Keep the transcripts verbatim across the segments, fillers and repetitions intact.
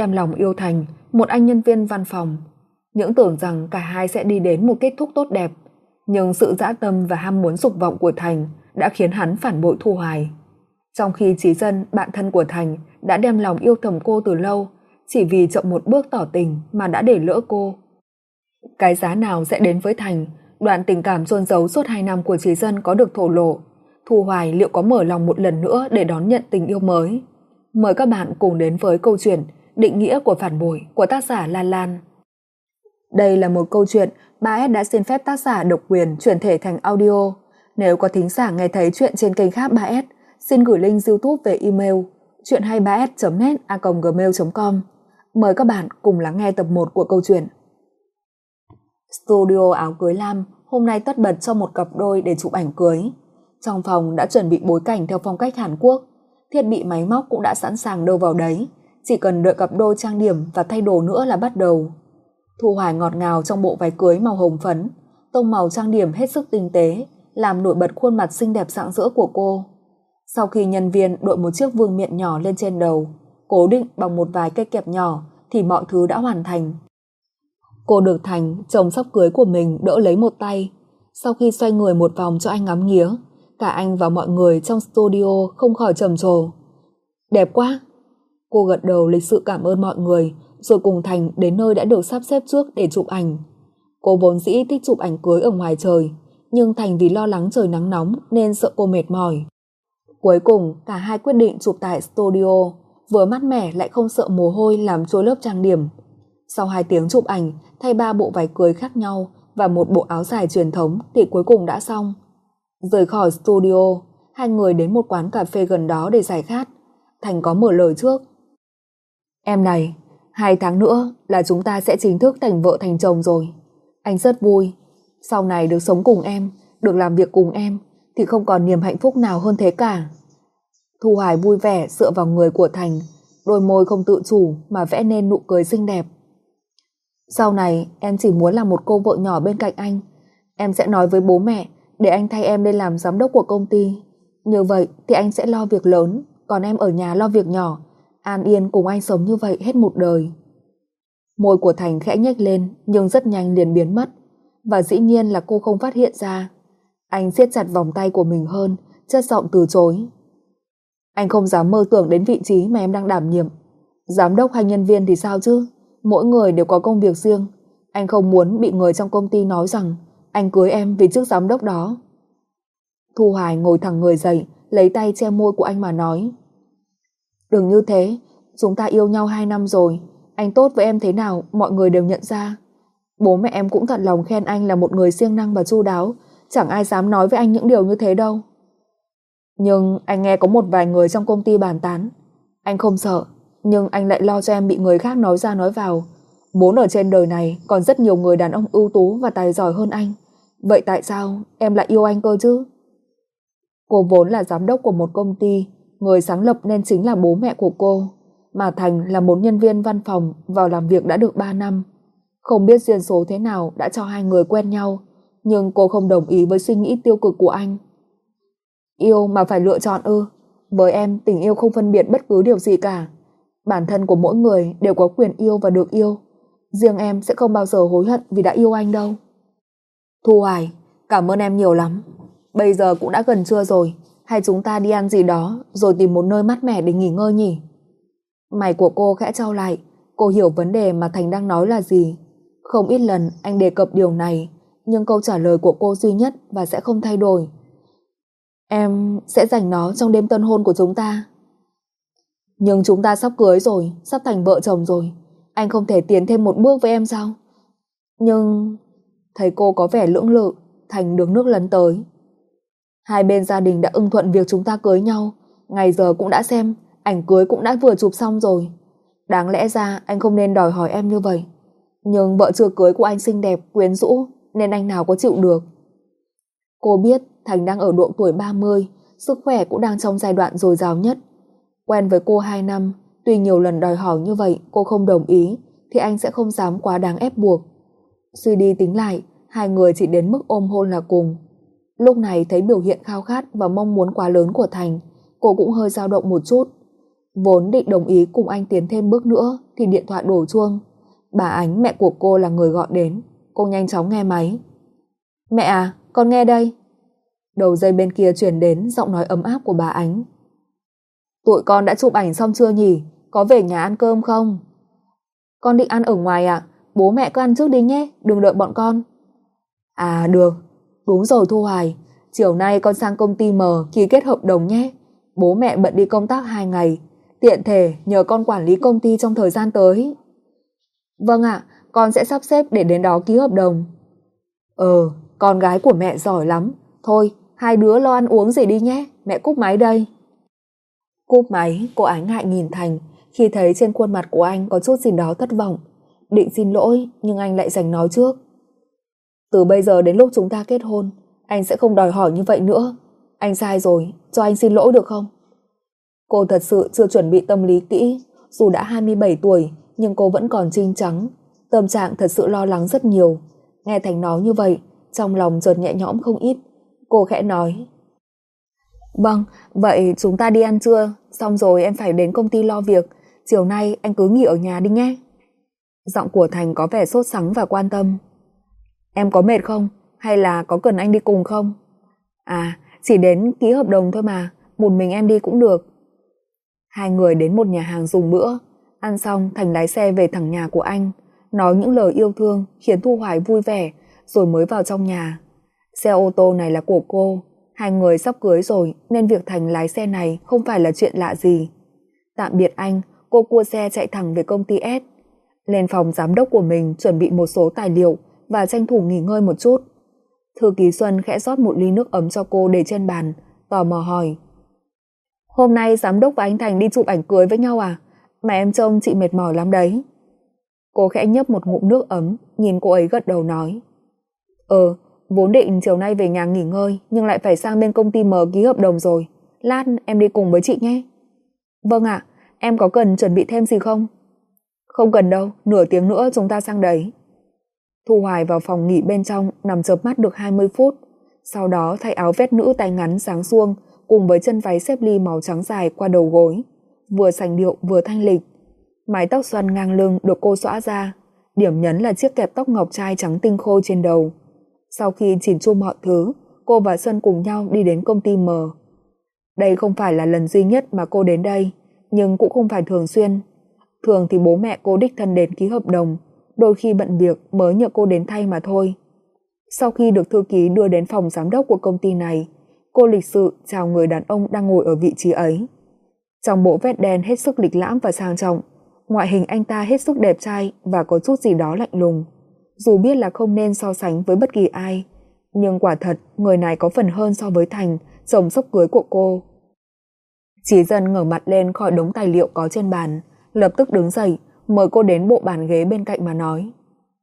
đem lòng yêu Thành, một anh nhân viên văn phòng. Những tưởng rằng cả hai sẽ đi đến một kết thúc tốt đẹp, nhưng sự dã tâm và ham muốn dục vọng của Thành đã khiến hắn phản bội Thu Hoài. Trong khi Chí Dân, bạn thân của Thành, đã đem lòng yêu thầm cô từ lâu, chỉ vì chậm một bước tỏ tình mà đã để lỡ cô. Cái giá nào sẽ đến với Thành, đoạn tình cảm chôn giấu suốt hai năm của Chí Dân có được thổ lộ. Thu Hoài liệu có mở lòng một lần nữa để đón nhận tình yêu mới? Mời các bạn cùng đến với câu chuyện Định nghĩa của phản bội của tác giả Lan Lan. Đây là một câu chuyện ba S đã xin phép tác giả độc quyền chuyển thể thành audio. Nếu có thính giả nghe thấy chuyện trên kênh khác ba S, xin gửi link YouTube về email chuyện hai ba s chấm net a còng gmail chấm com. Mời các bạn cùng lắng nghe tập một của câu chuyện. Studio áo cưới Lam hôm nay tất bật cho một cặp đôi để chụp ảnh cưới. Trong phòng đã chuẩn bị bối cảnh theo phong cách Hàn Quốc, thiết bị máy móc cũng đã sẵn sàng đâu vào đấy, chỉ cần đợi cặp đôi trang điểm và thay đồ nữa là bắt đầu. Thu Hoài ngọt ngào trong bộ váy cưới màu hồng phấn, tông màu trang điểm hết sức tinh tế, làm nổi bật khuôn mặt xinh đẹp rạng rỡ của cô. Sau khi nhân viên đội một chiếc vương miện nhỏ lên trên đầu, cố định bằng một vài cây kẹp nhỏ, thì mọi thứ đã hoàn thành. Cô được Thành, chồng sắp cưới của mình, đỡ lấy một tay. Sau khi xoay người một vòng cho anh ngắm nghía, cả anh và mọi người trong studio không khỏi trầm trồ. Đẹp quá! Cô gật đầu lịch sự cảm ơn mọi người, rồi cùng Thành đến nơi đã được sắp xếp trước để chụp ảnh. Cô vốn dĩ thích chụp ảnh cưới ở ngoài trời, nhưng Thành vì lo lắng trời nắng nóng nên sợ cô mệt mỏi. Cuối cùng cả hai quyết định chụp tại studio, vừa mát mẻ lại không sợ mồ hôi làm trôi lớp trang điểm. Sau hai tiếng chụp ảnh, thay ba bộ váy cưới khác nhau và một bộ áo dài truyền thống thì cuối cùng đã xong. Rời khỏi studio, hai người đến một quán cà phê gần đó để giải khát. Thành có mở lời trước. Em này, hai tháng nữa là chúng ta sẽ chính thức thành vợ thành chồng rồi. Anh rất vui. Sau này được sống cùng em, được làm việc cùng em, thì không còn niềm hạnh phúc nào hơn thế cả. Thu Hoài vui vẻ dựa vào người của Thành, đôi môi không tự chủ mà vẽ nên nụ cười xinh đẹp. Sau này em chỉ muốn là một cô vợ nhỏ bên cạnh anh. Em sẽ nói với bố mẹ để anh thay em lên làm giám đốc của công ty. Như vậy thì anh sẽ lo việc lớn, còn em ở nhà lo việc nhỏ, an yên cùng anh sống như vậy hết một đời. Môi của Thành khẽ nhếch lên nhưng rất nhanh liền biến mất, và dĩ nhiên là cô không phát hiện ra. Anh siết chặt vòng tay của mình hơn, chất giọng từ chối. Anh không dám mơ tưởng đến vị trí mà em đang đảm nhiệm. Giám đốc hay nhân viên thì sao chứ? Mỗi người đều có công việc riêng. Anh không muốn bị người trong công ty nói rằng anh cưới em vì chức giám đốc đó. Thu Hoài ngồi thẳng người dậy, lấy tay che môi của anh mà nói. Đừng như thế, chúng ta yêu nhau hai năm rồi. Anh tốt với em thế nào mọi người đều nhận ra. Bố mẹ em cũng thật lòng khen anh là một người siêng năng và chu đáo. Chẳng ai dám nói với anh những điều như thế đâu. Nhưng anh nghe có một vài người trong công ty bàn tán. Anh không sợ, nhưng anh lại lo cho em bị người khác nói ra nói vào. Vốn ở trên đời này còn rất nhiều người đàn ông ưu tú và tài giỏi hơn anh. Vậy tại sao em lại yêu anh cơ chứ? Cô vốn là giám đốc của một công ty, người sáng lập nên chính là bố mẹ của cô, mà Thành là một nhân viên văn phòng vào làm việc đã được ba năm. Không biết duyên số thế nào đã cho hai người quen nhau, nhưng cô không đồng ý với suy nghĩ tiêu cực của anh. Yêu mà phải lựa chọn ư? Với em tình yêu không phân biệt bất cứ điều gì cả. Bản thân của mỗi người đều có quyền yêu và được yêu. Riêng em sẽ không bao giờ hối hận vì đã yêu anh đâu. Thu Hoài, cảm ơn em nhiều lắm. Bây giờ cũng đã gần trưa rồi, hay chúng ta đi ăn gì đó rồi tìm một nơi mát mẻ để nghỉ ngơi nhỉ? Mày của cô khẽ chau lại. Cô hiểu vấn đề mà Thành đang nói là gì. Không ít lần anh đề cập điều này, nhưng câu trả lời của cô duy nhất và sẽ không thay đổi. Em sẽ dành nó trong đêm tân hôn của chúng ta. Nhưng chúng ta sắp cưới rồi, sắp thành vợ chồng rồi. Anh không thể tiến thêm một bước với em sao? Nhưng... Thấy cô có vẻ lưỡng lự, Thành được nước lấn tới. Hai bên gia đình đã ưng thuận việc chúng ta cưới nhau. Ngày giờ cũng đã xem, ảnh cưới cũng đã vừa chụp xong rồi. Đáng lẽ ra anh không nên đòi hỏi em như vậy. Nhưng vợ chưa cưới của anh xinh đẹp, quyến rũ, nên anh nào có chịu được. Cô biết Thành đang ở độ tuổi ba mươi, sức khỏe cũng đang trong giai đoạn dồi dào nhất. Quen với cô hai năm, tuy nhiều lần đòi hỏi như vậy cô không đồng ý, thì anh sẽ không dám quá đáng ép buộc. Suy đi tính lại, hai người chỉ đến mức ôm hôn là cùng. Lúc này thấy biểu hiện khao khát và mong muốn quá lớn của Thành, cô cũng hơi dao động một chút. Vốn định đồng ý cùng anh tiến thêm bước nữa thì điện thoại đổ chuông. Bà Ánh, mẹ của cô là người gọi đến. Cô nhanh chóng nghe máy. Mẹ à, con nghe đây. Đầu dây bên kia truyền đến giọng nói ấm áp của bà Ánh. Tụi con đã chụp ảnh xong chưa nhỉ? Có về nhà ăn cơm không? Con định ăn ở ngoài ạ. Bố mẹ cứ ăn trước đi nhé, đừng đợi bọn con. À được. Đúng rồi Thu Hoài, chiều nay con sang công ty M ký kết hợp đồng nhé. Bố mẹ bận đi công tác hai ngày, tiện thể nhờ con quản lý công ty trong thời gian tới. Vâng ạ, con sẽ sắp xếp để đến đó ký hợp đồng. Ờ, con gái của mẹ giỏi lắm. Thôi, hai đứa lo ăn uống gì đi nhé, mẹ cúp máy đây. Cúp máy, cô Ánh ngại nhìn Thành khi thấy trên khuôn mặt của anh có chút gì đó thất vọng. Định xin lỗi, nhưng anh lại giành nói trước. Từ bây giờ đến lúc chúng ta kết hôn, anh sẽ không đòi hỏi như vậy nữa. Anh sai rồi, cho anh xin lỗi được không? Cô thật sự chưa chuẩn bị tâm lý kỹ. Dù đã hai mươi bảy tuổi, nhưng cô vẫn còn trinh trắng. Tâm trạng thật sự lo lắng rất nhiều. Nghe Thành nói như vậy, trong lòng chợt nhẹ nhõm không ít. Cô khẽ nói. Vâng, vậy chúng ta đi ăn trưa, xong rồi em phải đến công ty lo việc. Chiều nay anh cứ nghỉ ở nhà đi nhé. Giọng của Thành có vẻ sốt sắng và quan tâm. Em có mệt không? Hay là có cần anh đi cùng không? À, chỉ đến ký hợp đồng thôi mà, một mình em đi cũng được. Hai người đến một nhà hàng dùng bữa. Ăn xong Thành lái xe về thẳng nhà của anh, nói những lời yêu thương khiến Thu Hoài vui vẻ, rồi mới vào trong nhà. Xe ô tô này là của cô. Hai người sắp cưới rồi nên việc Thành lái xe này không phải là chuyện lạ gì. Tạm biệt anh, cô cua xe chạy thẳng về công ty S. Lên phòng giám đốc của mình chuẩn bị một số tài liệu và tranh thủ nghỉ ngơi một chút. Thư ký Xuân khẽ rót một ly nước ấm cho cô để trên bàn, tò mò hỏi. Hôm nay giám đốc và anh Thành đi chụp ảnh cưới với nhau à? Mà em trông chị mệt mỏi lắm đấy. Cô khẽ nhấp một ngụm nước ấm, nhìn cô ấy gật đầu nói. Ờ, vốn định chiều nay về nhà nghỉ ngơi, nhưng lại phải sang bên công ty M ký hợp đồng rồi. Lát em đi cùng với chị nhé. Vâng ạ, em có cần chuẩn bị thêm gì không? Không cần đâu, nửa tiếng nữa chúng ta sang đấy. Thu Hoài vào phòng nghỉ bên trong nằm chợp mắt được hai mươi phút, sau đó thay áo vest nữ tay ngắn sáng suông cùng với chân váy xếp ly màu trắng dài qua đầu gối, vừa sành điệu vừa thanh lịch. Mái tóc xoăn ngang lưng được cô xõa ra, điểm nhấn là chiếc kẹp tóc ngọc trai trắng tinh khôi trên đầu. Sau khi chỉn chu mọi thứ, cô và Xuân cùng nhau đi đến công ty M. Đây không phải là lần duy nhất mà cô đến đây, nhưng cũng không phải thường xuyên. Thường thì bố mẹ cô đích thân đến ký hợp đồng, đôi khi bận việc mới nhờ cô đến thay mà thôi. Sau khi được thư ký đưa đến phòng giám đốc của công ty này, cô lịch sự chào người đàn ông đang ngồi ở vị trí ấy. Trong bộ vest đen hết sức lịch lãm và sang trọng, ngoại hình anh ta hết sức đẹp trai và có chút gì đó lạnh lùng. Dù biết là không nên so sánh với bất kỳ ai, nhưng quả thật người này có phần hơn so với Thành, chồng sắp cưới của cô. Chí Dân ngẩng mặt lên khỏi đống tài liệu có trên bàn, lập tức đứng dậy, mời cô đến bộ bàn ghế bên cạnh mà nói.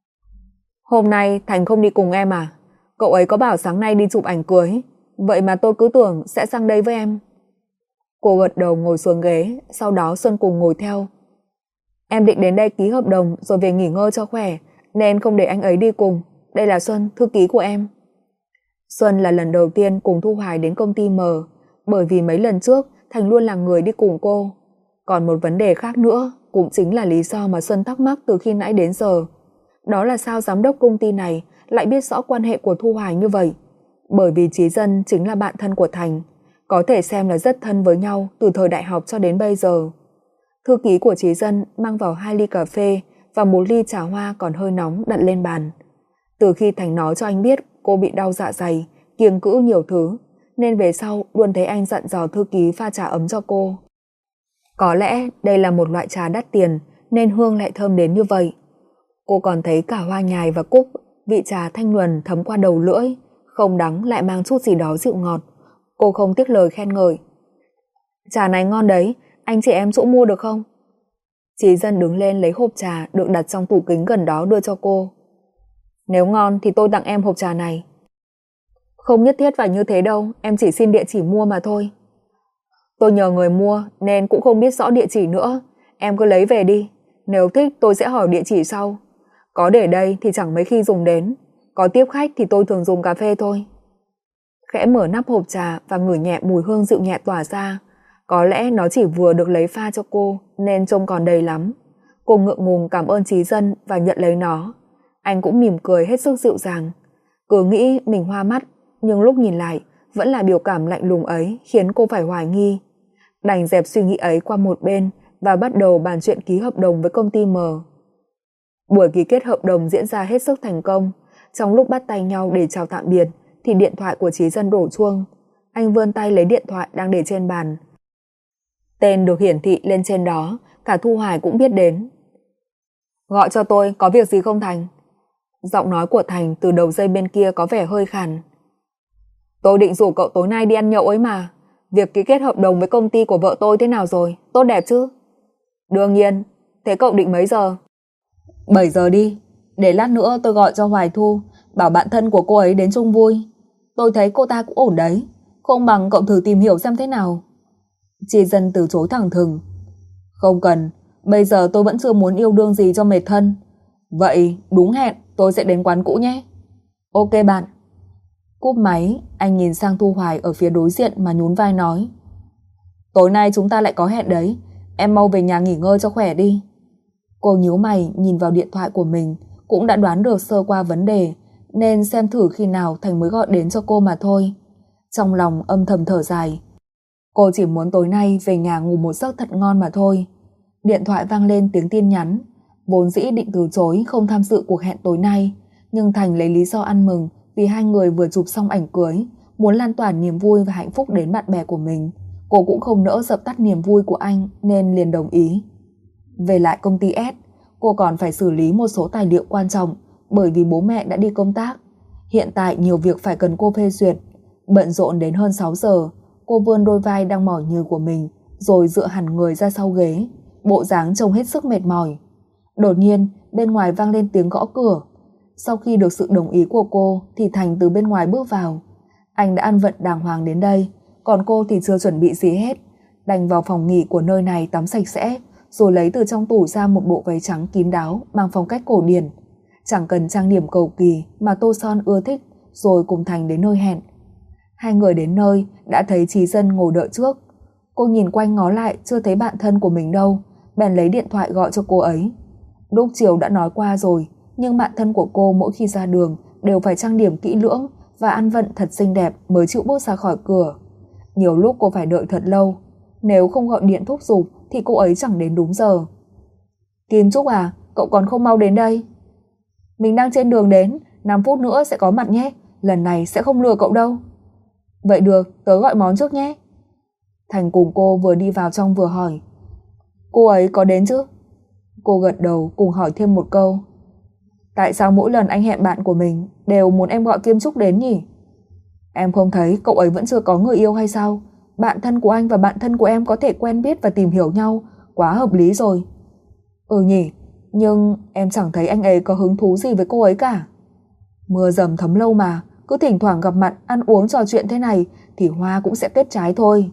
Hôm nay Thành không đi cùng em à? Cậu ấy có bảo sáng nay đi chụp ảnh cưới, vậy mà tôi cứ tưởng sẽ sang đây với em. Cô gật đầu ngồi xuống ghế, sau đó Xuân cùng ngồi theo. Em định đến đây ký hợp đồng rồi về nghỉ ngơi cho khỏe, nên không để anh ấy đi cùng. Đây là Xuân, thư ký của em. Xuân là lần đầu tiên cùng Thu Hoài đến công ty M, bởi vì mấy lần trước Thành luôn là người đi cùng cô. Còn một vấn đề khác nữa, cũng chính là lý do mà Xuân thắc mắc từ khi nãy đến giờ. Đó là sao giám đốc công ty này lại biết rõ quan hệ của Thu Hoài như vậy? Bởi vì Chí Dân chính là bạn thân của Thành, có thể xem là rất thân với nhau từ thời đại học cho đến bây giờ. Thư ký của Chí Dân mang vào hai ly cà phê và một ly trà hoa còn hơi nóng đặt lên bàn. Từ khi Thành nói cho anh biết cô bị đau dạ dày, kiêng cữ nhiều thứ, nên về sau luôn thấy anh dặn dò thư ký pha trà ấm cho cô. Có lẽ đây là một loại trà đắt tiền nên hương lại thơm đến như vậy. Cô còn thấy cả hoa nhài và cúc, vị trà thanh nhuần thấm qua đầu lưỡi, không đắng lại mang chút gì đó dịu ngọt. Cô không tiếc lời khen ngợi. Trà này ngon đấy, anh chị em chỗ mua được không? Chí Dân đứng lên lấy hộp trà được đặt trong tủ kính gần đó đưa cho cô. Nếu ngon thì tôi tặng em hộp trà này. Không nhất thiết phải như thế đâu, em chỉ xin địa chỉ mua mà thôi. Tôi nhờ người mua nên cũng không biết rõ địa chỉ nữa, em cứ lấy về đi. Nếu thích tôi sẽ hỏi địa chỉ sau. Có để đây thì chẳng mấy khi dùng đến, có tiếp khách thì tôi thường dùng cà phê thôi. Khẽ mở nắp hộp trà và ngửi nhẹ mùi hương dịu nhẹ tỏa ra, Có lẽ nó chỉ vừa được lấy pha cho cô nên trông còn đầy lắm. Cô ngượng ngùng cảm ơn Chí Dân và nhận lấy nó. Anh cũng mỉm cười hết sức dịu dàng. Cứ nghĩ mình hoa mắt, nhưng lúc nhìn lại vẫn là biểu cảm lạnh lùng ấy khiến cô phải hoài nghi. Đành dẹp suy nghĩ ấy qua một bên và bắt đầu bàn chuyện ký hợp đồng với công ty M. Buổi ký kết hợp đồng diễn ra hết sức thành công. Trong lúc bắt tay nhau để chào tạm biệt thì điện thoại của Chí Dân đổ chuông. Anh vươn tay lấy điện thoại đang để trên bàn. Tên được hiển thị lên trên đó, cả Thu Hoài cũng biết đến. Gọi cho tôi, có việc gì không Thành? Giọng nói của Thành từ đầu dây bên kia có vẻ hơi khàn. Tôi định rủ cậu tối nay đi ăn nhậu ấy mà. Việc ký kết hợp đồng với công ty của vợ tôi thế nào rồi? Tốt đẹp chứ? Đương nhiên. Thế cậu định mấy giờ? bảy giờ đi. Để lát nữa tôi gọi cho Hoài Thu, bảo bạn thân của cô ấy đến chung vui. Tôi thấy cô ta cũng ổn đấy. Không bằng cậu thử tìm hiểu xem thế nào. Chí Dân từ chối thẳng thừng. Không cần. Bây giờ tôi vẫn chưa muốn yêu đương gì cho mệt thân. Vậy đúng hẹn tôi sẽ đến quán cũ nhé. Ok bạn. Cúp máy, anh nhìn sang Thu Hoài ở phía đối diện mà nhún vai nói. Tối nay chúng ta lại có hẹn đấy. Em mau về nhà nghỉ ngơi cho khỏe đi. Cô nhíu mày nhìn vào điện thoại của mình, cũng đã đoán được sơ qua vấn đề, nên xem thử khi nào Thành mới gọi đến cho cô mà thôi. Trong lòng âm thầm thở dài. Cô chỉ muốn tối nay về nhà ngủ một giấc thật ngon mà thôi. Điện thoại vang lên tiếng tin nhắn. Vốn dĩ định từ chối không tham dự cuộc hẹn tối nay, nhưng Thành lấy lý do ăn mừng vì hai người vừa chụp xong ảnh cưới, muốn lan tỏa niềm vui và hạnh phúc đến bạn bè của mình. Cô cũng không nỡ dập tắt niềm vui của anh nên liền đồng ý. Về lại công ty S, cô còn phải xử lý một số tài liệu quan trọng bởi vì bố mẹ đã đi công tác. Hiện tại nhiều việc phải cần cô phê duyệt. Bận rộn đến hơn sáu giờ, cô vươn đôi vai đang mỏi nhừ của mình rồi dựa hẳn người ra sau ghế, bộ dáng trông hết sức mệt mỏi. Đột nhiên bên ngoài vang lên tiếng gõ cửa. Sau khi được sự đồng ý của cô thì Thành từ bên ngoài bước vào. Anh đã ăn vận đàng hoàng đến đây, còn cô thì chưa chuẩn bị gì hết. Đành vào phòng nghỉ của nơi này tắm sạch sẽ, rồi lấy từ trong tủ ra một bộ váy trắng kín đáo mang phong cách cổ điển. Chẳng cần trang điểm cầu kỳ mà Tô Son ưa thích, rồi cùng Thành đến nơi hẹn. Hai người đến nơi đã thấy Chí Dân ngồi đợi trước. Cô nhìn quanh ngó lại chưa thấy bạn thân của mình đâu, bèn lấy điện thoại gọi cho cô ấy. Lúc chiều đã nói qua rồi, nhưng bạn thân của cô mỗi khi ra đường đều phải trang điểm kỹ lưỡng và ăn vận thật xinh đẹp mới chịu bước ra khỏi cửa. Nhiều lúc cô phải đợi thật lâu, nếu không gọi điện thúc giục thì cô ấy chẳng đến đúng giờ. Kim Trúc à, cậu còn không mau đến đây? Mình đang trên đường đến, năm phút nữa sẽ có mặt nhé, lần này sẽ không lừa cậu đâu. Vậy được, tớ gọi món trước nhé. Thành cùng cô vừa đi vào trong vừa hỏi. Cô ấy có đến chứ? Cô gật đầu cùng hỏi thêm một câu. Tại sao mỗi lần anh hẹn bạn của mình đều muốn em gọi Kim Trúc đến nhỉ? Em không thấy cậu ấy vẫn chưa có người yêu hay sao? Bạn thân của anh và bạn thân của em có thể quen biết và tìm hiểu nhau, quá hợp lý rồi. Ừ nhỉ, nhưng em chẳng thấy anh ấy có hứng thú gì với cô ấy cả. Mưa dầm thấm lâu mà, cứ thỉnh thoảng gặp mặt ăn uống trò chuyện thế này thì hoa cũng sẽ kết trái thôi.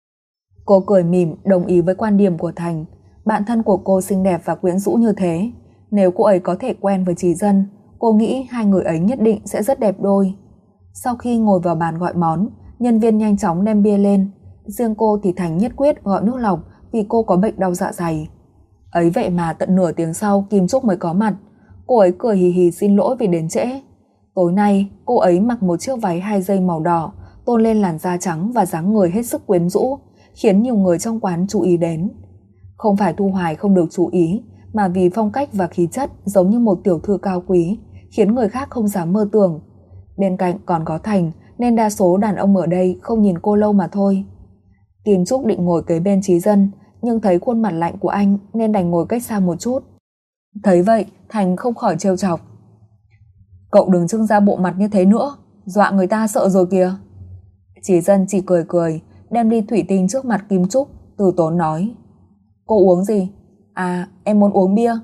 Cô cười mỉm đồng ý với quan điểm của Thành. Bạn thân của cô xinh đẹp và quyến rũ như thế, nếu cô ấy có thể quen với Chí Dân, cô nghĩ hai người ấy nhất định sẽ rất đẹp đôi. Sau khi ngồi vào bàn gọi món, nhân viên nhanh chóng đem bia lên. Riêng cô thì Thành nhất quyết gọi nước lọc vì cô có bệnh đau dạ dày. Ấy vậy mà tận nửa tiếng sau Kim Trúc mới có mặt. Cô ấy cười hì hì xin lỗi vì đến trễ. Tối nay cô ấy mặc một chiếc váy hai dây màu đỏ, tôn lên làn da trắng và dáng người hết sức quyến rũ, khiến nhiều người trong quán chú ý đến. Không phải Thu Hoài không được chú ý, mà vì phong cách và khí chất giống như một tiểu thư cao quý, khiến người khác không dám mơ tưởng. Bên cạnh còn có Thành, nên đa số đàn ông ở đây không nhìn cô lâu mà thôi. Kim Trúc định ngồi kế bên Chí Dân, nhưng thấy khuôn mặt lạnh của anh nên đành ngồi cách xa một chút. Thấy vậy, Thành không khỏi trêu chọc. Cậu đừng trưng ra bộ mặt như thế nữa, dọa người ta sợ rồi kìa. Chí Dân chỉ cười cười, đem ly thủy tinh trước mặt Kim Trúc, từ tốn nói. Cô uống gì? À, em muốn uống bia.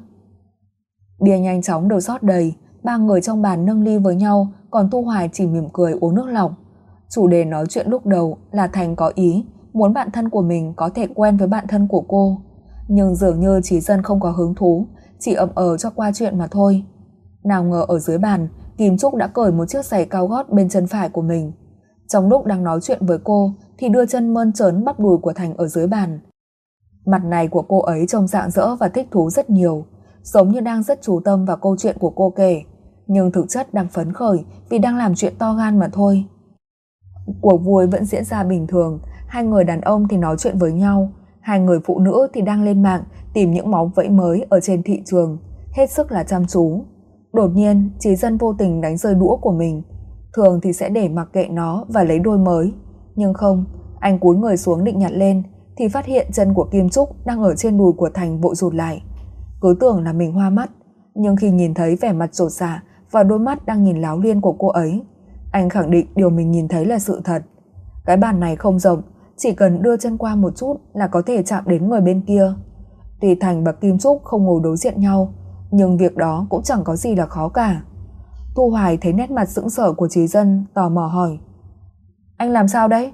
Bia nhanh chóng được rót đầy, ba người trong bàn nâng ly với nhau, còn Thu Hoài chỉ mỉm cười uống nước lọc. Chủ đề nói chuyện lúc đầu là Thành có ý muốn bạn thân của mình có thể quen với bạn thân của cô, nhưng dường như Chí Dân không có hứng thú, chỉ ậm ờ cho qua chuyện mà thôi. Nào ngờ ở dưới bàn, Kim Trúc đã cởi một chiếc giày cao gót bên chân phải của mình. Trong lúc đang nói chuyện với cô thì đưa chân mơn trớn bắp đùi của Thành ở dưới bàn. Mặt này của cô ấy trông rạng rỡ và thích thú rất nhiều, giống như đang rất chú tâm vào câu chuyện của cô kể, nhưng thực chất đang phấn khởi vì đang làm chuyện to gan mà thôi. Cuộc vui vẫn diễn ra bình thường, hai người đàn ông thì nói chuyện với nhau, hai người phụ nữ thì đang lên mạng tìm những móng vẫy mới ở trên thị trường, hết sức là chăm chú. Đột nhiên, Trí Dân vô tình đánh rơi đũa của mình. Thường thì sẽ để mặc kệ nó và lấy đôi mới, nhưng không, anh cúi người xuống định nhặt lên thì phát hiện chân của Kim Trúc đang ở trên đùi của Thành, vội rụt lại. Cứ tưởng là mình hoa mắt, nhưng khi nhìn thấy vẻ mặt chột dạ và đôi mắt đang nhìn láo liên của cô ấy, anh khẳng định điều mình nhìn thấy là sự thật. Cái bàn này không rộng, chỉ cần đưa chân qua một chút là có thể chạm đến người bên kia. Tuy Thành và Kim Trúc không ngồi đối diện nhau, nhưng việc đó cũng chẳng có gì là khó cả. Thu Hoài thấy nét mặt sững sờ của Trí Dân, tò mò hỏi: Anh làm sao đấy?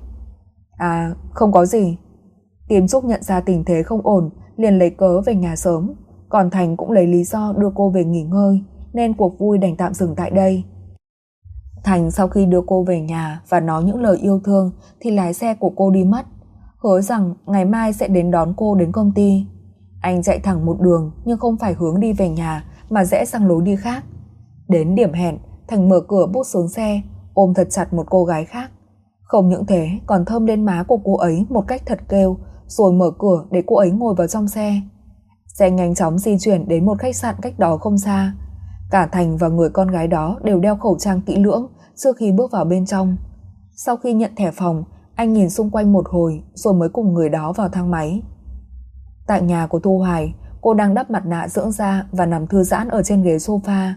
À, không có gì. Kim Trúc nhận ra tình thế không ổn, liền lấy cớ về nhà sớm, còn Thành cũng lấy lý do đưa cô về nghỉ ngơi, nên cuộc vui đành tạm dừng tại đây. Thành sau khi đưa cô về nhà và nói những lời yêu thương thì lái xe của cô đi mất, hứa rằng ngày mai sẽ đến đón cô đến công ty. Anh chạy thẳng một đường nhưng không phải hướng đi về nhà mà rẽ sang lối đi khác. Đến điểm hẹn, Thành mở cửa bước xuống xe, ôm thật chặt một cô gái khác. Không những thế, còn thơm lên má của cô ấy một cách thật kêu, rồi mở cửa để cô ấy ngồi vào trong xe. Xe nhanh chóng di chuyển đến một khách sạn cách đó không xa. Cả Thành và người con gái đó đều đeo khẩu trang kỹ lưỡng trước khi bước vào bên trong. Sau khi nhận thẻ phòng, anh nhìn xung quanh một hồi rồi mới cùng người đó vào thang máy. Tại nhà của Thu Hoài, cô đang đắp mặt nạ dưỡng da và nằm thư giãn ở trên ghế sofa.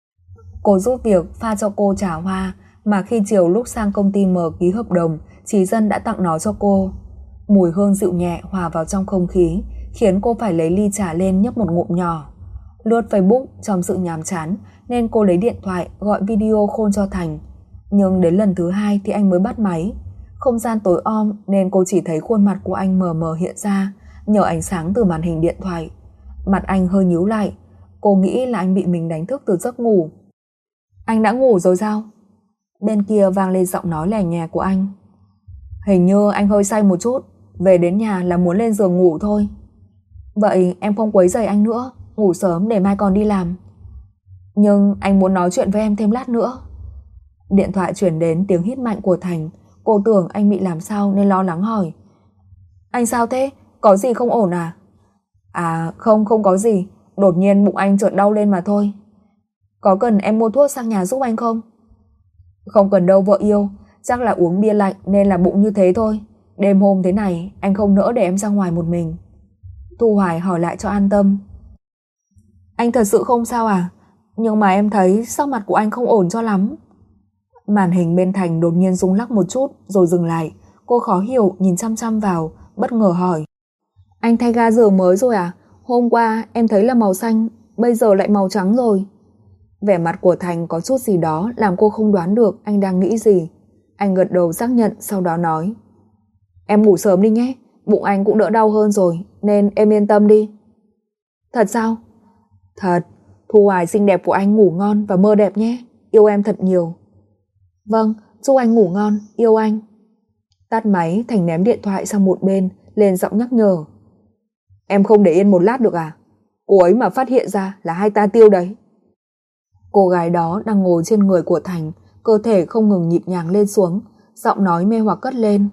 Cô giúp việc pha cho cô trà hoa mà khi chiều lúc sang công ty M ký hợp đồng, Trí Dân đã tặng nó cho cô. Mùi hương dịu nhẹ hòa vào trong không khí, khiến cô phải lấy ly trà lên nhấp một ngụm nhỏ. Lướt Facebook trong sự nhàm chán nên cô lấy điện thoại gọi video call cho Thành. Nhưng đến lần thứ hai thì anh mới bắt máy. Không gian tối om nên cô chỉ thấy khuôn mặt của anh mờ mờ hiện ra nhờ ánh sáng từ màn hình điện thoại. Mặt anh hơi nhíu lại. Cô nghĩ là anh bị mình đánh thức từ giấc ngủ. Anh đã ngủ rồi sao? Bên kia vang lên giọng nói lè nhè của anh. Hình như anh hơi say một chút, về đến nhà là muốn lên giường ngủ thôi. Vậy em không quấy rầy anh nữa, ngủ sớm để mai còn đi làm. Nhưng anh muốn nói chuyện với em thêm lát nữa. Điện thoại chuyển đến tiếng hít mạnh của Thành. Cô tưởng anh bị làm sao nên lo lắng hỏi: Anh sao thế? Có gì không ổn à? À không, không có gì. Đột nhiên bụng anh chợt đau lên mà thôi. Có cần em mua thuốc sang nhà giúp anh không? Không cần đâu vợ yêu, chắc là uống bia lạnh nên là bụng như thế thôi. Đêm hôm thế này anh không nỡ để em ra ngoài một mình. Thu Hoài hỏi lại cho an tâm. Anh thật sự không sao à? Nhưng mà em thấy sắc mặt của anh không ổn cho lắm. Màn hình bên Thành đột nhiên rung lắc một chút rồi dừng lại. Cô khó hiểu nhìn chăm chăm vào, bất ngờ hỏi: Anh thay ga giường mới rồi à? Hôm qua em thấy là màu xanh, bây giờ lại màu trắng rồi. Vẻ mặt của Thành có chút gì đó làm cô không đoán được anh đang nghĩ gì. Anh gật đầu xác nhận, sau đó nói: Em ngủ sớm đi nhé, bụng anh cũng đỡ đau hơn rồi, nên em yên tâm đi. Thật sao? Thật. Thu Hoài xinh đẹp của anh ngủ ngon và mơ đẹp nhé, yêu em thật nhiều. Vâng, chúc anh ngủ ngon, yêu anh. Tắt máy, Thành ném điện thoại sang một bên, lên giọng nhắc nhở: Em không để yên một lát được à? Cô ấy mà phát hiện ra là hai ta tiêu đấy. Cô gái đó đang ngồi trên người của Thành, cơ thể không ngừng nhịp nhàng lên xuống, giọng nói mê hoặc cất lên: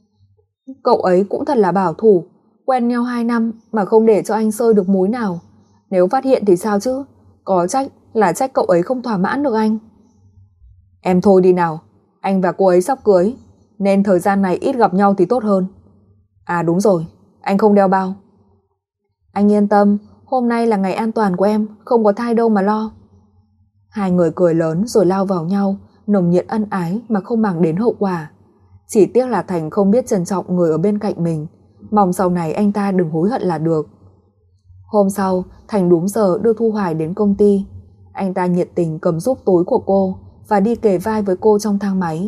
Cậu ấy cũng thật là bảo thủ, quen nhau hai năm mà không để cho anh sơi được múi nào. Nếu phát hiện thì sao chứ? Có trách là trách cậu ấy không thỏa mãn được anh. Em thôi đi nào, anh và cô ấy sắp cưới, nên thời gian này ít gặp nhau thì tốt hơn. À đúng rồi, anh không đeo bao. Anh yên tâm, hôm nay là ngày an toàn của em, không có thai đâu mà lo. Hai người cười lớn rồi lao vào nhau, nồng nhiệt ân ái mà không màng đến hậu quả. Chỉ tiếc là Thành không biết trân trọng người ở bên cạnh mình, mong sau này anh ta đừng hối hận là được. Hôm sau, Thành đúng giờ đưa Thu Hoài đến công ty. Anh ta nhiệt tình cầm giúp túi của cô và đi kề vai với cô trong thang máy.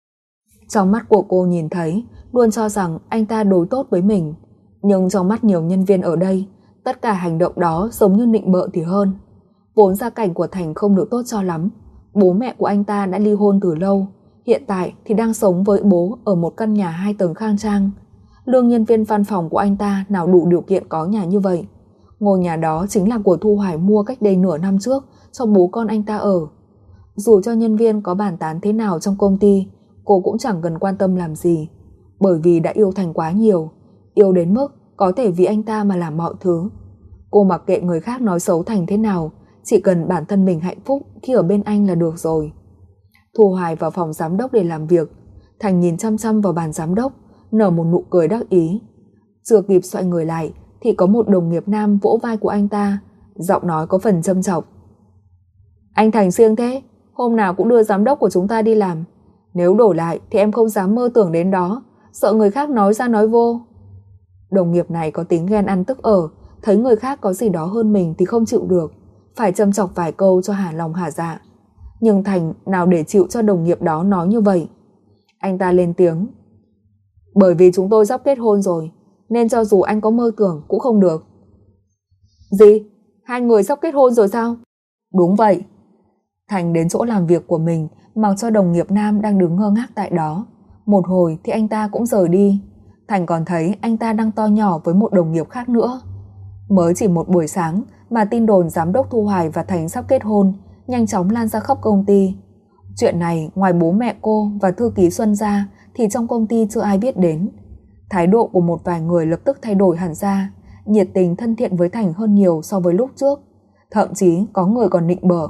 Trong mắt của cô nhìn thấy, luôn cho rằng anh ta đối tốt với mình. Nhưng trong mắt nhiều nhân viên ở đây, tất cả hành động đó giống như nịnh bợ thì hơn. Vốn gia cảnh của Thành không được tốt cho lắm. Bố mẹ của anh ta đã ly hôn từ lâu, hiện tại thì đang sống với bố ở một căn nhà hai tầng khang trang. Lương nhân viên văn phòng của anh ta nào đủ điều kiện có nhà như vậy. Ngôi nhà đó chính là của Thu Hoài mua cách đây nửa năm trước cho bố con anh ta ở. Dù cho nhân viên có bàn tán thế nào trong công ty, cô cũng chẳng cần quan tâm làm gì, bởi vì đã yêu Thành quá nhiều, yêu đến mức có thể vì anh ta mà làm mọi thứ. Cô mặc kệ người khác nói xấu Thành thế nào, chỉ cần bản thân mình hạnh phúc khi ở bên anh là được rồi. Thu Hoài vào phòng giám đốc để làm việc. Thành nhìn chăm chăm vào bàn giám đốc, nở một nụ cười đắc ý. Chưa kịp xoay người lại thì có một đồng nghiệp nam vỗ vai của anh ta, giọng nói có phần châm chọc. Anh Thành siêng thế, hôm nào cũng đưa giám đốc của chúng ta đi làm. Nếu đổi lại thì em không dám mơ tưởng đến đó, sợ người khác nói ra nói vô. Đồng nghiệp này có tính ghen ăn tức ở, thấy người khác có gì đó hơn mình thì không chịu được, phải châm chọc vài câu cho hả lòng hả dạ. Nhưng Thành nào để chịu cho đồng nghiệp đó nói như vậy. Anh ta lên tiếng. Bởi vì chúng tôi sắp kết hôn rồi, nên cho dù anh có mơ tưởng cũng không được. Gì? Hai người sắp kết hôn rồi sao? Đúng vậy. Thành đến chỗ làm việc của mình, mặc cho đồng nghiệp nam đang đứng ngơ ngác tại đó. Một hồi thì anh ta cũng rời đi. Thành còn thấy anh ta đang to nhỏ với một đồng nghiệp khác nữa. Mới chỉ một buổi sáng mà tin đồn giám đốc Thu Hoài và Thành sắp kết hôn nhanh chóng lan ra khắp công ty. Chuyện này ngoài bố mẹ cô và thư ký Xuân ra thì trong công ty chưa ai biết đến. Thái độ của một vài người lập tức thay đổi hẳn ra, nhiệt tình thân thiện với Thành hơn nhiều so với lúc trước, thậm chí có người còn nịnh bợ.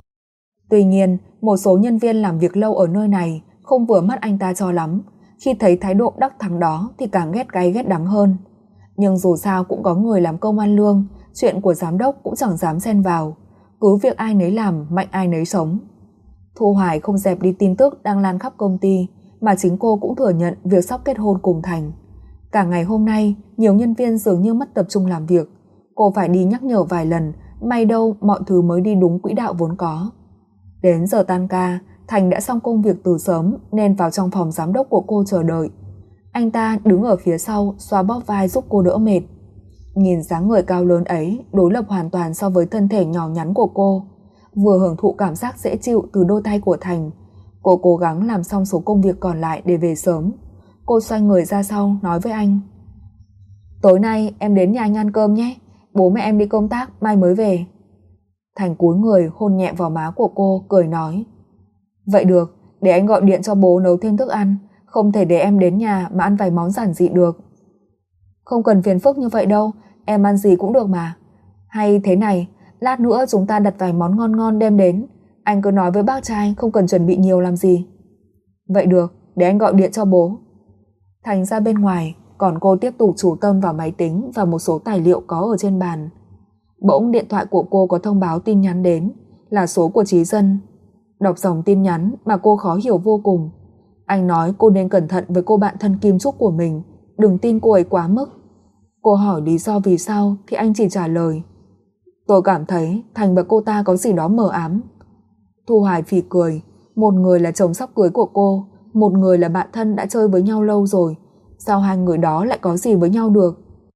Tuy nhiên, một số nhân viên làm việc lâu ở nơi này không vừa mắt anh ta cho lắm, khi thấy thái độ đắc thắng đó thì càng ghét cay ghét đắng hơn. Nhưng dù sao cũng có người làm công ăn lương, chuyện của giám đốc cũng chẳng dám xen vào, cứ việc ai nấy làm, mạnh ai nấy sống. Thu Hoài không dẹp đi tin tức đang lan khắp công ty, mà chính cô cũng thừa nhận việc sắp kết hôn cùng Thành. Cả ngày hôm nay, nhiều nhân viên dường như mất tập trung làm việc. Cô phải đi nhắc nhở vài lần, may đâu mọi thứ mới đi đúng quỹ đạo vốn có. Đến giờ tan ca, Thành đã xong công việc từ sớm nên vào trong phòng giám đốc của cô chờ đợi. Anh ta đứng ở phía sau, xoa bóp vai giúp cô đỡ mệt. Nhìn dáng người cao lớn ấy đối lập hoàn toàn so với thân thể nhỏ nhắn của cô. Vừa hưởng thụ cảm giác dễ chịu từ đôi tay của Thành, cô cố gắng làm xong số công việc còn lại để về sớm. Cô xoay người ra sau nói với anh. Tối nay em đến nhà anh ăn cơm nhé, bố mẹ em đi công tác, mai mới về. Thành cúi người hôn nhẹ vào má của cô, cười nói. Vậy được, để anh gọi điện cho bố nấu thêm thức ăn, không thể để em đến nhà mà ăn vài món giản dị được. Không cần phiền phức như vậy đâu, em ăn gì cũng được mà. Hay thế này, lát nữa chúng ta đặt vài món ngon ngon đem đến, anh cứ nói với bác trai không cần chuẩn bị nhiều làm gì. Vậy được, để anh gọi điện cho bố. Thành ra bên ngoài, còn cô tiếp tục chú tâm vào máy tính và một số tài liệu có ở trên bàn. Bỗng điện thoại của cô có thông báo tin nhắn đến, là số của Chí Dân. Đọc dòng tin nhắn mà cô khó hiểu vô cùng. Anh nói cô nên cẩn thận với cô bạn thân Kim Trúc của mình, đừng tin cô ấy quá mức. Cô hỏi lý do vì sao thì anh chỉ trả lời. Tôi cảm thấy Thành và cô ta có gì đó mờ ám. Thu Hoài phì cười, một người là chồng sắp cưới của cô, một người là bạn thân đã chơi với nhau lâu rồi, sao hai người đó lại có gì với nhau được?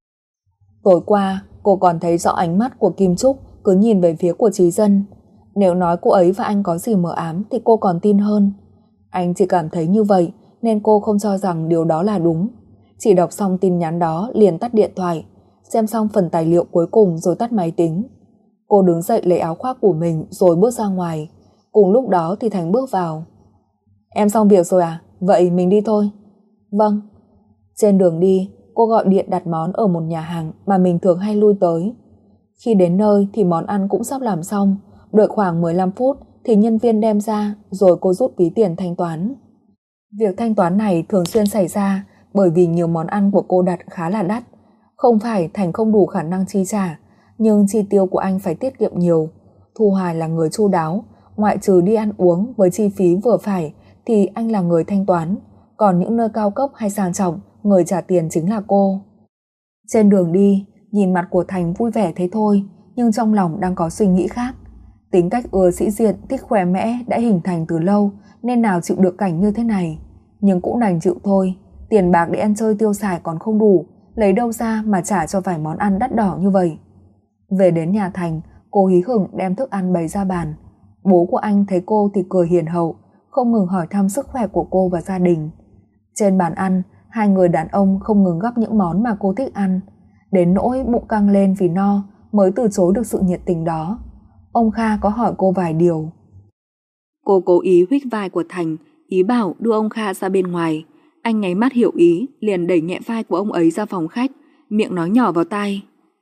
Tối qua, cô còn thấy rõ ánh mắt của Kim Trúc cứ nhìn về phía của Chí Dân. Nếu nói cô ấy và anh có gì mờ ám thì cô còn tin hơn. Anh chỉ cảm thấy như vậy nên cô không cho rằng điều đó là đúng. Chỉ đọc xong tin nhắn đó liền tắt điện thoại, xem xong phần tài liệu cuối cùng rồi tắt máy tính. Cô đứng dậy lấy áo khoác của mình rồi bước ra ngoài. Cùng lúc đó thì Thành bước vào. Em xong việc rồi à? Vậy mình đi thôi. Vâng. Trên đường đi, cô gọi điện đặt món ở một nhà hàng mà mình thường hay lui tới. Khi đến nơi thì món ăn cũng sắp làm xong. Đợi khoảng mười lăm phút thì nhân viên đem ra, rồi cô rút ví tiền thanh toán. Việc thanh toán này thường xuyên xảy ra bởi vì nhiều món ăn của cô đặt khá là đắt. Không phải Thành không đủ khả năng chi trả, nhưng chi tiêu của anh phải tiết kiệm nhiều. Thu Hoài là người chu đáo, ngoại trừ đi ăn uống với chi phí vừa phải thì anh là người thanh toán, còn những nơi cao cấp hay sang trọng, người trả tiền chính là cô. Trên đường đi, nhìn mặt của Thành vui vẻ thế thôi, nhưng trong lòng đang có suy nghĩ khác. Tính cách ưa sĩ diện, thích khoe mẽ đã hình thành từ lâu nên nào chịu được cảnh như thế này. Nhưng cũng đành chịu thôi, tiền bạc để ăn chơi tiêu xài còn không đủ, lấy đâu ra mà trả cho vài món ăn đắt đỏ như vậy. Về đến nhà Thành, cô hí hửng đem thức ăn bày ra bàn. Bố của anh thấy cô thì cười hiền hậu, không ngừng hỏi thăm sức khỏe của cô và gia đình. Trên bàn ăn, hai người đàn ông không ngừng gắp những món mà cô thích ăn, đến nỗi bụng căng lên vì no mới từ chối được sự nhiệt tình đó. Ông Kha có hỏi cô vài điều. Cô cố ý huých vai của Thành, ý bảo đưa ông Kha ra bên ngoài. Anh nháy mắt hiểu ý, liền đẩy nhẹ vai của ông ấy ra phòng khách, miệng nói nhỏ vào tai: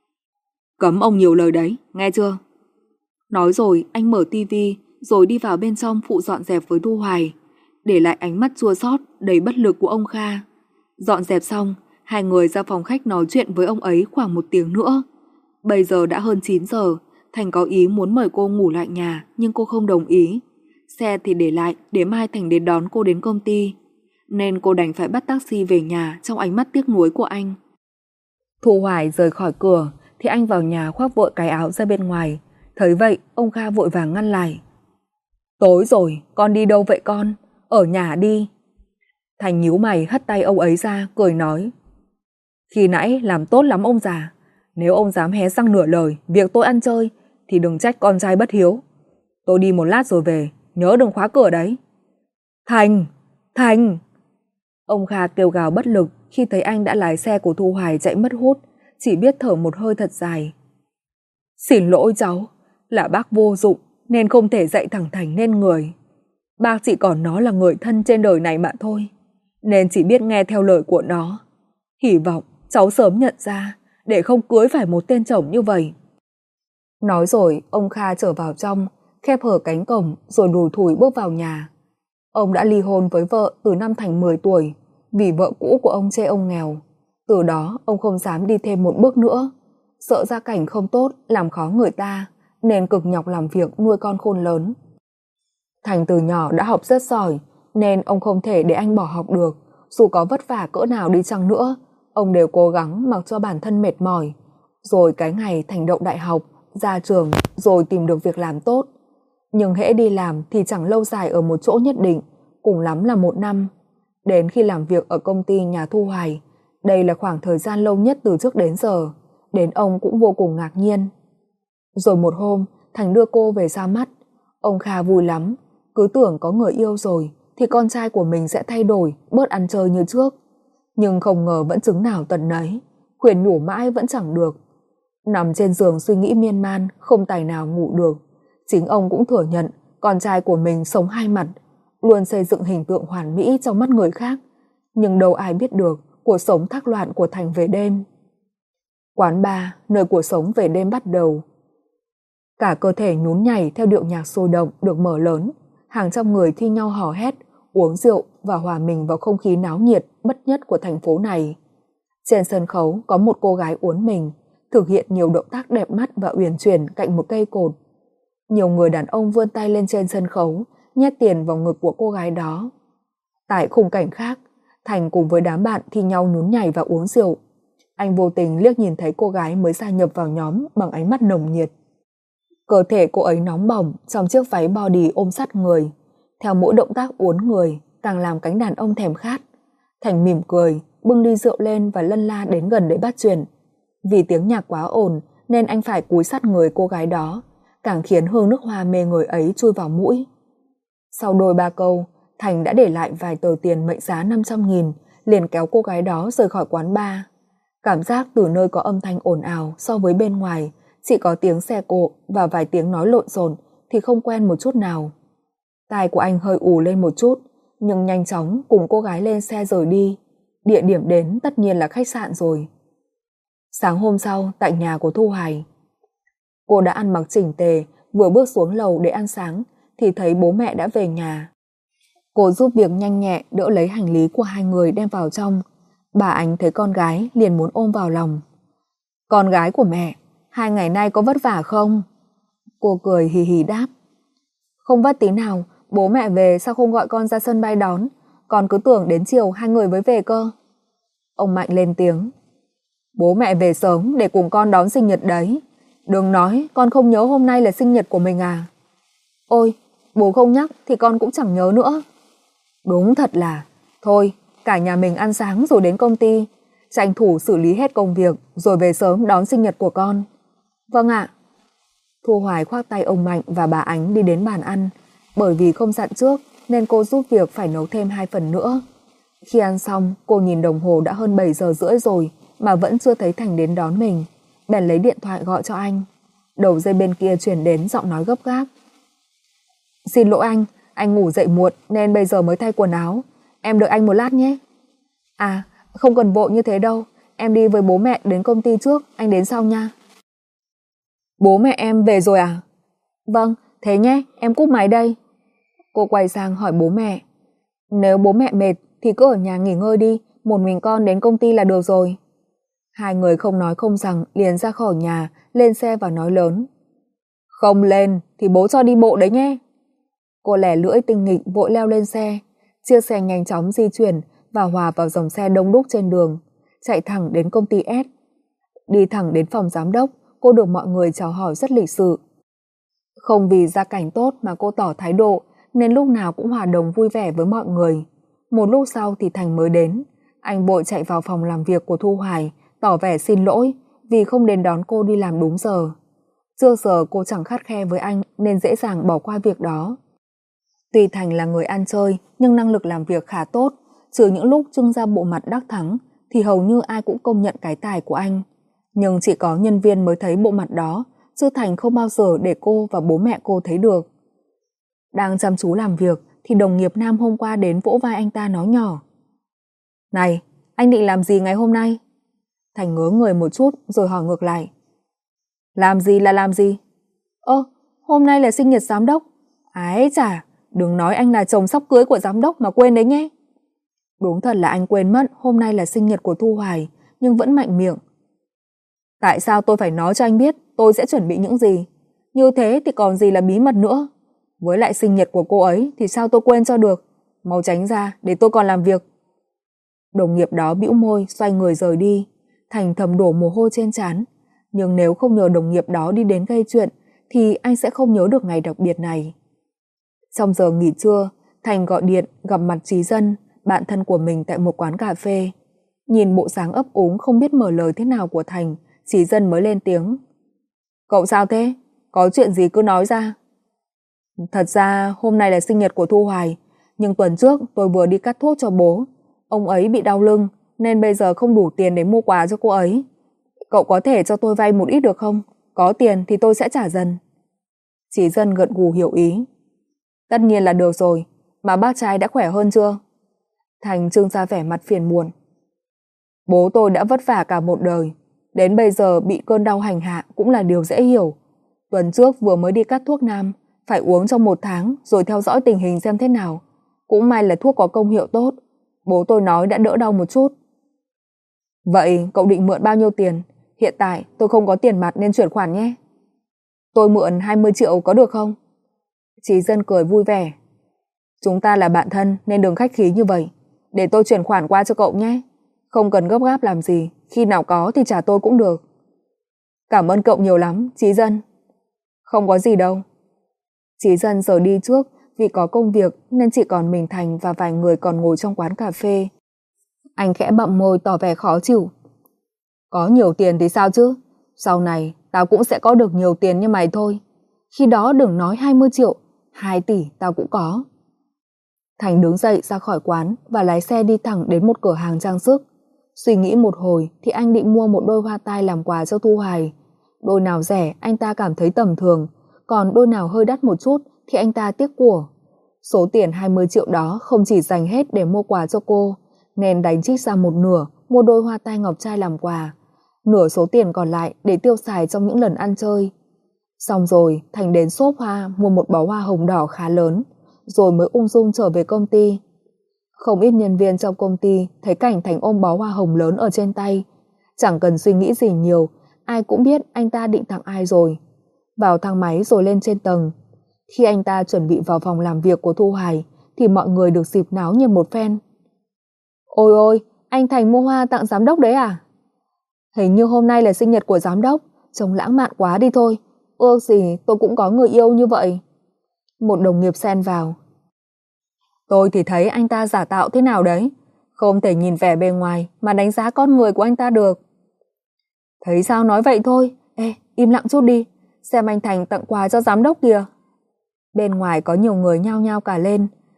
"Cấm ông nhiều lời đấy, nghe chưa?" Nói rồi anh mở tivi, rồi đi vào bên trong phụ dọn dẹp với Thu Hoài, để lại ánh mắt chua xót đầy bất lực của ông Kha. Dọn dẹp xong, hai người ra phòng khách nói chuyện với ông ấy khoảng một tiếng nữa. Bây giờ đã hơn chín giờ, Thành có ý muốn mời cô ngủ lại nhà, nhưng cô không đồng ý. Xe thì để lại để mai Thành đến đón cô đến công ty, nên cô đành phải bắt taxi về nhà trong ánh mắt tiếc nuối của anh. Thu Hoài rời khỏi cửa thì anh vào nhà khoác vội cái áo ra bên ngoài. Thấy vậy, ông Kha vội vàng ngăn lại. "Tối rồi, con đi đâu vậy con? Ở nhà đi." Thành nhíu mày hất tay ông ấy ra, cười nói: "Khi nãy làm tốt lắm ông già. Nếu ông dám hé răng nửa lời việc tôi ăn chơi thì đừng trách con trai bất hiếu. Tôi đi một lát rồi về, nhớ đừng khóa cửa đấy." "Thành! Thành!" Ông Kha kêu gào bất lực khi thấy anh đã lái xe của Thu Hoài chạy mất hút, chỉ biết thở một hơi thật dài. "Xin lỗi cháu, là bác vô dụng nên không thể dạy thằng Thành nên người. Bác chỉ còn nó là người thân trên đời này mà thôi, nên chỉ biết nghe theo lời của nó. Hy vọng cháu sớm nhận ra để không cưới phải một tên chồng như vậy." Nói rồi ông Kha trở vào trong, khép hở cánh cổng rồi lủi thủi bước vào nhà. Ông đã ly hôn với vợ từ năm Thành mười tuổi, vì vợ cũ của ông chê ông nghèo. Từ đó ông không dám đi thêm một bước nữa, sợ gia cảnh không tốt làm khó người ta, nên cực nhọc làm việc nuôi con khôn lớn. Thành từ nhỏ đã học rất giỏi, nên ông không thể để anh bỏ học được. Dù có vất vả cỡ nào đi chăng nữa, ông đều cố gắng mặc cho bản thân mệt mỏi. Rồi cái ngày Thành đậu đại học, ra trường, rồi tìm được việc làm tốt. Nhưng hễ đi làm thì chẳng lâu dài ở một chỗ nhất định, cùng lắm là một năm. Đến khi làm việc ở công ty nhà Thu Hoài, đây là khoảng thời gian lâu nhất từ trước đến giờ, đến ông cũng vô cùng ngạc nhiên. Rồi một hôm, Thành đưa cô về ra mắt. Ông Kha vui lắm, cứ tưởng có người yêu rồi thì con trai của mình sẽ thay đổi, bớt ăn chơi như trước. Nhưng không ngờ vẫn chứng nào tật nấy, khuyên nhủ mãi vẫn chẳng được. Nằm trên giường suy nghĩ miên man, không tài nào ngủ được. Chính ông cũng thừa nhận con trai của mình sống hai mặt, luôn xây dựng hình tượng hoàn mỹ trong mắt người khác. Nhưng đâu ai biết được cuộc sống thác loạn của Thành về đêm. Quán bar, nơi cuộc sống về đêm bắt đầu. Cả cơ thể nhún nhảy theo điệu nhạc sôi động được mở lớn, hàng trăm người thi nhau hò hét, uống rượu và hòa mình vào không khí náo nhiệt bất nhất của thành phố này. Trên sân khấu có một cô gái uốn mình, thực hiện nhiều động tác đẹp mắt và uyển chuyển cạnh một cây cột. Nhiều người đàn ông vươn tay lên trên sân khấu, nhét tiền vào ngực của cô gái đó. Tại khung cảnh khác, Thành cùng với đám bạn thi nhau nhún nhảy và uống rượu. Anh vô tình liếc nhìn thấy cô gái mới gia nhập vào nhóm bằng ánh mắt nồng nhiệt. Cơ thể cô ấy nóng bỏng trong chiếc váy body ôm sát người. Theo mỗi động tác uốn người, càng làm cánh đàn ông thèm khát. Thành mỉm cười, bưng ly rượu lên và lân la đến gần để bắt chuyện. Vì tiếng nhạc quá ồn nên anh phải cúi sát người cô gái đó, càng khiến hương nước hoa mê người ấy chui vào mũi. Sau đôi ba câu, Thành đã để lại vài tờ tiền mệnh giá năm trăm nghìn, liền kéo cô gái đó rời khỏi quán bar. Cảm giác từ nơi có âm thanh ồn ào so với bên ngoài, chỉ có tiếng xe cộ và vài tiếng nói lộn xộn thì không quen một chút nào. Tai của anh hơi ù lên một chút, nhưng nhanh chóng cùng cô gái lên xe rời đi. Địa điểm đến tất nhiên là khách sạn rồi. Sáng hôm sau, tại nhà của Thu Hoài, cô đã ăn mặc chỉnh tề, vừa bước xuống lầu để ăn sáng thì thấy bố mẹ đã về nhà. Cô giúp việc nhanh nhẹ đỡ lấy hành lý của hai người đem vào trong. Bà Ánh thấy con gái liền muốn ôm vào lòng. "Con gái của mẹ, hai ngày nay có vất vả không?" Cô cười hì hì đáp. "Không vất tí nào, bố mẹ về sao không gọi con ra sân bay đón, con cứ tưởng đến chiều hai người mới về cơ." Ông Mạnh lên tiếng. "Bố mẹ về sớm để cùng con đón sinh nhật đấy. Đừng nói con không nhớ hôm nay là sinh nhật của mình à?" "Ôi, bố không nhắc thì con cũng chẳng nhớ nữa." "Đúng thật là, thôi, cả nhà mình ăn sáng rồi đến công ty, tranh thủ xử lý hết công việc rồi về sớm đón sinh nhật của con." "Vâng ạ." Thu Hoài khoác tay ông Mạnh và bà Ánh đi đến bàn ăn, bởi vì không dặn trước nên cô giúp việc phải nấu thêm hai phần nữa. Khi ăn xong, cô nhìn đồng hồ đã hơn bảy giờ rưỡi rồi mà vẫn chưa thấy Thành đến đón mình. Bèn lấy điện thoại gọi cho anh. Đầu dây bên kia truyền đến giọng nói gấp gáp. Xin lỗi anh, anh ngủ dậy muộn nên bây giờ mới thay quần áo. Em đợi anh một lát nhé. À, không cần vội như thế đâu. Em đi với bố mẹ đến công ty trước, anh đến sau nha. Bố mẹ em về rồi à? Vâng, thế nhé, em cúp máy đây. Cô quay sang hỏi bố mẹ. Nếu bố mẹ mệt thì cứ ở nhà nghỉ ngơi đi, một mình con đến công ty là được rồi. Hai người không nói không rằng liền ra khỏi nhà, lên xe và nói lớn. Không lên thì bố cho đi bộ đấy nhé. Cô lẻ lưỡi tinh nghịch vội leo lên xe. Chiếc xe nhanh chóng di chuyển và hòa vào dòng xe đông đúc trên đường, chạy thẳng đến công ty S. Đi thẳng đến phòng giám đốc, cô được mọi người chào hỏi rất lịch sự. Không vì gia cảnh tốt mà cô tỏ thái độ, nên lúc nào cũng hòa đồng vui vẻ với mọi người. Một lúc sau thì Thành mới đến. Anh vội chạy vào phòng làm việc của Thu Hoài, tỏ vẻ xin lỗi vì không đến đón cô đi làm đúng giờ. Trước giờ cô chẳng khắt khe với anh nên dễ dàng bỏ qua việc đó. Tuy Thành là người ăn chơi nhưng năng lực làm việc khá tốt, trừ những lúc trưng ra bộ mặt đắc thắng thì hầu như ai cũng công nhận cái tài của anh. Nhưng chỉ có nhân viên mới thấy bộ mặt đó, chứ Thành không bao giờ để cô và bố mẹ cô thấy được. Đang chăm chú làm việc thì đồng nghiệp nam hôm qua đến vỗ vai anh ta nói nhỏ. Này, anh định làm gì ngày hôm nay? Thành ngớ người một chút rồi hỏi ngược lại. Làm gì là làm gì? Ơ, hôm nay là sinh nhật giám đốc. Ái chà, đừng nói anh là chồng sắp cưới của giám đốc mà quên đấy nhé. Đúng thật là anh quên mất hôm nay là sinh nhật của Thu Hoài, nhưng vẫn mạnh miệng. Tại sao tôi phải nói cho anh biết tôi sẽ chuẩn bị những gì? Như thế thì còn gì là bí mật nữa. Với lại sinh nhật của cô ấy thì sao tôi quên cho được. Mau tránh ra để tôi còn làm việc. Đồng nghiệp đó bĩu môi xoay người rời đi. Thành thầm đổ mồ hôi trên trán. Nhưng nếu không nhờ đồng nghiệp đó đi đến gây chuyện thì anh sẽ không nhớ được ngày đặc biệt này. Trong giờ nghỉ trưa, Thành gọi điện gặp mặt Trí Dân, bạn thân của mình tại một quán cà phê. Nhìn bộ dáng ấp úng không biết mở lời thế nào của Thành, Trí Dân mới lên tiếng. Cậu sao thế? Có chuyện gì cứ nói ra. Thật ra hôm nay là sinh nhật của Thu Hoài, nhưng tuần trước tôi vừa đi cắt thuốc cho bố. Ông ấy bị đau lưng nên bây giờ không đủ tiền để mua quà cho cô ấy. Cậu có thể cho tôi vay một ít được không? Có tiền thì tôi sẽ trả dần. Trí Dân gật gù hiểu ý. Tất nhiên là được rồi, mà bác trai đã khỏe hơn chưa? Thành trưng ra vẻ mặt phiền muộn. Bố tôi đã vất vả cả một đời, đến bây giờ bị cơn đau hành hạ cũng là điều dễ hiểu. Tuần trước vừa mới đi cắt thuốc nam, phải uống trong một tháng rồi theo dõi tình hình xem thế nào. Cũng may là thuốc có công hiệu tốt, bố tôi nói đã đỡ đau một chút. Vậy cậu định mượn bao nhiêu tiền? Hiện tại tôi không có tiền mặt nên chuyển khoản nhé. Tôi mượn hai mươi triệu có được không? Trí Dân cười vui vẻ. Chúng ta là bạn thân nên đừng khách khí như vậy. Để tôi chuyển khoản qua cho cậu nhé. Không cần gấp gáp làm gì, khi nào có thì trả tôi cũng được. Cảm ơn cậu nhiều lắm, Trí Dân. Không có gì đâu. Trí Dân giờ đi trước vì có công việc nên chỉ còn mình Thành và vài người còn ngồi trong quán cà phê. Anh khẽ bậm môi tỏ vẻ khó chịu. Có nhiều tiền thì sao chứ? Sau này tao cũng sẽ có được nhiều tiền như mày thôi. Khi đó đừng nói hai mươi triệu, hai tỷ tao cũng có. Thành đứng dậy ra khỏi quán và lái xe đi thẳng đến một cửa hàng trang sức. Suy nghĩ một hồi thì anh định mua một đôi hoa tai làm quà cho Thu Hoài. Đôi nào rẻ anh ta cảm thấy tầm thường, còn đôi nào hơi đắt một chút thì anh ta tiếc của. Số tiền hai mươi triệu đó không chỉ dành hết để mua quà cho cô, nên đánh trích ra một nửa mua đôi hoa tai ngọc trai làm quà. Nửa số tiền còn lại để tiêu xài trong những lần ăn chơi. Xong rồi Thành đến shop hoa mua một bó hoa hồng đỏ khá lớn, rồi mới ung dung trở về công ty. Không ít nhân viên trong công ty thấy cảnh Thành ôm bó hoa hồng lớn ở trên tay. Chẳng cần suy nghĩ gì nhiều, ai cũng biết anh ta định tặng ai rồi. Vào thang máy rồi lên trên tầng. Khi anh ta chuẩn bị vào phòng làm việc của Thu Hoài thì mọi người được dịp náo nhiệt một phen. Ôi ôi, anh Thành mua hoa tặng giám đốc đấy à? Hình như hôm nay là sinh nhật của giám đốc, trông lãng mạn quá đi thôi. Ước gì tôi cũng có người yêu như vậy. Một đồng nghiệp xen vào. Tôi thì thấy anh ta giả tạo thế nào đấy. Không thể nhìn vẻ bề ngoài mà đánh giá con người của anh ta được. Thấy sao nói vậy thôi. Ê, im lặng chút đi. Xem anh Thành tặng quà cho giám đốc kìa. Bên ngoài có nhiều người nhao nhao cả lên.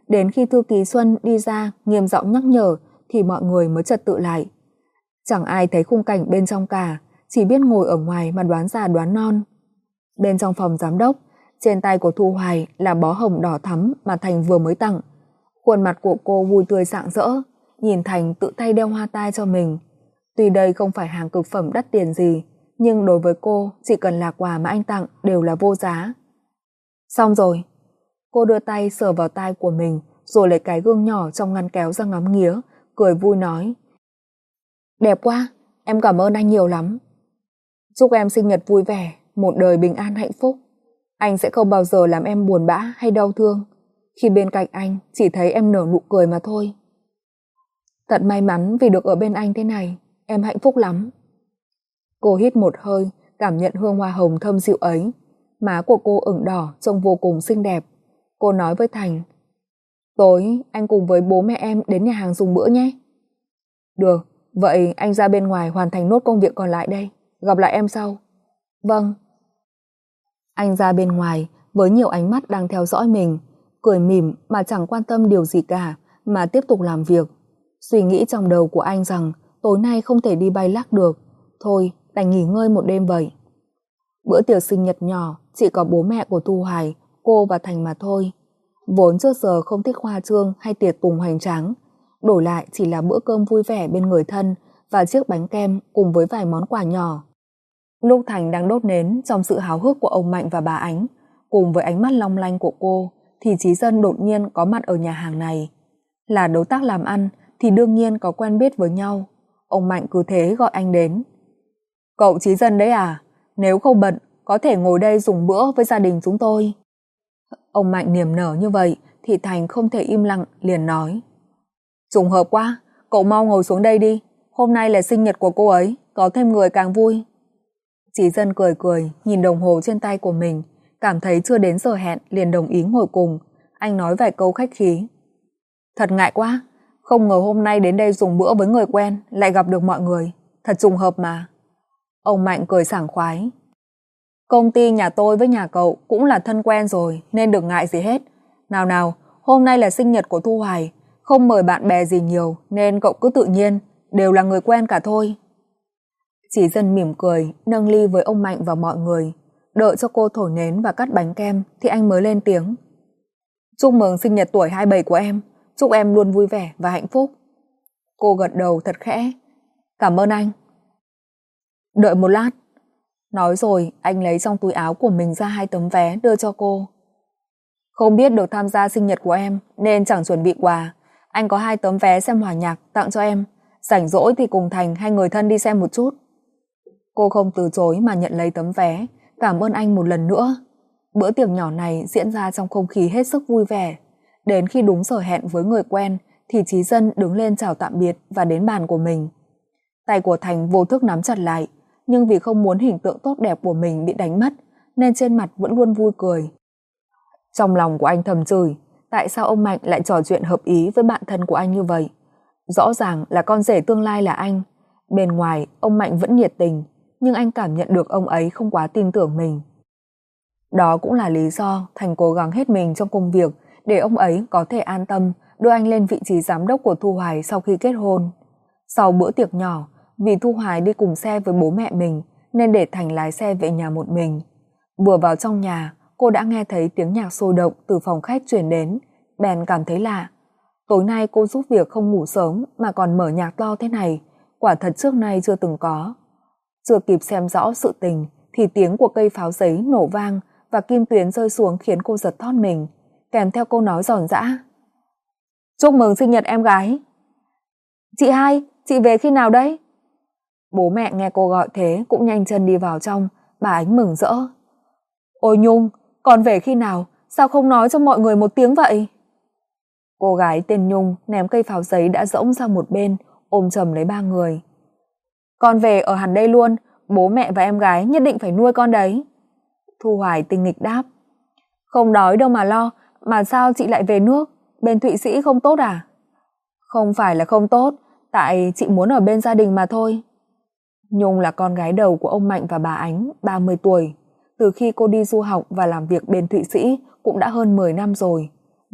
Đến khi thư ký Xuân đi ra nghiêm giọng nhắc nhở thì mọi người mới trật tự lại. Chẳng ai thấy khung cảnh bên trong cả, chỉ biết ngồi ở ngoài mà đoán già đoán non. Bên trong phòng giám đốc, trên tay của Thu Hoài là bó hồng đỏ thắm mà Thành vừa mới tặng. Khuôn mặt của cô vui tươi rạng rỡ, nhìn Thành tự tay đeo hoa tai cho mình. Tuy đây không phải hàng cực phẩm đắt tiền gì, nhưng đối với cô chỉ cần là quà mà anh tặng đều là vô giá. Xong rồi. Cô đưa tay sờ vào tai của mình rồi lấy cái gương nhỏ trong ngăn kéo ra ngắm nghía, cười vui nói. Đẹp quá, em cảm ơn anh nhiều lắm. Chúc em sinh nhật vui vẻ, một đời bình an hạnh phúc. Anh sẽ không bao giờ làm em buồn bã hay đau thương. Khi bên cạnh anh chỉ thấy em nở nụ cười mà thôi. Thật may mắn vì được ở bên anh thế này, em hạnh phúc lắm. Cô hít một hơi, cảm nhận hương hoa hồng thơm dịu ấy. Má của cô ửng đỏ trông vô cùng xinh đẹp. Cô nói với Thành, tối anh cùng với bố mẹ em đến nhà hàng dùng bữa nhé. Được, vậy anh ra bên ngoài hoàn thành nốt công việc còn lại đây. Gặp lại em sau. Vâng. Anh ra bên ngoài với nhiều ánh mắt đang theo dõi mình, cười mỉm mà chẳng quan tâm điều gì cả mà tiếp tục làm việc. Suy nghĩ trong đầu của anh rằng tối nay không thể đi bay lắc được, thôi đành nghỉ ngơi một đêm vậy. Bữa tiệc sinh nhật nhỏ chỉ có bố mẹ của Thu Hoài, cô và Thành mà thôi. Vốn trước giờ không thích hoa trương hay tiệc tùng hoành tráng, đổi lại chỉ là bữa cơm vui vẻ bên người thân và chiếc bánh kem cùng với vài món quà nhỏ. Lúc Thành đang đốt nến trong sự háo hức của ông Mạnh và bà Ánh, cùng với ánh mắt long lanh của cô, thì Chí Dân đột nhiên có mặt ở nhà hàng này. Là đối tác làm ăn thì đương nhiên có quen biết với nhau. Ông Mạnh cứ thế gọi anh đến. Cậu Chí Dân đấy à? Nếu không bận, có thể ngồi đây dùng bữa với gia đình chúng tôi. Ông Mạnh niềm nở như vậy thì Thành không thể im lặng, liền nói. Trùng hợp quá, cậu mau ngồi xuống đây đi. Hôm nay là sinh nhật của cô ấy, có thêm người càng vui. Chí Dân cười cười, nhìn đồng hồ trên tay của mình, cảm thấy chưa đến giờ hẹn liền đồng ý ngồi cùng. Anh nói vài câu khách khí. Thật ngại quá, không ngờ hôm nay đến đây dùng bữa với người quen lại gặp được mọi người, thật trùng hợp mà. Ông Mạnh cười sảng khoái. Công ty nhà tôi với nhà cậu cũng là thân quen rồi nên đừng ngại gì hết. Nào nào, hôm nay là sinh nhật của Thu Hoài, không mời bạn bè gì nhiều nên cậu cứ tự nhiên, đều là người quen cả thôi. Chí Dân mỉm cười, nâng ly với ông Mạnh và mọi người. Đợi cho cô thổi nến và cắt bánh kem thì anh mới lên tiếng. Chúc mừng sinh nhật tuổi hai mươi bảy của em, chúc em luôn vui vẻ và hạnh phúc. Cô gật đầu thật khẽ. Cảm ơn anh. Đợi một lát. Nói rồi anh lấy trong túi áo của mình ra hai tấm vé đưa cho cô. Không biết được tham gia sinh nhật của em nên chẳng chuẩn bị quà. Anh có hai tấm vé xem hòa nhạc tặng cho em. Rảnh rỗi thì cùng Thành hay người thân đi xem một chút. Cô không từ chối mà nhận lấy tấm vé, cảm ơn anh một lần nữa. Bữa tiệc nhỏ này diễn ra trong không khí hết sức vui vẻ. Đến khi đúng giờ hẹn với người quen thì Chí Dân đứng lên chào tạm biệt và đến bàn của mình. Tay của Thành vô thức nắm chặt lại, nhưng vì không muốn hình tượng tốt đẹp của mình bị đánh mất nên trên mặt vẫn luôn vui cười. Trong lòng của anh thầm chửi, tại sao ông Mạnh lại trò chuyện hợp ý với bạn thân của anh như vậy? Rõ ràng là con rể tương lai là anh. Bên ngoài ông Mạnh vẫn nhiệt tình, nhưng anh cảm nhận được ông ấy không quá tin tưởng mình. Đó cũng là lý do Thành cố gắng hết mình trong công việc để ông ấy có thể an tâm đưa anh lên vị trí giám đốc của Thu Hoài sau khi kết hôn. Sau bữa tiệc nhỏ, vì Thu Hoài đi cùng xe với bố mẹ mình nên để Thành lái xe về nhà một mình. Vừa vào trong nhà, cô đã nghe thấy tiếng nhạc sôi động từ phòng khách truyền đến, bèn cảm thấy lạ. Tối nay cô giúp việc không ngủ sớm mà còn mở nhạc to thế này, quả thật trước nay chưa từng có. Chưa kịp xem rõ sự tình thì tiếng của cây pháo giấy nổ vang và kim tuyến rơi xuống khiến cô giật thót mình, kèm theo câu nói giòn giã. Chúc mừng sinh nhật em gái. Chị hai, chị về khi nào đấy? Bố mẹ nghe cô gọi thế cũng nhanh chân đi vào trong, bà Ánh mừng rỡ. Ôi Nhung, con về khi nào? Sao không nói cho mọi người một tiếng vậy? Cô gái tên Nhung ném cây pháo giấy đã rỗng sang một bên, ôm chầm lấy ba người. Con về ở hẳn đây luôn, bố mẹ và em gái nhất định phải nuôi con đấy. Thu Hoài tinh nghịch đáp. Không đói đâu mà lo, mà sao chị lại về nước? Bên Thụy Sĩ không tốt à? Không phải là không tốt, tại chị muốn ở bên gia đình mà thôi. Nhung là con gái đầu của ông Mạnh và bà Ánh, ba mươi tuổi. Từ khi cô đi du học và làm việc bên Thụy Sĩ cũng đã hơn mười năm rồi.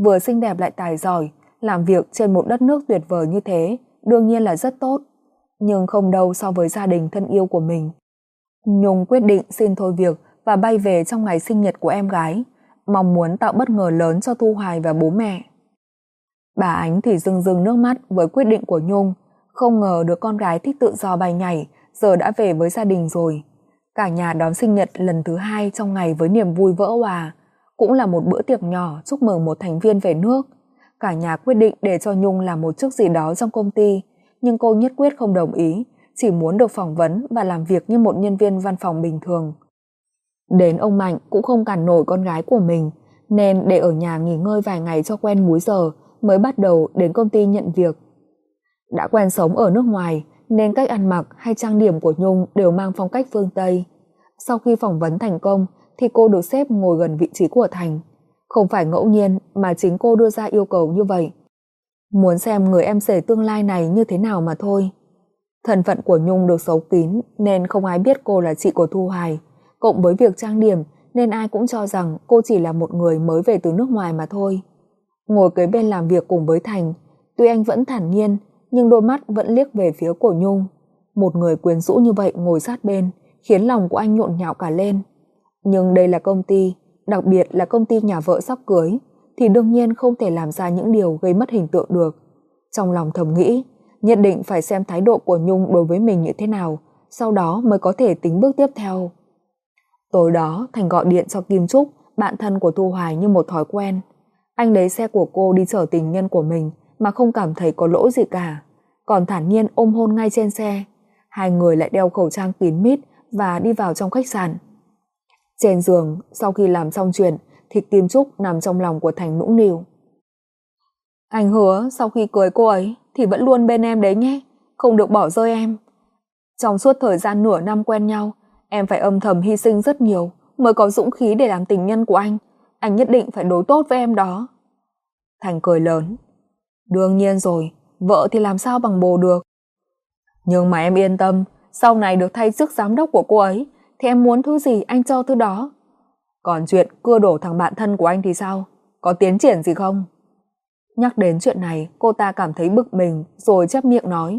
vừa xinh đẹp lại tài giỏi, làm việc trên một đất nước tuyệt vời như thế, đương nhiên là rất tốt, nhưng không đâu so với gia đình thân yêu của mình. Nhung quyết định xin thôi việc và bay về trong ngày sinh nhật của em gái, mong muốn tạo bất ngờ lớn cho Thu Hoài và bố mẹ. Bà Ánh thì rưng rưng nước mắt với quyết định của Nhung, không ngờ đứa con gái thích tự do bay nhảy giờ đã về với gia đình rồi. Cả nhà đón sinh nhật lần thứ hai trong ngày với niềm vui vỡ òa, cũng là một bữa tiệc nhỏ chúc mừng một thành viên về nước. Cả nhà quyết định để cho Nhung làm một chức gì đó trong công ty, nhưng cô nhất quyết không đồng ý, chỉ muốn được phỏng vấn và làm việc như một nhân viên văn phòng bình thường. Đến ông Mạnh cũng không cản nổi con gái của mình, nên để ở nhà nghỉ ngơi vài ngày cho quen múi giờ mới bắt đầu đến công ty nhận việc. Đã quen sống ở nước ngoài nên cách ăn mặc hay trang điểm của Nhung đều mang phong cách phương Tây. Sau khi phỏng vấn thành công thì cô được xếp ngồi gần vị trí của Thành. Không phải ngẫu nhiên mà chính cô đưa ra yêu cầu như vậy. Muốn xem người em rể tương lai này như thế nào mà thôi. Thân phận của Nhung được giấu kín nên không ai biết cô là chị của Thu Hoài. Cộng với việc trang điểm nên ai cũng cho rằng cô chỉ là một người mới về từ nước ngoài mà thôi. Ngồi kế bên làm việc cùng với Thành, tuy anh vẫn thản nhiên nhưng đôi mắt vẫn liếc về phía của Nhung. Một người quyến rũ như vậy ngồi sát bên khiến lòng của anh nhộn nhạo cả lên. Nhưng đây là công ty, đặc biệt là công ty nhà vợ sắp cưới, thì đương nhiên không thể làm ra những điều gây mất hình tượng được. Trong lòng thầm nghĩ, nhất định phải xem thái độ của Nhung đối với mình như thế nào, sau đó mới có thể tính bước tiếp theo. Tối đó, Thành gọi điện cho Kim Trúc, bạn thân của Thu Hoài như một thói quen. Anh lấy xe của cô đi chở tình nhân của mình mà không cảm thấy có lỗi gì cả, còn thản nhiên ôm hôn ngay trên xe. Hai người lại đeo khẩu trang kín mít và đi vào trong khách sạn. Trên giường, sau khi làm xong chuyện thì Kim Trúc nằm trong lòng của Thành nũng nịu. Anh hứa sau khi cưới cô ấy thì vẫn luôn bên em đấy nhé, không được bỏ rơi em. Trong suốt thời gian nửa năm quen nhau, em phải âm thầm hy sinh rất nhiều mới có dũng khí để làm tình nhân của anh. Anh nhất định phải đối tốt với em đó. Thành cười lớn. Đương nhiên rồi, vợ thì làm sao bằng bồ được. Nhưng mà em yên tâm, sau này được thay chức giám đốc của cô ấy thì em muốn thứ gì anh cho thứ đó. Còn chuyện cưa đổ thằng bạn thân của anh thì sao? Có tiến triển gì không? Nhắc đến chuyện này, cô ta cảm thấy bực mình rồi chép miệng nói.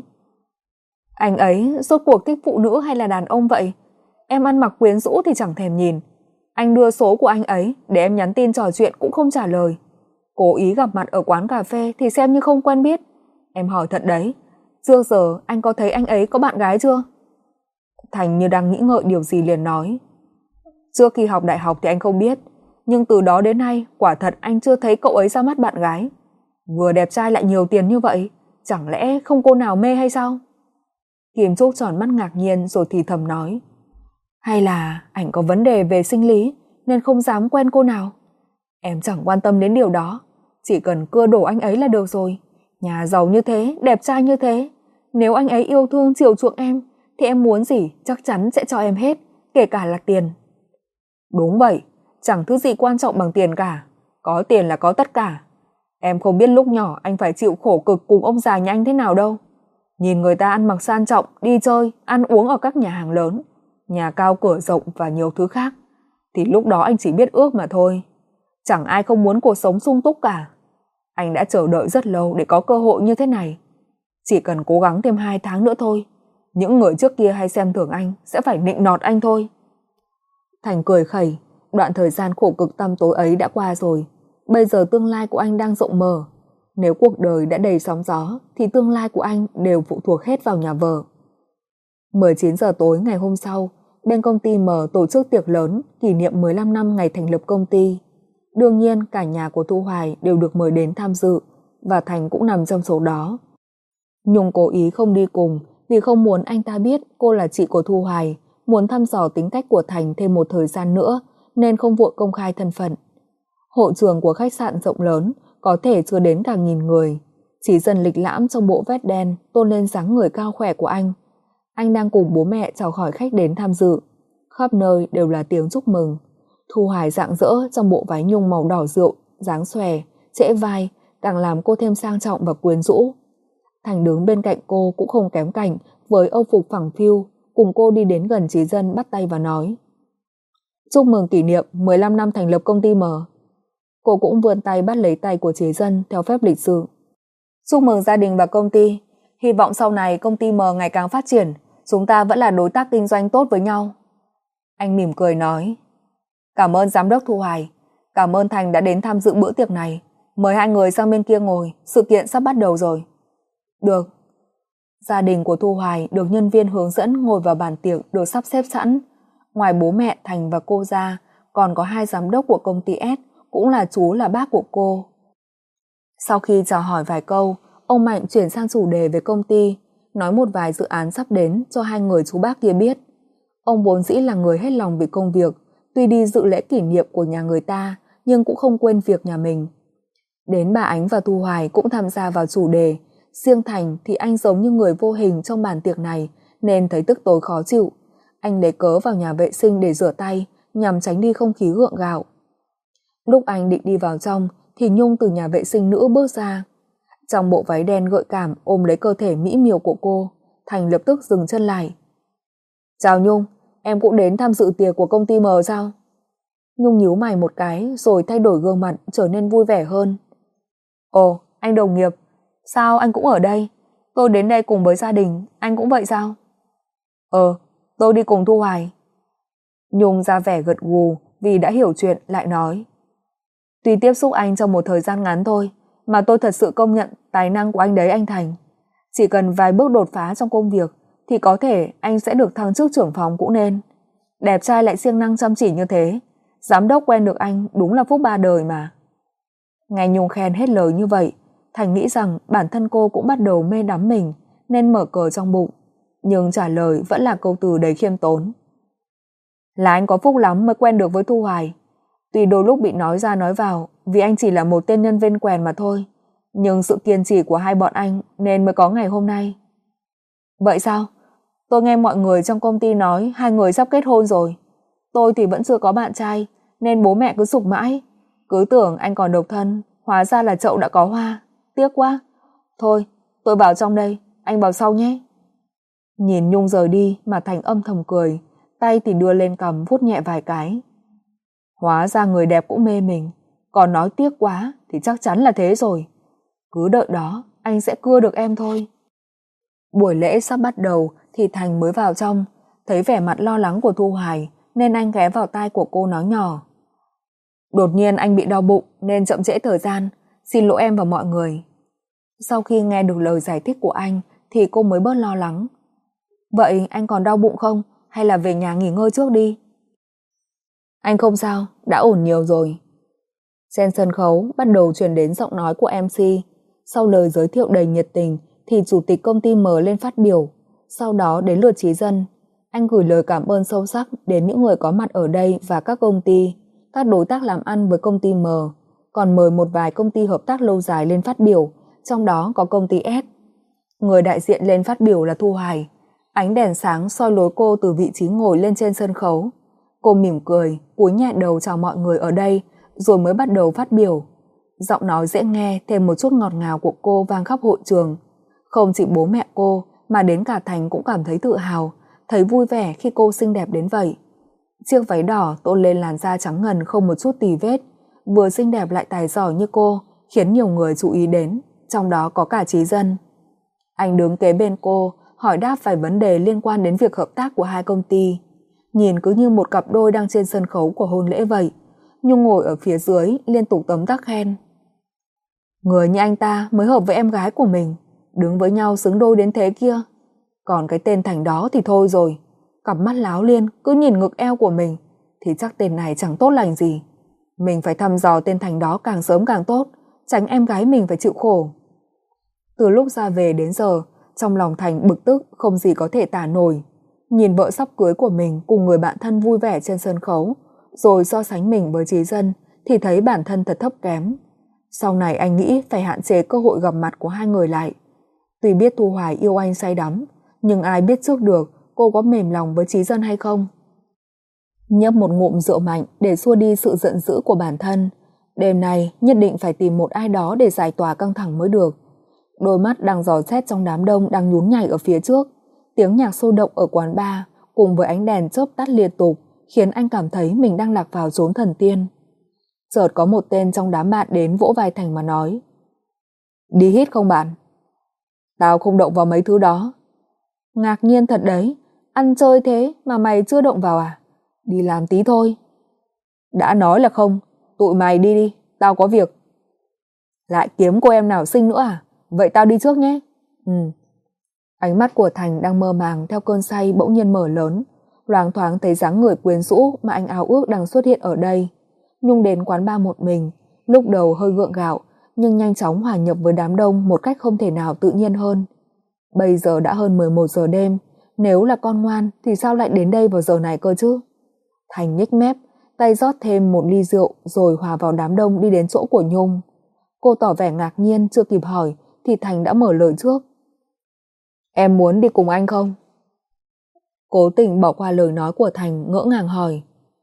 Anh ấy rốt cuộc thích phụ nữ hay là đàn ông vậy? Em ăn mặc quyến rũ thì chẳng thèm nhìn. Anh đưa số của anh ấy để em nhắn tin trò chuyện cũng không trả lời. Cố ý gặp mặt ở quán cà phê thì xem như không quen biết. Em hỏi thật đấy, trước giờ anh có thấy anh ấy có bạn gái chưa? Thành như đang nghĩ ngợi điều gì liền nói. Trước khi học đại học thì anh không biết, nhưng từ đó đến nay quả thật anh chưa thấy cậu ấy ra mắt bạn gái. Vừa đẹp trai lại nhiều tiền như vậy, chẳng lẽ không cô nào mê hay sao? Kim Trúc tròn mắt ngạc nhiên rồi thì thầm nói. Hay là ảnh có vấn đề về sinh lý nên không dám quen cô nào? Em chẳng quan tâm đến điều đó, chỉ cần cưa đổ anh ấy là được rồi. Nhà giàu như thế, đẹp trai như thế, nếu anh ấy yêu thương chiều chuộng em thì em muốn gì chắc chắn sẽ cho em hết, kể cả là tiền. Đúng vậy, chẳng thứ gì quan trọng bằng tiền cả, có tiền là có tất cả. Em không biết lúc nhỏ anh phải chịu khổ cực cùng ông già nhà anh thế nào đâu. Nhìn người ta ăn mặc sang trọng, đi chơi, ăn uống ở các nhà hàng lớn, nhà cao cửa rộng và nhiều thứ khác, thì lúc đó anh chỉ biết ước mà thôi. Chẳng ai không muốn cuộc sống sung túc cả. Anh đã chờ đợi rất lâu để có cơ hội như thế này. Chỉ cần cố gắng thêm hai tháng nữa thôi, những người trước kia hay xem thường anh sẽ phải nịnh nọt anh thôi. Thành cười khẩy, đoạn thời gian khổ cực tăm tối ấy đã qua rồi. Bây giờ tương lai của anh đang rộng mở. Nếu cuộc đời đã đầy sóng gió thì tương lai của anh đều phụ thuộc hết vào nhà vợ. mười chín giờ tối ngày hôm sau, bên công ty M tổ chức tiệc lớn kỷ niệm mười lăm năm ngày thành lập công ty. Đương nhiên cả nhà của Thu Hoài đều được mời đến tham dự và Thành cũng nằm trong số đó. Nhung cố ý không đi cùng vì không muốn anh ta biết cô là chị của Thu Hoài, muốn thăm dò tính cách của Thành thêm một thời gian nữa nên không vội công khai thân phận. Hội trường của khách sạn rộng lớn, có thể chứa đến cả nghìn người. Chỉ dần lịch lãm trong bộ vest đen tôn lên dáng người cao khỏe của anh. Anh đang cùng bố mẹ chào hỏi khách đến tham dự. Khắp nơi đều là tiếng chúc mừng. Thu Hoài rạng rỡ trong bộ váy nhung màu đỏ rượu, dáng xòe, trễ vai, càng làm cô thêm sang trọng và quyến rũ. Thành đứng bên cạnh cô cũng không kém cạnh với âu phục phẳng phiu, cùng cô đi đến gần Chí Dân bắt tay và nói. Chúc mừng kỷ niệm mười lăm năm thành lập công ty M. Cô cũng vươn tay bắt lấy tay của Chế Dân theo phép lịch sự. Chúc mừng gia đình và công ty. Hy vọng sau này công ty M ngày càng phát triển, chúng ta vẫn là đối tác kinh doanh tốt với nhau. Anh mỉm cười nói. Cảm ơn Giám đốc Thu Hoài. Cảm ơn Thành đã đến tham dự bữa tiệc này. Mời hai người sang bên kia ngồi, sự kiện sắp bắt đầu rồi. Được. Gia đình của Thu Hoài được nhân viên hướng dẫn ngồi vào bàn tiệc được sắp xếp sẵn. Ngoài bố mẹ Thành và cô ra, còn có hai giám đốc của công ty S, cũng là chú là bác của cô. Sau khi chào hỏi vài câu, ông Mạnh chuyển sang chủ đề về công ty, nói một vài dự án sắp đến cho hai người chú bác kia biết. Ông vốn dĩ là người hết lòng vì công việc, tuy đi dự lễ kỷ niệm của nhà người ta, nhưng cũng không quên việc nhà mình. Đến bà Ánh và Thu Hoài cũng tham gia vào chủ đề. Riêng Thành thì anh giống như người vô hình trong bàn tiệc này nên thấy tức tối khó chịu. Anh lấy cớ vào nhà vệ sinh để rửa tay nhằm tránh đi không khí gượng gạo. Lúc anh định đi vào trong thì Nhung từ nhà vệ sinh nữ bước ra. Trong bộ váy đen gợi cảm ôm lấy cơ thể mỹ miều của cô, Thành lập tức dừng chân lại. Chào Nhung, em cũng đến tham dự tiệc của công ty M sao? Nhung nhíu mày một cái rồi thay đổi gương mặt trở nên vui vẻ hơn. Ồ, anh đồng nghiệp, sao anh cũng ở đây? Tôi đến đây cùng với gia đình, anh cũng vậy sao? Ờ, tôi đi cùng Thu Hoài. Nhung ra vẻ gật gù vì đã hiểu chuyện lại nói. Tuy tiếp xúc anh trong một thời gian ngắn thôi, mà tôi thật sự công nhận tài năng của anh đấy anh Thành. Chỉ cần vài bước đột phá trong công việc thì có thể anh sẽ được thăng chức trưởng phòng cũng nên. Đẹp trai lại siêng năng chăm chỉ như thế, giám đốc quen được anh đúng là phúc ba đời mà. Nghe Nhung khen hết lời như vậy, Thành nghĩ rằng bản thân cô cũng bắt đầu mê đắm mình nên mở cờ trong bụng, nhưng trả lời vẫn là câu từ đầy khiêm tốn. Là anh có phúc lắm mới quen được với Thu Hoài. Tuy đôi lúc bị nói ra nói vào vì anh chỉ là một tên nhân viên quèn mà thôi, nhưng sự kiên trì của hai bọn anh nên mới có ngày hôm nay. Vậy sao? Tôi nghe mọi người trong công ty nói hai người sắp kết hôn rồi. Tôi thì vẫn chưa có bạn trai nên bố mẹ cứ giục mãi. Cứ tưởng anh còn độc thân, hóa ra là chậu đã có hoa. Tiếc quá. Thôi, tôi vào trong đây, anh vào sau nhé. Nhìn Nhung rời đi mà Thành âm thầm cười, tay thì đưa lên cằm vuốt nhẹ vài cái. Hóa ra người đẹp cũng mê mình, còn nói tiếc quá thì chắc chắn là thế rồi. Cứ đợi đó, anh sẽ cưa được em thôi. Buổi lễ sắp bắt đầu thì Thành mới vào trong, thấy vẻ mặt lo lắng của Thu Hoài nên anh ghé vào tai của cô nói nhỏ. Đột nhiên anh bị đau bụng nên chậm trễ thời gian, xin lỗi em và mọi người. Sau khi nghe được lời giải thích của anh thì cô mới bớt lo lắng. Vậy anh còn đau bụng không? Hay là về nhà nghỉ ngơi trước đi? Anh không sao, đã ổn nhiều rồi. Trên sân khấu bắt đầu truyền đến giọng nói của em xê. Sau lời giới thiệu đầy nhiệt tình thì chủ tịch công ty M lên phát biểu. Sau đó đến lượt Chí Dân. Anh gửi lời cảm ơn sâu sắc đến những người có mặt ở đây và các công ty, các đối tác làm ăn với công ty M, còn mời một vài công ty hợp tác lâu dài lên phát biểu, trong đó có công ty S. Người đại diện lên phát biểu là Thu Hoài. Ánh đèn sáng soi lối cô từ vị trí ngồi lên trên sân khấu. Cô mỉm cười, cúi nhẹ đầu chào mọi người ở đây, rồi mới bắt đầu phát biểu. Giọng nói dễ nghe thêm một chút ngọt ngào của cô vang khắp hội trường. Không chỉ bố mẹ cô, mà đến cả Thành cũng cảm thấy tự hào, thấy vui vẻ khi cô xinh đẹp đến vậy. Chiếc váy đỏ tôn lên làn da trắng ngần không một chút tì vết, vừa xinh đẹp lại tài giỏi như cô, khiến nhiều người chú ý đến, trong đó có cả Chí Dân. Anh đứng kế bên cô, hỏi đáp vài vấn đề liên quan đến việc hợp tác của hai công ty. Nhìn cứ như một cặp đôi đang trên sân khấu của hôn lễ vậy. Nhung ngồi ở phía dưới liên tục tấm tắc khen. Người như anh ta mới hợp với em gái của mình, đứng với nhau xứng đôi đến thế kia. Còn cái tên Thành đó thì thôi rồi, cặp mắt láo liên cứ nhìn ngực eo của mình thì chắc tên này chẳng tốt lành gì. Mình phải thăm dò tên Thành đó càng sớm càng tốt, tránh em gái mình phải chịu khổ. Từ lúc ra về đến giờ, trong lòng Thành bực tức không gì có thể tả nổi. Nhìn vợ sắp cưới của mình cùng người bạn thân vui vẻ trên sân khấu, rồi so sánh mình với Chí Dân thì thấy bản thân thật thấp kém. Sau này anh nghĩ phải hạn chế cơ hội gặp mặt của hai người lại. Tuy biết Thu Hoài yêu anh say đắm, nhưng ai biết trước được cô có mềm lòng với Chí Dân hay không. Nhấp một ngụm rượu mạnh để xua đi sự giận dữ của bản thân. Đêm nay nhất định phải tìm một ai đó để giải tỏa căng thẳng mới được. Đôi mắt đang dò xét trong đám đông đang nhún nhảy ở phía trước. Tiếng nhạc sôi động ở quán bar cùng với ánh đèn chớp tắt liên tục khiến anh cảm thấy mình đang lạc vào chốn thần tiên. Chợt có một tên trong đám bạn đến vỗ vai Thành mà nói: Đi hít không bạn? Tao không động vào mấy thứ đó. Ngạc nhiên thật đấy, ăn chơi thế mà mày chưa động vào à? Đi làm tí thôi. Đã nói là không, tụi mày đi đi, tao có việc. Lại kiếm cô em nào xinh nữa à? Vậy tao đi trước nhé. Ừ. Ánh mắt của Thành đang mơ màng theo cơn say bỗng nhiên mở lớn, loáng thoáng thấy dáng người quyến rũ mà anh ao ước đang xuất hiện ở đây. Nhung đến quán bar một mình, lúc đầu hơi gượng gạo, nhưng nhanh chóng hòa nhập với đám đông một cách không thể nào tự nhiên hơn. Bây giờ đã hơn mười một giờ đêm, nếu là con ngoan thì sao lại đến đây vào giờ này cơ chứ? Thành nhếch mép, tay rót thêm một ly rượu rồi hòa vào đám đông đi đến chỗ của Nhung. Cô tỏ vẻ ngạc nhiên chưa kịp hỏi thì Thành đã mở lời trước. Em muốn đi cùng anh không? Cố tình bỏ qua lời nói của Thành, ngỡ ngàng hỏi.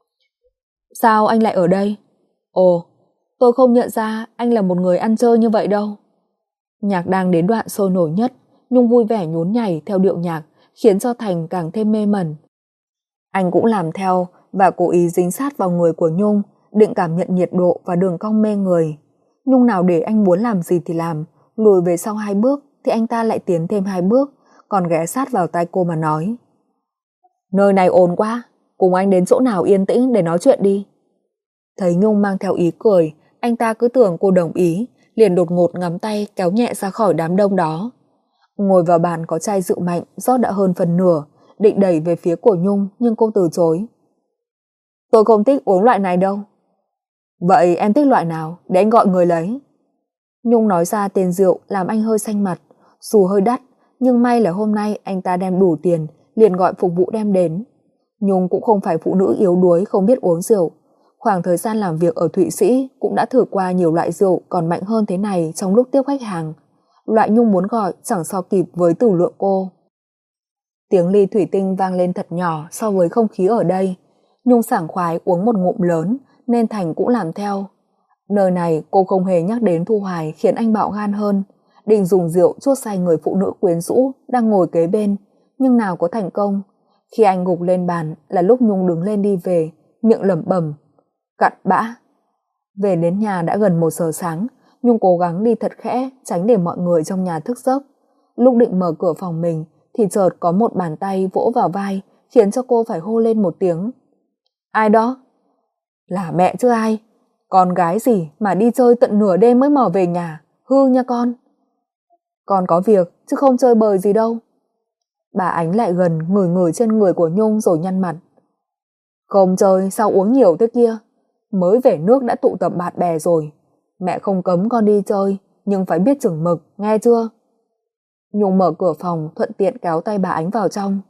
Sao anh lại ở đây? Ồ, tôi không nhận ra anh là một người ăn chơi như vậy đâu. Nhạc đang đến đoạn sôi nổi nhất, Nhung vui vẻ nhún nhảy theo điệu nhạc, khiến cho Thành càng thêm mê mẩn. Anh cũng làm theo và cố ý dính sát vào người của Nhung, định cảm nhận nhiệt độ và đường cong mê người. Nhung nào để anh muốn làm gì thì làm, lùi về sau hai bước thì anh ta lại tiến thêm hai bước, còn ghé sát vào tai cô mà nói. Nơi này ồn quá, cùng anh đến chỗ nào yên tĩnh để nói chuyện đi. Thấy Nhung mang theo ý cười, anh ta cứ tưởng cô đồng ý, liền đột ngột ngắm tay kéo nhẹ ra khỏi đám đông đó. Ngồi vào bàn có chai rượu mạnh rót đã hơn phần nửa, định đẩy về phía của Nhung nhưng cô từ chối. Tôi không thích uống loại này đâu. Vậy em thích loại nào để anh gọi người lấy? Nhung nói ra tên rượu làm anh hơi xanh mặt, dù hơi đắt nhưng may là hôm nay anh ta đem đủ tiền, liền gọi phục vụ đem đến. Nhung cũng không phải phụ nữ yếu đuối không biết uống rượu. Khoảng thời gian làm việc ở Thụy Sĩ cũng đã thử qua nhiều loại rượu còn mạnh hơn thế này trong lúc tiếp khách hàng. Loại Nhung muốn gọi chẳng so kịp với tử lượng cô. Tiếng ly thủy tinh vang lên thật nhỏ so với không khí ở đây. Nhung sảng khoái uống một ngụm lớn nên Thành cũng làm theo. Nơi này cô không hề nhắc đến Thu Hoài khiến anh bạo gan hơn, định dùng rượu chuốc say người phụ nữ quyến rũ đang ngồi kế bên, nhưng nào có thành công. Khi anh gục lên bàn là lúc Nhung đứng lên đi về, miệng lẩm bẩm, cặn bã. Về đến nhà đã gần một giờ sáng, Nhung cố gắng đi thật khẽ tránh để mọi người trong nhà thức giấc. Lúc định mở cửa phòng mình thì chợt có một bàn tay vỗ vào vai khiến cho cô phải hô lên một tiếng. Ai đó? Là mẹ chứ ai. Con gái gì mà đi chơi tận nửa đêm mới mò về nhà, hư nha con. Con có việc chứ không chơi bời gì đâu. Bà Ánh lại gần ngửi ngửi trên người của Nhung rồi nhăn mặt. Không chơi sao uống nhiều thế kia, mới về nước đã tụ tập bạn bè rồi. Mẹ không cấm con đi chơi nhưng phải biết chừng mực, nghe chưa? Nhung mở cửa phòng thuận tiện kéo tay bà Ánh vào trong.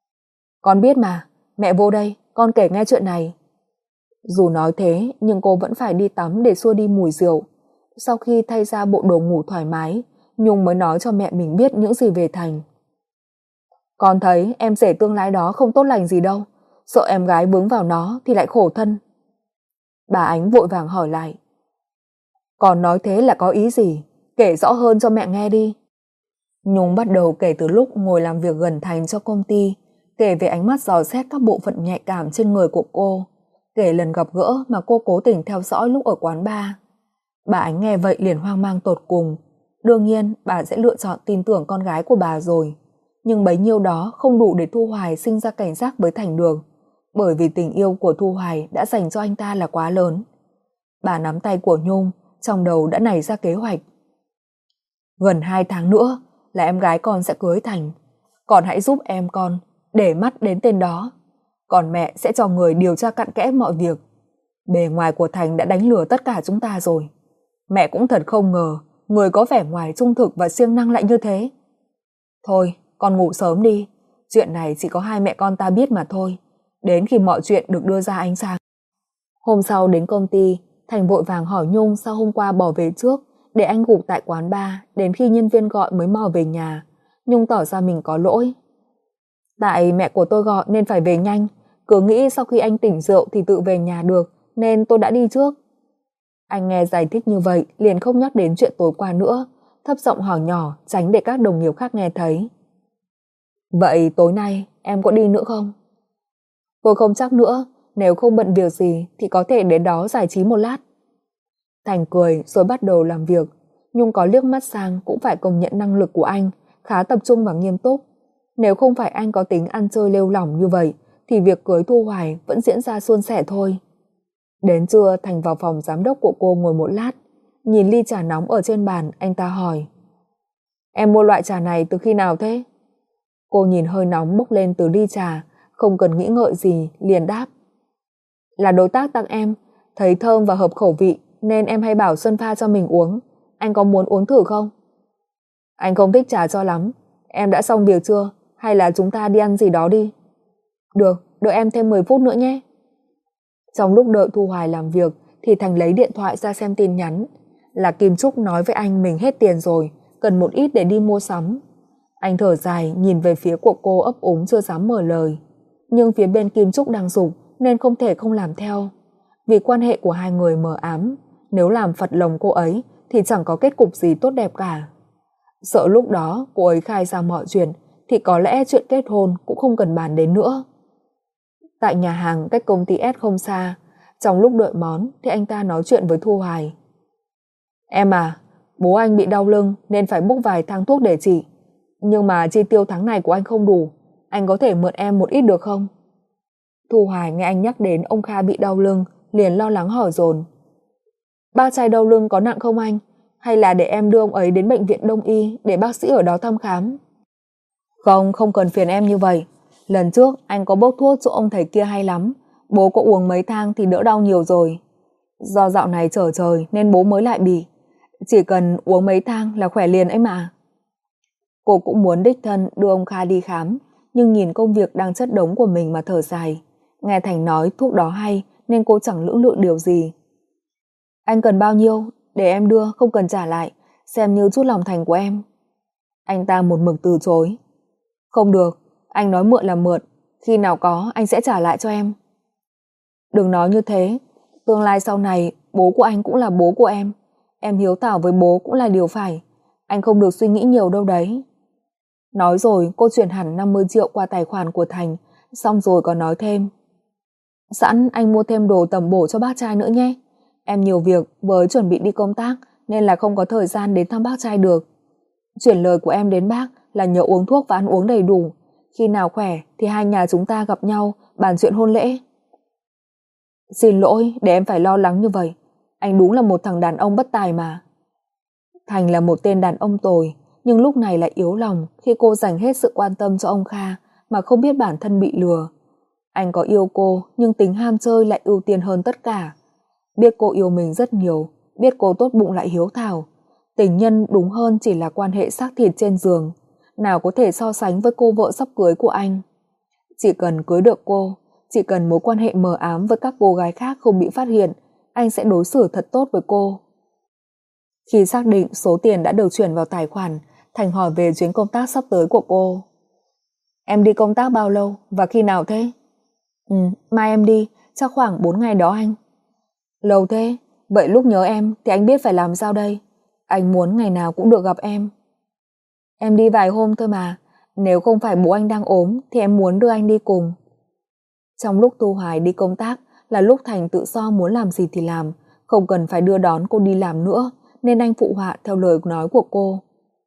Con biết mà, mẹ vô đây, con kể nghe chuyện này. Dù nói thế nhưng cô vẫn phải đi tắm để xua đi mùi rượu. Sau khi thay ra bộ đồ ngủ thoải mái, Nhung mới nói cho mẹ mình biết những gì về Thành. Con thấy em rể tương lai đó không tốt lành gì đâu, sợ em gái vướng vào nó thì lại khổ thân. Bà Ánh vội vàng hỏi lại. Con nói thế là có ý gì? Kể rõ hơn cho mẹ nghe đi. Nhung bắt đầu kể từ lúc ngồi làm việc gần Thành cho công ty, kể về ánh mắt dò xét các bộ phận nhạy cảm trên người của cô, kể lần gặp gỡ mà cô cố tình theo dõi lúc ở quán bar. Bà Ánh nghe vậy liền hoang mang tột cùng. Đương nhiên bà sẽ lựa chọn tin tưởng con gái của bà rồi, nhưng bấy nhiêu đó không đủ để Thu Hoài sinh ra cảnh giác với Thành được, bởi vì tình yêu của Thu Hoài đã dành cho anh ta là quá lớn. Bà nắm tay của Nhung, trong đầu đã nảy ra kế hoạch. Gần hai tháng nữa là em gái con sẽ cưới Thành, con hãy giúp em con để mắt đến tên đó, còn mẹ sẽ cho người điều tra cặn kẽ mọi việc. Bề ngoài của Thành đã đánh lừa tất cả chúng ta rồi. Mẹ cũng thật không ngờ người có vẻ ngoài trung thực và siêng năng lại như thế. Thôi, con ngủ sớm đi. Chuyện này chỉ có hai mẹ con ta biết mà thôi, đến khi mọi chuyện được đưa ra ánh sáng. Hôm sau đến công ty, Thành vội vàng hỏi Nhung sao hôm qua bỏ về trước, để anh gục tại quán bar đến khi nhân viên gọi mới mò về nhà. Nhung tỏ ra mình có lỗi. Tại mẹ của tôi gọi nên phải về nhanh, cứ nghĩ sau khi anh tỉnh rượu thì tự về nhà được, nên tôi đã đi trước. Anh nghe giải thích như vậy liền không nhắc đến chuyện tối qua nữa, thấp giọng hỏi nhỏ tránh để các đồng nghiệp khác nghe thấy. Vậy tối nay em có đi nữa không? Tôi không chắc nữa, nếu không bận việc gì thì có thể đến đó giải trí một lát. Thành cười rồi bắt đầu làm việc. Nhung có liếc mắt sang cũng phải công nhận năng lực của anh, khá tập trung và nghiêm túc. Nếu không phải anh có tính ăn chơi lêu lỏng như vậy, thì việc cưới Thu Hoài vẫn diễn ra suôn sẻ thôi. Đến trưa, Thành vào phòng giám đốc của cô ngồi một lát. Nhìn ly trà nóng ở trên bàn, anh ta hỏi: Em mua loại trà này từ khi nào thế? Cô nhìn hơi nóng bốc lên từ ly trà, không cần nghĩ ngợi gì, liền đáp: Là đối tác tặng em, thấy thơm và hợp khẩu vị nên em hay bảo Xuân pha cho mình uống. Anh có muốn uống thử không? Anh không thích trà cho lắm. Em đã xong việc chưa? Hay là chúng ta đi ăn gì đó đi? Được, đợi em thêm mười phút nữa nhé. Trong lúc đợi Thu Hoài làm việc thì Thành lấy điện thoại ra xem tin nhắn. Là Kim Trúc nói với anh mình hết tiền rồi, cần một ít để đi mua sắm. Anh thở dài nhìn về phía của cô ấp úng chưa dám mở lời. Nhưng phía bên Kim Trúc đang giục nên không thể không làm theo. Vì quan hệ của hai người mờ ám, nếu làm phật lòng cô ấy thì chẳng có kết cục gì tốt đẹp cả. Sợ lúc đó cô ấy khai ra mọi chuyện thì có lẽ chuyện kết hôn cũng không cần bàn đến nữa. Tại nhà hàng cách công ty S không xa, trong lúc đợi món thì anh ta nói chuyện với Thu Hoài. Em à, bố anh bị đau lưng nên phải book vài thang thuốc để trị. Nhưng mà chi tiêu tháng này của anh không đủ, anh có thể mượn em một ít được không? Thu Hoài nghe anh nhắc đến ông Kha bị đau lưng, liền lo lắng hỏi dồn. Bác trai đau lưng có nặng không anh? Hay là để em đưa ông ấy đến bệnh viện Đông Y để bác sĩ ở đó thăm khám? Không, không cần phiền em như vậy. Lần trước anh có bốc thuốc chỗ ông thầy kia hay lắm. Bố có uống mấy thang thì đỡ đau nhiều rồi. Do dạo này trở trời nên bố mới lại bị. Chỉ cần uống mấy thang là khỏe liền ấy mà. Cô cũng muốn đích thân đưa ông Kha đi khám, nhưng nhìn công việc đang chất đống của mình mà thở dài. Nghe Thành nói thuốc đó hay nên cô chẳng lưỡng lự điều gì. Anh cần bao nhiêu? Để em đưa, không cần trả lại, xem như chút lòng thành của em. Anh ta một mực từ chối. Không được, anh nói mượn là mượn, khi nào có anh sẽ trả lại cho em. Đừng nói như thế, tương lai sau này bố của anh cũng là bố của em. Em hiếu thảo với bố cũng là điều phải, anh không được suy nghĩ nhiều đâu đấy. Nói rồi cô chuyển hẳn năm mươi triệu qua tài khoản của Thành, xong rồi còn nói thêm. Sẵn anh mua thêm đồ tầm bổ cho bác trai nữa nhé. Em nhiều việc với chuẩn bị đi công tác nên là không có thời gian đến thăm bác trai được. Chuyển lời của em đến bác là nhớ uống thuốc và ăn uống đầy đủ. Khi nào khỏe thì hai nhà chúng ta gặp nhau bàn chuyện hôn lễ. Xin lỗi để em phải lo lắng như vậy. Anh đúng là một thằng đàn ông bất tài mà. Thành là một tên đàn ông tồi, nhưng lúc này lại yếu lòng khi cô dành hết sự quan tâm cho ông Kha mà không biết bản thân bị lừa. Anh có yêu cô nhưng tính ham chơi lại ưu tiên hơn tất cả. Biết cô yêu mình rất nhiều, biết cô tốt bụng lại hiếu thảo. Tình nhân đúng hơn chỉ là quan hệ xác thịt trên giường, nào có thể so sánh với cô vợ sắp cưới của anh. Chỉ cần cưới được cô, chỉ cần mối quan hệ mờ ám với các cô gái khác không bị phát hiện, anh sẽ đối xử thật tốt với cô. Khi xác định số tiền đã được chuyển vào tài khoản, Thành hỏi về chuyến công tác sắp tới của cô. Em đi công tác bao lâu và khi nào thế? Ừ, mai em đi, chắc khoảng bốn ngày đó anh. Lâu thế, vậy lúc nhớ em thì anh biết phải làm sao đây? Anh muốn ngày nào cũng được gặp em. Em đi vài hôm thôi mà, nếu không phải bố anh đang ốm thì em muốn đưa anh đi cùng. Trong lúc Thu Hoài đi công tác là lúc Thành tự do muốn làm gì thì làm, không cần phải đưa đón cô đi làm nữa, nên anh phụ họa theo lời nói của cô.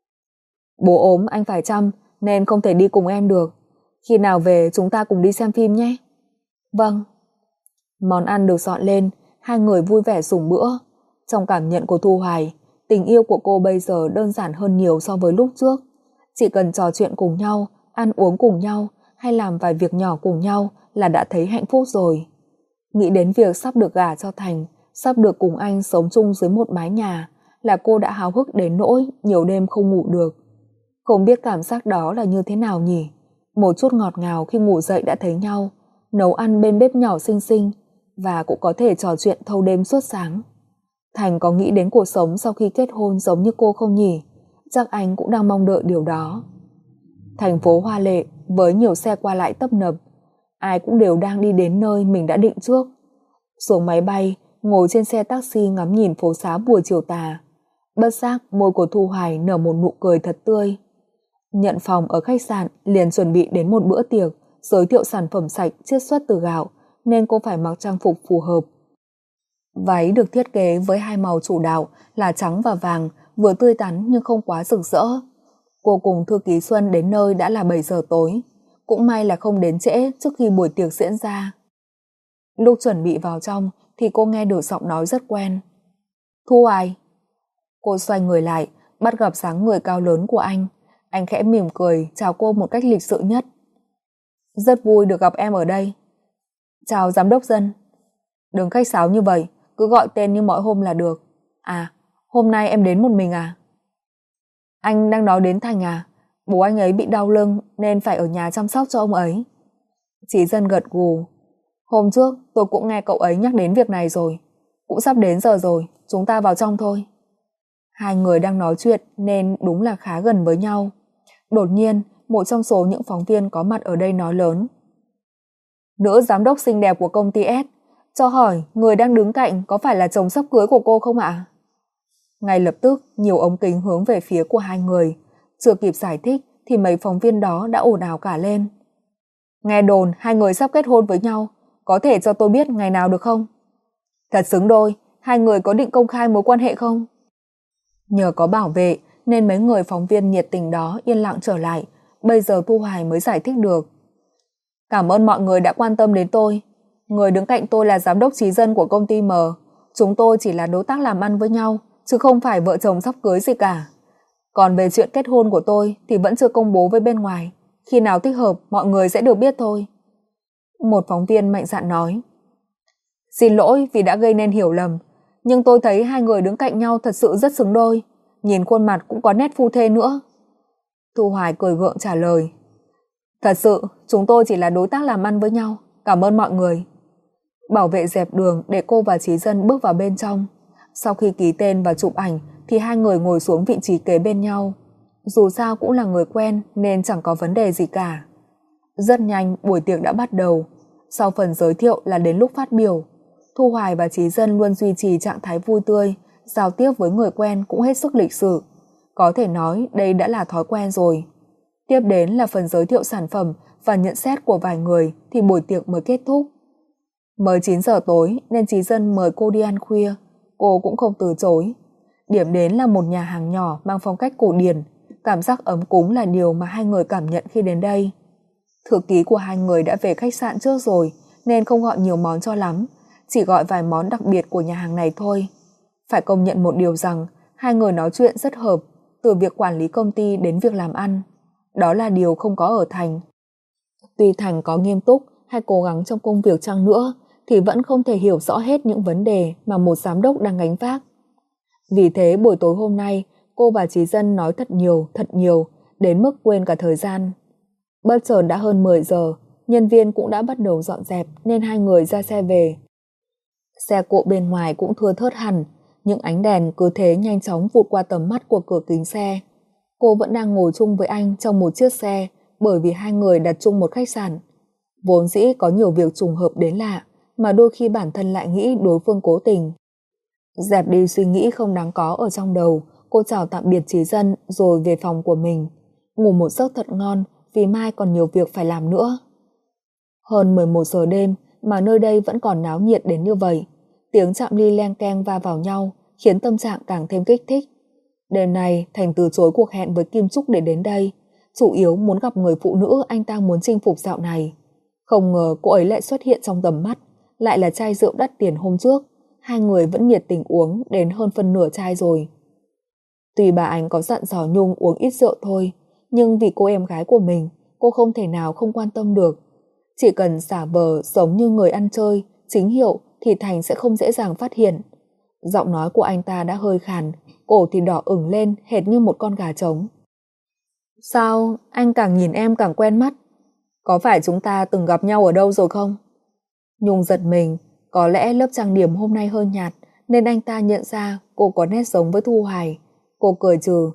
Bố ốm anh phải chăm nên không thể đi cùng em được. Khi nào về chúng ta cùng đi xem phim nhé. Vâng. Món ăn được dọn lên, hai người vui vẻ dùng bữa. Trong cảm nhận của Thu Hoài, tình yêu của cô bây giờ đơn giản hơn nhiều so với lúc trước. Chỉ cần trò chuyện cùng nhau, ăn uống cùng nhau hay làm vài việc nhỏ cùng nhau là đã thấy hạnh phúc rồi. Nghĩ đến việc sắp được gả cho Thành, sắp được cùng anh sống chung dưới một mái nhà, là cô đã háo hức đến nỗi nhiều đêm không ngủ được. Không biết cảm giác đó là như thế nào nhỉ? Một chút ngọt ngào khi ngủ dậy đã thấy nhau, nấu ăn bên bếp nhỏ xinh xinh, và cũng có thể trò chuyện thâu đêm suốt sáng. Thành có nghĩ đến cuộc sống sau khi kết hôn giống như cô không nhỉ? Chắc anh cũng đang mong đợi điều đó. Thành phố hoa lệ với nhiều xe qua lại tấp nập, ai cũng đều đang đi đến nơi mình đã định trước. Xuống máy bay, ngồi trên xe taxi ngắm nhìn phố xá buổi chiều tà. Bất giác môi của Thu Hoài nở một nụ cười thật tươi. Nhận phòng ở khách sạn liền chuẩn bị đến một bữa tiệc giới thiệu sản phẩm sạch chiết xuất từ gạo, nên cô phải mặc trang phục phù hợp. Váy được thiết kế với hai màu chủ đạo là trắng và vàng, vừa tươi tắn nhưng không quá rực rỡ. Cô cùng thư ký Xuân đến nơi đã là bảy giờ tối. Cũng may là không đến trễ trước khi buổi tiệc diễn ra. Lúc chuẩn bị vào trong thì cô nghe được giọng nói rất quen. Thu Hoài. Cô xoay người lại, bắt gặp dáng người cao lớn của anh. Anh khẽ mỉm cười chào cô một cách lịch sự nhất. Rất vui được gặp em ở đây. Chào giám đốc Dân. Đừng khách sáo như vậy, cứ gọi tên như mọi hôm là được. À, hôm nay em đến một mình à? Anh đang nói đến Thành à? Bố anh ấy bị đau lưng nên phải ở nhà chăm sóc cho ông ấy. Chị Dân gật gù. Hôm trước tôi cũng nghe cậu ấy nhắc đến việc này rồi. Cũng sắp đến giờ rồi, chúng ta vào trong thôi. Hai người đang nói chuyện nên đúng là khá gần với nhau. Đột nhiên, một trong số những phóng viên có mặt ở đây nói lớn. Nữ giám đốc xinh đẹp của công ty S, cho hỏi người đang đứng cạnh có phải là chồng sắp cưới của cô không ạ? Ngay lập tức, nhiều ống kính hướng về phía của hai người. Chưa kịp giải thích thì mấy phóng viên đó đã ồn ào cả lên. Nghe đồn hai người sắp kết hôn với nhau, có thể cho tôi biết ngày nào được không? Thật xứng đôi, hai người có định công khai mối quan hệ không? Nhờ có bảo vệ nên mấy người phóng viên nhiệt tình đó yên lặng trở lại. Bây giờ Thu Hoài mới giải thích được. Cảm ơn mọi người đã quan tâm đến tôi. Người đứng cạnh tôi là giám đốc Trí Dân của công ty M. Chúng tôi chỉ là đối tác làm ăn với nhau, chứ không phải vợ chồng sắp cưới gì cả. Còn về chuyện kết hôn của tôi thì vẫn chưa công bố với bên ngoài. Khi nào thích hợp mọi người sẽ được biết thôi. Một phóng viên mạnh dạn nói. Xin lỗi vì đã gây nên hiểu lầm, nhưng tôi thấy hai người đứng cạnh nhau thật sự rất xứng đôi. Nhìn khuôn mặt cũng có nét phu thê nữa. Thu Hoài cười gượng trả lời. Thật sự, chúng tôi chỉ là đối tác làm ăn với nhau. Cảm ơn mọi người. Bảo vệ dẹp đường để cô và Trí Dân bước vào bên trong. Sau khi ký tên và chụp ảnh thì hai người ngồi xuống vị trí kế bên nhau. Dù sao cũng là người quen nên chẳng có vấn đề gì cả. Rất nhanh buổi tiệc đã bắt đầu. Sau phần giới thiệu là đến lúc phát biểu. Thu Hoài và Trí Dân luôn duy trì trạng thái vui tươi, giao tiếp với người quen cũng hết sức lịch sự. Có thể nói đây đã là thói quen rồi. Tiếp đến là phần giới thiệu sản phẩm và nhận xét của vài người thì buổi tiệc mới kết thúc. Mới chín giờ tối nên Trí Dân mời cô đi ăn khuya. Cô cũng không từ chối. Điểm đến là một nhà hàng nhỏ mang phong cách cổ điển. Cảm giác ấm cúng là điều mà hai người cảm nhận khi đến đây. Thư ký của hai người đã về khách sạn trước rồi nên không gọi nhiều món cho lắm, chỉ gọi vài món đặc biệt của nhà hàng này thôi. Phải công nhận một điều rằng hai người nói chuyện rất hợp, từ việc quản lý công ty đến việc làm ăn. Đó là điều không có ở Thành. Tuy Thành có nghiêm túc hay cố gắng trong công việc chăng nữa thì vẫn không thể hiểu rõ hết những vấn đề mà một giám đốc đang gánh vác. Vì thế buổi tối hôm nay cô và Trí Dân nói thật nhiều, thật nhiều, đến mức quên cả thời gian. Bất chợt đã hơn mười giờ, nhân viên cũng đã bắt đầu dọn dẹp nên hai người ra xe về. Xe cộ bên ngoài cũng thưa thớt hẳn, những ánh đèn cứ thế nhanh chóng vụt qua tầm mắt của cửa kính xe. Cô vẫn đang ngồi chung với anh trong một chiếc xe bởi vì hai người đặt chung một khách sạn. Vốn dĩ có nhiều việc trùng hợp đến lạ mà đôi khi bản thân lại nghĩ đối phương cố tình. Dẹp đi suy nghĩ không đáng có ở trong đầu, cô chào tạm biệt Trí Dân rồi về phòng của mình. Ngủ một giấc thật ngon vì mai còn nhiều việc phải làm nữa. Hơn mười một giờ đêm mà nơi đây vẫn còn náo nhiệt đến như vậy. Tiếng chạm ly leng keng va vào nhau khiến tâm trạng càng thêm kích thích. Đêm nay Thành từ chối cuộc hẹn với Kim Trúc để đến đây, chủ yếu muốn gặp người phụ nữ anh ta muốn chinh phục dạo này. Không ngờ cô ấy lại xuất hiện trong tầm mắt, lại là chai rượu đắt tiền hôm trước. Hai người vẫn nhiệt tình uống đến hơn phân nửa chai rồi. Tuy bà Ánh có dặn dò Nhung uống ít rượu thôi, nhưng vì cô em gái của mình, cô không thể nào không quan tâm được. Chỉ cần giả vờ giống như người ăn chơi, chính hiệu thì Thành sẽ không dễ dàng phát hiện. Giọng nói của anh ta đã hơi khàn, cổ thì đỏ ửng lên hệt như một con gà trống. Sao anh càng nhìn em càng quen mắt? Có phải chúng ta từng gặp nhau ở đâu rồi không? Nhung giật mình, có lẽ lớp trang điểm hôm nay hơi nhạt nên anh ta nhận ra cô có nét giống với Thu Hoài. Cô cười trừ.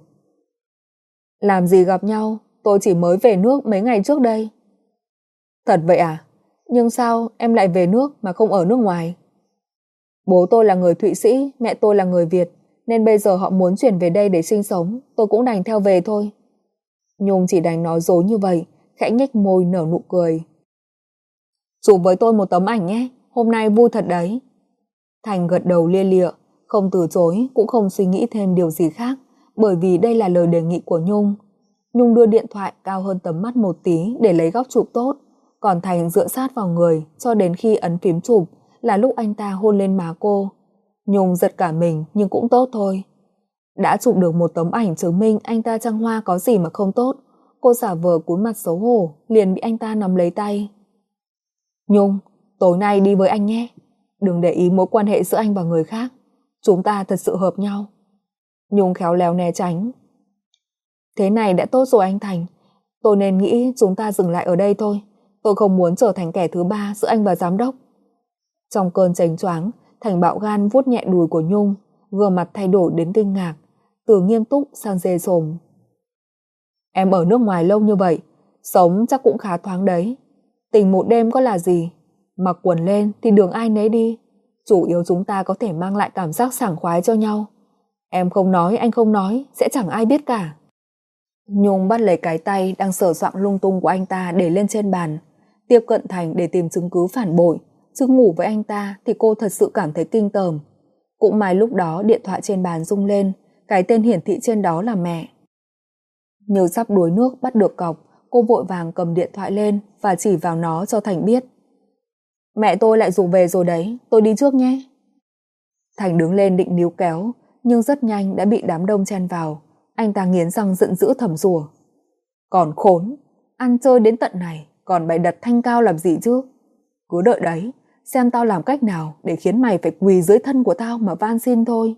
Làm gì gặp nhau, tôi chỉ mới về nước mấy ngày trước đây. Thật vậy à? Nhưng sao em lại về nước mà không ở nước ngoài? Bố tôi là người Thụy Sĩ, mẹ tôi là người Việt, nên bây giờ họ muốn chuyển về đây để sinh sống, tôi cũng đành theo về thôi. Nhung chỉ đành nói dối như vậy, khẽ nhếch môi nở nụ cười. Chụp với tôi một tấm ảnh nhé, hôm nay vui thật đấy. Thành gật đầu lia lịa, không từ chối cũng không suy nghĩ thêm điều gì khác, bởi vì đây là lời đề nghị của Nhung. Nhung đưa điện thoại cao hơn tầm mắt một tí để lấy góc chụp tốt, còn Thành dựa sát vào người cho đến khi ấn phím chụp là lúc anh ta hôn lên má cô. Nhung giật cả mình nhưng cũng tốt thôi. Đã chụp được một tấm ảnh chứng minh anh ta trăng hoa có gì mà không tốt, cô giả vờ cúi mặt xấu hổ liền bị anh ta nắm lấy tay. Nhung, tối nay đi với anh nhé. Đừng để ý mối quan hệ giữa anh và người khác. Chúng ta thật sự hợp nhau. Nhung khéo léo né tránh. Thế này đã tốt rồi anh Thành. Tôi nên nghĩ chúng ta dừng lại ở đây thôi. Tôi không muốn trở thành kẻ thứ ba giữa anh và giám đốc. Trong cơn chánh choáng, Thành bạo gan vuốt nhẹ đùi của Nhung, gương mặt thay đổi đến kinh ngạc, từ nghiêm túc sang dê sồm. Em ở nước ngoài lâu như vậy, sống chắc cũng khá thoáng đấy. Tình một đêm có là gì? Mặc quần lên thì đường ai nấy đi. Chủ yếu chúng ta có thể mang lại cảm giác sảng khoái cho nhau. Em không nói, anh không nói, sẽ chẳng ai biết cả. Nhung bắt lấy cái tay đang sờ soạng lung tung của anh ta để lên trên bàn, tiếp cận Thành để tìm chứng cứ phản bội, chứ ngủ với anh ta thì cô thật sự cảm thấy kinh tởm. Cũng may lúc đó điện thoại trên bàn rung lên, cái tên hiển thị trên đó là mẹ. Như sắp đuối nước bắt được cọc, cô vội vàng cầm điện thoại lên và chỉ vào nó cho Thành biết. Mẹ tôi lại rủ về rồi đấy, tôi đi trước nhé. Thành đứng lên định níu kéo, nhưng rất nhanh đã bị đám đông chen vào. Anh ta nghiến răng giận dữ thầm rủa. Còn khốn, ăn chơi đến tận này, còn bày đặt thanh cao làm gì chứ? Cứ đợi đấy, xem tao làm cách nào để khiến mày phải quỳ dưới thân của tao mà van xin thôi.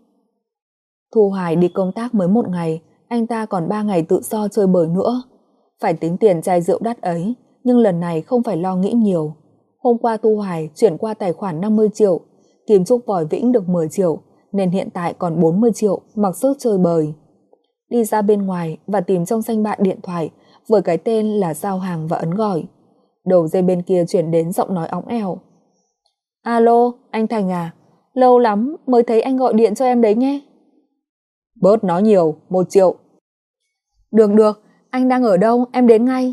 Thu Hoài đi công tác mới một ngày, anh ta còn ba ngày tự do chơi bời nữa. Phải tính tiền chai rượu đắt ấy, nhưng lần này không phải lo nghĩ nhiều. Hôm qua Thu Hoài chuyển qua tài khoản năm mươi triệu, Kim Trúc Vòi Vĩnh được mười triệu, nên hiện tại còn bốn mươi triệu mặc sức chơi bời. Đi ra bên ngoài và tìm trong danh bạ điện thoại với cái tên là giao hàng và ấn gọi. Đầu dây bên kia chuyển đến giọng nói óng ẻo. Alo, anh Thành à? Lâu lắm mới thấy anh gọi điện cho em đấy nhé. Bớt nói nhiều, một triệu. Được được, anh đang ở đâu, em đến ngay.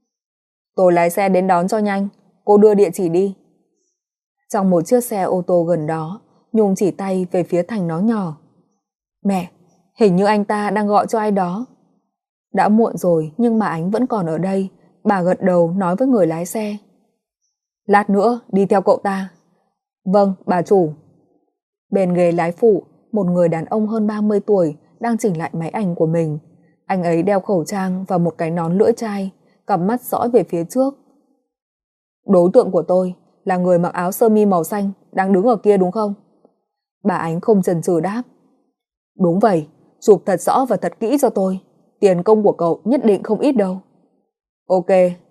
Tôi lái xe đến đón cho nhanh, cô đưa địa chỉ đi. Trong một chiếc xe ô tô gần đó, Nhung chỉ tay về phía Thành nói nhỏ. Mẹ, hình như anh ta đang gọi cho ai đó. Đã muộn rồi nhưng bà Ánh vẫn còn ở đây, bà gật đầu nói với người lái xe. Lát nữa đi theo cậu ta. Vâng, bà chủ. Bên ghế lái phụ, một người đàn ông hơn ba mươi tuổi đang chỉnh lại máy ảnh của mình. Anh ấy đeo khẩu trang và một cái nón lưỡi chai, cặp mắt dõi về phía trước. Đối tượng của tôi là người mặc áo sơ mi màu xanh đang đứng ở kia đúng không? Bà Ánh không chần chừ đáp. Đúng vậy, chụp thật rõ và thật kỹ cho tôi. Tiền công của cậu nhất định không ít đâu. Ok.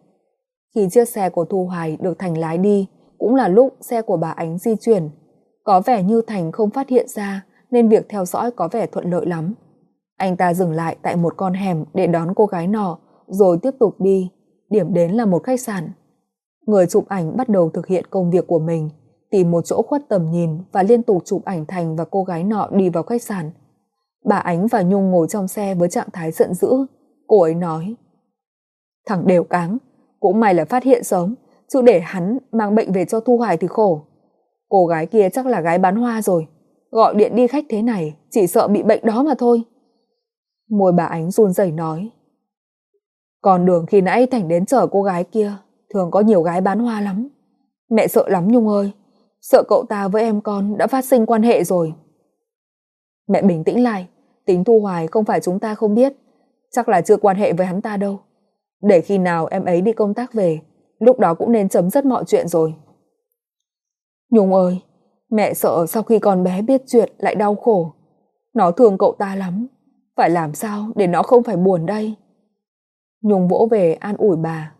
Khi chiếc xe của Thu Hoài được Thành lái đi, cũng là lúc xe của bà Ánh di chuyển. Có vẻ như Thành không phát hiện ra nên việc theo dõi có vẻ thuận lợi lắm. Anh ta dừng lại tại một con hẻm để đón cô gái nọ, rồi tiếp tục đi. Điểm đến là một khách sạn. Người chụp ảnh bắt đầu thực hiện công việc của mình, tìm một chỗ khuất tầm nhìn và liên tục chụp ảnh Thành và cô gái nọ đi vào khách sạn. Bà Ánh và Nhung ngồi trong xe với trạng thái giận dữ. Cô ấy nói. Thằng đều cáng, cũng may là phát hiện sớm, chứ để hắn mang bệnh về cho Thu Hoài thì khổ. Cô gái kia chắc là gái bán hoa rồi, gọi điện đi khách thế này chỉ sợ bị bệnh đó mà thôi. Môi bà Ánh run rẩy nói. Còn đường khi nãy Thành đến chở cô gái kia thường có nhiều gái bán hoa lắm. Mẹ sợ lắm Nhung ơi, sợ cậu ta với em con đã phát sinh quan hệ rồi. Mẹ bình tĩnh lại, tính Thu Hoài không phải chúng ta không biết, chắc là chưa quan hệ với hắn ta đâu. Để khi nào em ấy đi công tác về, lúc đó cũng nên chấm dứt mọi chuyện rồi. Nhung ơi, mẹ sợ sau khi con bé biết chuyện lại đau khổ. Nó thương cậu ta lắm, phải làm sao để nó không phải buồn đây. Nhung vỗ về an ủi bà.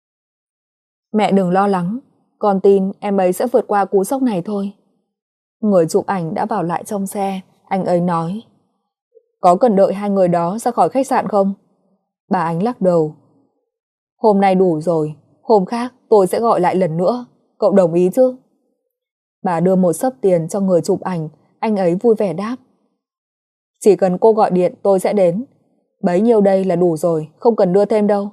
Mẹ đừng lo lắng, con tin em ấy sẽ vượt qua cú sốc này thôi. Người chụp ảnh đã vào lại trong xe, anh ấy nói. Có cần đợi hai người đó ra khỏi khách sạn không? Bà Ánh lắc đầu. Hôm nay đủ rồi, hôm khác tôi sẽ gọi lại lần nữa, cậu đồng ý chứ? Bà đưa một xấp tiền cho người chụp ảnh, anh ấy vui vẻ đáp. Chỉ cần cô gọi điện tôi sẽ đến, bấy nhiêu đây là đủ rồi, không cần đưa thêm đâu.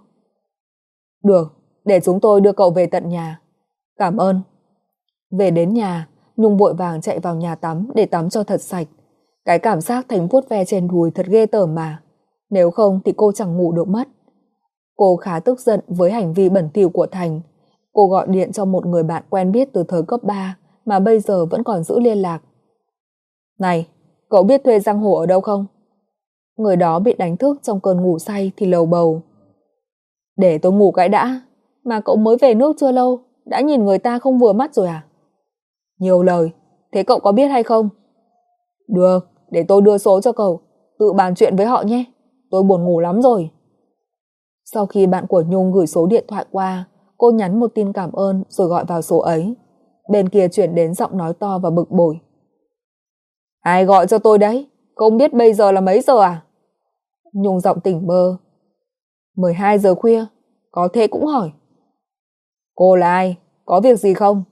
Được, để chúng tôi đưa cậu về tận nhà. Cảm ơn. Về đến nhà, Nhung vội vàng chạy vào nhà tắm để tắm cho thật sạch. Cái cảm giác Thành vuốt ve trên đùi thật ghê tởm mà. Nếu không thì cô chẳng ngủ được mất. Cô khá tức giận với hành vi bẩn thỉu của Thành. Cô gọi điện cho một người bạn quen biết từ thời cấp ba mà bây giờ vẫn còn giữ liên lạc. Này, cậu biết thuê giang hồ ở đâu không? Người đó bị đánh thức trong cơn ngủ say thì lầu bầu. Để tôi ngủ cái đã. Mà cậu mới về nước chưa lâu, đã nhìn người ta không vừa mắt rồi à? Nhiều lời, thế cậu có biết hay không? Được, để tôi đưa số cho cậu, tự bàn chuyện với họ nhé. Tôi buồn ngủ lắm rồi. Sau khi bạn của Nhung gửi số điện thoại qua, cô nhắn một tin cảm ơn rồi gọi vào số ấy. Bên kia chuyển đến giọng nói to và bực bội. Ai gọi cho tôi đấy? Không biết bây giờ là mấy giờ à? Nhung giọng tỉnh bơ. mười hai giờ khuya, có thế cũng hỏi. Cô là ai? Có việc gì không?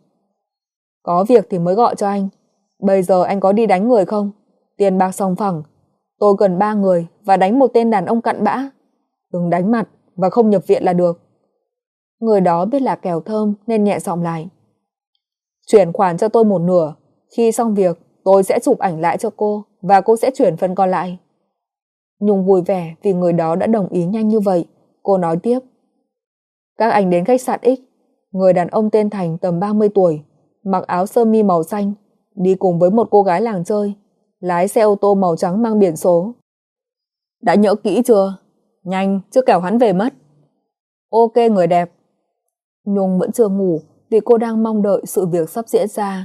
Có việc thì mới gọi cho anh. Bây giờ anh có đi đánh người không? Tiền bạc sòng phẳng. Tôi cần ba người và đánh một tên đàn ông cặn bã. Đừng đánh mặt và không nhập viện là được. Người đó biết là kèo thơm nên nhẹ giọng lại. Chuyển khoản cho tôi một nửa. Khi xong việc tôi sẽ chụp ảnh lại cho cô và cô sẽ chuyển phần còn lại. Nhung vui vẻ vì người đó đã đồng ý nhanh như vậy. Cô nói tiếp. Các anh đến khách sạn X. Người đàn ông tên Thành tầm ba mươi tuổi, mặc áo sơ mi màu xanh, đi cùng với một cô gái làng chơi, lái xe ô tô màu trắng mang biển số. Đã nhớ kỹ chưa? Nhanh, chứ kẻo hắn về mất. Ok người đẹp. Nhung vẫn chưa ngủ vì cô đang mong đợi sự việc sắp diễn ra.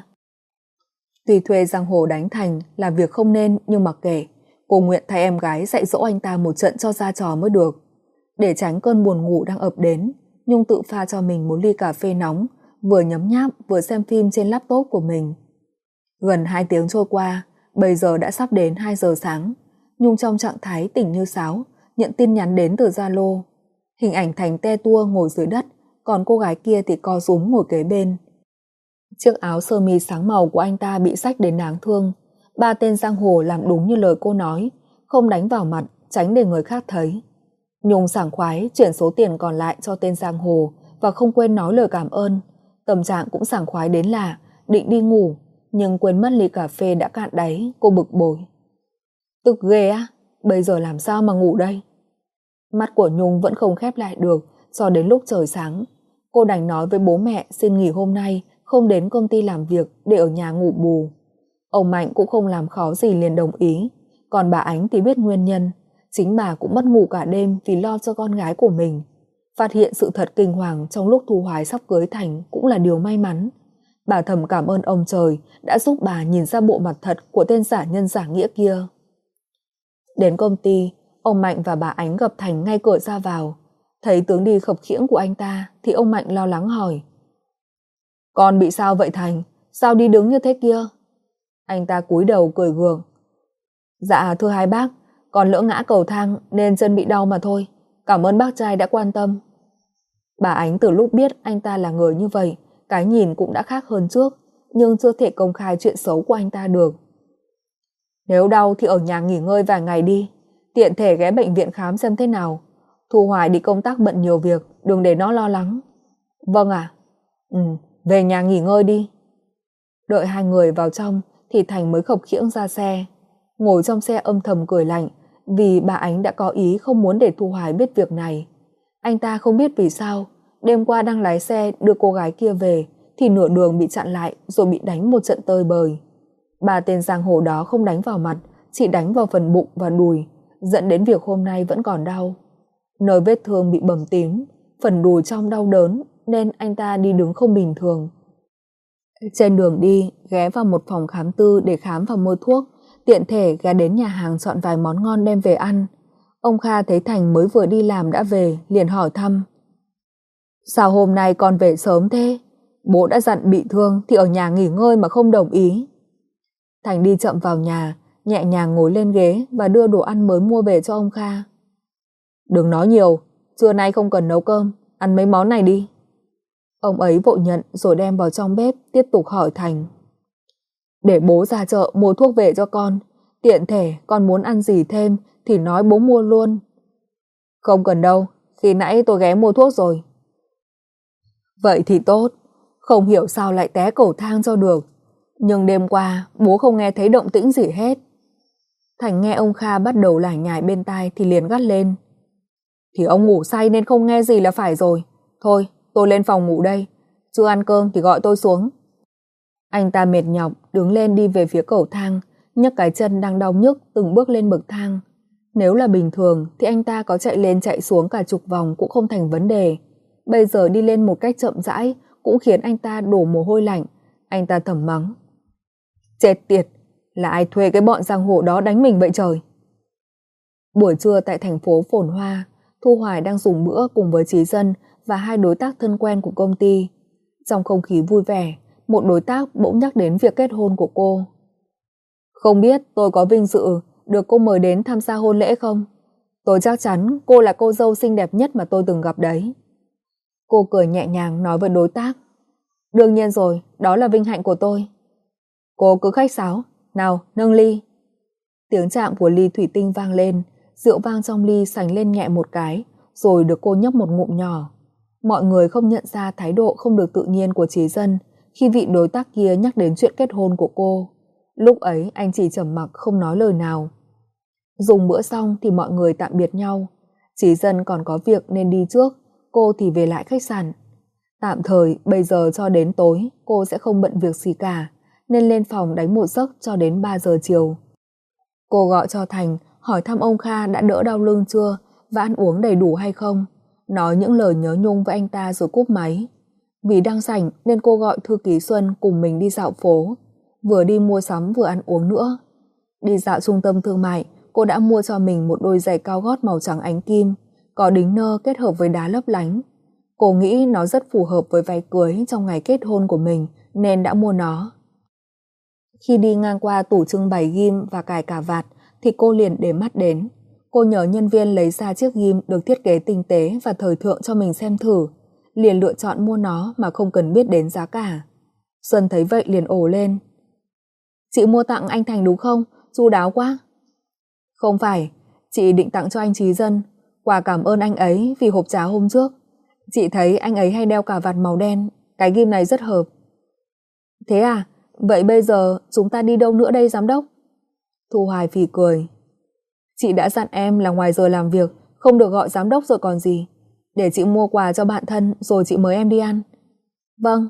Tuy thuê giang hồ đánh Thành là việc không nên, nhưng mặc kệ, cô nguyện thay em gái dạy dỗ anh ta một trận cho ra trò mới được. Để tránh cơn buồn ngủ đang ập đến, Nhung tự pha cho mình một ly cà phê nóng, vừa nhấm nháp vừa xem phim trên laptop của mình. Gần hai tiếng trôi qua, bây giờ đã sắp đến hai giờ sáng. Nhung trong trạng thái tỉnh như sáo, nhận tin nhắn đến từ Zalo. Hình ảnh Thành te tua ngồi dưới đất, còn cô gái kia thì co rúm ngồi kế bên. Chiếc áo sơ mi sáng màu của anh ta bị xách đến đáng thương. Ba tên giang hồ làm đúng như lời cô nói, không đánh vào mặt, tránh để người khác thấy. Nhung sảng khoái chuyển số tiền còn lại cho tên giang hồ và không quên nói lời cảm ơn. Tâm trạng cũng sảng khoái đến lạ, định đi ngủ, nhưng quên mất ly cà phê đã cạn đáy. Cô bực bội. Tức ghê á, bây giờ làm sao mà ngủ đây? Mắt của Nhung vẫn không khép lại được cho đến lúc trời sáng. Cô đành nói với bố mẹ xin nghỉ hôm nay, không đến công ty làm việc để ở nhà ngủ bù. Ông Mạnh cũng không làm khó gì liền đồng ý. Còn bà Ánh thì biết nguyên nhân. Chính bà cũng mất ngủ cả đêm vì lo cho con gái của mình. Phát hiện sự thật kinh hoàng trong lúc Thu Hoài sắp cưới Thành cũng là điều may mắn. Bà thầm cảm ơn ông trời đã giúp bà nhìn ra bộ mặt thật của tên giả nhân giả nghĩa kia. Đến công ty, ông Mạnh và bà Ánh gặp Thành ngay cửa ra vào. Thấy tướng đi khập khiễng của anh ta thì ông Mạnh lo lắng hỏi. Con bị sao vậy Thành? Sao đi đứng như thế kia? Anh ta cúi đầu cười gượng. Dạ thưa hai bác, con lỡ ngã cầu thang nên chân bị đau mà thôi. Cảm ơn bác trai đã quan tâm. Bà Ánh từ lúc biết anh ta là người như vậy, cái nhìn cũng đã khác hơn trước, nhưng chưa thể công khai chuyện xấu của anh ta được. Nếu đau thì ở nhà nghỉ ngơi vài ngày đi, tiện thể ghé bệnh viện khám xem thế nào. Thu Hoài đi công tác bận nhiều việc, đừng để nó lo lắng. Vâng ạ. Ừ, về nhà nghỉ ngơi đi. Đợi hai người vào trong thì Thành mới khập khiễng ra xe. Ngồi trong xe âm thầm cười lạnh vì bà Ánh đã có ý không muốn để Thu Hoài biết việc này. Anh ta không biết vì sao đêm qua đang lái xe đưa cô gái kia về thì nửa đường bị chặn lại rồi bị đánh một trận tơi bời. Ba tên giang hồ đó không đánh vào mặt, chỉ đánh vào phần bụng và đùi, dẫn đến việc hôm nay vẫn còn đau. Nơi vết thương bị bầm tím, phần đùi trong đau đớn nên anh ta đi đứng không bình thường. Trên đường đi, ghé vào một phòng khám tư để khám và mua thuốc, tiện thể ghé đến nhà hàng chọn vài món ngon đem về ăn. Ông Kha thấy Thành mới vừa đi làm đã về, liền hỏi thăm. Sao hôm nay con về sớm thế? Bố đã dặn bị thương thì ở nhà nghỉ ngơi mà không đồng ý. Thành đi chậm vào nhà, nhẹ nhàng ngồi lên ghế và đưa đồ ăn mới mua về cho ông Kha. Đừng nói nhiều, trưa nay không cần nấu cơm, ăn mấy món này đi. Ông ấy vội nhận rồi đem vào trong bếp, tiếp tục hỏi Thành. Để bố ra chợ mua thuốc về cho con, tiện thể con muốn ăn gì thêm thì nói bố mua luôn. Không cần đâu, khi nãy tôi ghé mua thuốc rồi. Vậy thì tốt, không hiểu sao lại té cầu thang cho được. Nhưng đêm qua bố không nghe thấy động tĩnh gì hết. Thành nghe ông Kha bắt đầu lải nhải bên tai thì liền gắt lên. Thì ông ngủ say nên không nghe gì là phải rồi. Thôi tôi lên phòng ngủ đây. Chưa ăn cơm thì gọi tôi xuống. Anh ta mệt nhọc đứng lên đi về phía cầu thang, nhấc cái chân đang đau nhức từng bước lên bậc thang. Nếu là bình thường thì anh ta có chạy lên chạy xuống cả chục vòng cũng không thành vấn đề. Bây giờ đi lên một cách chậm rãi cũng khiến anh ta đổ mồ hôi lạnh. Anh ta thầm mắng. Chết tiệt, là ai thuê cái bọn giang hồ đó đánh mình vậy trời? Buổi trưa tại thành phố phồn hoa, Thu Hoài đang dùng bữa cùng với Chí Dân và hai đối tác thân quen của công ty. Trong không khí vui vẻ, một đối tác bỗng nhắc đến việc kết hôn của cô. Không biết tôi có vinh dự được cô mời đến tham gia hôn lễ không? Tôi chắc chắn cô là cô dâu xinh đẹp nhất mà tôi từng gặp đấy. Cô cười nhẹ nhàng nói với đối tác. Đương nhiên rồi, đó là vinh hạnh của tôi. Cô cứ khách sáo, nào nâng ly. Tiếng chạm của ly thủy tinh vang lên, rượu vang trong ly sành lên nhẹ một cái, rồi được cô nhấp một ngụm nhỏ. Mọi người không nhận ra thái độ không được tự nhiên của Chí Dân khi vị đối tác kia nhắc đến chuyện kết hôn của cô. Lúc ấy anh chỉ trầm mặc không nói lời nào. Dùng bữa xong thì mọi người tạm biệt nhau. Chí Dân còn có việc nên đi trước, cô thì về lại khách sạn. Tạm thời bây giờ cho đến tối cô sẽ không bận việc gì cả, nên lên phòng đánh một giấc cho đến ba giờ chiều. Cô gọi cho Thành hỏi thăm ông Kha đã đỡ đau lưng chưa và ăn uống đầy đủ hay không, nói những lời nhớ nhung với anh ta rồi cúp máy. Vì đang rảnh nên cô gọi thư ký Xuân cùng mình đi dạo phố, vừa đi mua sắm vừa ăn uống nữa. Đi dạo trung tâm thương mại, cô đã mua cho mình một đôi giày cao gót màu trắng ánh kim, có đính nơ kết hợp với đá lấp lánh. Cô nghĩ nó rất phù hợp với váy cưới trong ngày kết hôn của mình nên đã mua nó. Khi đi ngang qua tủ trưng bày ghim và cài cà vạt thì cô liền để mắt đến. Cô nhờ nhân viên lấy ra chiếc ghim được thiết kế tinh tế và thời thượng cho mình xem thử, liền lựa chọn mua nó mà không cần biết đến giá cả. Xuân thấy vậy liền ồ lên. Chị mua tặng anh Thành đúng không? Chu đáo quá. Không phải, chị định tặng cho anh Chí Dân, quà cảm ơn anh ấy vì hộp trà hôm trước. Chị thấy anh ấy hay đeo cà vạt màu đen, cái ghim này rất hợp. Thế à? Vậy bây giờ chúng ta đi đâu nữa đây giám đốc? Thu Hoài phì cười. Chị đã dặn em là ngoài giờ làm việc không được gọi giám đốc rồi còn gì. Để chị mua quà cho bạn thân rồi chị mời em đi ăn. Vâng.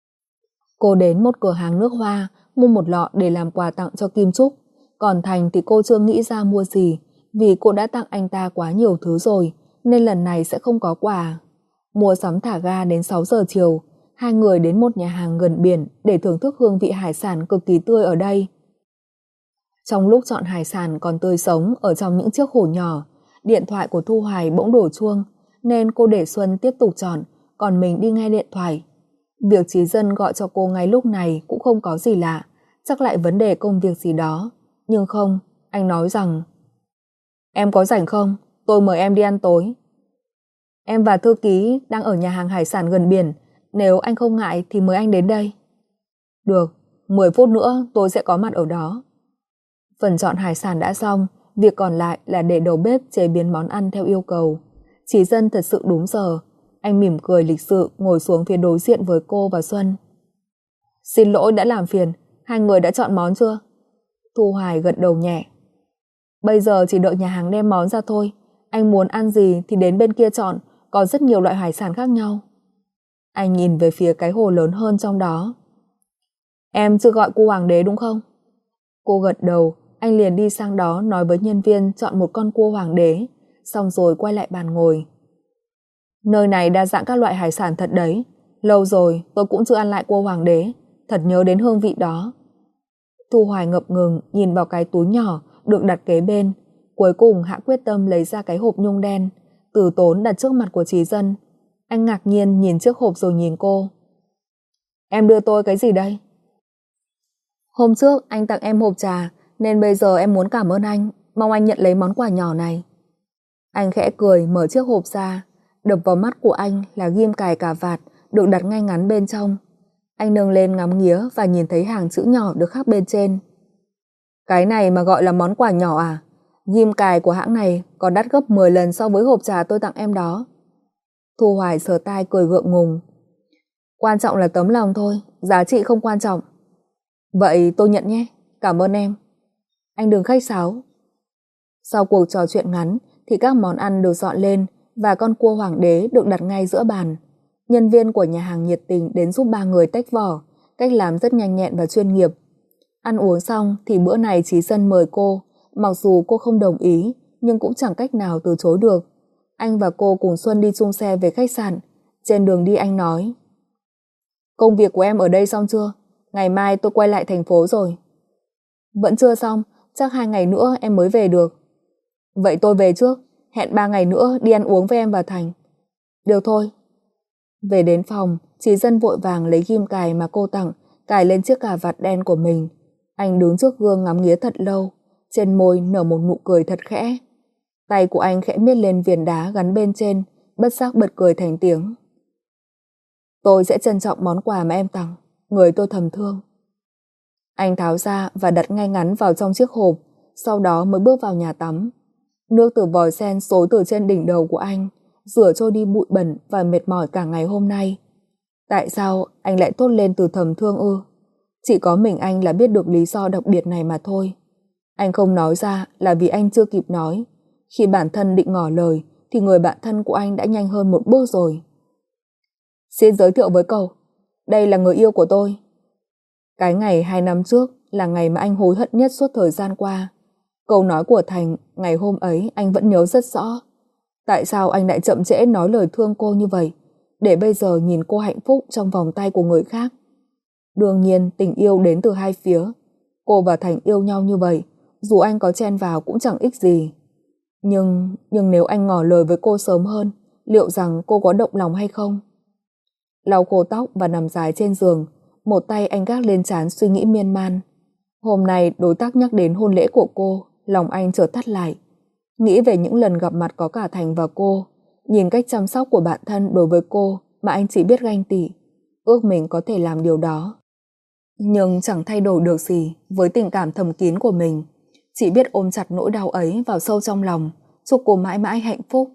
Cô đến một cửa hàng nước hoa mua một lọ để làm quà tặng cho Kim Trúc. Còn Thành thì cô chưa nghĩ ra mua gì, vì cô đã tặng anh ta quá nhiều thứ rồi nên lần này sẽ không có quà. Mua sắm thả ga đến sáu giờ chiều, hai người đến một nhà hàng gần biển để thưởng thức hương vị hải sản cực kỳ tươi ở đây. Trong lúc chọn hải sản còn tươi sống ở trong những chiếc hổ nhỏ, điện thoại của Thu Hoài bỗng đổ chuông nên cô để Xuân tiếp tục chọn, còn mình đi nghe điện thoại. Việc Chí Dân gọi cho cô ngay lúc này cũng không có gì lạ, chắc lại vấn đề công việc gì đó. Nhưng không, anh nói rằng em có rảnh không? Tôi mời em đi ăn tối. Em và thư ký đang ở nhà hàng hải sản gần biển, nếu anh không ngại thì mời anh đến đây. Được, mười phút nữa tôi sẽ có mặt ở đó. Phần chọn hải sản đã xong, việc còn lại là để đầu bếp chế biến món ăn theo yêu cầu. Chí Dân thật sự đúng giờ, anh mỉm cười lịch sự ngồi xuống phía đối diện với cô và Xuân. Xin lỗi đã làm phiền, hai người đã chọn món chưa? Thu Hoài gật đầu nhẹ. Bây giờ chỉ đợi nhà hàng đem món ra thôi, anh muốn ăn gì thì đến bên kia chọn, có rất nhiều loại hải sản khác nhau. Anh nhìn về phía cái hồ lớn hơn trong đó. Em chưa gọi cua hoàng đế đúng không? Cô gật đầu, anh liền đi sang đó nói với nhân viên chọn một con cua hoàng đế, xong rồi quay lại bàn ngồi. Nơi này đa dạng các loại hải sản thật đấy, lâu rồi tôi cũng chưa ăn lại cua hoàng đế, thật nhớ đến hương vị đó. Thu Hoài ngập ngừng nhìn vào cái túi nhỏ được đặt kế bên, cuối cùng hạ quyết tâm lấy ra cái hộp nhung đen, từ tốn đặt trước mặt của Chí Dân. Anh ngạc nhiên nhìn chiếc hộp rồi nhìn cô. Em đưa tôi cái gì đây? Hôm trước anh tặng em hộp trà, nên bây giờ em muốn cảm ơn anh, mong anh nhận lấy món quà nhỏ này. Anh khẽ cười mở chiếc hộp ra, đập vào mắt của anh là ghim cài cà vạt được đặt ngay ngắn bên trong. Anh nâng lên ngắm nghía và nhìn thấy hàng chữ nhỏ được khắc bên trên. Cái này mà gọi là món quà nhỏ à? Ghim cài của hãng này còn đắt gấp mười lần so với hộp trà tôi tặng em đó. Thu Hoài sờ tai cười gượng ngùng. Quan trọng là tấm lòng thôi, giá trị không quan trọng. Vậy tôi nhận nhé, cảm ơn em. Anh đừng khách sáo. Sau cuộc trò chuyện ngắn thì các món ăn được dọn lên và con cua hoàng đế được đặt ngay giữa bàn. Nhân viên của nhà hàng nhiệt tình đến giúp ba người tách vỏ, cách làm rất nhanh nhẹn và chuyên nghiệp. Ăn uống xong thì bữa này Trí Dân mời cô, mặc dù cô không đồng ý nhưng cũng chẳng cách nào từ chối được. Anh và cô cùng Xuân đi chung xe về khách sạn. Trên đường đi anh nói: Công việc của em ở đây xong chưa? Ngày mai tôi quay lại thành phố rồi. Vẫn chưa xong, chắc hai ngày nữa em mới về được. Vậy tôi về trước, hẹn ba ngày nữa đi ăn uống với em và Thành. Được thôi. Về đến phòng, Trí Dân vội vàng lấy ghim cài mà cô tặng, cài lên chiếc cà vạt đen của mình. Anh đứng trước gương ngắm nghía thật lâu, trên môi nở một nụ cười thật khẽ. Tay của anh khẽ miết lên viền đá gắn bên trên, bất giác bật cười thành tiếng. Tôi sẽ trân trọng món quà mà em tặng, người tôi thầm thương. Anh tháo ra và đặt ngay ngắn vào trong chiếc hộp, sau đó mới bước vào nhà tắm. Nước từ vòi sen xối từ trên đỉnh đầu của anh, rửa trôi đi bụi bẩn và mệt mỏi cả ngày hôm nay. Tại sao anh lại thốt lên từ thầm thương ư? Chỉ có mình anh là biết được lý do đặc biệt này mà thôi. Anh không nói ra là vì anh chưa kịp nói. Khi bản thân định ngỏ lời thì người bạn thân của anh đã nhanh hơn một bước rồi. Xin giới thiệu với cậu, đây là người yêu của tôi. Cái ngày hai năm trước là ngày mà anh hối hận nhất suốt thời gian qua. Câu nói của Thành ngày hôm ấy anh vẫn nhớ rất rõ. Tại sao anh lại chậm trễ nói lời thương cô như vậy, để bây giờ nhìn cô hạnh phúc trong vòng tay của người khác? Đương nhiên tình yêu đến từ hai phía. Cô và Thành yêu nhau như vậy, dù anh có chen vào cũng chẳng ích gì. Nhưng, nhưng nếu anh ngỏ lời với cô sớm hơn, liệu rằng cô có động lòng hay không? Lau khô tóc và nằm dài trên giường, một tay anh gác lên trán suy nghĩ miên man. Hôm nay đối tác nhắc đến hôn lễ của cô, lòng anh chợt thắt lại. Nghĩ về những lần gặp mặt có cả Thành và cô, nhìn cách chăm sóc của bạn thân đối với cô mà anh chỉ biết ganh tị, ước mình có thể làm điều đó. Nhưng chẳng thay đổi được gì với tình cảm thầm kín của mình, chỉ biết ôm chặt nỗi đau ấy vào sâu trong lòng, chúc cô mãi mãi hạnh phúc.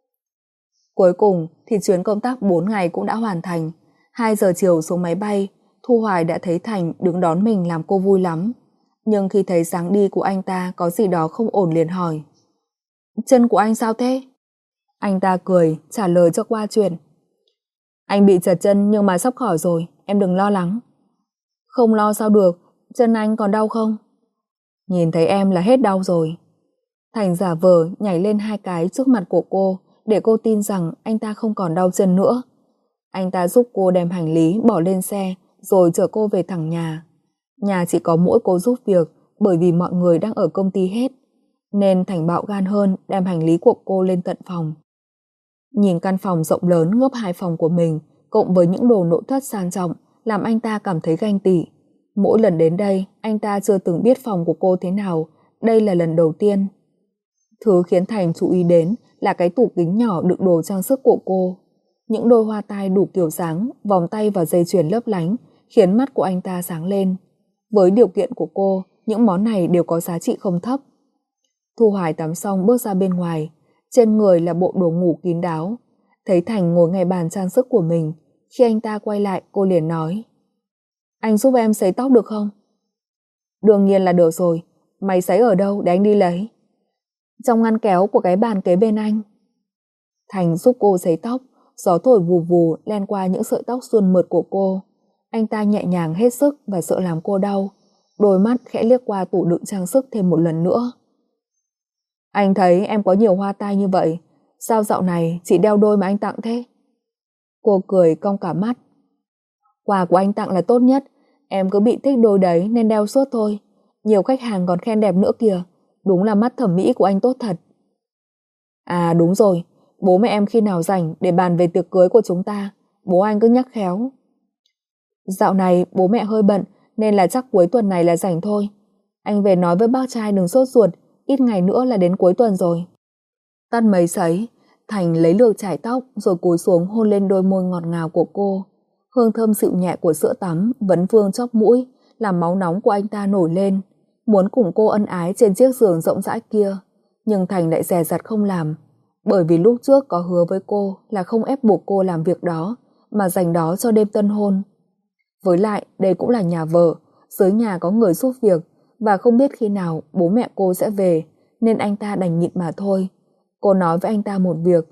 Cuối cùng thì chuyến công tác bốn ngày cũng đã hoàn thành. hai giờ chiều xuống máy bay, Thu Hoài đã thấy Thành đứng đón mình làm cô vui lắm. Nhưng khi thấy dáng đi của anh ta có gì đó không ổn liền hỏi: Chân của anh sao thế? Anh ta cười trả lời cho qua chuyện: Anh bị trật chân nhưng mà sắp khỏi rồi, em đừng lo lắng. Không lo sao được, chân anh còn đau không? Nhìn thấy em là hết đau rồi. Thành giả vờ nhảy lên hai cái trước mặt của cô để cô tin rằng anh ta không còn đau chân nữa. Anh ta giúp cô đem hành lý bỏ lên xe rồi chở cô về thẳng nhà. Nhà chỉ có mỗi cô giúp việc bởi vì mọi người đang ở công ty hết, nên Thành bạo gan hơn đem hành lý của cô lên tận phòng. Nhìn căn phòng rộng lớn gấp hai phòng của mình cộng với những đồ nội thất sang trọng làm anh ta cảm thấy ganh tị. Mỗi lần đến đây anh ta chưa từng biết phòng của cô thế nào, đây là lần đầu tiên. Thứ khiến Thành chú ý đến là cái tủ kính nhỏ đựng đồ trang sức của cô. Những đôi hoa tai đủ kiểu dáng, vòng tay và dây chuyền lấp lánh khiến mắt của anh ta sáng lên. Với điều kiện của cô, những món này đều có giá trị không thấp. Thu Hoài tắm xong bước ra bên ngoài, trên người là bộ đồ ngủ kín đáo. Thấy Thành ngồi ngay bàn trang sức của mình, khi anh ta quay lại cô liền nói: Anh giúp em sấy tóc được không? Đương nhiên là được rồi, mày sấy ở đâu để anh đi lấy? Trong ngăn kéo của cái bàn kế bên anh. Thành giúp cô sấy tóc, gió thổi vù vù len qua những sợi tóc suôn mượt của cô. Anh ta nhẹ nhàng hết sức và sợ làm cô đau, đôi mắt khẽ liếc qua tủ đựng trang sức thêm một lần nữa. Anh thấy em có nhiều hoa tai như vậy, sao dạo này chỉ đeo đôi mà anh tặng thế? Cô cười cong cả mắt. Quà của anh tặng là tốt nhất, em cứ bị thích đôi đấy nên đeo suốt thôi. Nhiều khách hàng còn khen đẹp nữa kìa, đúng là mắt thẩm mỹ của anh tốt thật. À đúng rồi, bố mẹ em khi nào rảnh để bàn về tiệc cưới của chúng ta, bố anh cứ nhắc khéo. Dạo này bố mẹ hơi bận nên là chắc cuối tuần này là rảnh thôi. Anh về nói với bác trai đừng sốt ruột, ít ngày nữa là đến cuối tuần rồi. Tắt mấy sấy, Thành lấy lược chải tóc rồi cúi xuống hôn lên đôi môi ngọt ngào của cô. Hương thơm dịu nhẹ của sữa tắm vấn vương chóp mũi, làm máu nóng của anh ta nổi lên, muốn cùng cô ân ái trên chiếc giường rộng rãi kia. Nhưng Thành lại dè dặt không làm, bởi vì lúc trước có hứa với cô là không ép buộc cô làm việc đó, mà dành đó cho đêm tân hôn. Với lại đây cũng là nhà vợ, dưới nhà có người giúp việc và không biết khi nào bố mẹ cô sẽ về, nên anh ta đành nhịn mà thôi. Cô nói với anh ta một việc.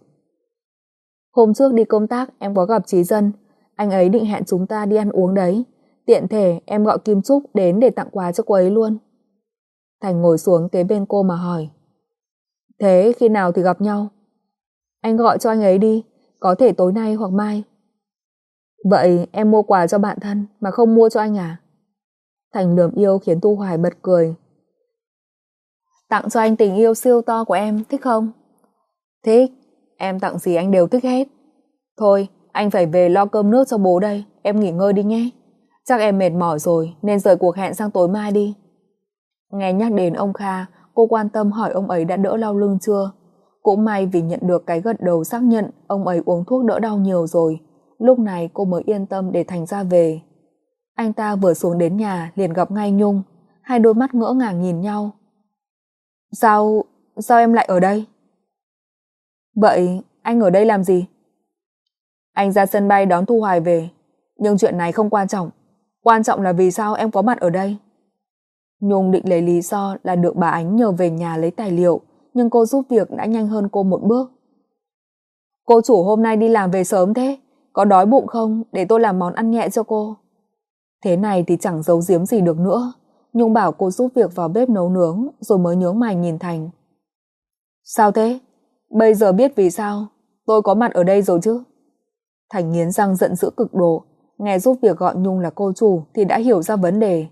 Hôm trước đi công tác em có gặp Chí Dân, anh ấy định hẹn chúng ta đi ăn uống đấy. Tiện thể em gọi Kim Trúc đến để tặng quà cho cô ấy luôn. Thành ngồi xuống kế bên cô mà hỏi. Thế khi nào thì gặp nhau? Anh gọi cho anh ấy đi, có thể tối nay hoặc mai. Vậy em mua quà cho bạn thân mà không mua cho anh à? Thành lườm yêu khiến Thu Hoài bật cười. Tặng cho anh tình yêu siêu to của em, thích không? Thích, em tặng gì anh đều thích hết. Thôi, anh phải về lo cơm nước cho bố đây, em nghỉ ngơi đi nhé. Chắc em mệt mỏi rồi nên rời cuộc hẹn sang tối mai đi. Nghe nhắc đến ông Kha, cô quan tâm hỏi ông ấy đã đỡ đau lưng chưa. Cũng may vì nhận được cái gật đầu xác nhận ông ấy uống thuốc đỡ đau nhiều rồi. Lúc này cô mới yên tâm để Thành ra về. Anh ta vừa xuống đến nhà liền gặp ngay Nhung. Hai đôi mắt ngỡ ngàng nhìn nhau. Sao, sao em lại ở đây? Vậy anh ở đây làm gì? Anh ra sân bay đón Thu Hoài về. Nhưng chuyện này không quan trọng. Quan trọng là vì sao em có mặt ở đây. Nhung định lấy lý do là được bà Ánh nhờ về nhà lấy tài liệu, nhưng cô giúp việc đã nhanh hơn cô một bước. Cô chủ hôm nay đi làm về sớm thế, có đói bụng không để tôi làm món ăn nhẹ cho cô. Thế này thì chẳng giấu giếm gì được nữa. Nhung bảo cô giúp việc vào bếp nấu nướng rồi mới nhướng mày nhìn Thành. Sao thế? Bây giờ biết vì sao tôi có mặt ở đây rồi chứ? Thành nghiến răng giận dữ cực độ. Nghe giúp việc gọi Nhung là cô chủ thì đã hiểu ra vấn đề.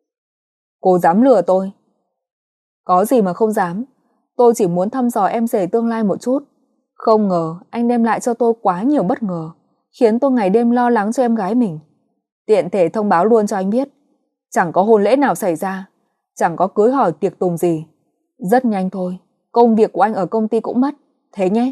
Cô dám lừa tôi? Có gì mà không dám. Tôi chỉ muốn thăm dò em rể tương lai một chút. Không ngờ anh đem lại cho tôi quá nhiều bất ngờ, khiến tôi ngày đêm lo lắng cho em gái mình. Tiện thể thông báo luôn cho anh biết, chẳng có hôn lễ nào xảy ra, chẳng có cưới hỏi tiệc tùng gì. Rất nhanh thôi, công việc của anh ở công ty cũng mất. Thế nhé.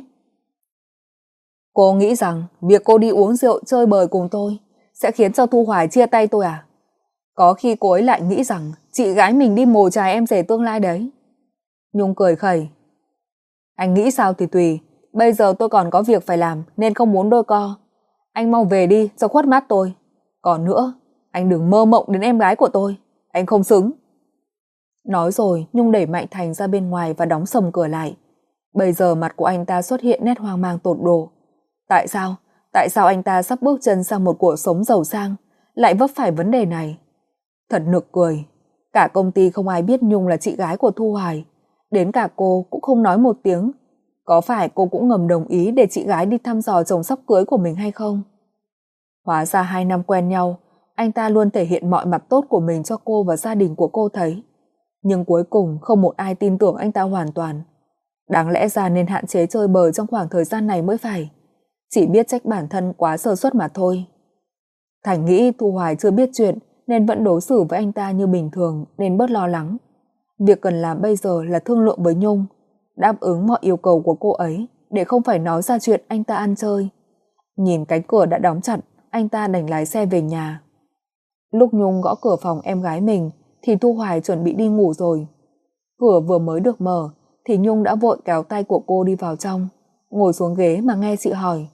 Cô nghĩ rằng việc cô đi uống rượu chơi bời cùng tôi sẽ khiến cho Thu Hoài chia tay tôi à? Có khi cô ấy lại nghĩ rằng chị gái mình đi mồ chài em rể tương lai đấy. Nhung cười khẩy. Anh nghĩ sao thì tùy. Bây giờ tôi còn có việc phải làm nên không muốn đôi co. Anh mau về đi cho khuất mắt tôi. Còn nữa, anh đừng mơ mộng đến em gái của tôi. Anh không xứng. Nói rồi Nhung đẩy mạnh Thành ra bên ngoài và đóng sầm cửa lại. Bây giờ mặt của anh ta xuất hiện nét hoang mang tột độ. Tại sao? Tại sao anh ta sắp bước chân sang một cuộc sống giàu sang lại vấp phải vấn đề này? Thật nực cười. Cả công ty không ai biết Nhung là chị gái của Thu Hoài. Đến cả cô cũng không nói một tiếng. Có phải cô cũng ngầm đồng ý để chị gái đi thăm dò chồng sắp cưới của mình hay không? Hóa ra hai năm quen nhau, anh ta luôn thể hiện mọi mặt tốt của mình cho cô và gia đình của cô thấy. Nhưng cuối cùng không một ai tin tưởng anh ta hoàn toàn. Đáng lẽ ra nên hạn chế chơi bời trong khoảng thời gian này mới phải. Chỉ biết trách bản thân quá sơ suất mà thôi. Thành nghĩ Thu Hoài chưa biết chuyện nên vẫn đối xử với anh ta như bình thường nên bớt lo lắng. Việc cần làm bây giờ là thương lượng với Nhung, đáp ứng mọi yêu cầu của cô ấy để không phải nói ra chuyện anh ta ăn chơi. Nhìn cánh cửa đã đóng chặt, anh ta đành lái xe về nhà. Lúc Nhung gõ cửa phòng em gái mình thì Thu Hoài chuẩn bị đi ngủ rồi. Cửa vừa mới được mở thì Nhung đã vội kéo tay của cô đi vào trong, ngồi xuống ghế mà nghe chị hỏi.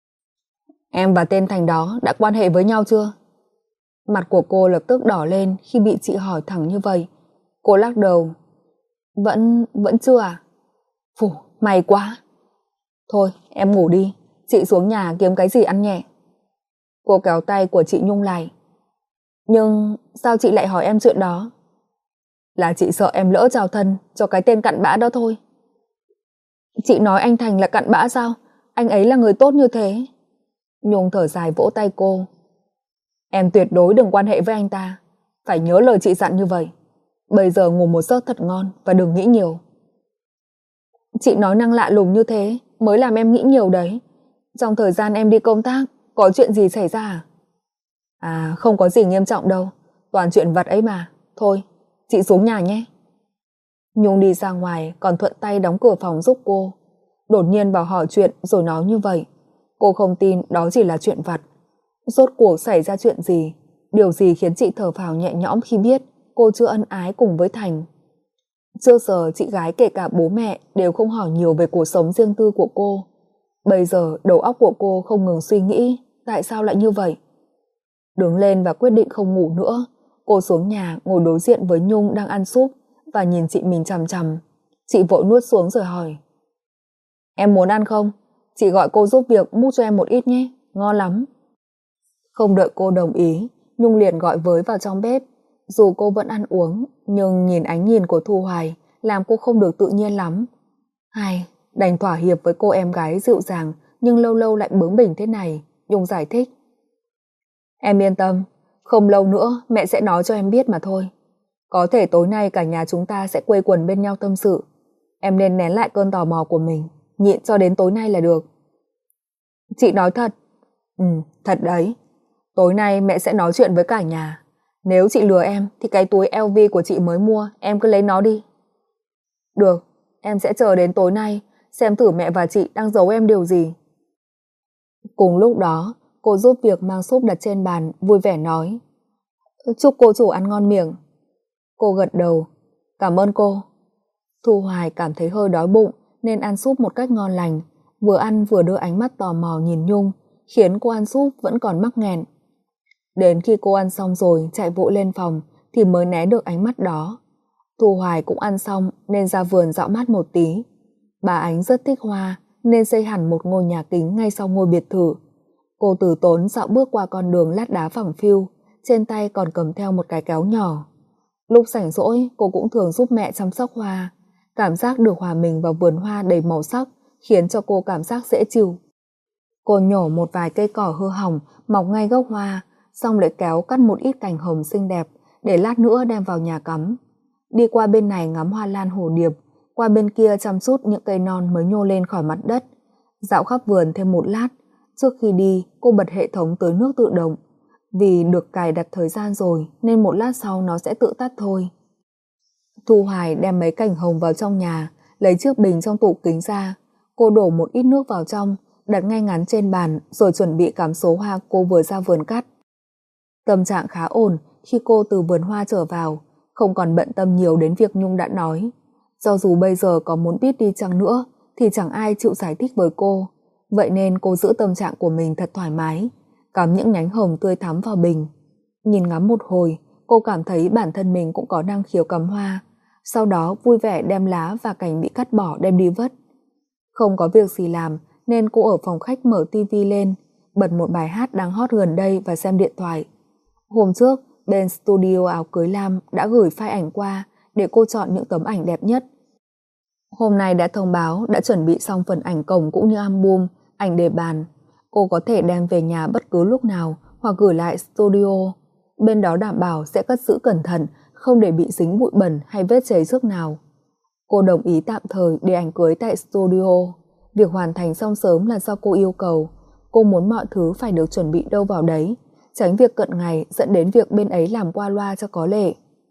Em và tên Thành đó đã quan hệ với nhau chưa? Mặt của cô lập tức đỏ lên khi bị chị hỏi thẳng như vậy. Cô lắc đầu. Vẫn, vẫn chưa à? Phù, may quá. Thôi, em ngủ đi. Chị xuống nhà kiếm cái gì ăn nhẹ. Cô kéo tay của chị Nhung lại. Nhưng sao chị lại hỏi em chuyện đó? Là chị sợ em lỡ trao thân cho cái tên cặn bã đó thôi. Chị nói anh Thành là cặn bã sao? Anh ấy là người tốt như thế. Nhung thở dài vỗ tay cô. Em tuyệt đối đừng quan hệ với anh ta. Phải nhớ lời chị dặn như vậy. Bây giờ ngủ một giấc thật ngon và đừng nghĩ nhiều. Chị nói năng lạ lùng như thế mới làm em nghĩ nhiều đấy. Trong thời gian em đi công tác có chuyện gì xảy ra à? À không có gì nghiêm trọng đâu. Toàn chuyện vặt ấy mà. Thôi chị xuống nhà nhé. Nhung đi ra ngoài còn thuận tay đóng cửa phòng giúp cô. Đột nhiên bảo hỏi chuyện rồi nói như vậy. Cô không tin đó chỉ là chuyện vặt. Rốt cuộc xảy ra chuyện gì? Điều gì khiến chị thở phào nhẹ nhõm khi biết cô chưa ân ái cùng với Thành? Trước giờ chị gái kể cả bố mẹ đều không hỏi nhiều về cuộc sống riêng tư của cô. Bây giờ đầu óc của cô không ngừng suy nghĩ tại sao lại như vậy. Đứng lên và quyết định không ngủ nữa. Cô xuống nhà ngồi đối diện với Nhung đang ăn súp và nhìn chị mình chằm chằm. Chị vội nuốt xuống rồi hỏi: Em muốn ăn không? Chị gọi cô giúp việc múc cho em một ít nhé, ngon lắm. Không đợi cô đồng ý, Nhung liền gọi với vào trong bếp. Dù cô vẫn ăn uống, nhưng nhìn ánh nhìn của Thu Hoài làm cô không được tự nhiên lắm. Hay, đành thỏa hiệp với cô em gái dịu dàng nhưng lâu lâu lại bướng bỉnh thế này. Nhung giải thích: Em yên tâm, không lâu nữa mẹ sẽ nói cho em biết mà thôi. Có thể tối nay cả nhà chúng ta sẽ quây quần bên nhau tâm sự. Em nên nén lại cơn tò mò của mình, nhịn cho đến tối nay là được. Chị nói thật? Ừ, thật đấy. Tối nay mẹ sẽ nói chuyện với cả nhà. Nếu chị lừa em thì cái túi lờ vê của chị mới mua em cứ lấy nó đi. Được, em sẽ chờ đến tối nay xem thử mẹ và chị đang giấu em điều gì. Cùng lúc đó, cô giúp việc mang súp đặt trên bàn, vui vẻ nói: Chúc cô chủ ăn ngon miệng. Cô gật đầu: Cảm ơn cô. Thu Hoài cảm thấy hơi đói bụng nên ăn súp một cách ngon lành, vừa ăn vừa đưa ánh mắt tò mò nhìn Nhung, khiến cô ăn súp vẫn còn mắc nghẹn. Đến khi cô ăn xong rồi chạy vội lên phòng thì mới né được ánh mắt đó. Thu Hoài cũng ăn xong nên ra vườn dạo mát một tí. Bà Ánh rất thích hoa nên xây hẳn một ngôi nhà kính ngay sau ngôi biệt thự. Cô từ tốn dạo bước qua con đường lát đá phẳng phiu, trên tay còn cầm theo một cái kéo nhỏ. Lúc rảnh rỗi cô cũng thường giúp mẹ chăm sóc hoa. Cảm giác được hòa mình vào vườn hoa đầy màu sắc khiến cho cô cảm giác dễ chịu. Cô nhổ một vài cây cỏ hư hỏng mọc ngay gốc hoa, xong lại kéo cắt một ít cành hồng xinh đẹp để lát nữa đem vào nhà cắm. Đi qua bên này ngắm hoa lan hồ điệp, qua bên kia chăm chút những cây non mới nhô lên khỏi mặt đất. Dạo khắp vườn thêm một lát, trước khi đi cô bật hệ thống tưới nước tự động. Vì được cài đặt thời gian rồi nên một lát sau nó sẽ tự tắt thôi. Thu Hoài đem mấy cành hồng vào trong nhà, lấy chiếc bình trong tủ kính ra. Cô đổ một ít nước vào trong, đặt ngay ngắn trên bàn rồi chuẩn bị cắm số hoa cô vừa ra vườn cắt. Tâm trạng khá ổn khi cô từ vườn hoa trở vào, không còn bận tâm nhiều đến việc Nhung đã nói. Do dù bây giờ có muốn biết đi chăng nữa thì chẳng ai chịu giải thích với cô, vậy nên cô giữ tâm trạng của mình thật thoải mái, cắm những nhánh hồng tươi thắm vào bình. Nhìn ngắm một hồi, cô cảm thấy bản thân mình cũng có năng khiếu cắm hoa, sau đó vui vẻ đem lá và cành bị cắt bỏ đem đi vứt. Không có việc gì làm nên cô ở phòng khách mở tivi lên, bật một bài hát đang hot gần đây và xem điện thoại. Hôm trước, bên studio áo cưới Lam đã gửi file ảnh qua để cô chọn những tấm ảnh đẹp nhất. Hôm nay đã thông báo đã chuẩn bị xong phần ảnh cổng cũng như album, ảnh đề bàn. Cô có thể đem về nhà bất cứ lúc nào hoặc gửi lại studio. Bên đó đảm bảo sẽ cất giữ cẩn thận, không để bị dính bụi bẩn hay vết cháy xước nào. Cô đồng ý tạm thời để ảnh cưới tại studio. Việc hoàn thành xong sớm là do cô yêu cầu. Cô muốn mọi thứ phải được chuẩn bị đâu vào đấy, tránh việc cận ngày dẫn đến việc bên ấy làm qua loa cho có lệ.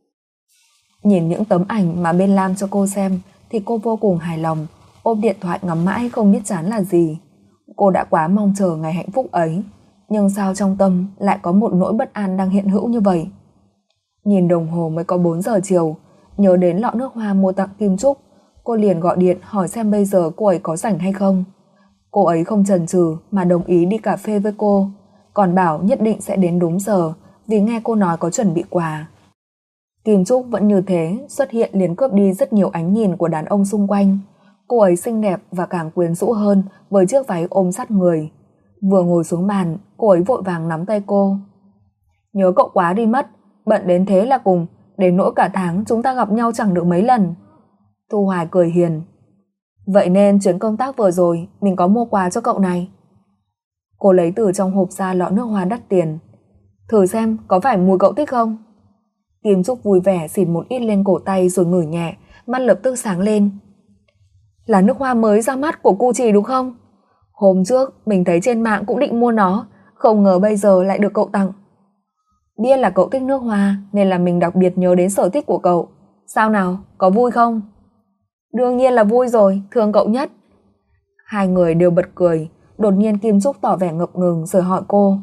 Nhìn những tấm ảnh mà bên Lam cho cô xem thì cô vô cùng hài lòng, ôm điện thoại ngắm mãi không biết chán là gì. Cô đã quá mong chờ ngày hạnh phúc ấy, nhưng sao trong tâm lại có một nỗi bất an đang hiện hữu như vậy. Nhìn đồng hồ mới có bốn giờ chiều, nhớ đến lọ nước hoa mua tặng Kim Trúc, cô liền gọi điện hỏi xem bây giờ cô ấy có rảnh hay không. Cô ấy không chần chừ mà đồng ý đi cà phê với cô, còn bảo nhất định sẽ đến đúng giờ vì nghe cô nói có chuẩn bị quà. Kim Trúc vẫn như thế, xuất hiện liền cướp đi rất nhiều ánh nhìn của đàn ông xung quanh. Cô ấy xinh đẹp và càng quyến rũ hơn với chiếc váy ôm sát người. Vừa ngồi xuống bàn, cô ấy vội vàng nắm tay cô. Nhớ cậu quá đi mất, bận đến thế là cùng, đến nỗi cả tháng chúng ta gặp nhau chẳng được mấy lần. Thu Hoài cười hiền. Vậy nên chuyến công tác vừa rồi mình có mua quà cho cậu này. Cô lấy từ trong hộp ra lọ nước hoa đắt tiền. Thử xem có phải mùi cậu thích không? Kim Trúc vui vẻ xịt một ít lên cổ tay rồi ngửi nhẹ, mắt lập tức sáng lên. Là nước hoa mới ra mắt của Gucci đúng không? Hôm trước mình thấy trên mạng cũng định mua nó, không ngờ bây giờ lại được cậu tặng. Biết là cậu thích nước hoa nên là mình đặc biệt nhớ đến sở thích của cậu. Sao nào, có vui không? Đương nhiên là vui rồi, thương cậu nhất. Hai người đều bật cười. Đột nhiên Kim Trúc tỏ vẻ ngập ngừng rồi hỏi cô.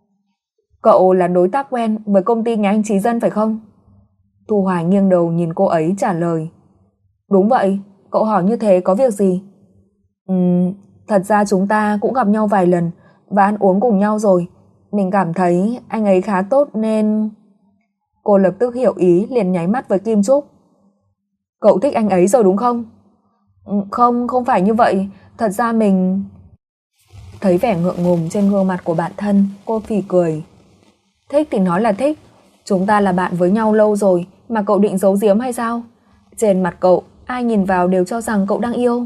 Cậu là đối tác quen với công ty nhà anh Trí Dân phải không? Thu Hoài nghiêng đầu nhìn cô ấy trả lời. Đúng vậy, cậu hỏi như thế có việc gì? Ừm, thật ra chúng ta cũng gặp nhau vài lần và ăn uống cùng nhau rồi. Mình cảm thấy anh ấy khá tốt nên... Cô lập tức hiểu ý, liền nháy mắt với Kim Trúc. Cậu thích anh ấy rồi đúng không? Không, không phải như vậy. Thật ra mình... Thấy vẻ ngượng ngùng trên gương mặt của bạn thân, cô phì cười. Thích thì nói là thích. Chúng ta là bạn với nhau lâu rồi mà cậu định giấu giếm hay sao? Trên mặt cậu, ai nhìn vào đều cho rằng cậu đang yêu.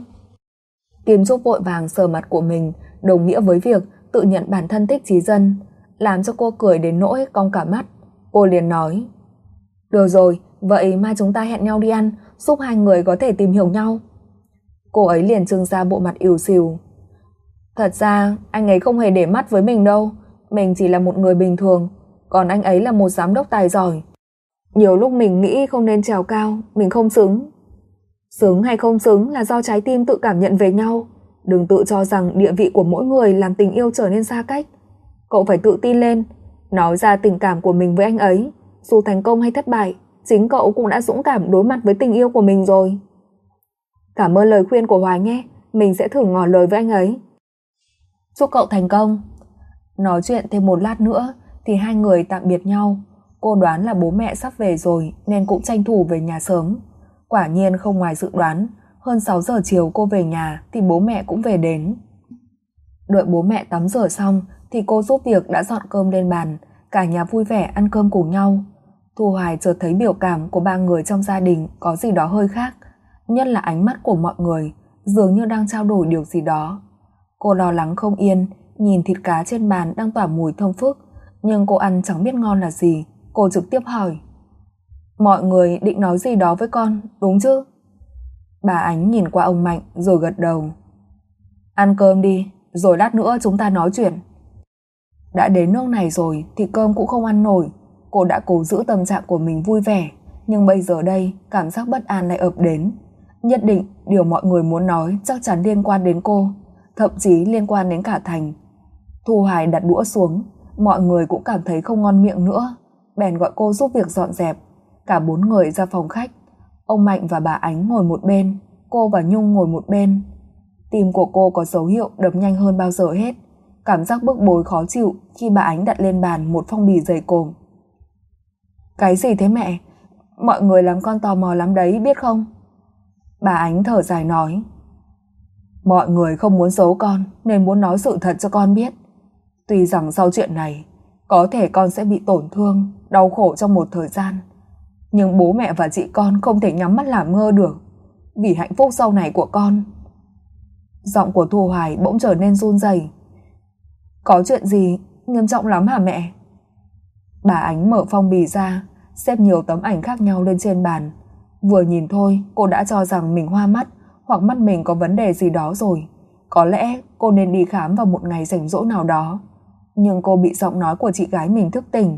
Kim Trúc vội vàng sờ mặt của mình, đồng nghĩa với việc tự nhận bản thân thích Chí Dân, làm cho cô cười đến nỗi cong cả mắt. Cô liền nói, được rồi, vậy mai chúng ta hẹn nhau đi ăn, giúp hai người có thể tìm hiểu nhau. Cô ấy liền trưng ra bộ mặt ỉu xìu. Thật ra anh ấy không hề để mắt với mình đâu, mình chỉ là một người bình thường, còn anh ấy là một giám đốc tài giỏi. Nhiều lúc mình nghĩ không nên trèo cao, mình không xứng. Xứng hay không xứng là do trái tim tự cảm nhận về nhau. Đừng tự cho rằng địa vị của mỗi người làm tình yêu trở nên xa cách. Cậu phải tự tin lên, nói ra tình cảm của mình với anh ấy. Dù thành công hay thất bại, chính cậu cũng đã dũng cảm đối mặt với tình yêu của mình rồi. Cảm ơn lời khuyên của Hoài nghe, mình sẽ thử ngỏ lời với anh ấy. Chúc cậu thành công. Nói chuyện thêm một lát nữa thì hai người tạm biệt nhau. Cô đoán là bố mẹ sắp về rồi nên cũng tranh thủ về nhà sớm. Quả nhiên không ngoài dự đoán, hơn sáu giờ chiều cô về nhà thì bố mẹ cũng về đến. Đợi bố mẹ tắm rửa xong thì cô giúp việc đã dọn cơm lên bàn, cả nhà vui vẻ ăn cơm cùng nhau. Thu Hoài chợt thấy biểu cảm của ba người trong gia đình có gì đó hơi khác, nhất là ánh mắt của mọi người dường như đang trao đổi điều gì đó. Cô lo lắng không yên, nhìn thịt cá trên bàn đang tỏa mùi thơm phức, nhưng cô ăn chẳng biết ngon là gì. Cô trực tiếp hỏi, mọi người định nói gì đó với con, đúng chứ? Bà Ánh nhìn qua ông Mạnh rồi gật đầu. Ăn cơm đi, rồi lát nữa chúng ta nói chuyện. Đã đến nước này rồi thì cơm cũng không ăn nổi. Cô đã cố giữ tâm trạng của mình vui vẻ, nhưng bây giờ đây cảm giác bất an lại ập đến. Nhất định điều mọi người muốn nói chắc chắn liên quan đến cô, thậm chí liên quan đến cả Thành. Thu Hoài đặt đũa xuống, mọi người cũng cảm thấy không ngon miệng nữa, bèn gọi cô giúp việc dọn dẹp. Cả bốn người ra phòng khách. Ông Mạnh và bà Ánh ngồi một bên, cô và Nhung ngồi một bên. Tim của cô có dấu hiệu đập nhanh hơn bao giờ hết. Cảm giác bức bối khó chịu khi bà Ánh đặt lên bàn một phong bì dày cộm. Cái gì thế mẹ? Mọi người làm con tò mò lắm đấy, biết không? Bà Ánh thở dài nói, mọi người không muốn giấu con nên muốn nói sự thật cho con biết. Tuy rằng sau chuyện này có thể con sẽ bị tổn thương, đau khổ trong một thời gian, nhưng bố mẹ và chị con không thể nhắm mắt làm ngơ được, vì hạnh phúc sau này của con. Giọng của Thu Hoài bỗng trở nên run rẩy. Có chuyện gì nghiêm trọng lắm hả mẹ? Bà Ánh mở phong bì ra, xếp nhiều tấm ảnh khác nhau lên trên bàn. Vừa nhìn thôi cô đã cho rằng mình hoa mắt, hoặc mắt mình có vấn đề gì đó rồi. Có lẽ cô nên đi khám vào một ngày rảnh rỗi nào đó. Nhưng cô bị giọng nói của chị gái mình thức tỉnh.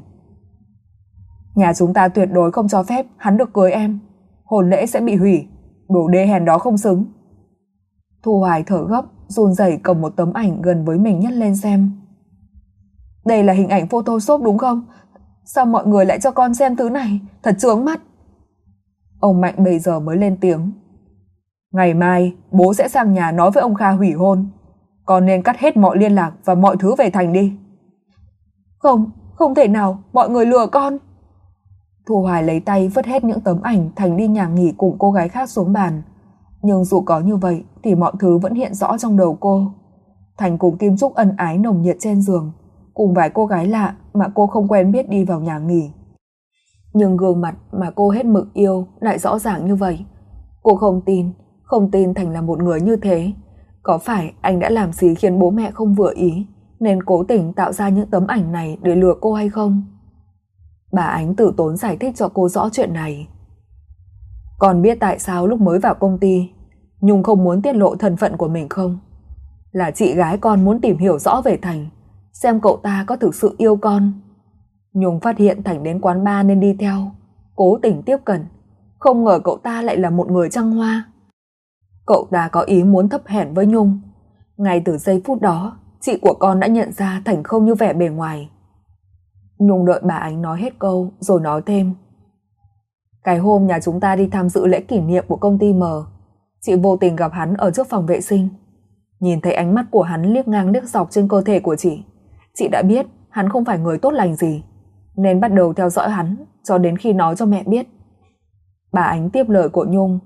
Nhà chúng ta tuyệt đối không cho phép hắn được cưới em. Hôn lễ sẽ bị hủy. Đồ đê hèn đó không xứng. Thu Hoài thở gấp, run rẩy cầm một tấm ảnh gần với mình nhấc lên xem. Đây là hình ảnh Photoshop đúng không? Sao mọi người lại cho con xem thứ này? Thật chướng mắt. Ông Mạnh bây giờ mới lên tiếng. Ngày mai bố sẽ sang nhà nói với ông Kha hủy hôn. Con nên cắt hết mọi liên lạc và mọi thứ về Thành đi. Không, không thể nào, mọi người lừa con. Thu Hoài lấy tay vứt hết những tấm ảnh Thành đi nhà nghỉ cùng cô gái khác xuống bàn. Nhưng dù có như vậy thì mọi thứ vẫn hiện rõ trong đầu cô. Thành cùng Kim Trúc ân ái nồng nhiệt trên giường, cùng vài cô gái lạ mà cô không quen biết đi vào nhà nghỉ. Nhưng gương mặt mà cô hết mực yêu lại rõ ràng như vậy. Cô không tin, không tin Thành là một người như thế. Có phải anh đã làm gì khiến bố mẹ không vừa ý, nên cố tình tạo ra những tấm ảnh này để lừa cô hay không? Bà Ánh tử tốn giải thích cho cô rõ chuyện này. Con biết tại sao lúc mới vào công ty Nhung không muốn tiết lộ thân phận của mình không? Là chị gái con muốn tìm hiểu rõ về Thành, xem cậu ta có thực sự yêu con. Nhung phát hiện Thành đến quán bar nên đi theo, cố tình tiếp cận. Không ngờ cậu ta lại là một người trăng hoa. Cậu ta có ý muốn thấp hèn với Nhung. Ngay từ giây phút đó, chị của con đã nhận ra Thành không như vẻ bề ngoài. Nhung đợi bà Ánh nói hết câu rồi nói thêm. Cái hôm nhà chúng ta đi tham dự lễ kỷ niệm của công ty M, chị vô tình gặp hắn ở trước phòng vệ sinh. Nhìn thấy ánh mắt của hắn liếc ngang liếc dọc trên cơ thể của chị, chị đã biết hắn không phải người tốt lành gì. nên bắt đầu theo dõi hắn cho đến khi nói cho mẹ biết. Bà Ánh tiếp lời của Nhung.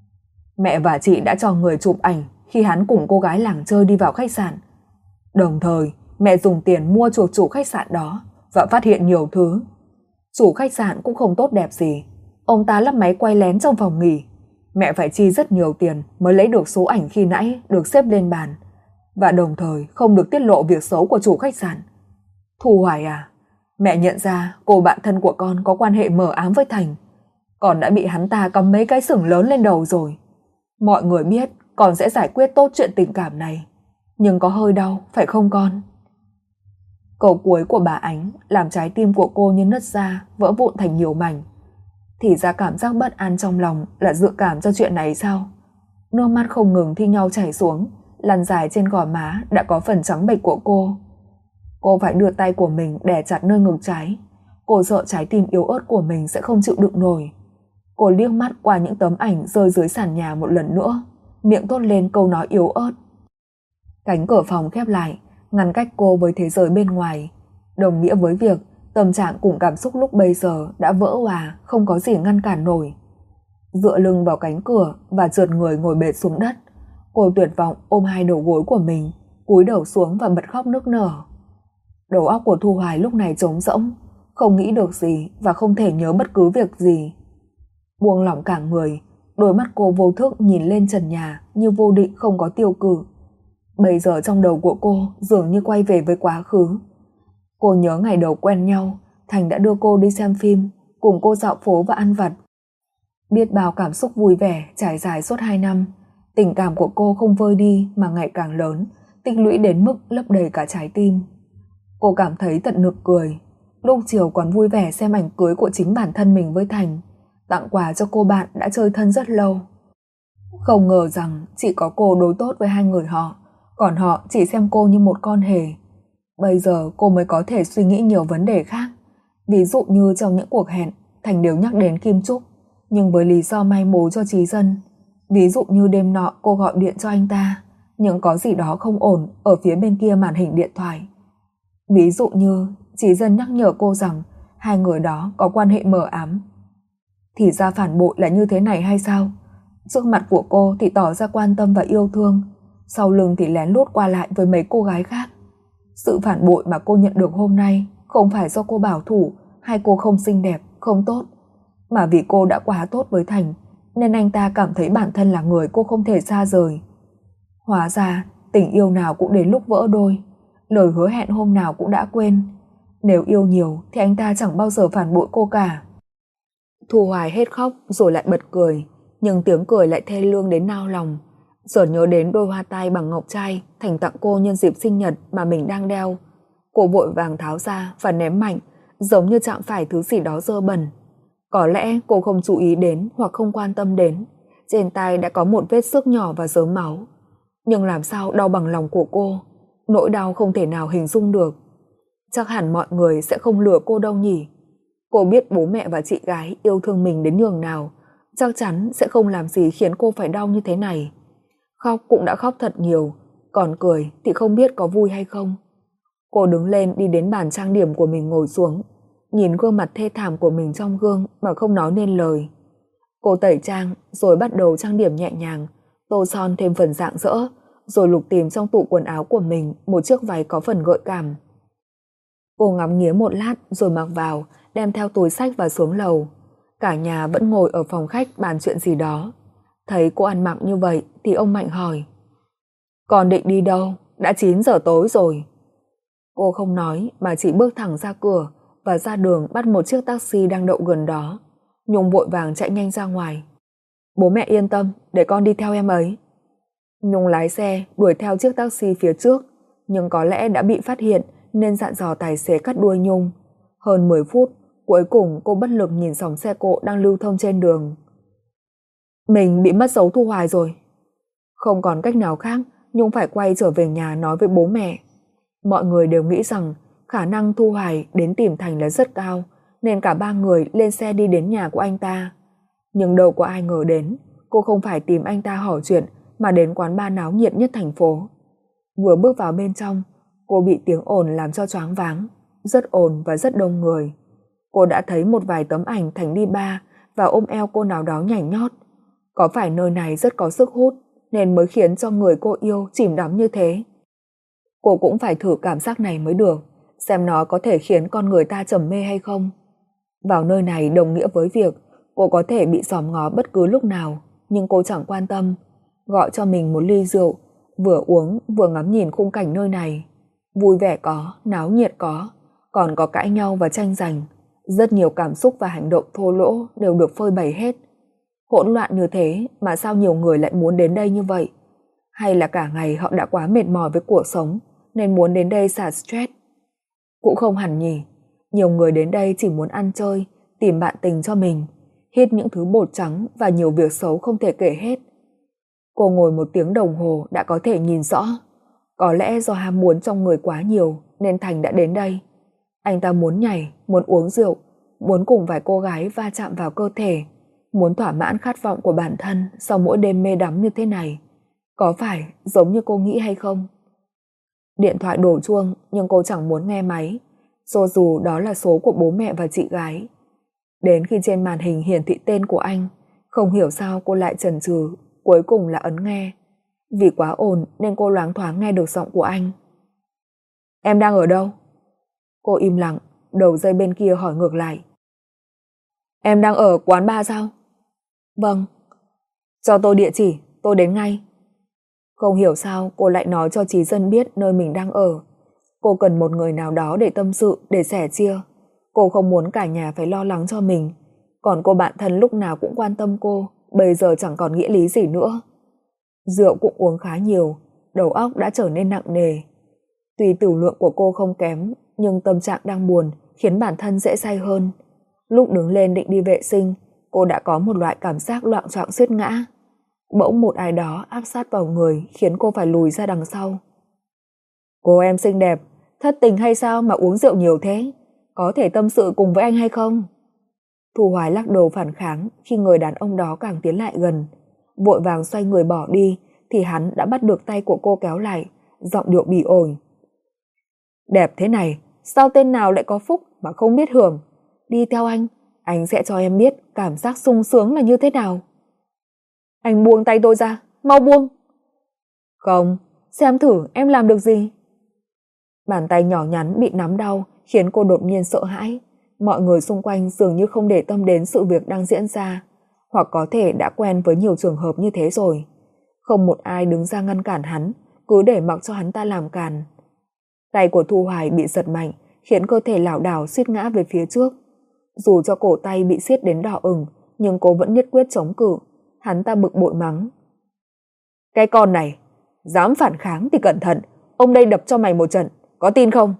Mẹ và chị đã cho người chụp ảnh khi hắn cùng cô gái làng chơi đi vào khách sạn. Đồng thời, mẹ dùng tiền mua chuộc chủ khách sạn đó và phát hiện nhiều thứ. Chủ khách sạn cũng không tốt đẹp gì. Ông ta lắp máy quay lén trong phòng nghỉ. Mẹ phải chi rất nhiều tiền mới lấy được số ảnh khi nãy được xếp lên bàn. Và đồng thời không được tiết lộ việc xấu của chủ khách sạn. Thu Hoài à, mẹ nhận ra cô bạn thân của con có quan hệ mờ ám với Thành. Con đã bị hắn ta cắm mấy cái sừng lớn lên đầu rồi. Mọi người biết con sẽ giải quyết tốt chuyện tình cảm này. Nhưng có hơi đau, phải không con? Câu cuối của bà Ánh làm trái tim của cô như nứt ra, vỡ vụn thành nhiều mảnh. Thì ra cảm giác bất an trong lòng là dự cảm cho chuyện này sao? Nước mắt không ngừng thi nhau chảy xuống, lăn dài trên gò má đã có phần trắng bệch của cô. Cô phải đưa tay của mình đè chặt nơi ngực trái. Cô sợ trái tim yếu ớt của mình sẽ không chịu đựng nổi. Cô liếc mắt qua những tấm ảnh rơi dưới sàn nhà một lần nữa, miệng thốt lên câu nói yếu ớt. Cánh cửa phòng khép lại, ngăn cách cô với thế giới bên ngoài, đồng nghĩa với việc tâm trạng cùng cảm xúc lúc bây giờ đã vỡ òa, không có gì ngăn cản nổi. Dựa lưng vào cánh cửa và trượt người ngồi bệt xuống đất, cô tuyệt vọng ôm hai đầu gối của mình, cúi đầu xuống và bật khóc nức nở. Đầu óc của Thu Hoài lúc này trống rỗng, không nghĩ được gì và không thể nhớ bất cứ việc gì. Buông lỏng cả người, đôi mắt cô vô thức nhìn lên trần nhà như vô định không có tiêu cự. Bây giờ trong đầu của cô dường như quay về với quá khứ. Cô nhớ ngày đầu quen nhau, Thành đã đưa cô đi xem phim, cùng cô dạo phố và ăn vặt. Biết bao cảm xúc vui vẻ trải dài suốt hai năm, tình cảm của cô không vơi đi mà ngày càng lớn, tích lũy đến mức lấp đầy cả trái tim. Cô cảm thấy tận nực cười. Lúc chiều còn vui vẻ xem ảnh cưới của chính bản thân mình với Thành, tặng quà cho cô bạn đã chơi thân rất lâu. Không ngờ rằng chỉ có cô đối tốt với hai người họ, còn họ chỉ xem cô như một con hề. Bây giờ cô mới có thể suy nghĩ nhiều vấn đề khác. Ví dụ như trong những cuộc hẹn, Thành đều nhắc đến Kim Trúc, nhưng với lý do may mối cho Trí Dân. Ví dụ như đêm nọ cô gọi điện cho anh ta, nhưng có gì đó không ổn ở phía bên kia màn hình điện thoại. Ví dụ như Trí Dân nhắc nhở cô rằng hai người đó có quan hệ mờ ám. Thì ra phản bội là như thế này hay sao? Trước mặt của cô thì tỏ ra quan tâm và yêu thương, sau lưng thì lén lút qua lại với mấy cô gái khác. Sự phản bội mà cô nhận được hôm nay không phải do cô bảo thủ hay cô không xinh đẹp, không tốt, mà vì cô đã quá tốt với Thành, nên anh ta cảm thấy bản thân là người cô không thể xa rời. Hóa ra tình yêu nào cũng đến lúc vỡ đôi, lời hứa hẹn hôm nào cũng đã quên. Nếu yêu nhiều thì anh ta chẳng bao giờ phản bội cô cả. Thu Hoài hết khóc rồi lại bật cười, nhưng tiếng cười lại thê lương đến nao lòng. Chợt nhớ đến đôi hoa tai bằng ngọc trai Thành tặng cô nhân dịp sinh nhật mà mình đang đeo. Cô vội vàng tháo ra và ném mạnh, giống như chạm phải thứ gì đó dơ bẩn. Có lẽ cô không chú ý đến hoặc không quan tâm đến, trên tay đã có một vết xước nhỏ và rớm máu. Nhưng làm sao đau bằng lòng của cô, nỗi đau không thể nào hình dung được. Chắc hẳn mọi người sẽ không lừa cô đâu nhỉ. Cô biết bố mẹ và chị gái yêu thương mình đến nhường nào, chắc chắn sẽ không làm gì khiến cô phải đau như thế này. Khóc cũng đã khóc thật nhiều, còn cười thì không biết có vui hay không. Cô đứng lên đi đến bàn trang điểm của mình ngồi xuống, nhìn gương mặt thê thảm của mình trong gương mà không nói nên lời. Cô tẩy trang rồi bắt đầu trang điểm nhẹ nhàng, tô son thêm phần rạng rỡ, rồi lục tìm trong tủ quần áo của mình một chiếc váy có phần gợi cảm. Cô ngắm nghía một lát rồi mặc vào, đem theo túi xách và xuống lầu. Cả nhà vẫn ngồi ở phòng khách bàn chuyện gì đó. Thấy cô ăn mặc như vậy thì ông Mạnh hỏi: "Con định đi đâu? Đã chín giờ tối rồi." Cô không nói mà chỉ bước thẳng ra cửa và ra đường bắt một chiếc taxi đang đậu gần đó. Nhung vội vàng chạy nhanh ra ngoài: "Bố mẹ yên tâm, để con đi theo em ấy." Nhung lái xe đuổi theo chiếc taxi phía trước, nhưng có lẽ đã bị phát hiện nên dặn dò tài xế cắt đuôi Nhung. Hơn mười phút, cuối cùng cô bất lực nhìn dòng xe cộ đang lưu thông trên đường. Mình bị mất dấu Thu Hoài rồi. Không còn cách nào khác, Nhung phải quay trở về nhà nói với bố mẹ. Mọi người đều nghĩ rằng khả năng Thu Hoài đến tìm Thành là rất cao, nên cả ba người lên xe đi đến nhà của anh ta. Nhưng đâu có ai ngờ đến, cô không phải tìm anh ta hỏi chuyện mà đến quán bar náo nhiệt nhất thành phố. Vừa bước vào bên trong, cô bị tiếng ồn làm cho choáng váng, rất ồn và rất đông người. Cô đã thấy một vài tấm ảnh Thành đi bar và ôm eo cô nào đó nhảy nhót. Có phải nơi này rất có sức hút nên mới khiến cho người cô yêu chìm đắm như thế? Cô cũng phải thử cảm giác này mới được, xem nó có thể khiến con người ta trầm mê hay không. Vào nơi này đồng nghĩa với việc cô có thể bị dòm ngó bất cứ lúc nào, nhưng cô chẳng quan tâm. Gọi cho mình một ly rượu, vừa uống vừa ngắm nhìn khung cảnh nơi này. Vui vẻ có, náo nhiệt có, còn có cãi nhau và tranh giành. Rất nhiều cảm xúc và hành động thô lỗ đều được phơi bày hết. Hỗn loạn như thế mà sao nhiều người lại muốn đến đây như vậy? Hay là cả ngày họ đã quá mệt mỏi với cuộc sống nên muốn đến đây xả stress? Cũng không hẳn nhỉ. Nhiều người đến đây chỉ muốn ăn chơi, tìm bạn tình cho mình, hít những thứ bột trắng và nhiều việc xấu không thể kể hết. Cô ngồi một tiếng đồng hồ đã có thể nhìn rõ. Có lẽ do ham muốn trong người quá nhiều nên Thành đã đến đây. Anh ta muốn nhảy, muốn uống rượu, muốn cùng vài cô gái va chạm vào cơ thể, muốn thỏa mãn khát vọng của bản thân sau mỗi đêm mê đắm như thế này. Có phải giống như cô nghĩ hay không? Điện thoại đổ chuông nhưng cô chẳng muốn nghe máy, cho dù đó là số của bố mẹ và chị gái. Đến khi trên màn hình hiển thị tên của anh, không hiểu sao cô lại chần chừ, cuối cùng là ấn nghe. Vì quá ồn nên cô loáng thoáng nghe được giọng của anh. Em đang ở đâu? Cô im lặng, đầu dây bên kia hỏi ngược lại. Em đang ở quán bar sao? Vâng. Cho tôi địa chỉ, tôi đến ngay. Không hiểu sao cô lại nói cho Chí Dân biết nơi mình đang ở. Cô cần một người nào đó để tâm sự, để sẻ chia. Cô không muốn cả nhà phải lo lắng cho mình. Còn cô bạn thân lúc nào cũng quan tâm cô, bây giờ chẳng còn nghĩa lý gì nữa. Rượu cũng uống khá nhiều, đầu óc đã trở nên nặng nề. Tuy tử lượng của cô không kém, nhưng tâm trạng đang buồn khiến bản thân dễ say hơn. Lúc đứng lên định đi vệ sinh, cô đã có một loại cảm giác loạng choạng suýt ngã. Bỗng một ai đó áp sát vào người khiến cô phải lùi ra đằng sau. Cô em xinh đẹp, thất tình hay sao mà uống rượu nhiều thế? Có thể tâm sự cùng với anh hay không? Thu Hoài lắc đầu phản kháng khi người đàn ông đó càng tiến lại gần. Vội vàng xoay người bỏ đi thì hắn đã bắt được tay của cô kéo lại, giọng điệu bỉ ổi. Đẹp thế này, sao tên nào lại có phúc mà không biết hưởng? Đi theo anh, anh sẽ cho em biết cảm giác sung sướng là như thế nào. Anh buông tay tôi ra, mau buông. Không, xem thử em làm được gì. Bàn tay nhỏ nhắn bị nắm đau khiến cô đột nhiên sợ hãi. Mọi người xung quanh dường như không để tâm đến sự việc đang diễn ra, hoặc có thể đã quen với nhiều trường hợp như thế rồi. Không một ai đứng ra ngăn cản hắn, cứ để mặc cho hắn ta làm càn. Tay của Thu Hoài bị giật mạnh, khiến cơ thể lảo đảo suýt ngã về phía trước. Dù cho cổ tay bị siết đến đỏ ửng, nhưng cô vẫn nhất quyết chống cự. Hắn ta bực bội mắng. Cái con này, dám phản kháng thì cẩn thận, ông đây đập cho mày một trận, có tin không?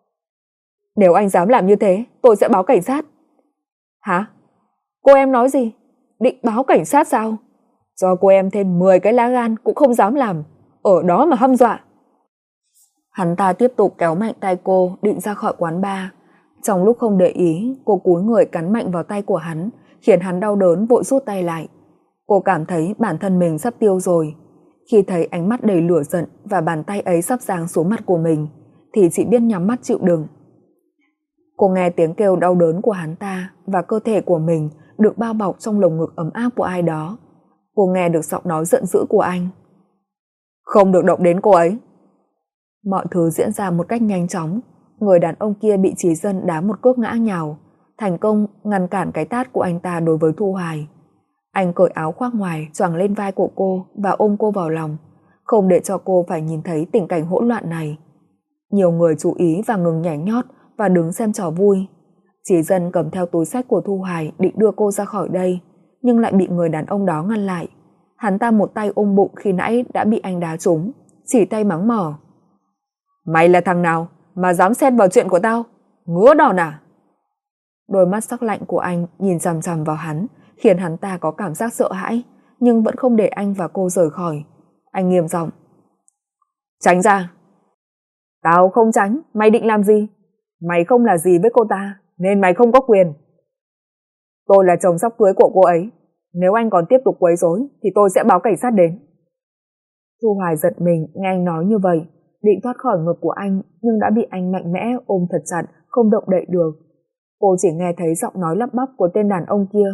Nếu anh dám làm như thế, tôi sẽ báo cảnh sát. Hả? Cô em nói gì? Định báo cảnh sát sao? Cho cô em thêm mười cái lá gan cũng không dám làm, ở đó mà hăm dọa. Hắn ta tiếp tục kéo mạnh tay cô định ra khỏi quán bar. Trong lúc không để ý, cô cúi người cắn mạnh vào tay của hắn, khiến hắn đau đớn vội rút tay lại. Cô cảm thấy bản thân mình sắp tiêu rồi. Khi thấy ánh mắt đầy lửa giận và bàn tay ấy sắp giáng xuống mặt của mình, thì chỉ biết nhắm mắt chịu đựng. Cô nghe tiếng kêu đau đớn của hắn ta và cơ thể của mình được bao bọc trong lồng ngực ấm áp của ai đó. Cô nghe được giọng nói giận dữ của anh. Không được động đến cô ấy. Mọi thứ diễn ra một cách nhanh chóng. Người đàn ông kia bị Chí Dân đá một cước ngã nhào, thành công ngăn cản cái tát của anh ta đối với Thu Hoài. Anh cởi áo khoác ngoài choàng lên vai của cô và ôm cô vào lòng, không để cho cô phải nhìn thấy tình cảnh hỗn loạn này. Nhiều người chú ý và ngừng nhảy nhót và đứng xem trò vui. Chí Dân cầm theo túi xách của Thu Hoài định đưa cô ra khỏi đây, nhưng lại bị người đàn ông đó ngăn lại. Hắn ta một tay ôm bụng khi nãy đã bị anh đá trúng, chỉ tay mắng mỏ. Mày là thằng nào mà dám xen vào chuyện của tao? Ngứa đòn à? Đôi mắt sắc lạnh của anh nhìn chằm chằm vào hắn, khiến hắn ta có cảm giác sợ hãi, nhưng vẫn không để anh và cô rời khỏi. Anh nghiêm giọng. Tránh ra. Tao không tránh, mày định làm gì? Mày không là gì với cô ta, nên mày không có quyền. Tôi là chồng sắp cưới của cô ấy. Nếu anh còn tiếp tục quấy rối thì tôi sẽ báo cảnh sát đến. Thu Hoài giật mình nghe anh nói như vậy, định thoát khỏi ngực của anh nhưng đã bị anh mạnh mẽ ôm thật chặt, không động đậy được. Cô chỉ nghe thấy giọng nói lắp bắp của tên đàn ông kia.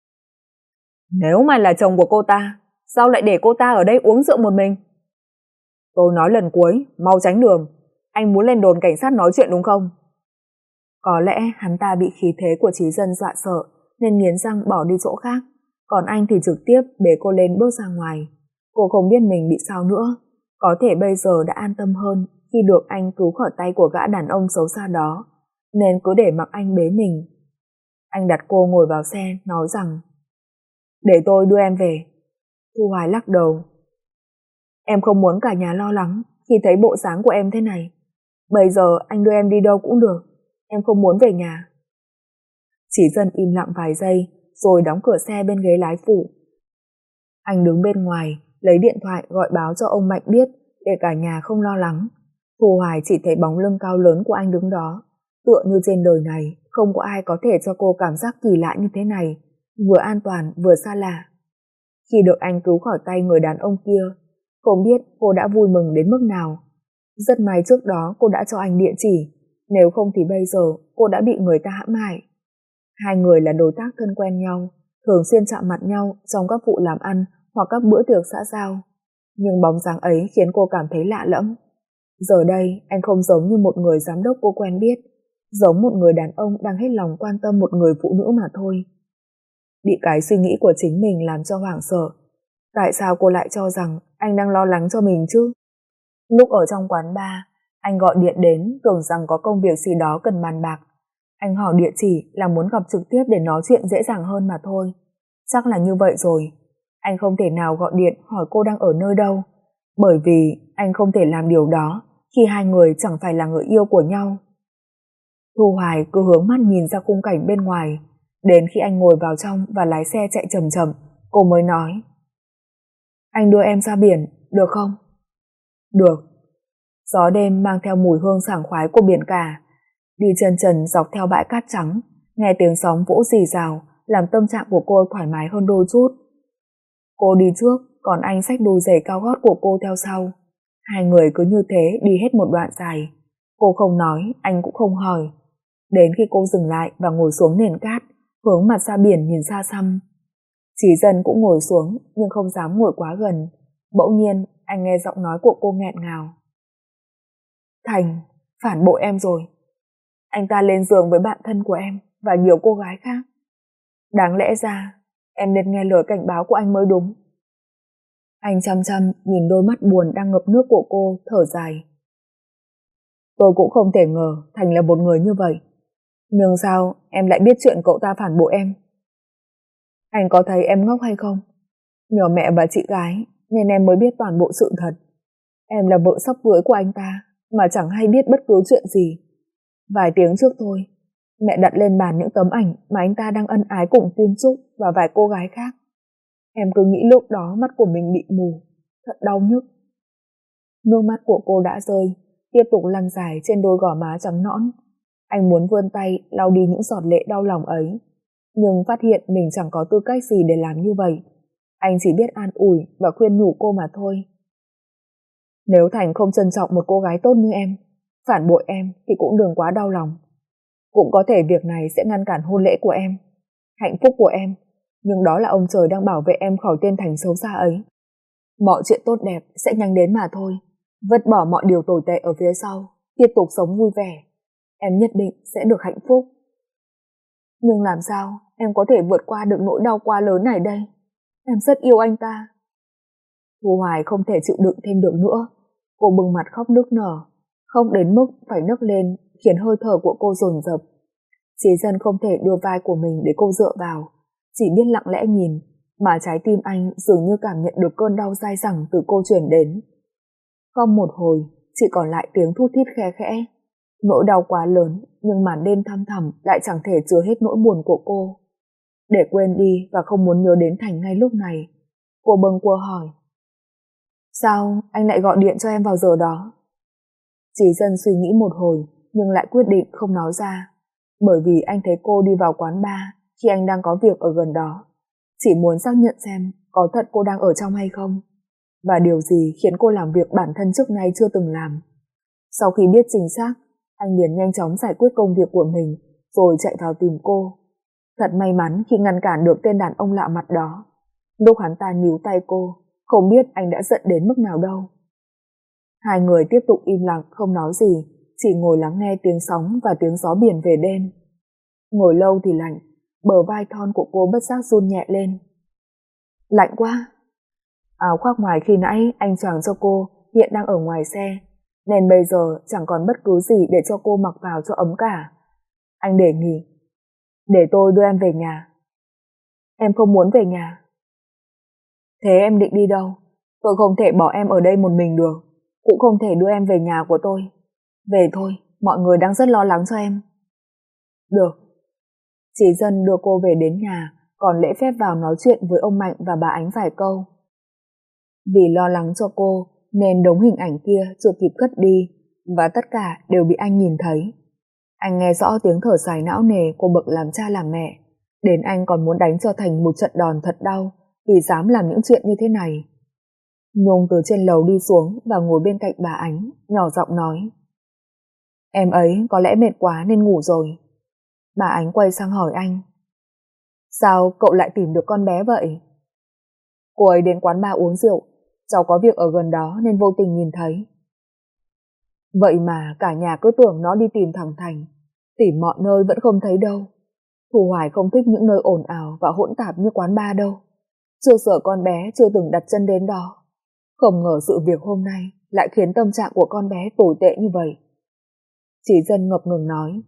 Nếu mày là chồng của cô ta, sao lại để cô ta ở đây uống rượu một mình? Tôi nói lần cuối, mau tránh đường. Anh muốn lên đồn cảnh sát nói chuyện đúng không? Có lẽ hắn ta bị khí thế của Trí Dân dọa sợ nên nghiến răng bỏ đi chỗ khác, còn anh thì trực tiếp bế cô lên bước ra ngoài. Cô không biết mình bị sao nữa, có thể bây giờ đã an tâm hơn khi được anh cứu khỏi tay của gã đàn ông xấu xa đó, nên cứ để mặc anh bế mình. Anh đặt cô ngồi vào xe, nói rằng để tôi đưa em về. Thu Hoài lắc đầu. Em không muốn cả nhà lo lắng khi thấy bộ dáng của em thế này. Bây giờ anh đưa em đi đâu cũng được, em không muốn về nhà. Chỉ Dân im lặng vài giây rồi đóng cửa xe bên ghế lái phụ. Anh đứng bên ngoài lấy điện thoại gọi báo cho ông Mạnh biết để cả nhà không lo lắng. Thu Hoài chỉ thấy bóng lưng cao lớn của anh đứng đó, tựa như trên đời này không có ai có thể cho cô cảm giác kỳ lạ như thế này, vừa an toàn vừa xa lạ. Khi được anh cứu khỏi tay người đàn ông kia, không biết cô đã vui mừng đến mức nào. Rất may trước đó cô đã cho anh địa chỉ, nếu không thì bây giờ cô đã bị người ta hãm hại. Hai người là đối tác thân quen nhau, thường xuyên chạm mặt nhau trong các vụ làm ăn hoặc các bữa tiệc xã giao. Nhưng bóng dáng ấy khiến cô cảm thấy lạ lẫm. Giờ đây anh không giống như một người giám đốc cô quen biết, giống một người đàn ông đang hết lòng quan tâm một người phụ nữ mà thôi. Bị cái suy nghĩ của chính mình làm cho hoảng sợ. Tại sao cô lại cho rằng anh đang lo lắng cho mình chứ? Lúc ở trong quán bar, anh gọi điện đến tưởng rằng có công việc gì đó cần bàn bạc. Anh hỏi địa chỉ là muốn gặp trực tiếp để nói chuyện dễ dàng hơn mà thôi. Chắc là như vậy rồi. Anh không thể nào gọi điện hỏi cô đang ở nơi đâu, bởi vì anh không thể làm điều đó khi hai người chẳng phải là người yêu của nhau. Thu Hoài cứ hướng mắt nhìn ra khung cảnh bên ngoài, đến khi anh ngồi vào trong và lái xe chạy chậm chậm, cô mới nói: Anh đưa em ra biển, được không? Được. Gió đêm mang theo mùi hương sảng khoái của biển cả. Đi chân trần dọc theo bãi cát trắng, nghe tiếng sóng vỗ rì rào, làm tâm trạng của cô thoải mái hơn đôi chút. Cô đi trước, còn anh xách đôi giày cao gót của cô theo sau. Hai người cứ như thế đi hết một đoạn dài. Cô không nói, anh cũng không hỏi. Đến khi cô dừng lại và ngồi xuống nền cát, hướng mặt ra biển nhìn xa xăm. Chỉ Dân cũng ngồi xuống nhưng không dám ngồi quá gần. Bỗng nhiên anh nghe giọng nói của cô nghẹn ngào. Thành, phản bội em rồi. Anh ta lên giường với bạn thân của em và nhiều cô gái khác. Đáng lẽ ra em nên nghe lời cảnh báo của anh mới đúng. Anh chăm chăm nhìn đôi mắt buồn đang ngập nước của cô, thở dài. Tôi cũng không thể ngờ Thành là một người như vậy. Nhưng sao em lại biết chuyện cậu ta phản bội em? Anh có thấy em ngốc hay không? Nhờ mẹ và chị gái nên em mới biết toàn bộ sự thật. Em là vợ sắp cưới của anh ta mà chẳng hay biết bất cứ chuyện gì. Vài tiếng trước thôi, mẹ đặt lên bàn những tấm ảnh mà anh ta đang ân ái cùng Kim Trúc và vài cô gái khác. Em cứ nghĩ lúc đó mắt của mình bị mù, thật đau nhức. Nước mắt của cô đã rơi, tiếp tục lăn dài trên đôi gò má trắng nõn. Anh muốn vươn tay lau đi những giọt lệ đau lòng ấy, nhưng phát hiện mình chẳng có tư cách gì để làm như vậy. Anh chỉ biết an ủi và khuyên nhủ cô mà thôi. Nếu Thành không trân trọng một cô gái tốt như em, phản bội em thì cũng đừng quá đau lòng. Cũng có thể việc này sẽ ngăn cản hôn lễ của em, hạnh phúc của em, nhưng đó là ông trời đang bảo vệ em khỏi tên Thành xấu xa ấy. Mọi chuyện tốt đẹp sẽ nhanh đến mà thôi. Vứt bỏ mọi điều tồi tệ ở phía sau, tiếp tục sống vui vẻ. Em nhất định sẽ được hạnh phúc. Nhưng làm sao em có thể vượt qua được nỗi đau quá lớn này đây? Em rất yêu anh ta. Thu Hoài không thể chịu đựng thêm được nữa. Cô bừng mặt khóc nức nở, không đến mức phải nức lên khiến hơi thở của cô dồn dập. Chí Dân không thể đưa vai của mình để cô dựa vào, chỉ biết lặng lẽ nhìn, mà trái tim anh dường như cảm nhận được cơn đau dai dẳng từ cô truyền đến. Không một hồi, chỉ còn lại tiếng thút thít khe khẽ. Nỗi đau quá lớn, nhưng màn đêm thăm thẳm lại chẳng thể chứa hết nỗi buồn của cô. Để quên đi và không muốn nhớ đến Thành ngay lúc này, cô bâng quơ hỏi: Sao anh lại gọi điện cho em vào giờ đó? Chí Dân suy nghĩ một hồi, nhưng lại quyết định không nói ra, bởi vì anh thấy cô đi vào quán bar khi anh đang có việc ở gần đó. Chỉ muốn xác nhận xem có thật cô đang ở trong hay không, và điều gì khiến cô làm việc bản thân trước nay chưa từng làm. Sau khi biết chính xác, anh liền nhanh chóng giải quyết công việc của mình rồi chạy vào tìm cô. Thật may mắn khi ngăn cản được tên đàn ông lạ mặt đó. Lúc hắn ta níu tay cô, không biết anh đã giận đến mức nào đâu. Hai người tiếp tục im lặng không nói gì, chỉ ngồi lắng nghe tiếng sóng và tiếng gió biển về đêm. Ngồi lâu thì lạnh, bờ vai thon của cô bất giác run nhẹ lên. Lạnh quá! Áo khoác ngoài khi nãy anh choàng cho cô hiện đang ở ngoài xe, nên bây giờ chẳng còn bất cứ gì để cho cô mặc vào cho ấm cả. Anh đề nghị, để tôi đưa em về nhà. Em không muốn về nhà. Thế em định đi đâu? Tôi không thể bỏ em ở đây một mình được, cũng không thể đưa em về nhà của tôi. Về thôi, mọi người đang rất lo lắng cho em. Được. Chị Dân đưa cô về đến nhà, còn lễ phép vào nói chuyện với ông Mạnh và bà Ánh vài câu. Vì lo lắng cho cô, nên đống hình ảnh kia chưa kịp cất đi, và tất cả đều bị anh nhìn thấy. Anh nghe rõ tiếng thở dài não nề của bậc làm cha làm mẹ, đến anh còn muốn đánh cho Thành một trận đòn thật đau vì dám làm những chuyện như thế này. Nhung từ trên lầu đi xuống và ngồi bên cạnh bà Ánh, nhỏ giọng nói. Em ấy có lẽ mệt quá nên ngủ rồi. Bà Ánh quay sang hỏi anh. Sao cậu lại tìm được con bé vậy? Cô ấy đến quán bar uống rượu, cháu có việc ở gần đó nên vô tình nhìn thấy. Vậy mà cả nhà cứ tưởng nó đi tìm thằng Thành, tìm mọi nơi vẫn không thấy đâu. Thu Hoài không thích những nơi ồn ào và hỗn tạp như quán bar đâu. Chưa sợ con bé chưa từng đặt chân đến đó. Không ngờ sự việc hôm nay lại khiến tâm trạng của con bé tồi tệ như vậy. Chị Dân ngập ngừng nói.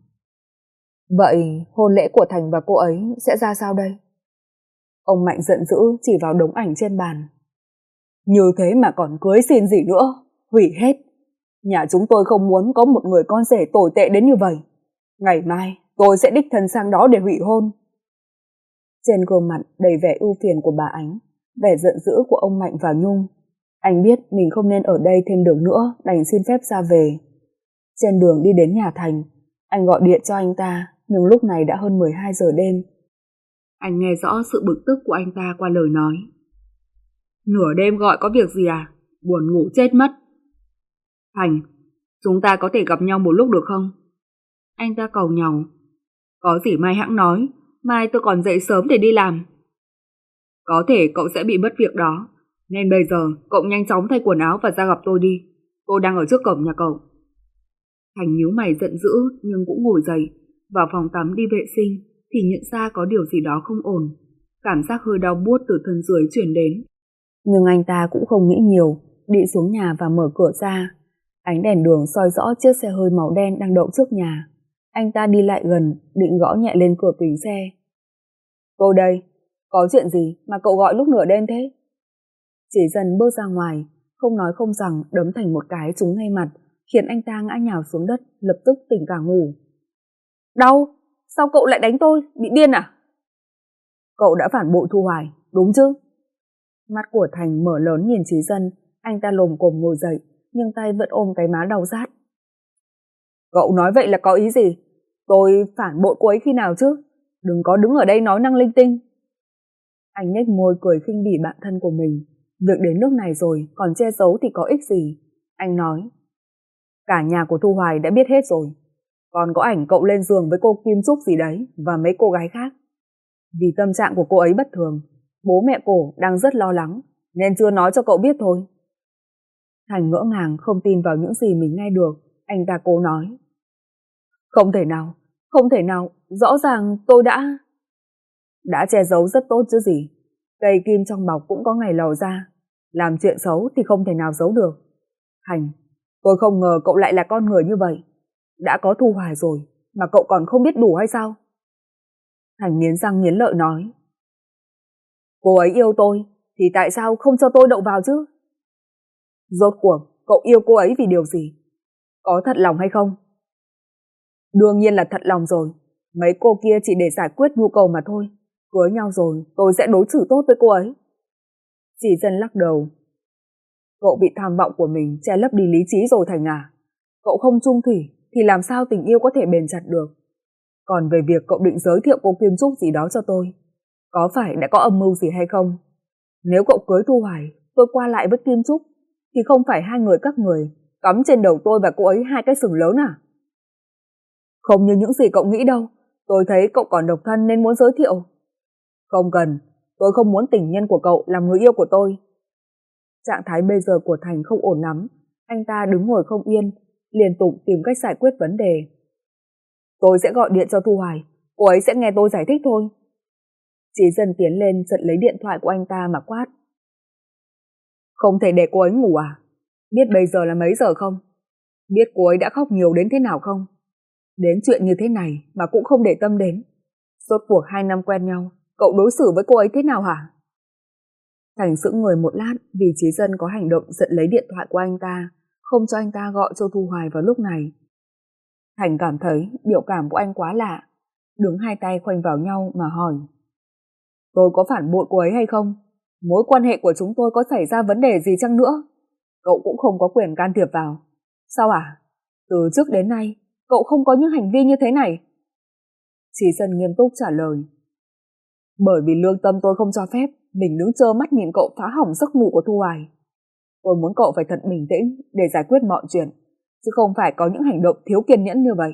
Vậy hôn lễ của Thành và cô ấy sẽ ra sao đây? Ông Mạnh giận dữ chỉ vào đống ảnh trên bàn. Như thế mà còn cưới xin gì nữa, hủy hết. Nhà chúng tôi không muốn có một người con rể tồi tệ đến như vậy. Ngày mai tôi sẽ đích thân sang đó để hủy hôn. Trên gương mặt đầy vẻ ưu phiền của bà Ánh, vẻ giận dữ của ông Mạnh và Nhung. Anh biết mình không nên ở đây thêm được nữa, đành xin phép ra về. Trên đường đi đến nhà Thành, anh gọi điện cho anh ta, nhưng lúc này đã hơn mười hai giờ đêm. Anh nghe rõ sự bực tức của anh ta qua lời nói. Nửa đêm gọi có việc gì à? Buồn ngủ chết mất. Thành, chúng ta có thể gặp nhau một lúc được không? Anh ta cầu nhàu. Có gì mai hãng nói, mai tôi còn dậy sớm để đi làm. Có thể cậu sẽ bị mất việc đó, nên bây giờ cậu nhanh chóng thay quần áo và ra gặp tôi đi. Tôi đang ở trước cổng nhà cậu. Thành nhíu mày giận dữ nhưng cũng ngồi dậy, vào phòng tắm đi vệ sinh thì nhận ra có điều gì đó không ổn. Cảm giác hơi đau buốt từ thân dưới truyền đến. Nhưng anh ta cũng không nghĩ nhiều, đi xuống nhà và mở cửa ra. Ánh đèn đường soi rõ chiếc xe hơi màu đen đang đậu trước nhà. Anh ta đi lại gần, định gõ nhẹ lên cửa kính xe. Tôi đây, có chuyện gì mà cậu gọi lúc nửa đêm thế? Chỉ Dần bước ra ngoài, không nói không rằng đấm Thành một cái trúng ngay mặt, khiến anh ta ngã nhào xuống đất, lập tức tỉnh cả ngủ. Đau? Sao cậu lại đánh tôi? Bị điên à? Cậu đã phản bội Thu Hoài, đúng chứ? Mắt của Thành mở lớn nhìn Chí Dân, anh ta lồm cồm ngồi dậy, nhưng tay vẫn ôm cái má đau rát. Cậu nói vậy là có ý gì? Tôi phản bội cô ấy khi nào chứ? Đừng có đứng ở đây nói năng linh tinh. Anh nhếch môi cười khinh bỉ bạn thân của mình. Việc đến nước này rồi, còn che giấu thì có ích gì? Anh nói. Cả nhà của Thu Hoài đã biết hết rồi. Còn có ảnh cậu lên giường với cô Kim Trúc gì đấy và mấy cô gái khác. Vì tâm trạng của cô ấy bất thường, bố mẹ cô đang rất lo lắng, nên chưa nói cho cậu biết thôi. Thành ngỡ ngàng không tin vào những gì mình nghe được. Anh ta cố nói. Không thể nào, không thể nào, rõ ràng tôi đã... Đã che giấu rất tốt chứ gì. Cây kim trong bọc cũng có ngày lòi ra. Làm chuyện xấu thì không thể nào giấu được. Thành, tôi không ngờ cậu lại là con người như vậy. Đã có Thu Hoài rồi, mà cậu còn không biết đủ hay sao? Thành nghiến răng nghiến lợi nói. Cô ấy yêu tôi, thì tại sao không cho tôi đậu vào chứ? Rốt cuộc, cậu yêu cô ấy vì điều gì? Có thật lòng hay không? Đương nhiên là thật lòng rồi. Mấy cô kia chỉ để giải quyết nhu cầu mà thôi. Cưới nhau rồi, tôi sẽ đối xử tốt với cô ấy. Chỉ Dân lắc đầu. Cậu bị tham vọng của mình che lấp đi lý trí rồi Thành à? Cậu không chung thủy thì làm sao tình yêu có thể bền chặt được? Còn về việc cậu định giới thiệu cô Kim Trúc gì đó cho tôi, có phải đã có âm mưu gì hay không? Nếu cậu cưới Thu Hoài, tôi qua lại với Kim Trúc, thì không phải hai người các người cắm trên đầu tôi và cô ấy hai cái sừng lớn à? Không như những gì cậu nghĩ đâu. tôi thấy cậu còn độc thân nên muốn giới thiệu. Không cần, tôi không muốn tình nhân của cậu làm người yêu của tôi. Trạng thái bây giờ của Thành không ổn lắm, anh ta đứng ngồi không yên, liên tục tìm cách giải quyết vấn đề. Tôi sẽ gọi điện cho Thu Hoài, cô ấy sẽ nghe tôi giải thích thôi. Chí Dân tiến lên giật lấy điện thoại của anh ta mà quát. Không thể để cô ấy ngủ à? Biết bây giờ là mấy giờ không? Biết cô ấy đã khóc nhiều đến thế nào không? Đến chuyện như thế này mà cũng không để tâm đến. Rốt cuộc hai năm quen nhau, cậu đối xử với cô ấy thế nào hả? Thành sững người một lát vì Chí Dân có hành động giật lấy điện thoại của anh ta, không cho anh ta gọi cho Thu Hoài vào lúc này. Thành cảm thấy biểu cảm của anh quá lạ, đứng hai tay khoanh vào nhau mà hỏi. Tôi có phản bội cô ấy hay không? Mối quan hệ của chúng tôi có xảy ra vấn đề gì chăng nữa? Cậu cũng không có quyền can thiệp vào. Sao à? Từ trước đến nay, cậu không có những hành vi như thế này. Chí Dân nghiêm túc trả lời. Bởi vì lương tâm tôi không cho phép mình đứng trơ mắt nhìn cậu phá hỏng giấc ngủ của Thu Hoài. Tôi muốn cậu phải thật bình tĩnh để giải quyết mọi chuyện, chứ không phải có những hành động thiếu kiên nhẫn như vậy.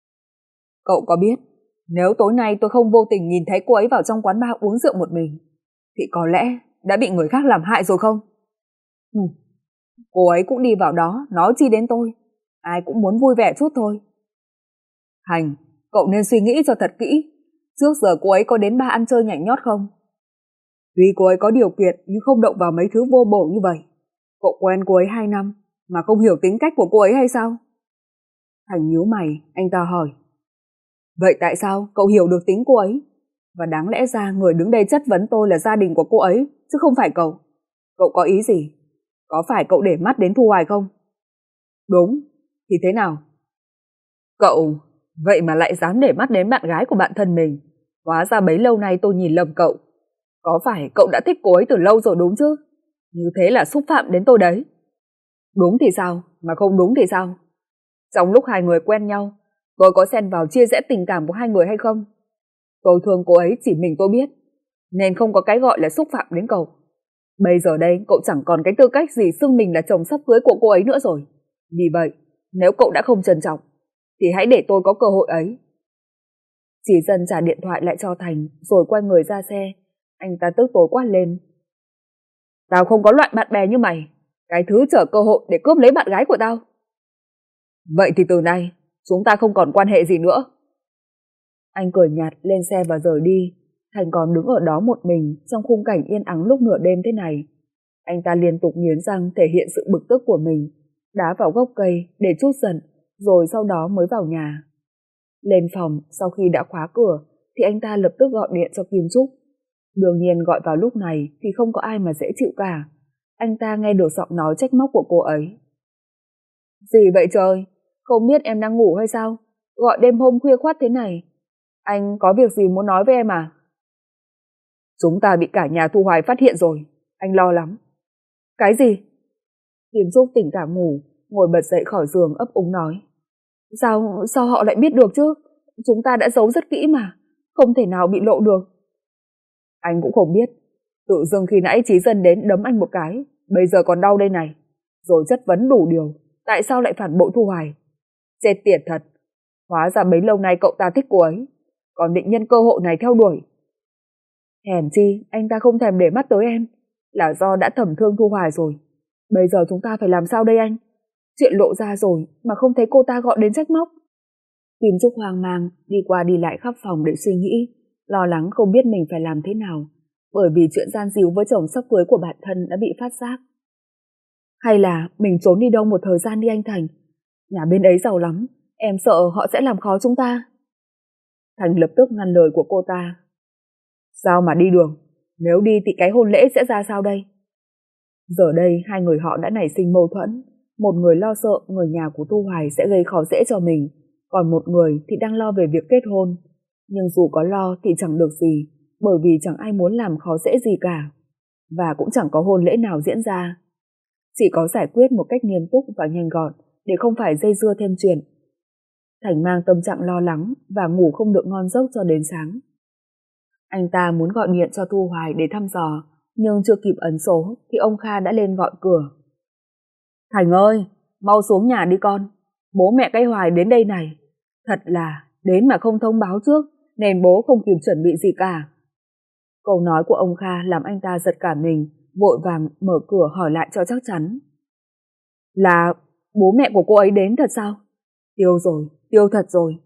Cậu có biết, nếu tối nay tôi không vô tình nhìn thấy cô ấy vào trong quán bar uống rượu một mình, thì có lẽ đã bị người khác làm hại rồi không? Ừ. Cô ấy cũng đi vào đó, nói chi đến tôi. Ai cũng muốn vui vẻ chút thôi. Hành, cậu nên suy nghĩ cho thật kỹ. Trước giờ cô ấy có đến bar ăn chơi nhảy nhót không? Tuy cô ấy có điều kiện nhưng không động vào mấy thứ vô bổ như vậy. Cậu quen cô ấy hai năm mà không hiểu tính cách của cô ấy hay sao? Thành nhíu mày, anh ta hỏi. Vậy tại sao cậu hiểu được tính cô ấy? Và đáng lẽ ra người đứng đây chất vấn tôi là gia đình của cô ấy, chứ không phải cậu. Cậu có ý gì? Có phải cậu để mắt đến Thu Hoài không? Đúng, thì thế nào? Cậu, vậy mà lại dám để mắt đến bạn gái của bạn thân mình. Hóa ra bấy lâu nay tôi nhìn lầm cậu. Có phải cậu đã thích cô ấy từ lâu rồi đúng chứ? Như thế là xúc phạm đến tôi đấy. Đúng thì sao, mà không đúng thì sao? Trong lúc hai người quen nhau, tôi có xen vào chia rẽ tình cảm của hai người hay không? Tôi thương cô ấy chỉ mình tôi biết, nên không có cái gọi là xúc phạm đến cậu. Bây giờ đây cậu chẳng còn cái tư cách gì xưng mình là chồng sắp cưới của cô ấy nữa rồi. Vì vậy, nếu cậu đã không trân trọng, thì hãy để tôi có cơ hội ấy. Chí Dân trả điện thoại lại cho Thành, rồi quay người ra xe. Anh ta tức tối quát lên. Tao không có loại bạn bè như mày, cái thứ chở cơ hội để cướp lấy bạn gái của tao. Vậy thì từ nay, chúng ta không còn quan hệ gì nữa. Anh cười nhạt lên xe và rời đi. Thành còn đứng ở đó một mình trong khung cảnh yên ắng lúc nửa đêm thế này. Anh ta liên tục nghiến răng thể hiện sự bực tức của mình, đá vào gốc cây để trút giận, rồi sau đó mới vào nhà. Lên phòng, sau khi đã khóa cửa, thì anh ta lập tức gọi điện cho Kim Trúc. Đương nhiên gọi vào lúc này thì không có ai mà dễ chịu cả. Anh ta nghe được giọng nói trách móc của cô ấy. Gì vậy trời? Không biết em đang ngủ hay sao? Gọi đêm hôm khuya khoắt thế này. Anh có việc gì muốn nói với em à? Chúng ta bị cả nhà Thu Hoài phát hiện rồi. Anh lo lắm. Cái gì? Kim Trúc tỉnh cả ngủ, ngồi bật dậy khỏi giường ấp úng nói. Sao, sao họ lại biết được chứ? Chúng ta đã giấu rất kỹ mà. Không thể nào bị lộ được. Anh cũng không biết. Tự dưng khi nãy Chí Dân đến đấm anh một cái, bây giờ còn đau đây này. Rồi chất vấn đủ điều, tại sao lại phản bội Thu Hoài? Chết tiệt thật. Hóa ra bấy lâu nay cậu ta thích cô ấy, còn định nhân cơ hội này theo đuổi. Hèn chi anh ta không thèm để mắt tới em, là do đã thầm thương Thu Hoài rồi. Bây giờ chúng ta phải làm sao đây anh? Chuyện lộ ra rồi mà không thấy cô ta gọi đến trách móc. Kim Trúc hoang mang đi qua đi lại khắp phòng để suy nghĩ, lo lắng không biết mình phải làm thế nào, bởi vì chuyện gian díu với chồng sắp cưới của bản thân đã bị phát giác. Hay là mình trốn đi đâu một thời gian đi anh Thành? Nhà bên ấy giàu lắm, em sợ họ sẽ làm khó chúng ta. Thành lập tức ngăn lời của cô ta. Sao mà đi được? Nếu đi thì cái hôn lễ sẽ ra sao đây? Giờ đây hai người họ đã nảy sinh mâu thuẫn. Một người lo sợ người nhà của Thu Hoài sẽ gây khó dễ cho mình, còn một người thì đang lo về việc kết hôn. Nhưng dù có lo thì chẳng được gì, bởi vì chẳng ai muốn làm khó dễ gì cả. Và cũng chẳng có hôn lễ nào diễn ra. Chỉ có giải quyết một cách nghiêm túc và nhanh gọn để không phải dây dưa thêm chuyện. Thành mang tâm trạng lo lắng và ngủ không được ngon giấc cho đến sáng. Anh ta muốn gọi điện cho Thu Hoài để thăm dò, nhưng chưa kịp ấn số thì ông Kha đã lên gọi cửa. Thành ơi, mau xuống nhà đi con. Bố mẹ cái Hoài đến đây này. Thật là đến mà không thông báo trước nên bố không kịp chuẩn bị gì cả. Câu nói của ông Kha làm anh ta giật cả mình, vội vàng mở cửa hỏi lại cho chắc chắn. Là bố mẹ của cô ấy đến thật sao? Tiêu rồi, tiêu thật rồi.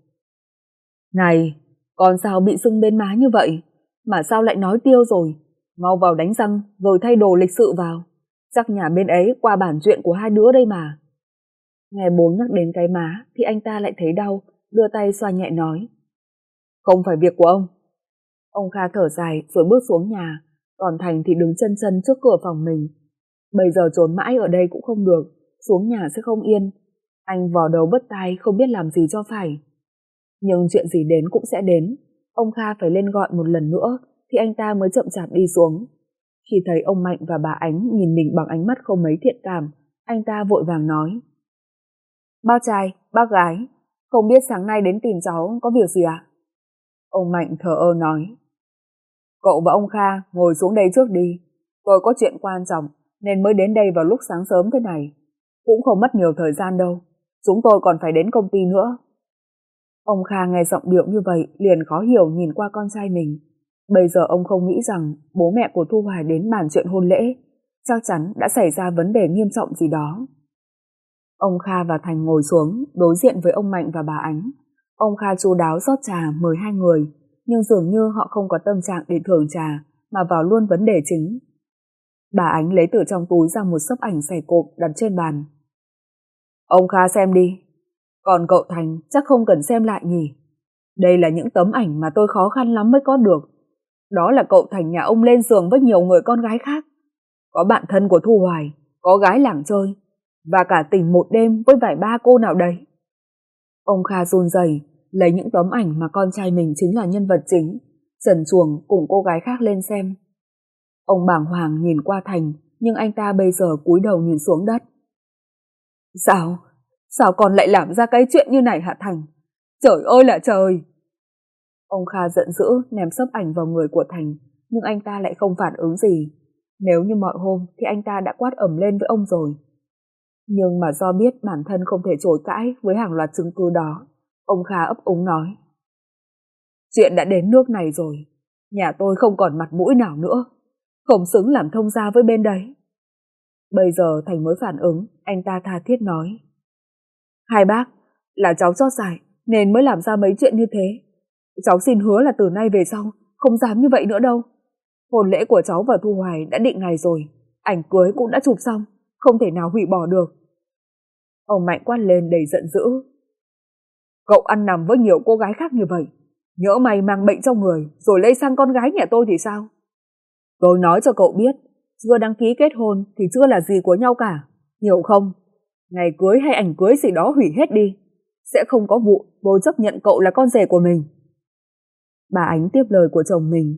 Này, con sao bị sưng bên má như vậy? Mà sao lại nói tiêu rồi? Mau vào đánh răng rồi thay đồ lịch sự vào. Chắc nhà bên ấy qua bản chuyện của hai đứa đây mà. Nghe bố nhắc đến cái má thì anh ta lại thấy đau, đưa tay xoa nhẹ nói. Không phải việc của ông. Ông Kha thở dài rồi bước xuống nhà, còn Thành thì đứng chân chân trước cửa phòng mình. Bây giờ trốn mãi ở đây cũng không được, xuống nhà sẽ không yên. Anh vò đầu bứt tai không biết làm gì cho phải. Nhưng chuyện gì đến cũng sẽ đến. Ông Kha phải lên gọi một lần nữa thì anh ta mới chậm chạp đi xuống. Khi thấy ông Mạnh và bà Ánh nhìn mình bằng ánh mắt không mấy thiện cảm, anh ta vội vàng nói. Bác trai, bác gái, không biết sáng nay đến tìm cháu có việc gì ạ? Ông Mạnh thờ ơ nói. Cậu và ông Kha ngồi xuống đây trước đi. Tôi có chuyện quan trọng nên mới đến đây vào lúc sáng sớm thế này. Cũng không mất nhiều thời gian đâu. Chúng tôi còn phải đến công ty nữa. Ông Kha nghe giọng điệu như vậy liền khó hiểu nhìn qua con trai mình. Bây giờ ông không nghĩ rằng bố mẹ của Thu Hoài đến bàn chuyện hôn lễ. Chắc chắn đã xảy ra vấn đề nghiêm trọng gì đó. Ông Kha và Thành ngồi xuống đối diện với ông Mạnh và bà Ánh. Ông Kha chu đáo rót trà mời hai người, nhưng dường như họ không có tâm trạng để thưởng trà mà vào luôn vấn đề chính. Bà Ánh lấy từ trong túi ra một xấp ảnh xẻ cộp đặt trên bàn. Ông Kha xem đi. Còn cậu Thành chắc không cần xem lại nhỉ. Đây là những tấm ảnh mà tôi khó khăn lắm mới có được. Đó là cậu Thành nhà ông lên giường với nhiều người con gái khác. Có bạn thân của Thu Hoài, có gái làng chơi, và cả tình một đêm với vài ba cô nào đấy. Ông Kha run rẩy lấy những tấm ảnh mà con trai mình chính là nhân vật chính, trần truồng cùng cô gái khác lên xem. Ông bàng hoàng nhìn qua Thành, nhưng anh ta bây giờ cúi đầu nhìn xuống đất. Sao? Sao con lại làm ra cái chuyện như này hả Thành? Trời ơi là trời! Ông Kha giận dữ ném xấp ảnh vào người của Thành, nhưng anh ta lại không phản ứng gì. Nếu như mọi hôm thì anh ta đã quát ầm lên với ông rồi. Nhưng mà do biết bản thân không thể chối cãi với hàng loạt chứng cứ đó, ông Kha ấp úng nói. Chuyện đã đến nước này rồi, nhà tôi không còn mặt mũi nào nữa, không xứng làm thông gia với bên đấy. Bây giờ Thành mới phản ứng, anh ta tha thiết nói. Hai bác, là cháu chót dại nên mới làm ra mấy chuyện như thế. Cháu xin hứa là từ nay về sau không dám như vậy nữa đâu. Hôn lễ của cháu và Thu Hoài đã định ngày rồi, ảnh cưới cũng đã chụp xong, không thể nào hủy bỏ được. Ông Mạnh quát lên đầy giận dữ. Cậu ăn nằm với nhiều cô gái khác như vậy, nhỡ mày mang bệnh trong người rồi lây sang con gái nhà tôi thì sao? Tôi nói cho cậu biết, chưa đăng ký kết hôn thì chưa là gì của nhau cả, hiểu không? Ngày cưới hay ảnh cưới gì đó hủy hết đi, sẽ không có vụ tôi chấp nhận cậu là con rể của mình. Bà Ánh tiếp lời của chồng mình.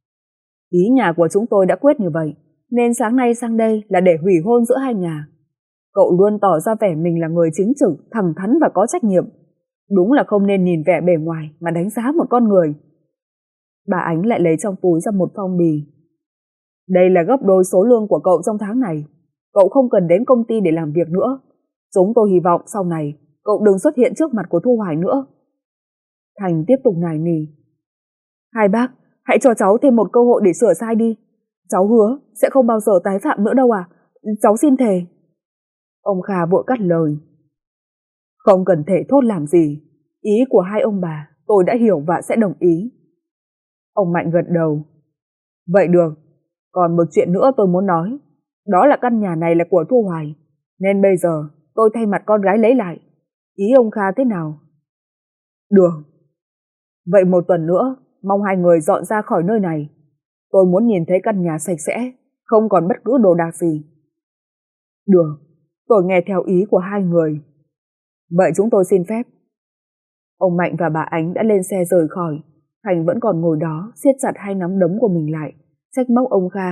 Ý nhà của chúng tôi đã quyết như vậy, nên sáng nay sang đây là để hủy hôn giữa hai nhà. Cậu luôn tỏ ra vẻ mình là người chính trực, thẳng thắn và có trách nhiệm. Đúng là không nên nhìn vẻ bề ngoài mà đánh giá một con người. Bà Ánh lại lấy trong túi ra một phong bì. Đây là gấp đôi số lương của cậu trong tháng này. Cậu không cần đến công ty để làm việc nữa. Chúng tôi hy vọng sau này cậu đừng xuất hiện trước mặt của Thu Hoài nữa. Thành tiếp tục nài nỉ. Hai bác, hãy cho cháu thêm một cơ hội để sửa sai đi. Cháu hứa sẽ không bao giờ tái phạm nữa đâu à. Cháu xin thề. Ông Kha vội cắt lời. Không cần thể thốt làm gì. Ý của hai ông bà tôi đã hiểu và sẽ đồng ý. Ông Mạnh gật đầu. Vậy được. Còn một chuyện nữa tôi muốn nói. Đó là căn nhà này là của Thu Hoài, nên bây giờ tôi thay mặt con gái lấy lại. Ý ông Kha thế nào? Được. Vậy một tuần nữa mong hai người dọn ra khỏi nơi này. Tôi muốn nhìn thấy căn nhà sạch sẽ, không còn bất cứ đồ đạc gì. Được, tôi nghe theo ý của hai người. Vậy chúng tôi xin phép. Ông Mạnh và bà Ánh đã lên xe rời khỏi. Thành vẫn còn ngồi đó siết chặt hai nắm đấm của mình lại, trách móc ông Kha.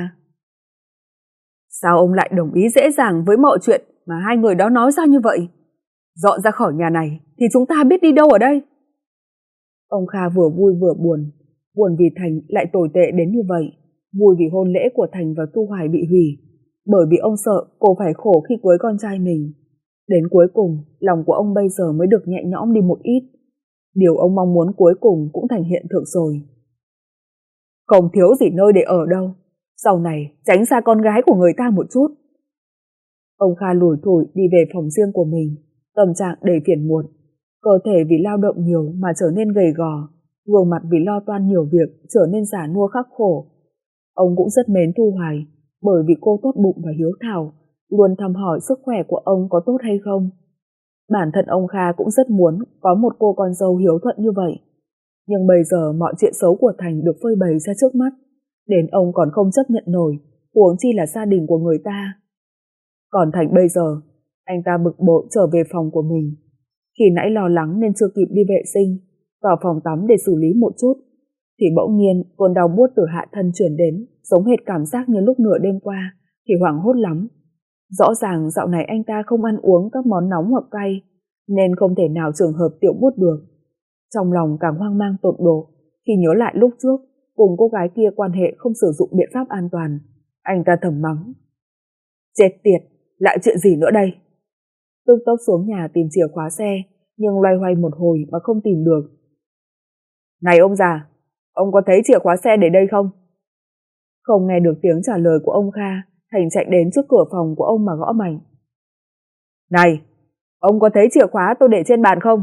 Sao ông lại đồng ý dễ dàng với mọi chuyện mà hai người đó nói ra như vậy? Dọn ra khỏi nhà này thì chúng ta biết đi đâu ở đây? Ông Kha vừa vui vừa buồn. Buồn vì Thành lại tồi tệ đến như vậy. Vui vì hôn lễ của Thành và Thu Hoài bị hủy, bởi vì ông sợ cô phải khổ khi cưới con trai mình. Đến cuối cùng, lòng của ông bây giờ mới được nhẹ nhõm đi một ít. Điều ông mong muốn cuối cùng cũng thành hiện thực rồi. Không thiếu gì nơi để ở đâu. Sau này tránh xa con gái của người ta một chút. Ông Kha lủi thủi đi về phòng riêng của mình, tâm trạng đầy phiền muộn. Cơ thể vì lao động nhiều mà trở nên gầy gò, gương mặt vì lo toan nhiều việc trở nên già nua khắc khổ. Ông cũng rất mến Thu Hoài, bởi vì cô tốt bụng và hiếu thảo, luôn thăm hỏi sức khỏe của ông có tốt hay không. Bản thân ông Kha cũng rất muốn có một cô con dâu hiếu thuận như vậy. Nhưng bây giờ mọi chuyện xấu của Thành được phơi bày ra trước mắt, đến ông còn không chấp nhận nổi, huống chi là gia đình của người ta. Còn Thành bây giờ, anh ta bực bội trở về phòng của mình. Khi nãy lo lắng nên chưa kịp đi vệ sinh, vào phòng tắm để xử lý một chút, thì bỗng nhiên cơn đau buốt từ hạ thân chuyển đến, giống hệt cảm giác như lúc nửa đêm qua, thì hoảng hốt lắm. Rõ ràng dạo này anh ta không ăn uống các món nóng hoặc cay, nên không thể nào trường hợp tiểu buốt được. Trong lòng càng hoang mang tột độ khi nhớ lại lúc trước cùng cô gái kia quan hệ không sử dụng biện pháp an toàn. Anh ta thầm mắng: chết tiệt, lại chuyện gì nữa đây? Tức tốc xuống nhà tìm chìa khóa xe, nhưng loay hoay một hồi mà không tìm được. Này ông già, ông có thấy chìa khóa xe để đây không? Không nghe được tiếng trả lời của ông Kha, Thành chạy đến trước cửa phòng của ông mà gõ mạnh. Này, ông có thấy chìa khóa tôi để trên bàn không?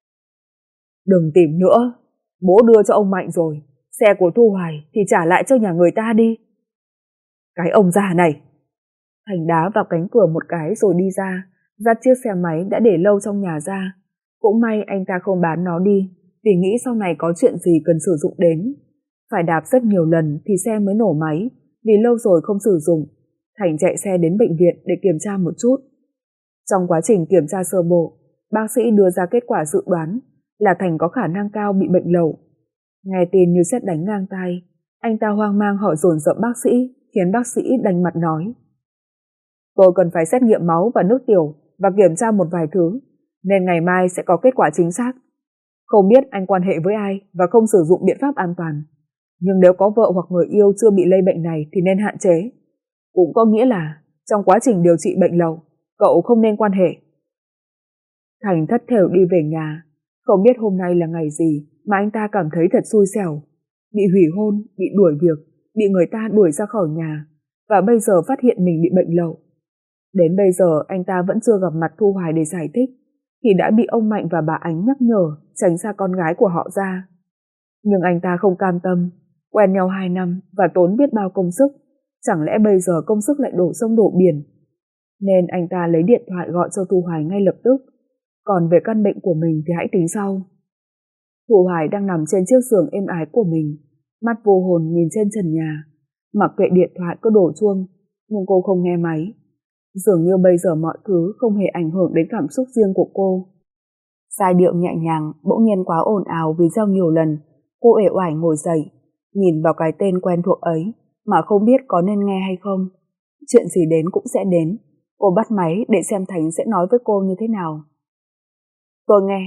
Đừng tìm nữa, bố đưa cho ông Mạnh rồi, xe của Thu Hoài thì trả lại cho nhà người ta đi. Cái ông già này! Thành đá vào cánh cửa một cái rồi đi ra, dắt chiếc xe máy đã để lâu trong nhà ra. Cũng may anh ta không bán nó đi, vì nghĩ sau này có chuyện gì cần sử dụng đến. Phải đạp rất nhiều lần thì xe mới nổ máy, vì lâu rồi không sử dụng. Thành chạy xe đến bệnh viện để kiểm tra một chút. Trong quá trình kiểm tra sơ bộ, bác sĩ đưa ra kết quả dự đoán là Thành có khả năng cao bị bệnh lậu. Nghe tin như sét đánh ngang tai, anh ta hoang mang hỏi dồn dập bác sĩ, khiến bác sĩ đanh mặt nói: tôi cần phải xét nghiệm máu và nước tiểu và kiểm tra một vài thứ, nên ngày mai sẽ có kết quả chính xác. Không biết anh quan hệ với ai và không sử dụng biện pháp an toàn, nhưng nếu có vợ hoặc người yêu chưa bị lây bệnh này thì nên hạn chế. Cũng có nghĩa là trong quá trình điều trị bệnh lậu, cậu không nên quan hệ. Thành thất thểu đi về nhà, không biết hôm nay là ngày gì mà anh ta cảm thấy thật xui xẻo. Bị hủy hôn, bị đuổi việc, bị người ta đuổi ra khỏi nhà, và bây giờ phát hiện mình bị bệnh lậu. Đến bây giờ anh ta vẫn chưa gặp mặt Thu Hoài để giải thích, thì đã bị ông Mạnh và bà Ánh nhắc nhở tránh xa con gái của họ ra. Nhưng anh ta không cam tâm, quen nhau hai năm và tốn biết bao công sức, chẳng lẽ bây giờ công sức lại đổ sông đổ biển. Nên anh ta lấy điện thoại gọi cho Thu Hoài ngay lập tức, còn về căn bệnh của mình thì hãy tính sau. Thu Hoài đang nằm trên chiếc giường êm ái của mình, mắt vô hồn nhìn trên trần nhà, mặc kệ điện thoại có đổ chuông, nhưng cô không nghe máy. Dường như bây giờ mọi thứ không hề ảnh hưởng đến cảm xúc riêng của cô. Giai điệu nhẹ nhàng bỗng nhiên quá ồn ào vì reo nhiều lần. Cô uể oải ngồi dậy, nhìn vào cái tên quen thuộc ấy mà không biết có nên nghe hay không. Chuyện gì đến cũng sẽ đến. Cô bắt máy để xem Thành sẽ nói với cô như thế nào. Tôi nghe.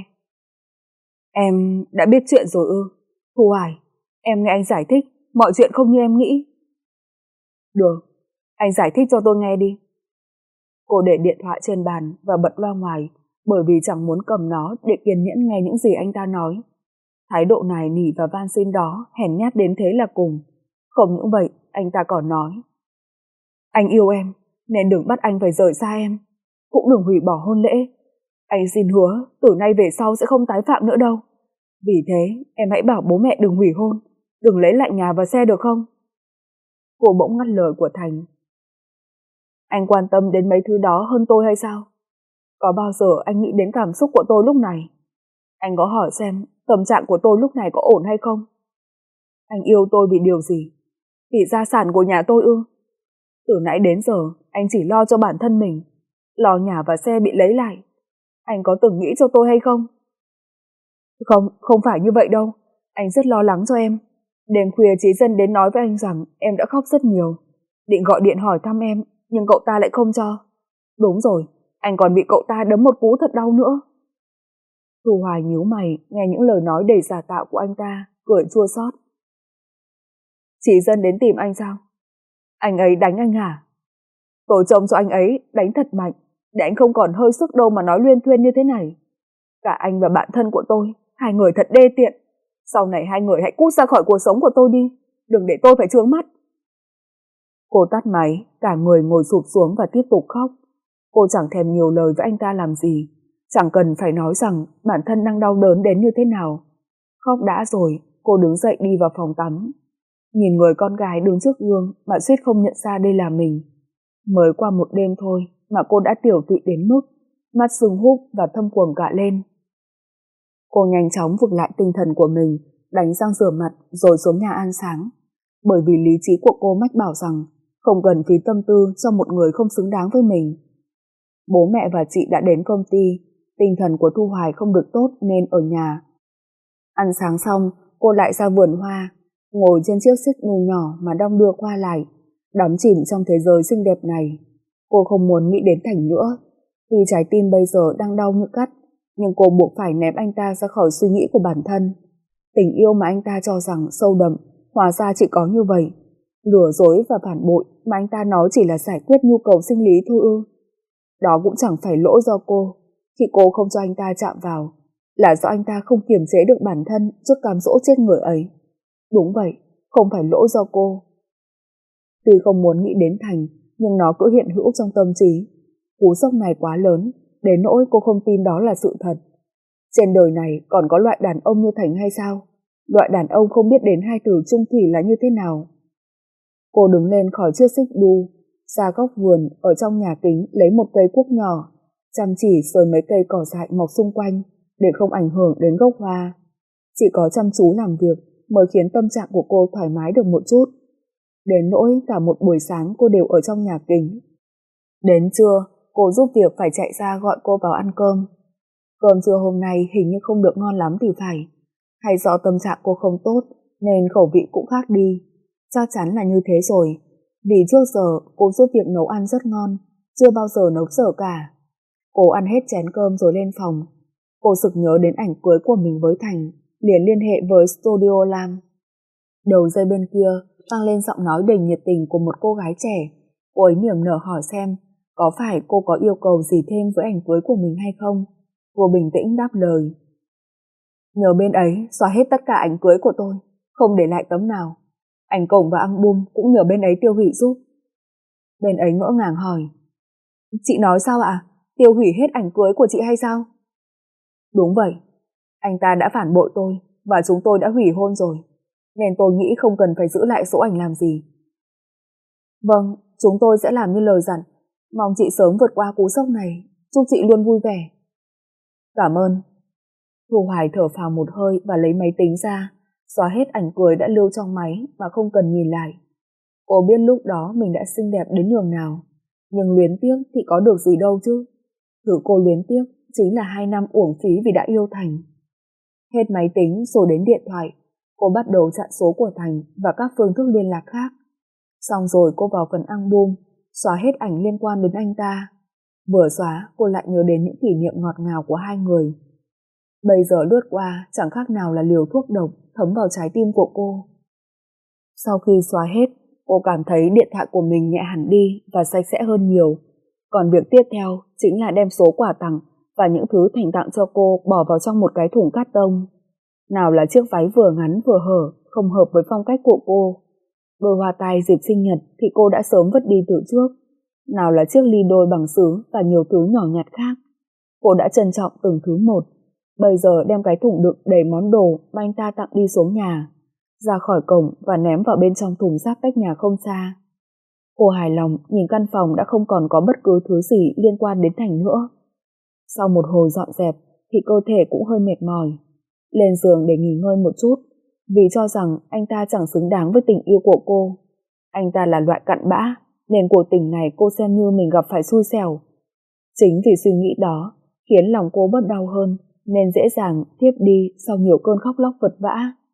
Em đã biết chuyện rồi ư? Thu Hoài, em nghe anh giải thích, mọi chuyện không như em nghĩ. Được, anh giải thích cho tôi nghe đi. Cô để điện thoại trên bàn và bật loa ngoài, bởi vì chẳng muốn cầm nó để kiên nhẫn nghe những gì anh ta nói. Thái độ nài nỉ và van xin đó hèn nhát đến thế là cùng. Không những vậy, anh ta còn nói: anh yêu em, nên đừng bắt anh phải rời xa em. Cũng đừng hủy bỏ hôn lễ. Anh xin hứa, từ nay về sau sẽ không tái phạm nữa đâu. Vì thế, em hãy bảo bố mẹ đừng hủy hôn, đừng lấy lại nhà và xe được không? Cô bỗng ngắt lời của Thành. Anh quan tâm đến mấy thứ đó hơn tôi hay sao? Có bao giờ anh nghĩ đến cảm xúc của tôi lúc này? Anh có hỏi xem tâm trạng của tôi lúc này có ổn hay không? Anh yêu tôi vì điều gì? Vì gia sản của nhà tôi ư? Từ nãy đến giờ anh chỉ lo cho bản thân mình, lo nhà và xe bị lấy lại. Anh có từng nghĩ cho tôi hay không? Không, không phải như vậy đâu. Anh rất lo lắng cho em. Đêm khuya Chí Dân đến nói với anh rằng em đã khóc rất nhiều, định gọi điện hỏi thăm em, nhưng cậu ta lại không cho. Đúng rồi, anh còn bị cậu ta đấm một cú thật đau nữa. Thu Hoài nhíu mày nghe những lời nói đầy giả tạo của anh ta, cười chua xót. Chí Dân đến tìm anh sao? Anh ấy đánh anh hả? Tôi trông cho anh ấy đánh thật mạnh, để anh không còn hơi sức đâu mà nói luyên thuyên như thế này. Cả anh và bạn thân của tôi Hai người thật đê tiện. Sau này hai người hãy cút ra khỏi cuộc sống của tôi đi. Đừng để tôi phải chướng mắt. Cô tắt máy, cả người ngồi sụp xuống và tiếp tục khóc. Cô chẳng thèm nhiều lời với anh ta làm gì. Chẳng cần phải nói rằng bản thân đang đau đớn đến như thế nào. Khóc đã rồi, cô đứng dậy đi vào phòng tắm. Nhìn người con gái đứng trước gương mà suýt không nhận ra đây là mình. Mới qua một đêm thôi mà cô đã tiểu tụy đến mức mắt sưng húp và thâm quầng cả lên. Cô nhanh chóng vực lại tinh thần của mình, đánh răng rửa mặt rồi xuống nhà ăn sáng. Bởi vì lý trí của cô mách bảo rằng không cần phí tâm tư cho một người không xứng đáng với mình. Bố mẹ và chị đã đến công ty, tinh thần của Thu Hoài không được tốt nên ở nhà. Ăn sáng xong, cô lại ra vườn hoa, ngồi trên chiếc xích đu nhỏ mà đong đưa qua lại, đắm chìm trong thế giới xinh đẹp này. Cô không muốn nghĩ đến Thành nữa. Tuy trái tim bây giờ đang đau như cắt, nhưng cô buộc phải ném anh ta ra khỏi suy nghĩ của bản thân. Tình yêu mà anh ta cho rằng sâu đậm, hóa ra chỉ có như vậy. Lừa dối và phản bội mà anh ta nói chỉ là giải quyết nhu cầu sinh lý thôi ư. Đó cũng chẳng phải lỗi do cô. Khi cô không cho anh ta chạm vào, là do anh ta không kiềm chế được bản thân trước cám dỗ chết người ấy. Đúng vậy, không phải lỗi do cô. Tuy không muốn nghĩ đến Thành, nhưng nó cứ hiện hữu trong tâm trí. Cú sốc này quá lớn, đến nỗi cô không tin đó là sự thật. Trên đời này còn có loại đàn ông như Thành hay sao? Loại đàn ông không biết đến hai từ chung thủy là như thế nào. Cô đứng lên khỏi chiếc xích đu, ra góc vườn ở trong nhà kính lấy một cây cuốc nhỏ, chăm chỉ sới mấy cây cỏ dại mọc xung quanh để không ảnh hưởng đến gốc hoa. Chỉ có chăm chú làm việc mới khiến tâm trạng của cô thoải mái được một chút. Đến nỗi cả một buổi sáng cô đều ở trong nhà kính. Đến trưa, cô giúp việc phải chạy ra gọi cô vào ăn cơm. Cơm trưa hôm nay hình như không được ngon lắm thì phải. Hay do tâm trạng cô không tốt nên khẩu vị cũng khác đi. Chắc chắn là như thế rồi. Vì trước giờ cô giúp việc nấu ăn rất ngon, chưa bao giờ nấu dở cả. Cô ăn hết chén cơm rồi lên phòng. Cô sực nhớ đến ảnh cưới của mình với Thành, liền liên hệ với Studio Lam. Đầu dây bên kia vang lên giọng nói đầy nhiệt tình của một cô gái trẻ. Cô ấy niềm nở hỏi xem có phải cô có yêu cầu gì thêm với ảnh cưới của mình hay không. Cô bình tĩnh đáp lời: nhờ bên ấy xóa hết tất cả ảnh cưới của tôi, không để lại tấm nào. Ảnh cổng và album cũng nhờ bên ấy tiêu hủy giúp. Bên ấy ngỡ ngàng hỏi: chị nói sao ạ? Tiêu hủy hết ảnh cưới của chị hay sao? Đúng vậy, anh ta đã phản bội tôi và chúng tôi đã hủy hôn rồi, nên tôi nghĩ không cần phải giữ lại số ảnh làm gì. Vâng, chúng tôi sẽ làm như lời dặn. Mong chị sớm vượt qua cú sốc này, chúc chị luôn vui vẻ. Cảm ơn. Thu Hoài thở phào một hơi và lấy máy tính ra, xóa hết ảnh cưới đã lưu trong máy mà không cần nhìn lại. Cô biết lúc đó mình đã xinh đẹp đến nhường nào, nhưng luyến tiếc thì có được gì đâu chứ. Thứ cô luyến tiếc chính là hai năm uổng phí vì đã yêu Thành. Hết máy tính rồi đến điện thoại, cô bắt đầu chặn số của Thành và các phương thức liên lạc khác. Xong rồi cô vào phần album, xóa hết ảnh liên quan đến anh ta. Vừa xóa, cô lại nhớ đến những kỷ niệm ngọt ngào của hai người. Bây giờ lướt qua chẳng khác nào là liều thuốc độc thấm vào trái tim của cô. Sau khi xóa hết, cô cảm thấy điện thoại của mình nhẹ hẳn đi và sạch sẽ hơn nhiều. Còn việc tiếp theo chính là đem số quà tặng và những thứ Thành tặng cho cô bỏ vào trong một cái thùng cát tông. Nào là chiếc váy vừa ngắn vừa hở, không hợp với phong cách của cô. Đôi hoa tai dịp sinh nhật thì cô đã sớm vứt đi từ trước. Nào là chiếc ly đôi bằng sứ và nhiều thứ nhỏ nhặt khác. Cô đã trân trọng từng thứ một. Bây giờ đem cái thùng đựng đầy món đồ mà anh ta tặng đi xuống nhà, ra khỏi cổng và ném vào bên trong thùng rác cách nhà không xa. Cô hài lòng nhìn căn phòng đã không còn có bất cứ thứ gì liên quan đến Thành nữa. Sau một hồi dọn dẹp thì cơ thể cũng hơi mệt mỏi. Lên giường để nghỉ ngơi một chút, vì cho rằng anh ta chẳng xứng đáng với tình yêu của cô. Anh ta là loại cặn bã, nên cuộc tình này cô xem như mình gặp phải xui xẻo. Chính vì suy nghĩ đó khiến lòng cô bớt đau hơn, nên dễ dàng thiếp đi sau nhiều cơn khóc lóc vật vã.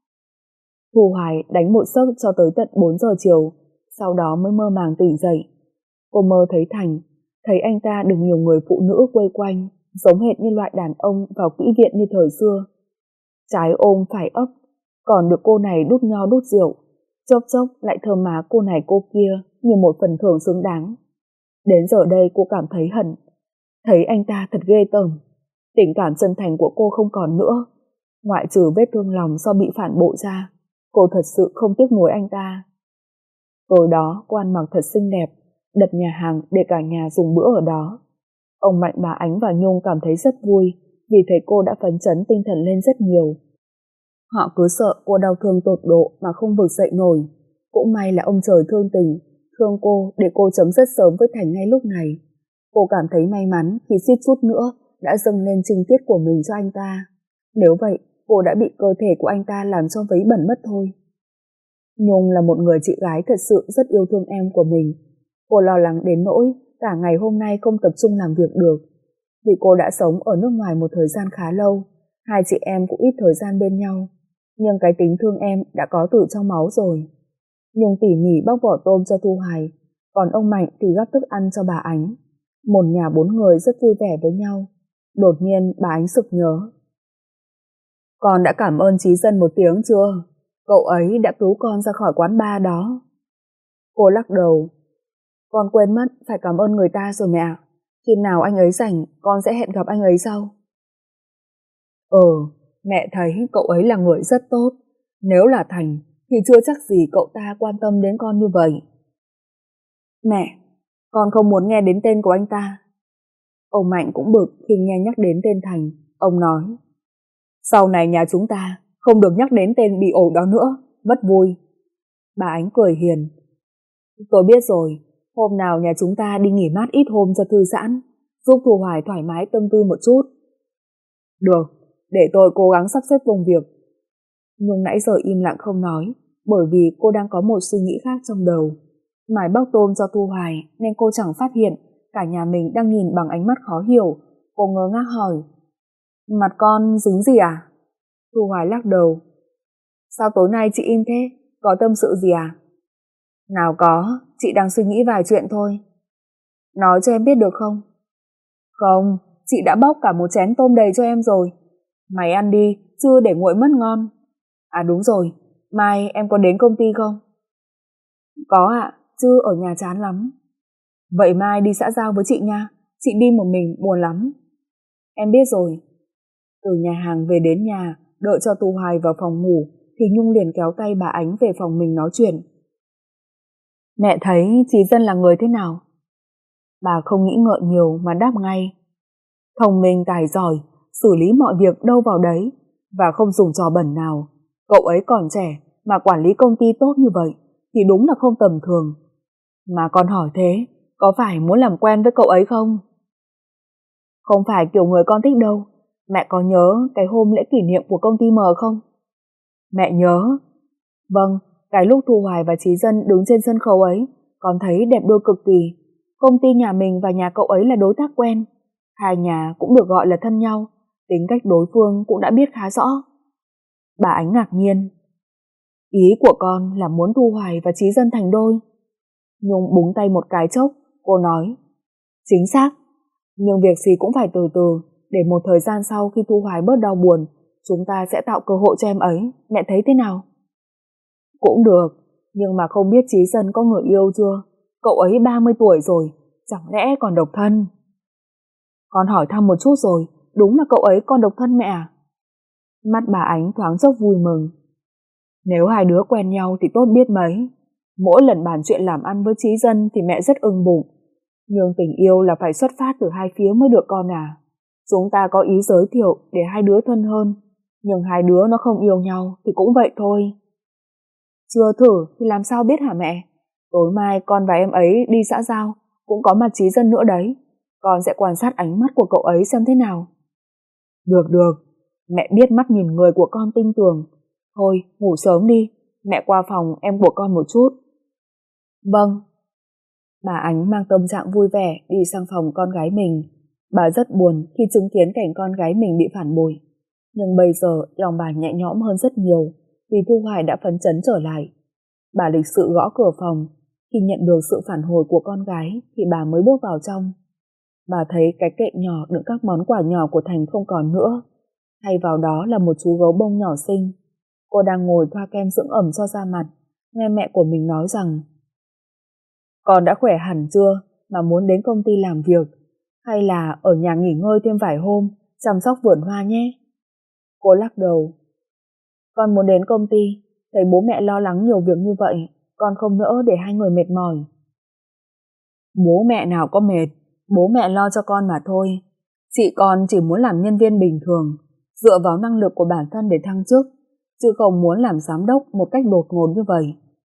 Thu Hoài đánh một giấc cho tới tận bốn giờ chiều, sau đó mới mơ màng tỉnh dậy. Cô mơ thấy Thành, thấy anh ta được nhiều người phụ nữ quây quanh, giống hệt như loại đàn ông vào kỹ viện như thời xưa. Trái ôm phải ấp, còn được cô này đút nho đút rượu, chốc chốc lại thơm má cô này cô kia như một phần thưởng xứng đáng. Đến giờ đây cô cảm thấy hận, thấy anh ta thật ghê tởm. Tình cảm chân thành của cô không còn nữa. Ngoại trừ vết thương lòng do bị phản bội ra, cô thật sự không tiếc nuối anh ta. Tối đó cô ăn mặc thật xinh đẹp, đặt nhà hàng để cả nhà dùng bữa ở đó. Ông Mạnh, bà Ánh và Nhung cảm thấy rất vui vì thấy cô đã phấn chấn tinh thần lên rất nhiều. Họ cứ sợ cô đau thương tột độ mà không vực dậy nổi. Cũng may là ông trời thương tình, thương cô để cô chấm dứt sớm với Thành ngay lúc này. Cô cảm thấy may mắn khi suýt chút nữa đã dâng lên trinh tiết của mình cho anh ta. Nếu vậy, cô đã bị cơ thể của anh ta làm cho vấy bẩn mất thôi. Nhung là một người chị gái thật sự rất yêu thương em của mình. Cô lo lắng đến nỗi cả ngày hôm nay không tập trung làm việc được. Vì cô đã sống ở nước ngoài một thời gian khá lâu, hai chị em cũng ít thời gian bên nhau. Nhưng cái tính thương em đã có từ trong máu rồi. Nhung tỉ mỉ bóc vỏ tôm cho Thu Hoài, còn ông Mạnh thì gắp thức ăn cho bà Ánh. Một nhà bốn người rất vui vẻ với nhau. Đột nhiên bà Ánh sực nhớ. Con đã cảm ơn Chí Dân một tiếng chưa? Cậu ấy đã cứu con ra khỏi quán bar đó. Cô lắc đầu. Con quên mất phải cảm ơn người ta rồi mẹ ạ. Khi nào anh ấy rảnh, con sẽ hẹn gặp anh ấy sau. Ừ, mẹ thấy cậu ấy là người rất tốt. Nếu là Thành thì chưa chắc gì cậu ta quan tâm đến con như vậy. Mẹ, con không muốn nghe đến tên của anh ta. Ông Mạnh cũng bực khi nghe nhắc đến tên Thành. Ông nói, sau này nhà chúng ta không được nhắc đến tên bị ổi đó nữa, mất vui. Bà Ánh cười hiền. Tôi biết rồi, hôm nào nhà chúng ta đi nghỉ mát ít hôm cho thư giãn, giúp Thu Hoài thoải mái tâm tư một chút. Được, để tôi cố gắng sắp xếp công việc. Nhung nãy giờ im lặng không nói, bởi vì cô đang có một suy nghĩ khác trong đầu. Mải bóc tôm cho Thu Hoài nên cô chẳng phát hiện cả nhà mình đang nhìn bằng ánh mắt khó hiểu. Cô ngơ ngác hỏi, mặt con dính gì à? Thu Hoài lắc đầu. Sao tối nay chị im thế? Có tâm sự gì à? Nào có, chị đang suy nghĩ vài chuyện thôi. Nói cho em biết được không? Không, chị đã bóc cả một chén tôm đầy cho em rồi. Mày ăn đi, chưa để nguội mất ngon. À đúng rồi, mai em có đến công ty không? Có ạ, chứ ở nhà chán lắm. Vậy mai đi xã giao với chị nha, chị đi một mình buồn lắm. Em biết rồi. Từ nhà hàng về đến nhà, đợi cho Thu Hoài vào phòng ngủ, thì Nhung liền kéo tay bà Ánh về phòng mình nói chuyện. Mẹ thấy Chí Dân là người thế nào? Bà không nghĩ ngợi nhiều mà đáp ngay. Thông minh tài giỏi, xử lý mọi việc đâu vào đấy, và không dùng trò bẩn nào. Cậu ấy còn trẻ mà quản lý công ty tốt như vậy thì đúng là không tầm thường. Mà con hỏi thế, có phải muốn làm quen với cậu ấy không? Không phải kiểu người con thích đâu. Mẹ có nhớ cái hôm lễ kỷ niệm của công ty M không? Mẹ nhớ. Vâng, cái lúc Thu Hoài và Chí Dân đứng trên sân khấu ấy, con thấy đẹp đôi cực kỳ. Công ty nhà mình và nhà cậu ấy là đối tác quen. Hai nhà cũng được gọi là thân nhau, tính cách đối phương cũng đã biết khá rõ. Bà Ánh ngạc nhiên. Ý của con là muốn Thu Hoài và Chí Dân thành đôi. Nhung búng tay một cái chốc, cô nói. Chính xác, nhưng việc gì cũng phải từ từ, để một thời gian sau khi Thu Hoài bớt đau buồn, chúng ta sẽ tạo cơ hội cho em ấy. Mẹ thấy thế nào? Cũng được, nhưng mà không biết Chí Dân có người yêu chưa? Cậu ấy ba mươi tuổi rồi, chẳng lẽ còn độc thân? Con hỏi thăm một chút rồi, đúng là cậu ấy còn độc thân mẹ à? Mắt bà Ánh thoáng chốc vui mừng. Nếu hai đứa quen nhau thì tốt biết mấy. Mỗi lần bàn chuyện làm ăn với Chí Dân thì mẹ rất ưng bụng. Nhưng tình yêu là phải xuất phát từ hai phía mới được con à. Chúng ta có ý giới thiệu để hai đứa thân hơn, nhưng hai đứa nó không yêu nhau thì cũng vậy thôi. Chưa thử thì làm sao biết hả mẹ? Tối mai con và em ấy đi xã giao, cũng có mặt Chí Dân nữa đấy. Con sẽ quan sát ánh mắt của cậu ấy xem thế nào. Được được, mẹ biết mắt nhìn người của con tinh tường. Thôi, ngủ sớm đi, mẹ qua phòng em của con một chút. Vâng. Bà Ánh mang tâm trạng vui vẻ đi sang phòng con gái mình. Bà rất buồn khi chứng kiến cảnh con gái mình bị phản bội. Nhưng bây giờ lòng bà nhẹ nhõm hơn rất nhiều vì Thu Hoài đã phấn chấn trở lại. Bà lịch sự gõ cửa phòng. Khi nhận được sự phản hồi của con gái thì bà mới bước vào trong. Bà thấy cái kệ nhỏ đựng các món quà nhỏ của Thành không còn nữa. Thay vào đó là một chú gấu bông nhỏ xinh. Cô đang ngồi thoa kem dưỡng ẩm cho da mặt, nghe mẹ của mình nói rằng con đã khỏe hẳn chưa mà muốn đến công ty làm việc, hay là ở nhà nghỉ ngơi thêm vài hôm, chăm sóc vườn hoa nhé. Cô lắc đầu. Con muốn đến công ty, thấy bố mẹ lo lắng nhiều việc như vậy, con không nỡ để hai người mệt mỏi. Bố mẹ nào có mệt, bố mẹ lo cho con mà thôi. Chị con chỉ muốn làm nhân viên bình thường, dựa vào năng lực của bản thân để thăng chức, chứ không muốn làm giám đốc một cách đột ngột như vậy.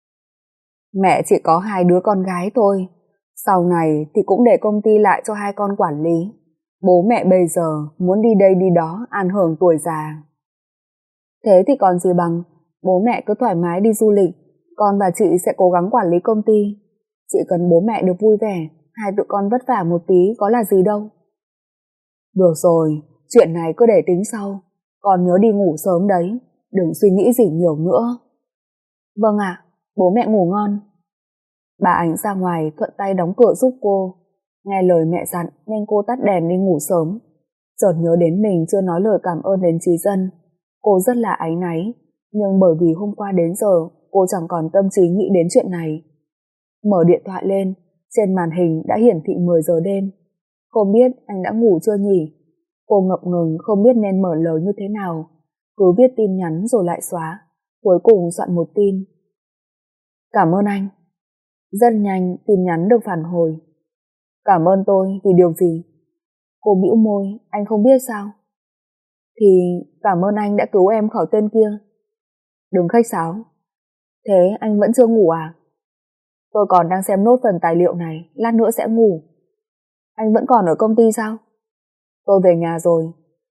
Mẹ chỉ có hai đứa con gái thôi, sau này thì cũng để công ty lại cho hai con quản lý. Bố mẹ bây giờ muốn đi đây đi đó an hưởng tuổi già. Thế thì còn gì bằng, bố mẹ cứ thoải mái đi du lịch, con và chị sẽ cố gắng quản lý công ty. Chỉ cần bố mẹ được vui vẻ, hai tụi con vất vả một tí có là gì đâu. Được rồi, chuyện này cứ để tính sau, con nhớ đi ngủ sớm đấy, đừng suy nghĩ gì nhiều nữa. Vâng ạ, bố mẹ ngủ ngon. Bà Ánh ra ngoài thuận tay đóng cửa giúp cô. Nghe lời mẹ dặn nên cô tắt đèn đi ngủ sớm. Chợt nhớ đến mình chưa nói lời cảm ơn đến Trí Dân. Cô rất là áy náy, nhưng bởi vì hôm qua đến giờ cô chẳng còn tâm trí nghĩ đến chuyện này. Mở điện thoại lên, trên màn hình đã hiển thị mười giờ đêm. Không biết anh đã ngủ chưa nhỉ? Cô ngập ngừng không biết nên mở lời như thế nào, cứ viết tin nhắn rồi lại xóa, cuối cùng soạn một tin. Cảm ơn anh. Rất nhanh tin nhắn được phản hồi. Cảm ơn tôi vì điều gì? Cô bĩu môi, anh không biết sao? Thì cảm ơn anh đã cứu em khỏi tên kia. Đừng khách sáo. Thế anh vẫn chưa ngủ à? Tôi còn đang xem nốt phần tài liệu này, lát nữa sẽ ngủ. Anh vẫn còn ở công ty sao? Tôi về nhà rồi.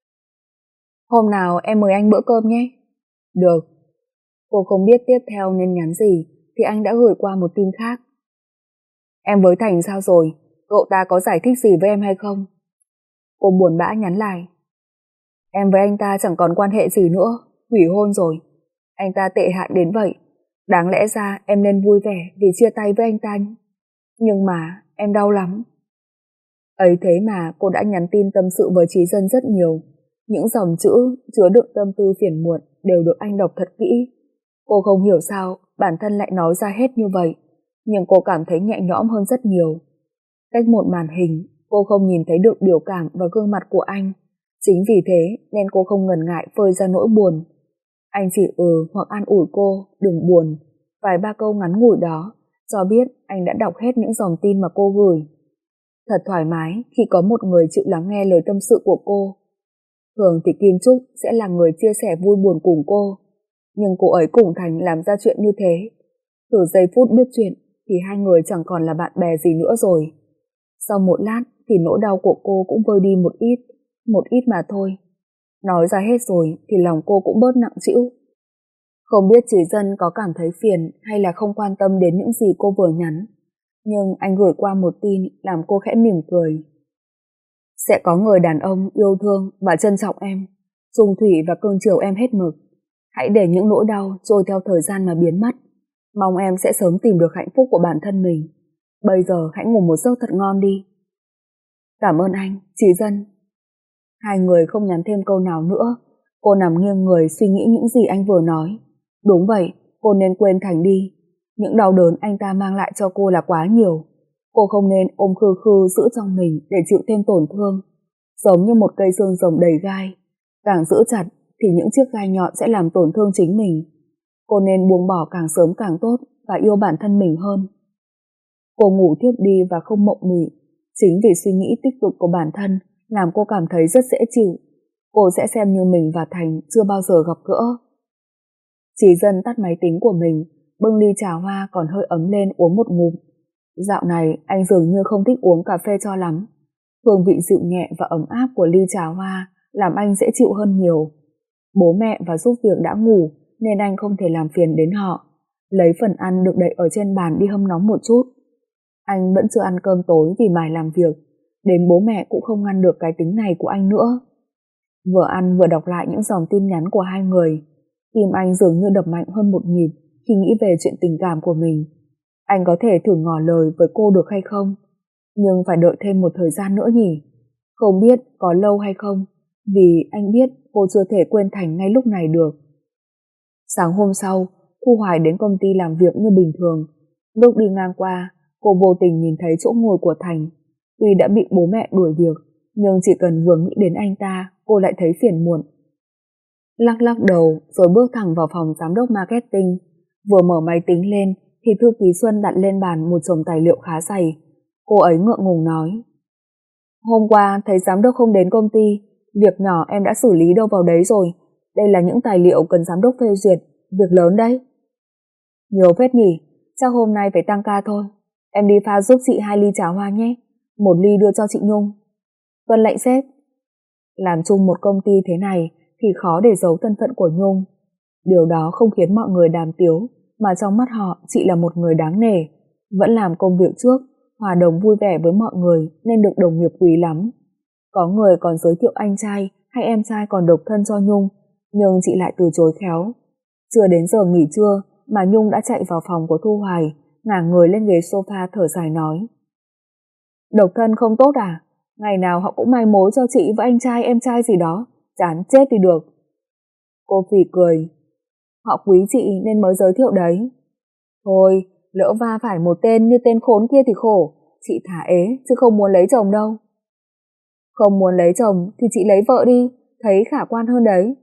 Hôm nào em mời anh bữa cơm nhé. Được. Cô không biết tiếp theo nên nhắn gì thì anh đã gửi qua một tin khác. Em với Thành sao rồi? Cậu ta có giải thích gì với em hay không? Cô buồn bã nhắn lại. Em với anh ta chẳng còn quan hệ gì nữa, hủy hôn rồi. Anh ta tệ hại đến vậy. Đáng lẽ ra em nên vui vẻ vì chia tay với anh ta. Nhưng mà em đau lắm. Ấy thế mà cô đã nhắn tin tâm sự với Trí Dân rất nhiều. Những dòng chữ chứa đựng tâm tư phiền muộn đều được anh đọc thật kỹ. Cô không hiểu sao bản thân lại nói ra hết như vậy, nhưng cô cảm thấy nhẹ nhõm hơn rất nhiều. Cách một màn hình, cô không nhìn thấy được biểu cảm và gương mặt của anh. Chính vì thế nên cô không ngần ngại phơi ra nỗi buồn. Anh chỉ ừ hoặc an ủi cô đừng buồn, vài ba câu ngắn ngủi đó cho biết anh đã đọc hết những dòng tin mà cô gửi. Thật thoải mái khi có một người chịu lắng nghe lời tâm sự của cô. Thường thì Kim Trúc sẽ là người chia sẻ vui buồn cùng cô, nhưng cô ấy cùng Thành làm ra chuyện như thế. Từ giây phút biết chuyện thì hai người chẳng còn là bạn bè gì nữa rồi. Sau một lát thì nỗi đau của cô cũng vơi đi một ít, một ít mà thôi. Nói ra hết rồi thì lòng cô cũng bớt nặng trĩu. Không biết Trí Dân có cảm thấy phiền hay là không quan tâm đến những gì cô vừa nhắn, nhưng anh gửi qua một tin làm cô khẽ mỉm cười. Sẽ có người đàn ông yêu thương và trân trọng em, trung thủy và cưng chiều em hết mực. Hãy để những nỗi đau trôi theo thời gian mà biến mất. Mong em sẽ sớm tìm được hạnh phúc của bản thân mình. Bây giờ hãy ngủ một giấc thật ngon đi. Cảm ơn anh, Trí Dân. Hai người không nhắn thêm câu nào nữa. Cô nằm nghiêng người suy nghĩ những gì anh vừa nói. Đúng vậy, cô nên quên Thành đi. Những đau đớn anh ta mang lại cho cô là quá nhiều. Cô không nên ôm khư khư giữ trong mình để chịu thêm tổn thương. Giống như một cây xương rồng đầy gai, càng giữ chặt thì những chiếc gai nhọn sẽ làm tổn thương chính mình. Cô nên buông bỏ càng sớm càng tốt và yêu bản thân mình hơn. Cô ngủ thiếp đi và không mộng mị. Chính vì suy nghĩ tích cực của bản thân làm cô cảm thấy rất dễ chịu. Cô sẽ xem như mình và Thành chưa bao giờ gặp gỡ. Trí Dân tắt máy tính của mình, bưng ly trà hoa còn hơi ấm lên uống một ngụm. Dạo này anh dường như không thích uống cà phê cho lắm. Hương vị dịu nhẹ và ấm áp của ly trà hoa làm anh dễ chịu hơn nhiều. Bố mẹ và giúp việc đã ngủ nên anh không thể làm phiền đến họ. Lấy phần ăn được đậy ở trên bàn đi hâm nóng một chút. Anh vẫn chưa ăn cơm tối vì mải làm việc. Đến bố mẹ cũng không ngăn được cái tính này của anh nữa. Vừa ăn vừa đọc lại những dòng tin nhắn của hai người. Tim anh dường như đập mạnh hơn một nhịp khi nghĩ về chuyện tình cảm của mình. Anh có thể thử ngỏ lời với cô được hay không? Nhưng phải đợi thêm một thời gian nữa nhỉ? Không biết có lâu hay không, vì anh biết cô chưa thể quên Thành ngay lúc này được. Sáng hôm sau, Thu Hoài đến công ty làm việc như bình thường. Lúc đi ngang qua, cô vô tình nhìn thấy chỗ ngồi của Thành. Tuy đã bị bố mẹ đuổi việc, nhưng chỉ cần vừa nghĩ đến anh ta, cô lại thấy phiền muộn. lắc lắc đầu rồi bước thẳng vào phòng giám đốc marketing. Vừa mở máy tính lên thì thư ký Xuân đặt lên bàn một chồng tài liệu khá dày. Cô ấy ngượng ngùng nói: Hôm qua thấy giám đốc không đến công ty, việc nhỏ em đã xử lý đâu vào đấy rồi. Đây là những tài liệu cần giám đốc phê duyệt, việc lớn đấy. Nhiều phết nhỉ, chắc hôm nay phải tăng ca thôi. Em đi pha giúp chị hai ly trà hoa nhé, một ly đưa cho chị Nhung. Tuân lệnh sếp. Làm chung một công ty thế này thì khó để giấu thân phận của Nhung. Điều đó không khiến mọi người đàm tiếu, mà trong mắt họ chị là một người đáng nể, vẫn làm công việc trước, hòa đồng vui vẻ với mọi người nên được đồng nghiệp quý lắm. Có người còn giới thiệu anh trai hay em trai còn độc thân cho Nhung, nhưng chị lại từ chối khéo. Chưa đến giờ nghỉ trưa mà Nhung đã chạy vào phòng của Thu Hoài, ngả người lên ghế sofa thở dài nói: Độc thân không tốt à? Ngày nào họ cũng mai mối cho chị với anh trai em trai gì đó, chán chết thì được. Cô phì cười: Họ quý chị nên mới giới thiệu đấy. Thôi, lỡ va phải một tên như tên khốn kia thì khổ, chị thả ế chứ không muốn lấy chồng đâu. Không muốn lấy chồng thì chị lấy vợ đi, thấy khả quan hơn đấy.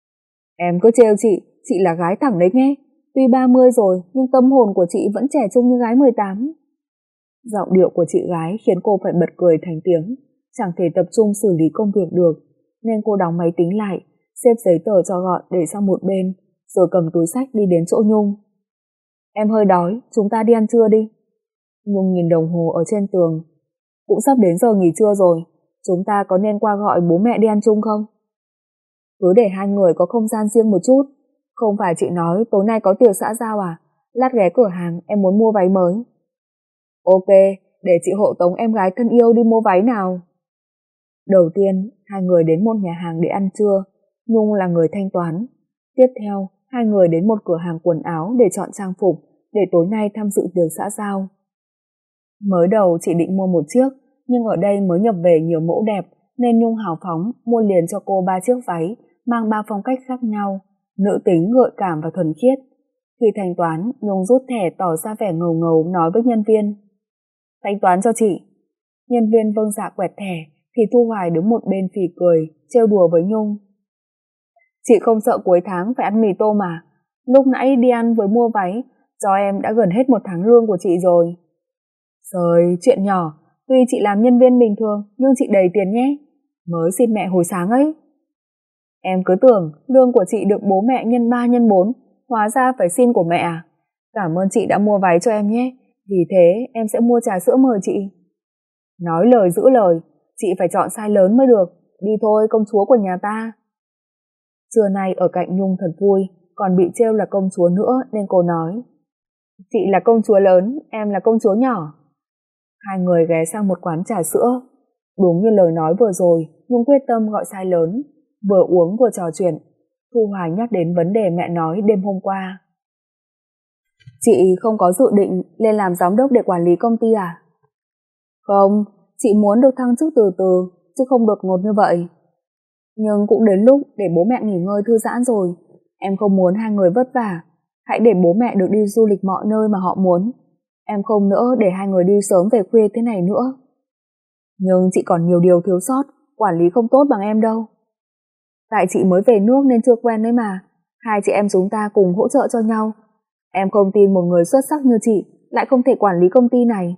Em cứ trêu chị, chị là gái thẳng đấy nhé. Tuy ba mươi rồi nhưng tâm hồn của chị vẫn trẻ trung như gái mười tám. Giọng điệu của chị gái khiến cô phải bật cười thành tiếng, chẳng thể tập trung xử lý công việc được, nên cô đóng máy tính lại, xếp giấy tờ cho gọn để sang một bên, rồi cầm túi xách đi đến chỗ Nhung. Em hơi đói, chúng ta đi ăn trưa đi. Nhung nhìn đồng hồ ở trên tường. Cũng sắp đến giờ nghỉ trưa rồi, chúng ta có nên qua gọi bố mẹ đi ăn chung không? Cứ để hai người có không gian riêng một chút. Không phải chị nói tối nay có tiệc xã giao à? Lát ghé cửa hàng, em muốn mua váy mới. Ok, để chị hộ tống em gái thân yêu đi mua váy nào. Đầu tiên, hai người đến một nhà hàng để ăn trưa. Nhung là người thanh toán. Tiếp theo, hai người đến một cửa hàng quần áo để chọn trang phục, để tối nay tham dự tiệc xã giao. Mới đầu chị định mua một chiếc, nhưng ở đây mới nhập về nhiều mẫu đẹp, nên Nhung hào phóng mua liền cho cô ba chiếc váy, mang ba phong cách khác nhau, nữ tính, gợi cảm và thuần khiết. Khi thanh toán, Nhung rút thẻ tỏ ra vẻ ngầu ngầu nói với nhân viên: Thanh toán cho chị. Nhân viên vâng dạ quẹt thẻ, thì Thu Hoài đứng một bên phì cười, trêu đùa với Nhung: Chị không sợ cuối tháng phải ăn mì tôm mà. Lúc nãy đi ăn với mua váy, cho em đã gần hết một tháng lương của chị rồi. Trời, chuyện nhỏ, tuy chị làm nhân viên bình thường, nhưng chị đầy tiền nhé. Mới xin mẹ hồi sáng ấy. Em cứ tưởng lương của chị được bố mẹ nhân ba nhân bốn, hóa ra phải xin của mẹ à? Cảm ơn chị đã mua váy cho em nhé, vì thế em sẽ mua trà sữa mời chị. Nói lời giữ lời, chị phải chọn size lớn mới được. Đi thôi công chúa của nhà ta. Trưa nay ở cạnh Nhung thật vui, còn bị trêu là công chúa nữa nên cô nói: Chị là công chúa lớn, em là công chúa nhỏ. Hai người ghé sang một quán trà sữa. Đúng như lời nói vừa rồi, Nhung quyết tâm gọi size lớn. Vừa uống vừa trò chuyện, Thu Hoài nhắc đến vấn đề mẹ nói đêm hôm qua. Chị không có dự định lên làm giám đốc để quản lý công ty à? Không, chị muốn được thăng chức từ từ, chứ không đột ngột như vậy. Nhưng cũng đến lúc để bố mẹ nghỉ ngơi thư giãn rồi. Em không muốn hai người vất vả. Hãy để bố mẹ được đi du lịch mọi nơi mà họ muốn. Em không nỡ để hai người đi sớm về khuya thế này nữa. Nhưng chị còn nhiều điều thiếu sót, quản lý không tốt bằng em đâu. Tại chị mới về nước nên chưa quen đấy mà. Hai chị em chúng ta cùng hỗ trợ cho nhau. Em không tin một người xuất sắc như chị lại không thể quản lý công ty này.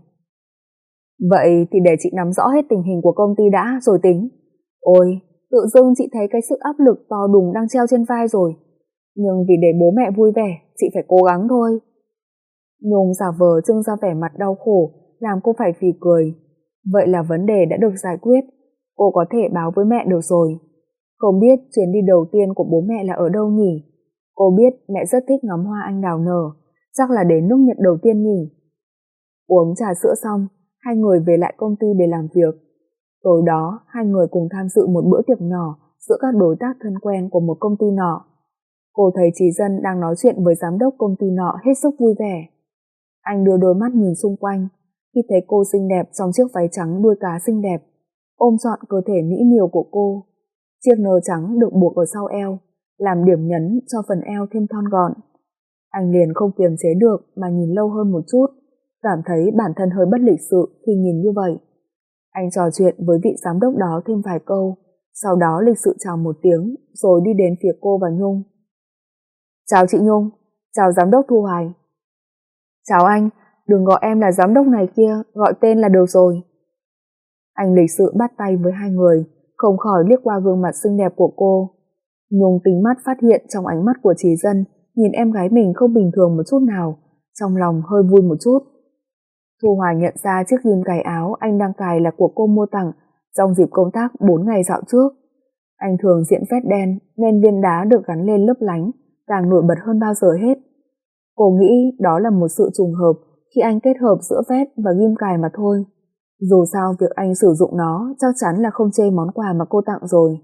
Vậy thì để chị nắm rõ hết tình hình của công ty đã rồi tính. Ôi, tự dưng chị thấy cái sự áp lực to đùng đang treo trên vai rồi. Nhưng vì để bố mẹ vui vẻ, chị phải cố gắng thôi. Nhung giả vờ trưng ra vẻ mặt đau khổ, làm cô phải phì cười. Vậy là vấn đề đã được giải quyết. Cô có thể báo với mẹ được rồi. Không biết chuyến đi đầu tiên của bố mẹ là ở đâu nhỉ? Cô biết mẹ rất thích ngắm hoa anh đào nở, chắc là đến nước Nhật đầu tiên nhỉ? Uống trà sữa xong, hai người về lại công ty để làm việc. Tối đó, hai người cùng tham dự một bữa tiệc nhỏ giữa các đối tác thân quen của một công ty nọ. Cô thấy Trí Dân đang nói chuyện với giám đốc công ty nọ hết sức vui vẻ. Anh đưa đôi mắt nhìn xung quanh, khi thấy cô xinh đẹp trong chiếc váy trắng đuôi cá xinh đẹp, ôm trọn cơ thể mỹ miều của cô. Chiếc nơ trắng được buộc ở sau eo, làm điểm nhấn cho phần eo thêm thon gọn. Anh liền không kiềm chế được mà nhìn lâu hơn một chút, cảm thấy bản thân hơi bất lịch sự khi nhìn như vậy. Anh trò chuyện với vị giám đốc đó thêm vài câu, Sau đó lịch sự chào một tiếng rồi đi đến phía cô và Nhung. Chào chị Nhung, chào giám đốc Thu Hoài. Chào anh, đừng gọi em là giám đốc này kia, gọi tên là được rồi. Anh lịch sự bắt tay với hai người, không khỏi liếc qua gương mặt xinh đẹp của cô. Nhung tính mắt phát hiện trong ánh mắt của Trí Dân, nhìn em gái mình không bình thường một chút nào, trong lòng hơi vui một chút. Thu Hoài nhận ra chiếc ghim cài áo anh đang cài là của cô mua tặng trong dịp công tác bốn ngày dạo trước. Anh thường diện vest đen nên viên đá được gắn lên lấp lánh, càng nổi bật hơn bao giờ hết. Cô nghĩ đó là một sự trùng hợp khi anh kết hợp giữa vest và ghim cài mà thôi. Dù sao việc anh sử dụng nó chắc chắn là không chê món quà mà cô tặng rồi.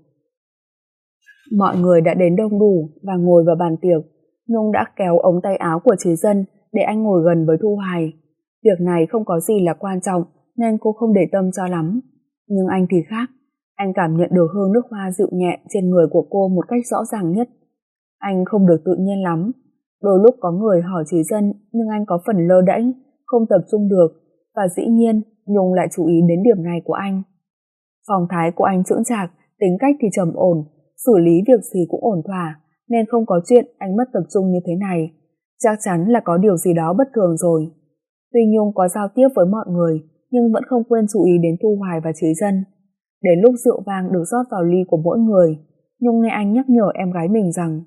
Mọi người đã đến đông đủ và ngồi vào bàn tiệc. Nhung đã kéo ống tay áo của Trí Dân để anh ngồi gần với Thu Hoài. Việc này không có gì là quan trọng nên cô không để tâm cho lắm. Nhưng anh thì khác. Anh cảm nhận được hương nước hoa dịu nhẹ trên người của cô một cách rõ ràng nhất. Anh không được tự nhiên lắm. Đôi lúc có người hỏi Trí Dân nhưng anh có phần lơ đễnh, không tập trung được. Và dĩ nhiên Nhung lại chú ý đến điểm này của anh. Phong thái của anh chững chạc, tính cách thì trầm ổn, xử lý việc gì cũng ổn thỏa, nên không có chuyện anh mất tập trung như thế này. Chắc chắn là có điều gì đó bất thường rồi. Tuy Nhung có giao tiếp với mọi người, nhưng vẫn không quên chú ý đến Thu Hoài và Trí Dân. Đến lúc rượu vang được rót vào ly của mỗi người, Nhung nghe anh nhắc nhở em gái mình rằng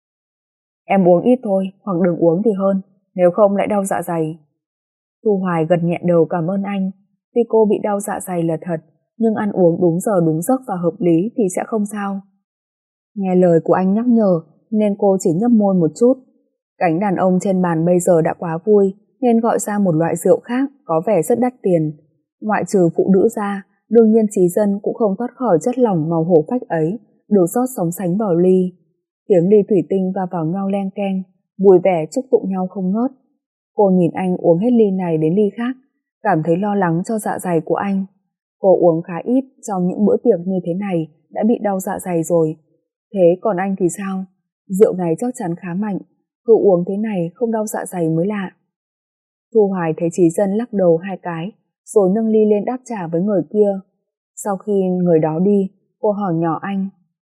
em uống ít thôi, hoặc đừng uống thì hơn, nếu không lại đau dạ dày. Thu Hoài gật nhẹ đầu cảm ơn anh. Tuy cô bị đau dạ dày là thật, nhưng ăn uống đúng giờ đúng giấc và hợp lý thì sẽ không sao. Nghe lời của anh nhắc nhở nên cô chỉ nhấp môi một chút. Cánh đàn ông trên bàn bây giờ đã quá vui nên gọi ra một loại rượu khác có vẻ rất đắt tiền. Ngoại trừ phụ nữ ra, đương nhiên Trí Dân cũng không thoát khỏi chất lỏng màu hổ phách ấy, được rót sóng sánh vào ly. Tiếng ly thủy tinh va vào nhau len keng, vui vẻ chúc tụng nhau không ngớt. Cô nhìn anh uống hết ly này đến ly khác, cảm thấy lo lắng cho dạ dày của anh. Cô uống khá ít trong những bữa tiệc như thế này đã bị đau dạ dày rồi. Thế còn anh thì sao? Rượu này chắc chắn khá mạnh, cứ uống thế này không đau dạ dày mới lạ. Thu Hoài thấy Trí Dân lắc đầu hai cái, rồi nâng ly lên đáp trả với người kia. Sau khi người đó đi, cô hỏi nhỏ anh.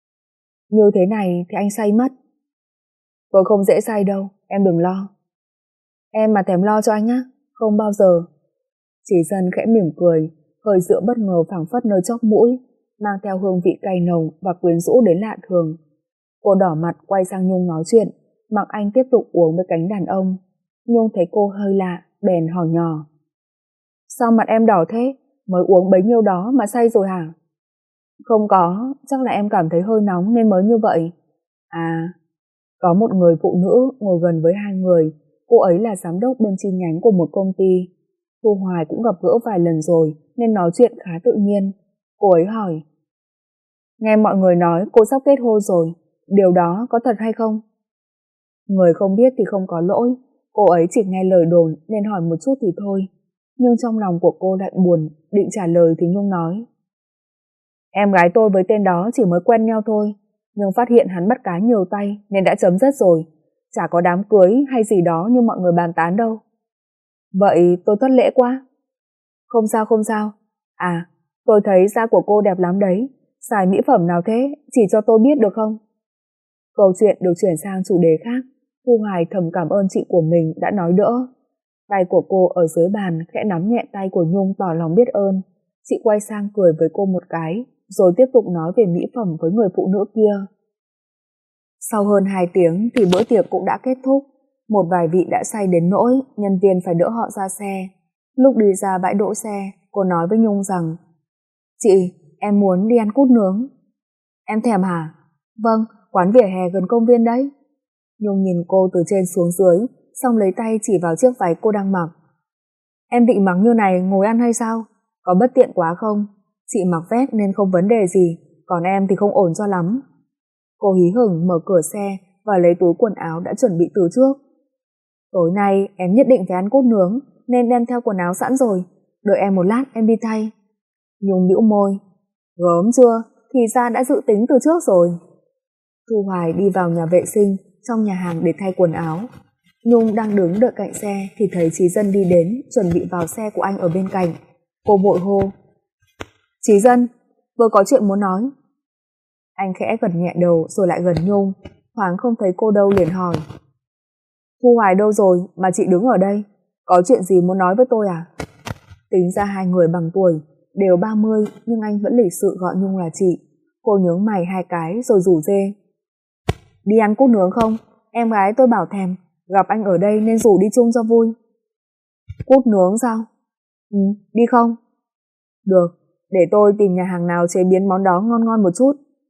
Như thế này thì anh say mất. Tôi không dễ say đâu, em đừng lo. Em mà thèm lo cho anh á, không bao giờ. Trí Dân khẽ mỉm cười, hơi rượu bất ngờ phảng phất nơi chóp mũi, mang theo hương vị cay nồng và quyến rũ đến lạ thường. Cô đỏ mặt quay sang Nhung nói chuyện, mặc anh tiếp tục uống với cánh đàn ông. Nhung thấy cô hơi lạ, bèn hỏi nhỏ. Sao mặt em đỏ thế? Mới uống bấy nhiêu đó mà say rồi hả? Không có, chắc là em cảm thấy hơi nóng nên mới như vậy. À, có một người phụ nữ ngồi gần với hai người. Cô ấy là giám đốc bên chi nhánh của một công ty. Thu Hoài cũng gặp gỡ vài lần rồi nên nói chuyện khá tự nhiên. Cô ấy hỏi. Nghe mọi người nói cô sắp kết hôn rồi, điều đó có thật hay không? Người không biết thì không có lỗi. Cô ấy chỉ nghe lời đồn nên hỏi một chút thì thôi. Nhưng trong lòng của cô lại buồn, định trả lời thì Nhung nói. Em gái tôi với tên đó chỉ mới quen nhau thôi, nhưng phát hiện hắn bắt cá nhiều tay nên đã chấm dứt rồi. Chả có đám cưới hay gì đó như mọi người bàn tán đâu. Vậy tôi thất lễ quá. Không sao không sao. À, tôi thấy da của cô đẹp lắm đấy. Xài mỹ phẩm nào thế, chỉ cho tôi biết được không? Câu chuyện được chuyển sang chủ đề khác. Thu Hoài thầm cảm ơn chị của mình đã nói đỡ. Tay của cô ở dưới bàn khẽ nắm nhẹ tay của Nhung tỏ lòng biết ơn. Chị quay sang cười với cô một cái, rồi tiếp tục nói về mỹ phẩm với người phụ nữ kia. Sau hơn hai tiếng thì bữa tiệc cũng đã kết thúc. Một vài vị đã say đến nỗi nhân viên phải đỡ họ ra xe. Lúc đi ra bãi đỗ xe, cô nói với Nhung rằng: Chị, em muốn đi ăn cút nướng. Em thèm hả? Vâng, quán vỉa hè gần công viên đấy. Nhung nhìn cô từ trên xuống dưới, xong lấy tay chỉ vào chiếc váy cô đang mặc. Em định mặc như này ngồi ăn hay sao? Có bất tiện quá không? Chị mặc vest nên không vấn đề gì, còn em thì không ổn cho lắm. Cô hí hửng mở cửa xe và lấy túi quần áo đã chuẩn bị từ trước. Tối nay em nhất định phải ăn cốt nướng nên đem theo quần áo sẵn rồi. Đợi em một lát em đi thay. Nhung nhíu môi. Gớm chưa? Thì ra đã dự tính từ trước rồi. Thu Hoài đi vào nhà vệ sinh trong nhà hàng để thay quần áo. Nhung đang đứng đợi cạnh xe thì thấy Trí Dân đi đến, chuẩn bị vào xe của anh ở bên cạnh. Cô vội hô. Trí Dân, vừa có chuyện muốn nói. Anh khẽ gật nhẹ đầu rồi lại gần Nhung, thoáng không thấy cô đâu liền hỏi. Thu Hoài đâu rồi mà chị đứng ở đây? Có chuyện gì muốn nói với tôi à? Tính ra hai người bằng tuổi, đều ba mươi nhưng anh vẫn lịch sự gọi Nhung là chị. Cô nhướng mày hai cái rồi rủ rê. Đi ăn cút nướng không? Em gái tôi bảo thèm, gặp anh ở đây nên rủ đi chung cho vui. Cút nướng sao? Ừ, đi không? Được, để tôi tìm nhà hàng nào chế biến món đó ngon ngon một chút.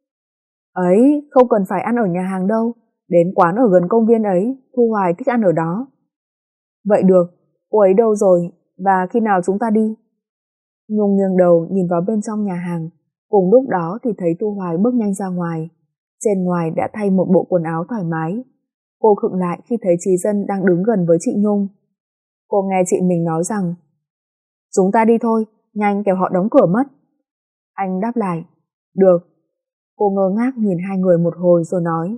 Ấy, không cần phải ăn ở nhà hàng đâu, đến quán ở gần công viên ấy, Thu Hoài thích ăn ở đó. Vậy được, cô ấy đâu rồi, và khi nào chúng ta đi? Nhung nghiêng đầu nhìn vào bên trong nhà hàng, cùng lúc đó thì thấy Thu Hoài bước nhanh ra ngoài. Trên ngoài đã thay một bộ quần áo thoải mái. Cô khựng lại khi thấy Trí Dân đang đứng gần với chị Nhung. Cô nghe chị mình nói rằng, chúng ta đi thôi, nhanh kẻo họ đóng cửa mất. Anh đáp lại, được. Cô ngơ ngác nhìn hai người một hồi rồi nói,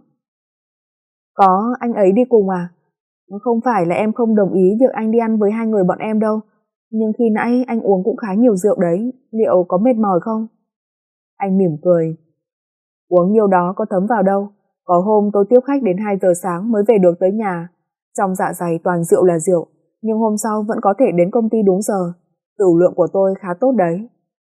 có anh ấy đi cùng à? Không phải là em không đồng ý việc anh đi ăn với hai người bọn em đâu, nhưng khi nãy anh uống cũng khá nhiều rượu đấy, liệu có mệt mỏi không? Anh mỉm cười, uống nhiều đó có thấm vào đâu, có hôm tôi tiếp khách đến hai giờ sáng mới về được tới nhà, trong dạ dày toàn rượu là rượu, nhưng hôm sau vẫn có thể đến công ty đúng giờ, tửu lượng của tôi khá tốt đấy.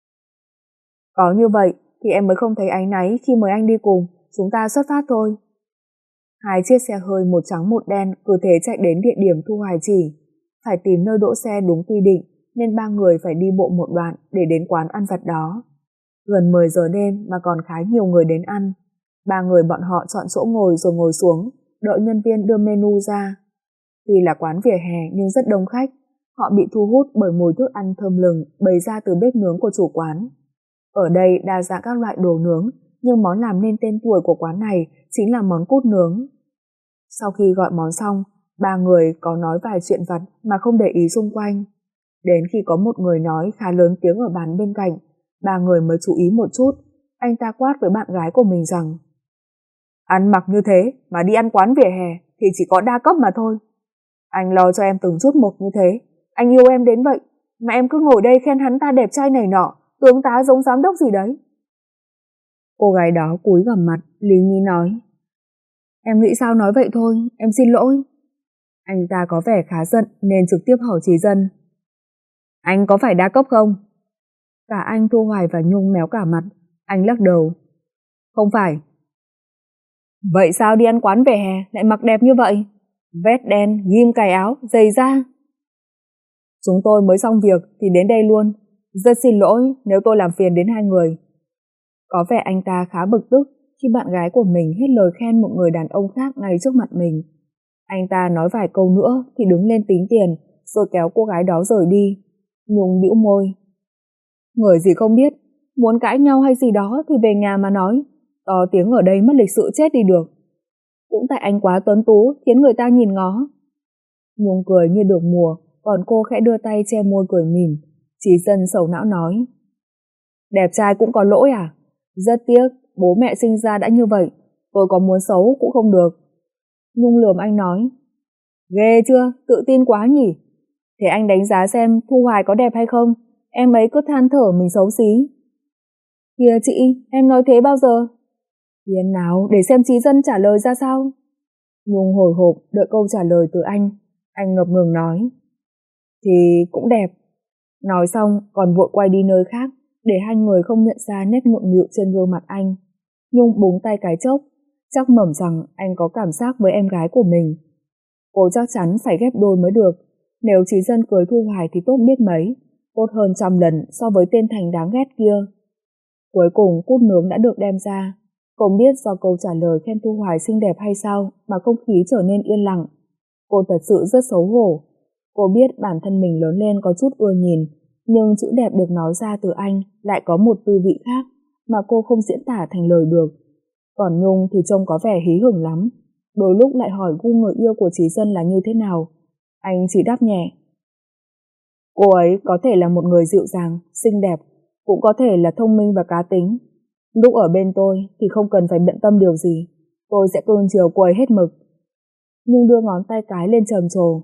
Có như vậy thì em mới không thấy áy náy khi mời anh đi cùng, chúng ta xuất phát thôi. Hai chiếc xe hơi một trắng một đen cứ thế chạy đến địa điểm Thu Hoài chỉ. Phải tìm nơi đỗ xe đúng quy định nên ba người phải đi bộ một đoạn để đến quán ăn vặt đó. Gần mười giờ đêm mà còn khá nhiều người đến ăn. Ba người bọn họ chọn chỗ ngồi rồi ngồi xuống, đợi nhân viên đưa menu ra. Tuy là quán vỉa hè nhưng rất đông khách, họ bị thu hút bởi mùi thức ăn thơm lừng bày ra từ bếp nướng của chủ quán. Ở đây đa dạng các loại đồ nướng, nhưng món làm nên tên tuổi của quán này chính là món cút nướng. Sau khi gọi món xong, ba người có nói vài chuyện vặt mà không để ý xung quanh. Đến khi có một người nói khá lớn tiếng ở bàn bên cạnh, ba người mới chú ý một chút. Anh ta quát với bạn gái của mình rằng, ăn mặc như thế mà đi ăn quán vỉa hè thì chỉ có đa cấp mà thôi. Anh lo cho em từng chút một như thế, anh yêu em đến vậy mà em cứ ngồi đây khen hắn ta đẹp trai này nọ, tướng tá giống giám đốc gì đấy. Cô gái đó cúi gằm mặt, lý nhí nói, em nghĩ sao nói vậy thôi, em xin lỗi. Anh ta có vẻ khá giận nên trực tiếp hỏi Trí Dân, anh có phải đa cấp không? Cả anh, Thu Hoài và Nhung méo cả mặt. Anh lắc đầu, không phải. Vậy sao đi ăn quán vỉa hè lại mặc đẹp như vậy? Vest đen, ghim cài áo, giày da. Chúng tôi mới xong việc thì đến đây luôn. Rất xin lỗi nếu tôi làm phiền đến hai người. Có vẻ anh ta khá bực tức khi bạn gái của mình hết lời khen một người đàn ông khác ngay trước mặt mình. Anh ta nói vài câu nữa thì đứng lên tính tiền rồi kéo cô gái đó rời đi. Nhung bĩu môi, người gì không biết, muốn cãi nhau hay gì đó thì về nhà mà nói, to tiếng ở đây mất lịch sự chết đi được. Cũng tại anh quá tuấn tú khiến người ta nhìn ngó. Nhung cười như được mùa, còn cô khẽ đưa tay che môi cười mỉm. Trí Dân sầu não nói, đẹp trai cũng có lỗi à? Rất tiếc, bố mẹ sinh ra đã như vậy, tôi có muốn xấu cũng không được. Nhung lườm anh nói, ghê chưa, tự tin quá nhỉ? Thế anh đánh giá xem Thu Hoài có đẹp hay không? Em ấy cứ than thở mình xấu xí. Kìa chị, em nói thế bao giờ? Hiền nào, để xem Trí Dân trả lời ra sao? Nhung hồi hộp đợi câu trả lời từ anh. Anh ngập ngừng nói, thì cũng đẹp. Nói xong còn vội quay đi nơi khác để hai người không nhận ra nét ngượng nghịu trên gương mặt anh. Nhung búng tay cái chốc, chắc mẩm rằng anh có cảm giác với em gái của mình. Cô chắc chắn phải ghép đôi mới được. Nếu Trí Dân cưới Thu Hoài thì tốt biết mấy, tốt hơn trăm lần so với tên Thành đáng ghét kia. Cuối cùng cút nướng đã được đem ra. Không biết do câu trả lời khen Thu Hoài xinh đẹp hay sao mà không khí trở nên yên lặng. Cô thật sự rất xấu hổ. Cô biết bản thân mình lớn lên có chút ưa nhìn, nhưng chữ đẹp được nói ra từ anh lại có một tư vị khác mà cô không diễn tả thành lời được. Còn Nhung thì trông có vẻ hí hửng lắm. Đôi lúc lại hỏi gu người yêu của Trí Dân là như thế nào. Anh chỉ đáp nhẹ, cô ấy có thể là một người dịu dàng, xinh đẹp, cũng có thể là thông minh và cá tính. Lúc ở bên tôi thì không cần phải bận tâm điều gì, tôi sẽ cưng chiều cô ấy hết mực. Nhưng đưa ngón tay cái lên trầm trồ,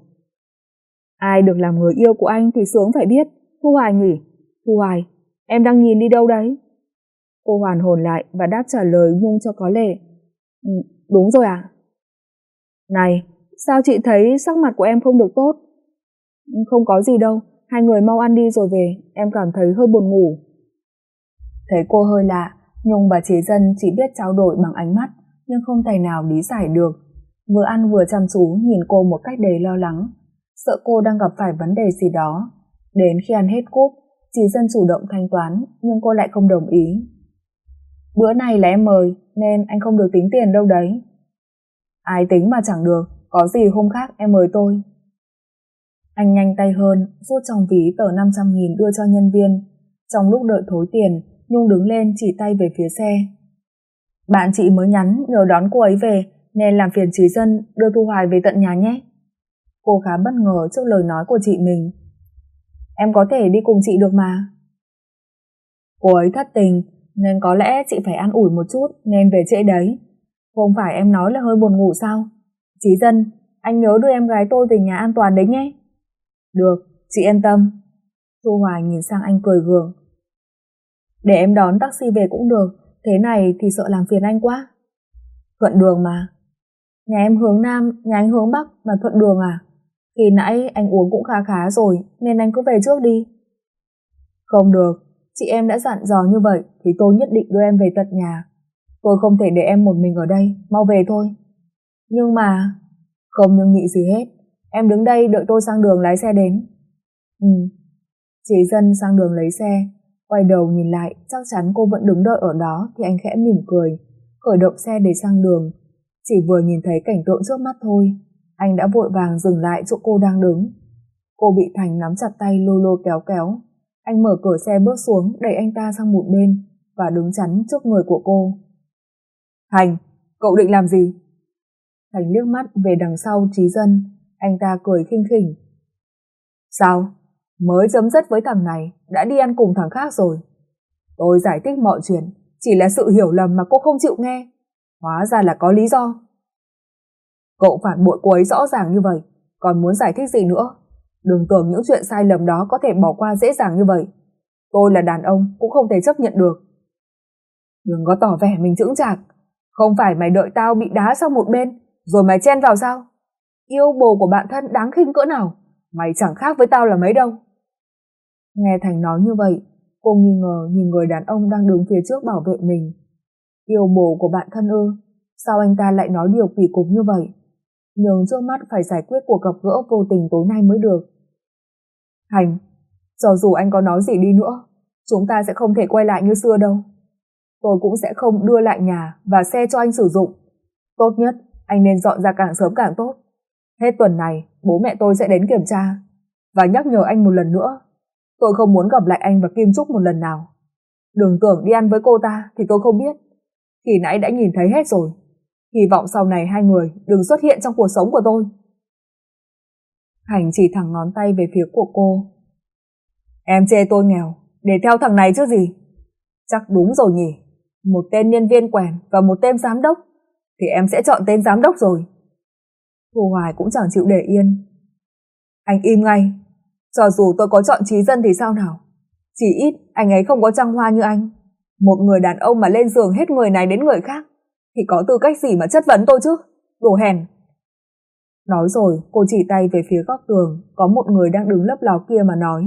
ai được làm người yêu của anh thì sướng phải biết. Thu Hoài nhỉ? Thu Hoài, em đang nhìn đi đâu đấy? Cô hoàn hồn lại và đáp trả lời Nhung cho có lệ. Ừ, đúng rồi ạ. À? Này, sao chị thấy sắc mặt của em không được tốt? Không có gì đâu, hai người mau ăn đi rồi về, em cảm thấy hơi buồn ngủ. Thấy cô hơi lạ, Nhung và Chế Dân chỉ biết trao đổi bằng ánh mắt, nhưng không tài nào lý giải được. Vừa ăn vừa chăm chú nhìn cô một cách đầy lo lắng, sợ cô đang gặp phải vấn đề gì đó. Đến khi ăn hết cúp, Chế Dân chủ động thanh toán, nhưng cô lại không đồng ý. Bữa này là em mời, nên anh không được tính tiền đâu đấy. Ai tính mà chẳng được, có gì hôm khác em mời tôi. Anh nhanh tay hơn, rút trong ví tờ năm trăm nghìn đưa cho nhân viên. Trong lúc đợi thối tiền, Nhung đứng lên chỉ tay về phía xe. Bạn chị mới nhắn nhờ đón cô ấy về, nên làm phiền Trí Dân đưa Thu Hoài về tận nhà nhé. Cô khá bất ngờ trước lời nói của chị mình. Em có thể đi cùng chị được mà. Cô ấy thất tình, nên có lẽ chị phải an ủi một chút nên về trễ đấy. Không phải em nói là hơi buồn ngủ sao? Trí Dân, anh nhớ đưa em gái tôi về nhà an toàn đấy nhé. Được, chị yên tâm. Thu Hoài nhìn sang anh cười gượng. Để em đón taxi về cũng được, thế này thì sợ làm phiền anh quá. Thuận đường mà. Nhà em hướng Nam, nhà anh hướng Bắc mà thuận đường à? Khi nãy anh uống cũng khá khá rồi, nên anh cứ về trước đi. Không được, chị em đã dặn dò như vậy thì tôi nhất định đưa em về tận nhà. Tôi không thể để em một mình ở đây, mau về thôi. Nhưng mà... Không nhưng nhị gì hết, em đứng đây đợi tôi sang đường lái xe đến. Ừ. Chế Dân sang đường lấy xe, quay đầu nhìn lại chắc chắn cô vẫn đứng đợi ở đó thì anh khẽ mỉm cười, khởi động xe để sang đường. Chỉ vừa nhìn thấy cảnh tượng trước mắt thôi, anh đã vội vàng dừng lại chỗ cô đang đứng. Cô bị Thành nắm chặt tay lôi lôi kéo kéo. Anh mở cửa xe bước xuống đẩy anh ta sang một bên và đứng chắn trước người của cô. Thành, cậu định làm gì? Thành liếc mắt về đằng sau Trí Dân, anh ta cười khinh khỉnh. Sao? Mới chấm dứt với thằng này, đã đi ăn cùng thằng khác rồi. Tôi giải thích mọi chuyện, chỉ là sự hiểu lầm mà cô không chịu nghe. Hóa ra là có lý do. Cậu phản bội cô ấy rõ ràng như vậy, còn muốn giải thích gì nữa? Đừng tưởng những chuyện sai lầm đó có thể bỏ qua dễ dàng như vậy. Tôi là đàn ông cũng không thể chấp nhận được. Đừng có tỏ vẻ mình chững chạc. Không phải mày đợi tao bị đá sang một bên rồi mày chen vào sao? Yêu bồ của bạn thân đáng khinh cỡ nào, mày chẳng khác với tao là mấy đâu. Nghe Thành nói như vậy, cô nghi ngờ nhìn người đàn ông đang đứng phía trước bảo vệ mình. Yêu bồ của bạn thân ư? Sao anh ta lại nói điều kỳ cục như vậy? Nhưng trước mắt phải giải quyết cuộc gặp gỡ vô tình tối nay mới được. Thành, cho dù anh có nói gì đi nữa, chúng ta sẽ không thể quay lại như xưa đâu. Tôi cũng sẽ không đưa lại nhà và xe cho anh sử dụng. Tốt nhất, anh nên dọn ra càng sớm càng tốt. Hết tuần này, bố mẹ tôi sẽ đến kiểm tra. Và nhắc nhở anh một lần nữa, tôi không muốn gặp lại anh và Kim Trúc một lần nào. Đừng tưởng đi ăn với cô ta thì tôi không biết. Khi nãy đã nhìn thấy hết rồi. Hy vọng sau này hai người đừng xuất hiện trong cuộc sống của tôi. Hành chỉ thẳng ngón tay về phía của cô. Em chê tôi nghèo để theo thằng này chứ gì? Chắc đúng rồi nhỉ. Một tên nhân viên quèn và một tên giám đốc thì em sẽ chọn tên giám đốc rồi. Thu Hoài cũng chẳng chịu để yên. Anh im ngay. Cho dù tôi có chọn Trí Dân thì sao nào? Chỉ ít anh ấy không có trăng hoa như anh. Một người đàn ông mà lên giường hết người này đến người khác thì có tư cách gì mà chất vấn tôi chứ? Đồ hèn. Nói rồi cô chỉ tay về phía góc tường có một người đang đứng lấp ló kia mà nói.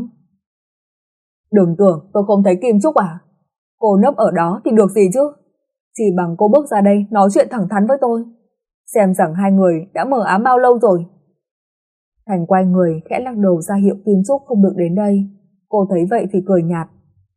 Đừng tưởng tôi không thấy Kim Trúc à? Cô nấp ở đó thì được gì chứ? Chỉ bằng cô bước ra đây nói chuyện thẳng thắn với tôi. Xem rằng hai người đã mờ ám bao lâu rồi. Thành quay người khẽ lắc đầu ra hiệu Kim Trúc không được đến đây. Cô thấy vậy thì cười nhạt.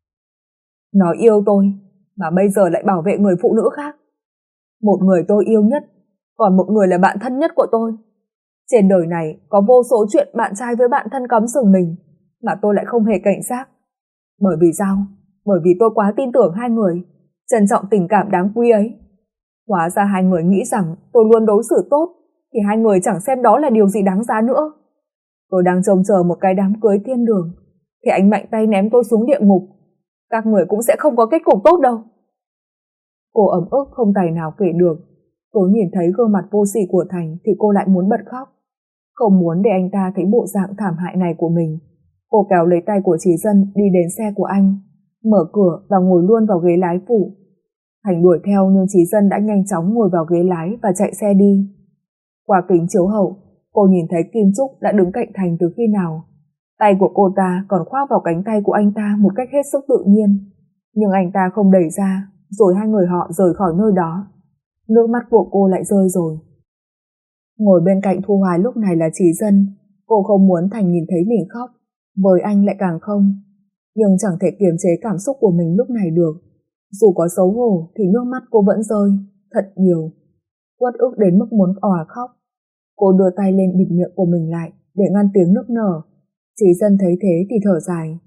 Nó yêu tôi mà bây giờ lại bảo vệ người phụ nữ khác. Một người tôi yêu nhất, còn một người là bạn thân nhất của tôi. Trên đời này có vô số chuyện bạn trai với bạn thân cắm sừng mình mà tôi lại không hề cảnh giác. Bởi vì sao? Bởi vì tôi quá tin tưởng hai người, trân trọng tình cảm đáng quý ấy. Hóa ra hai người nghĩ rằng tôi luôn đối xử tốt thì hai người chẳng xem đó là điều gì đáng giá nữa. Tôi đang trông chờ một cái đám cưới thiên đường thì anh mạnh tay ném tôi xuống địa ngục. Các người cũng sẽ không có kết cục tốt đâu. Cô ấm ức không tài nào kể được. Tôi nhìn thấy gương mặt vô sỉ của Thành thì cô lại muốn bật khóc. Không muốn để anh ta thấy bộ dạng thảm hại này của mình, cô kéo lấy tay của Trí Dân đi đến xe của anh. mở cửa và ngồi luôn vào ghế lái phụ. Thành đuổi theo nhưng Chí Dân đã nhanh chóng ngồi vào ghế lái và chạy xe đi. Qua kính chiếu hậu, cô nhìn thấy Kim Trúc đã đứng cạnh Thành từ khi nào. Tay của cô ta còn khoác vào cánh tay của anh ta một cách hết sức tự nhiên. Nhưng anh ta không đẩy ra, rồi hai người họ rời khỏi nơi đó. Nước mắt của cô lại rơi rồi. Ngồi bên cạnh Thu Hoài lúc này là Chí Dân. Cô không muốn Thành nhìn thấy mình khóc, với anh lại càng không. Nhưng chẳng thể kiềm chế cảm xúc của mình lúc này được. Dù có xấu hổ thì nước mắt cô vẫn rơi, thật nhiều. Uất ức đến mức muốn òa khóc. Cô đưa tay lên bịt miệng của mình lại để ngăn tiếng nức nở. Chí Dân thấy thế thì thở dài.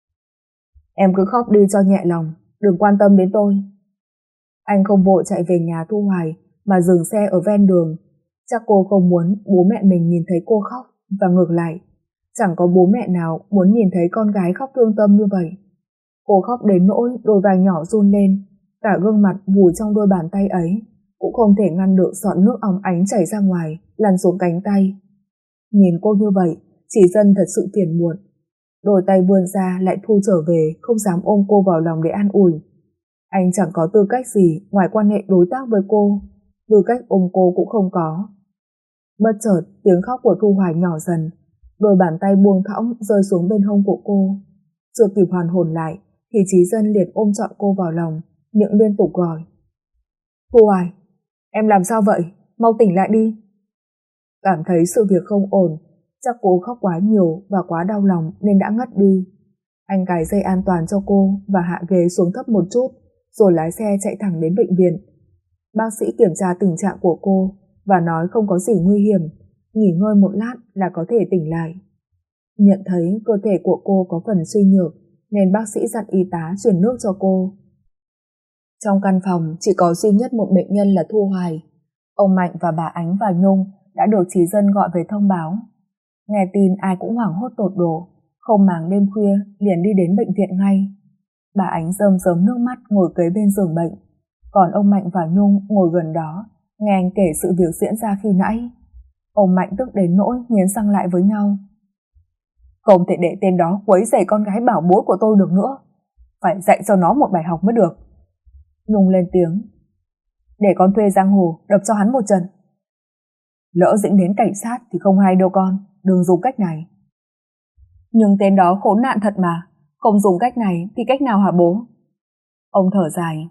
Em cứ khóc đi cho nhẹ lòng, đừng quan tâm đến tôi. Anh không vội chạy về nhà Thu Hoài mà dừng xe ở ven đường. Chắc cô không muốn bố mẹ mình nhìn thấy cô khóc, và ngược lại, chẳng có bố mẹ nào muốn nhìn thấy con gái khóc thương tâm như vậy. Cô khóc đến nỗi đôi vai nhỏ run lên, cả gương mặt vùi trong đôi bàn tay ấy, cũng không thể ngăn được giọt nước óng ánh chảy ra ngoài, lăn xuống cánh tay. Nhìn cô như vậy, Chí Dân thật sự phiền muộn. Đôi tay vươn ra lại thu trở về, không dám ôm cô vào lòng để an ủi. Anh chẳng có tư cách gì ngoài quan hệ đối tác với cô, tư cách ôm cô cũng không có. Bất chợt, tiếng khóc của Thu Hoài nhỏ dần, đôi bàn tay buông thõng rơi xuống bên hông của cô. Chưa kịp hoàn hồn lại, thì Chí Dân liền ôm trọn cô vào lòng, miệng liên tục gọi. Thu Hoài, em làm sao vậy? Mau tỉnh lại đi. Cảm thấy sự việc không ổn, chắc cô khóc quá nhiều và quá đau lòng nên đã ngất đi. Anh cài dây an toàn cho cô và hạ ghế xuống thấp một chút, rồi lái xe chạy thẳng đến bệnh viện. Bác sĩ kiểm tra tình trạng của cô và nói không có gì nguy hiểm, nghỉ ngơi một lát là có thể tỉnh lại. Nhận thấy cơ thể của cô có phần suy nhược nên bác sĩ dặn y tá truyền nước cho cô. Trong căn phòng chỉ có duy nhất một bệnh nhân là Thu Hoài. Ông Mạnh và bà Ánh và Nhung đã được Chí Dân gọi về thông báo. Nghe tin ai cũng hoảng hốt tột độ, không màng đêm khuya liền đi đến bệnh viện ngay. Bà Ánh rơm rớm nước mắt ngồi kế bên giường bệnh, còn ông Mạnh và Nhung ngồi gần đó, nghe anh kể sự việc diễn ra khi nãy. Ông Mạnh tức đến nỗi nghiến răng lại với nhau. Không thể để tên đó quấy rầy con gái bảo bối của tôi được nữa, phải dạy cho nó một bài học mới được. Nhung lên tiếng. Để con thuê giang hồ đập cho hắn một trận. Lỡ dính đến cảnh sát thì không hay đâu con, đừng dùng cách này. Nhưng tên đó khốn nạn thật mà, không dùng cách này thì cách nào hả bố? Ông thở dài.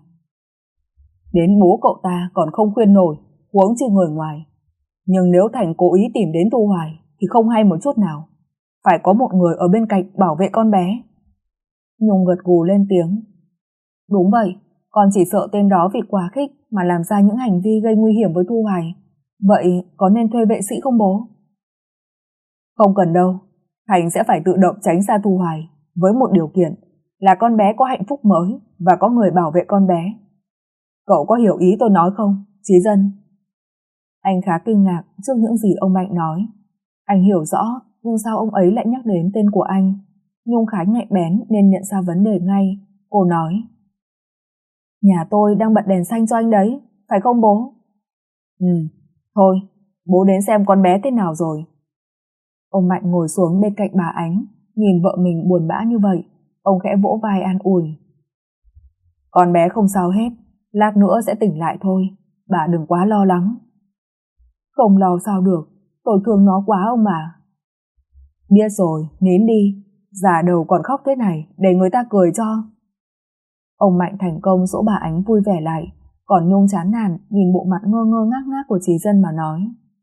Đến bố cậu ta còn không khuyên nổi, huống chi người ngoài. Nhưng nếu Thành cố ý tìm đến Thu Hoài thì không hay một chút nào. Phải có một người ở bên cạnh bảo vệ con bé. Nhung gật gù lên tiếng. Đúng vậy, con chỉ sợ tên đó vì quá khích mà làm ra những hành vi gây nguy hiểm với Thu Hoài. Vậy có nên thuê vệ sĩ không bố? Không cần đâu, Thành sẽ phải tự động tránh xa Thu Hoài, với một điều kiện là con bé có hạnh phúc mới và có người bảo vệ con bé. Cậu có hiểu ý tôi nói không, Chí Dân? Anh khá kinh ngạc trước những gì ông Mạnh nói. Anh hiểu rõ, nhưng sao ông ấy lại nhắc đến tên của anh? Nhung khá nhạy bén nên nhận ra vấn đề ngay. Cô nói. Nhà tôi đang bật đèn xanh cho anh đấy, phải không bố? Ừ, thôi, bố đến xem con bé thế nào rồi. Ông Mạnh ngồi xuống bên cạnh bà Ánh, nhìn vợ mình buồn bã như vậy, ông khẽ vỗ vai an ủi. Con bé không sao hết, lát nữa sẽ tỉnh lại thôi, bà đừng quá lo lắng. Không lo sao được, tôi thương nó quá ông mà. Biết rồi, nín đi, già đầu còn khóc thế này để người ta cười cho. Ông Mạnh thành công dỗ bà Ánh vui vẻ lại, còn Nhung chán nản nhìn bộ mặt ngơ ngơ ngác ngác của Chí Dân mà nói.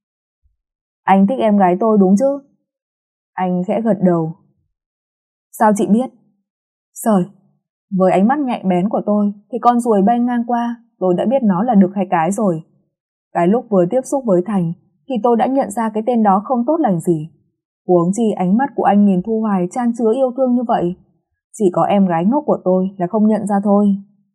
Anh thích em gái tôi đúng chứ? Anh khẽ gật đầu. Sao chị biết? Trời, với ánh mắt nhạy bén của tôi thì con ruồi bay ngang qua tôi đã biết nó là đực hay cái rồi. Cái lúc vừa tiếp xúc với Thành thì tôi đã nhận ra cái tên đó không tốt lành gì. Huống chi ánh mắt của anh nhìn Thu Hoài chan chứa yêu thương như vậy. Chỉ có em gái ngốc của tôi là không nhận ra thôi.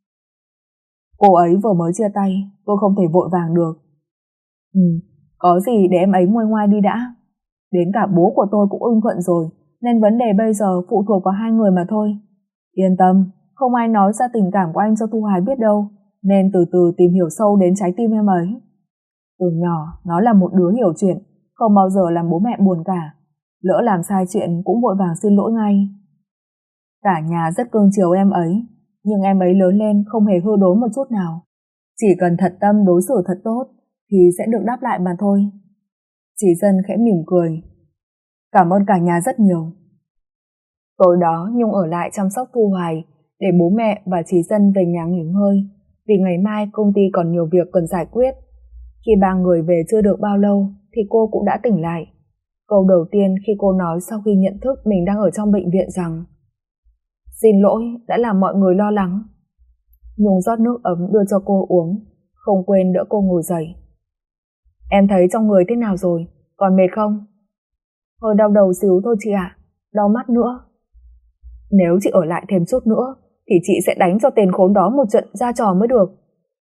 Cô ấy vừa mới chia tay, tôi không thể vội vàng được. Ừ, có gì để em ấy nguôi ngoai đi đã. Đến cả bố của tôi cũng ưng thuận rồi, nên vấn đề bây giờ phụ thuộc vào hai người mà thôi. Yên tâm, không ai nói ra tình cảm của anh cho Thu Hoài biết đâu, nên từ từ tìm hiểu sâu đến trái tim em ấy. Từ nhỏ, nó là một đứa hiểu chuyện, không bao giờ làm bố mẹ buồn cả. Lỡ làm sai chuyện cũng vội vàng xin lỗi ngay. Cả nhà rất cưng chiều em ấy, nhưng em ấy lớn lên không hề hư đốn một chút nào. Chỉ cần thật tâm đối xử thật tốt thì sẽ được đáp lại mà thôi. Chị Dân khẽ mỉm cười. Cảm ơn cả nhà rất nhiều. Tối đó Nhung ở lại chăm sóc Thu Hoài để bố mẹ và chị Dân về nhà nghỉ ngơi, vì ngày mai công ty còn nhiều việc cần giải quyết. Khi ba người về chưa được bao lâu thì cô cũng đã tỉnh lại. Câu đầu tiên khi cô nói sau khi nhận thức mình đang ở trong bệnh viện rằng: Xin lỗi đã làm mọi người lo lắng. Nhung rót nước ấm đưa cho cô uống, không quên đỡ cô ngồi dậy. Em thấy trong người thế nào rồi, còn mệt không? Hơi đau đầu xíu thôi chị ạ, đau mắt nữa. Nếu chị ở lại thêm chút nữa thì chị sẽ đánh cho tên khốn đó một trận ra trò mới được.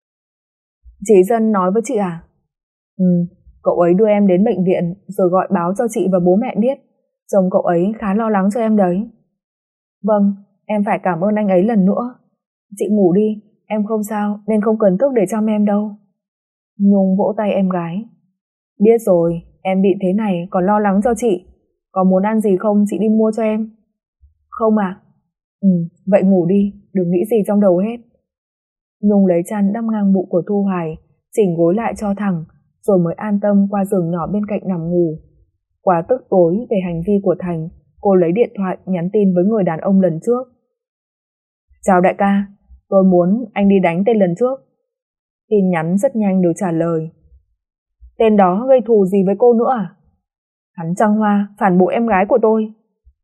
Chị Dân nói với chị à? Ừ, cậu ấy đưa em đến bệnh viện rồi gọi báo cho chị và bố mẹ biết. Chồng cậu ấy khá lo lắng cho em đấy. Vâng, em phải cảm ơn anh ấy lần nữa. Chị ngủ đi, em không sao nên không cần thức để chăm em đâu. Nhung vỗ tay em gái. Biết rồi, em bị thế này còn lo lắng cho chị. Có muốn ăn gì không chị đi mua cho em? Không à? Ừ, vậy ngủ đi, đừng nghĩ gì trong đầu hết. Nhung lấy chăn đắp ngang bụng của Thu Hoài, chỉnh gối lại cho thẳng, rồi mới an tâm qua giường nhỏ bên cạnh nằm ngủ. Quá tức tối về hành vi của Thành, cô lấy điện thoại nhắn tin với người đàn ông lần trước. Chào đại ca, tôi muốn anh đi đánh tên lần trước. Tin nhắn rất nhanh được trả lời. Tên đó gây thù gì với cô nữa à? Hắn trăng hoa phản bội em gái của tôi.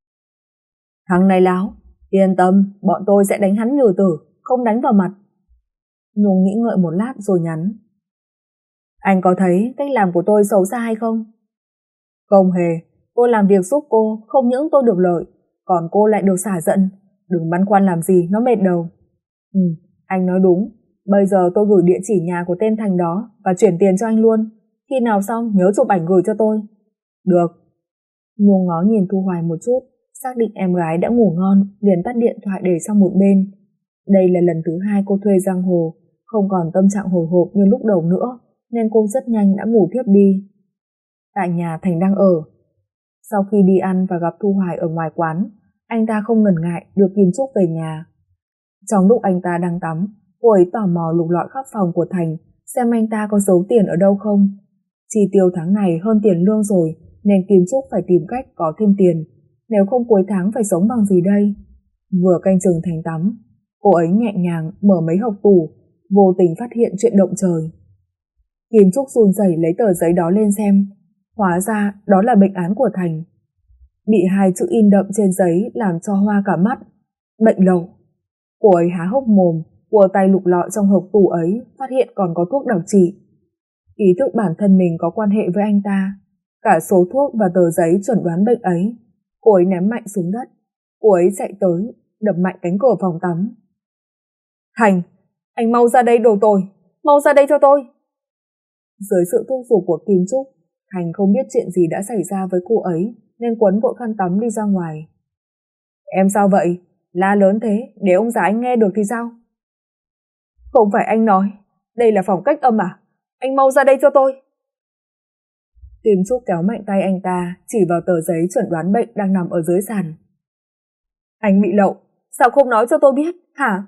Thằng này láo, yên tâm, bọn tôi sẽ đánh hắn nhừ tử, không đánh vào mặt. Nhung nghĩ ngợi một lát rồi nhắn. Anh có thấy cách làm của tôi xấu xa hay không? Không hề, tôi làm việc giúp cô, không những tôi được lợi, còn cô lại được xả giận. Đừng băn khoăn làm gì, nó mệt đầu. Ừ, anh nói đúng, bây giờ tôi gửi địa chỉ nhà của tên Thành đó và chuyển tiền cho anh luôn. Khi nào xong nhớ chụp ảnh gửi cho tôi. Được. Nhung ngó nhìn Thu Hoài một chút, xác định em gái đã ngủ ngon, liền tắt điện thoại để sang một bên. Đây là lần thứ hai cô thuê giang hồ, không còn tâm trạng hồi hộp như lúc đầu nữa, nên cô rất nhanh đã ngủ thiếp đi. Tại nhà Thành đang ở. Sau khi đi ăn và gặp Thu Hoài ở ngoài quán, anh ta không ngần ngại đưa Kim Trúc về nhà. Trong lúc anh ta đang tắm, cô ấy tò mò lục lọi khắp phòng của Thành xem anh ta có giấu tiền ở đâu không. Chi tiêu tháng này hơn tiền lương rồi nên Kim Trúc phải tìm cách có thêm tiền, nếu không cuối tháng phải sống bằng gì đây. Vừa canh chừng Thành tắm, cô ấy nhẹ nhàng mở mấy hộc tủ, vô tình phát hiện chuyện động trời. Kim Trúc run rẩy lấy tờ giấy đó lên xem, hóa ra đó là bệnh án của Thành. Bị hai chữ in đậm trên giấy làm cho hoa cả mắt. Bệnh lậu. Cô ấy há hốc mồm, cua tay lục lọi trong hộc tủ ấy, phát hiện còn có thuốc đặc trị. Ý thức bản thân mình có quan hệ với anh ta, cả số thuốc và tờ giấy chuẩn đoán bệnh ấy. Cô ấy ném mạnh xuống đất. Cô ấy chạy tới, đập mạnh cánh cửa phòng tắm. Thành, anh mau ra đây đồ tồi, mau ra đây cho tôi. Dưới sự thúc giục của Kim Trúc, Thành không biết chuyện gì đã xảy ra với cô ấy nên quấn vội khăn tắm đi ra ngoài. Em sao vậy? La lớn thế, để ông già anh nghe được thì sao? Không phải anh nói, đây là phòng cách âm à? Anh mau ra đây cho tôi. Kim Trúc kéo mạnh tay anh ta, chỉ vào tờ giấy chuẩn đoán bệnh đang nằm ở dưới sàn. Anh bị lậu, sao không nói cho tôi biết, hả?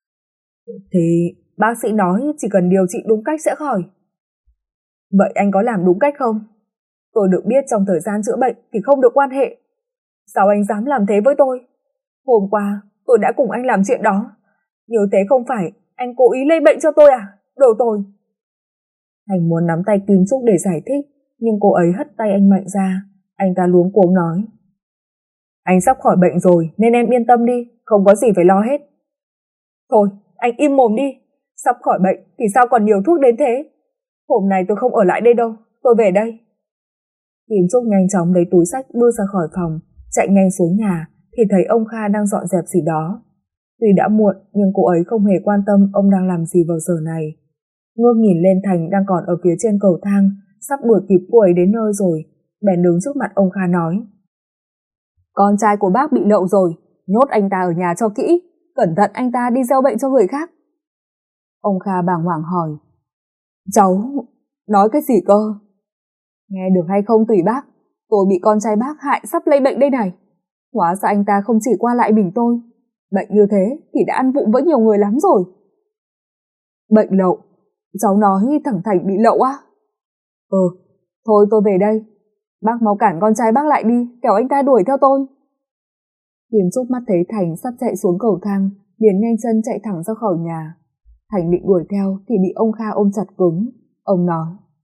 Thì bác sĩ nói chỉ cần điều trị đúng cách sẽ khỏi. Vậy anh có làm đúng cách không? Tôi được biết trong thời gian chữa bệnh thì không được quan hệ. Sao anh dám làm thế với tôi? Hôm qua tôi đã cùng anh làm chuyện đó. Như thế không phải anh cố ý lây bệnh cho tôi à? Đồ tồi. Thành muốn nắm tay Kim Trúc để giải thích, nhưng cô ấy hất tay anh mạnh ra. Anh ta luống cuống nói. Anh sắp khỏi bệnh rồi nên em yên tâm đi, không có gì phải lo hết. Thôi, anh im mồm đi. Sắp khỏi bệnh thì sao còn nhiều thuốc đến thế? Hôm nay tôi không ở lại đây đâu, tôi về đây. Kim Trúc nhanh chóng lấy túi xách bước ra khỏi phòng, chạy nhanh xuống nhà thì thấy ông Kha đang dọn dẹp gì đó. Tuy đã muộn nhưng cô ấy không hề quan tâm ông đang làm gì vào giờ này. Ngước nhìn lên Thành đang còn ở phía trên cầu thang, sắp đuổi kịp cô ấy đến nơi rồi, bèn đứng trước mặt ông Kha nói. Con trai của bác bị lậu rồi, nhốt anh ta ở nhà cho kỹ, cẩn thận anh ta đi gieo bệnh cho người khác. Ông Kha bàng hoàng hỏi. Cháu, nói cái gì cơ? Nghe được hay không tùy bác, tôi bị con trai bác hại sắp lây bệnh đây này. Hóa ra anh ta không chỉ qua lại mình tôi, Bệnh như thế thì đã ăn vụng với nhiều người lắm rồi. Bệnh lậu? Cháu nói thằng Thành bị lậu á? Ừ, thôi tôi về đây. Bác mau cản con trai bác lại đi, kẻo anh ta đuổi theo tôi. Kim Trúc mắt thấy Thành sắp chạy xuống cầu thang, liền nhanh chân chạy thẳng ra khỏi nhà. Thành định đuổi theo thì bị ông Kha ôm chặt cứng. Ông nói: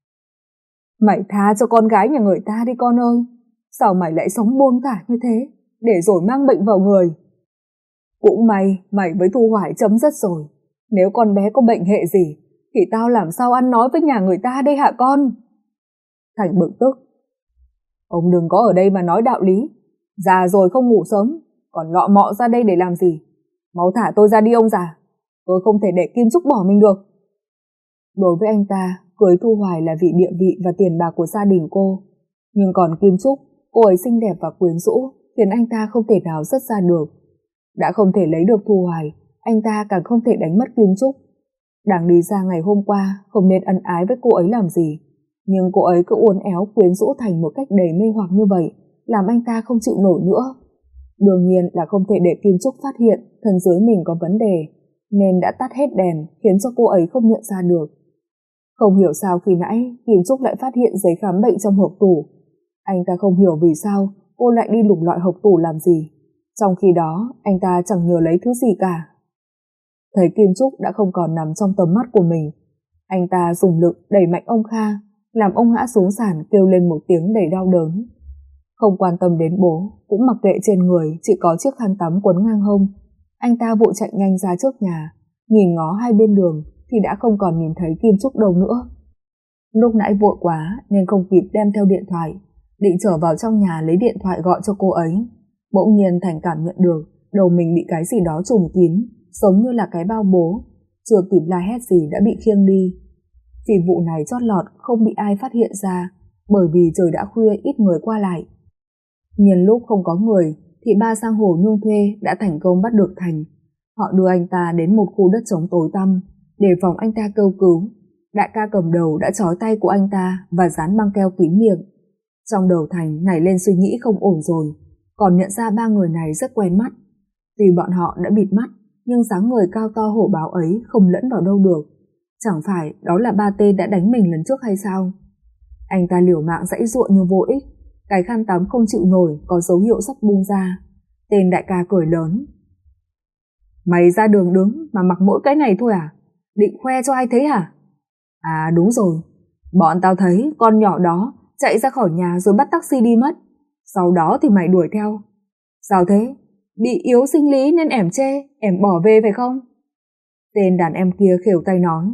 Mày tha cho con gái nhà người ta đi con ơi. Sao mày lại sống buông thả như thế, để rồi mang bệnh vào người? Cũng may mày với Thu Hoài chấm dứt rồi. Nếu con bé có bệnh hệ gì thì tao làm sao ăn nói với nhà người ta đây hả con? Thành bực tức: Ông đừng có ở đây mà nói đạo lý. Già rồi không ngủ sớm, còn lọ mọ ra đây để làm gì? Mau thả tôi ra đi ông già. Tôi không thể để Kim Trúc bỏ mình được. Đối với anh ta, cưới Thu Hoài là vì địa vị và tiền bạc của gia đình cô. Nhưng còn Kim Trúc, cô ấy xinh đẹp và quyến rũ, khiến anh ta không thể nào dứt ra được. Đã không thể lấy được Thu Hoài, anh ta càng không thể đánh mất Kim Trúc. Đáng lý ra ngày hôm qua không nên ân ái với cô ấy làm gì, nhưng cô ấy cứ uốn éo quyến rũ Thành một cách đầy mê hoặc như vậy, làm anh ta không chịu nổi nữa. Đương nhiên là không thể để Kim Trúc phát hiện thân dưới mình có vấn đề, nên đã tắt hết đèn, khiến cho cô ấy không nhận ra được. Không hiểu sao khi nãy Kim Trúc lại phát hiện giấy khám bệnh trong hộp tủ. Anh ta không hiểu vì sao cô lại đi lục lọi hộp tủ làm gì, trong khi đó anh ta chẳng nhớ lấy thứ gì cả. Thấy Kim Trúc đã không còn nằm trong tầm mắt của mình, anh ta dùng lực đẩy mạnh ông Kha, làm ông ngã xuống sàn kêu lên một tiếng đầy đau đớn. Không quan tâm đến bố, cũng mặc kệ trên người chỉ có chiếc khăn tắm quấn ngang hông, anh ta vội chạy nhanh ra trước nhà, nhìn ngó hai bên đường thì đã không còn nhìn thấy Kim Trúc đâu nữa. Lúc nãy vội quá nên không kịp đem theo điện thoại, định trở vào trong nhà lấy điện thoại gọi cho cô ấy. Bỗng nhiên Thành cảm nhận được đầu mình bị cái gì đó trùm kín, giống như là cái bao bố, chưa kịp la hét gì đã bị khiêng đi. Vì vụ này chót lọt không bị ai phát hiện ra, bởi vì trời đã khuya ít người qua lại. Nhân lúc không có người thì ba sang hồ nhung thuê đã thành công bắt được Thành. Họ đưa anh ta đến một khu đất trống tối tăm, đề phòng anh ta kêu cứu. Đại ca cầm đầu đã trói tay của anh ta và dán băng keo kín miệng. Trong đầu Thành nảy lên suy nghĩ không ổn rồi, còn nhận ra ba người này rất quen mắt. Tuy bọn họ đã bịt mắt, nhưng dáng người cao to hổ báo ấy không lẫn vào đâu được. Chẳng phải đó là ba tên đã đánh mình lần trước hay sao? Anh ta liều mạng giãy giụa như vô ích, cái khăn tắm không chịu nổi có dấu hiệu sắp buông ra. Tên đại ca cười lớn: Mày ra đường đứng mà mặc mỗi cái này thôi à? Định khoe cho ai thấy hả? À đúng rồi, bọn tao thấy con nhỏ đó chạy ra khỏi nhà rồi bắt taxi đi mất. Sau đó thì mày đuổi theo. Sao thế? Bị yếu sinh lý nên ẻm chê, ẻm bỏ về phải không? Tên đàn em kia khều tay nói.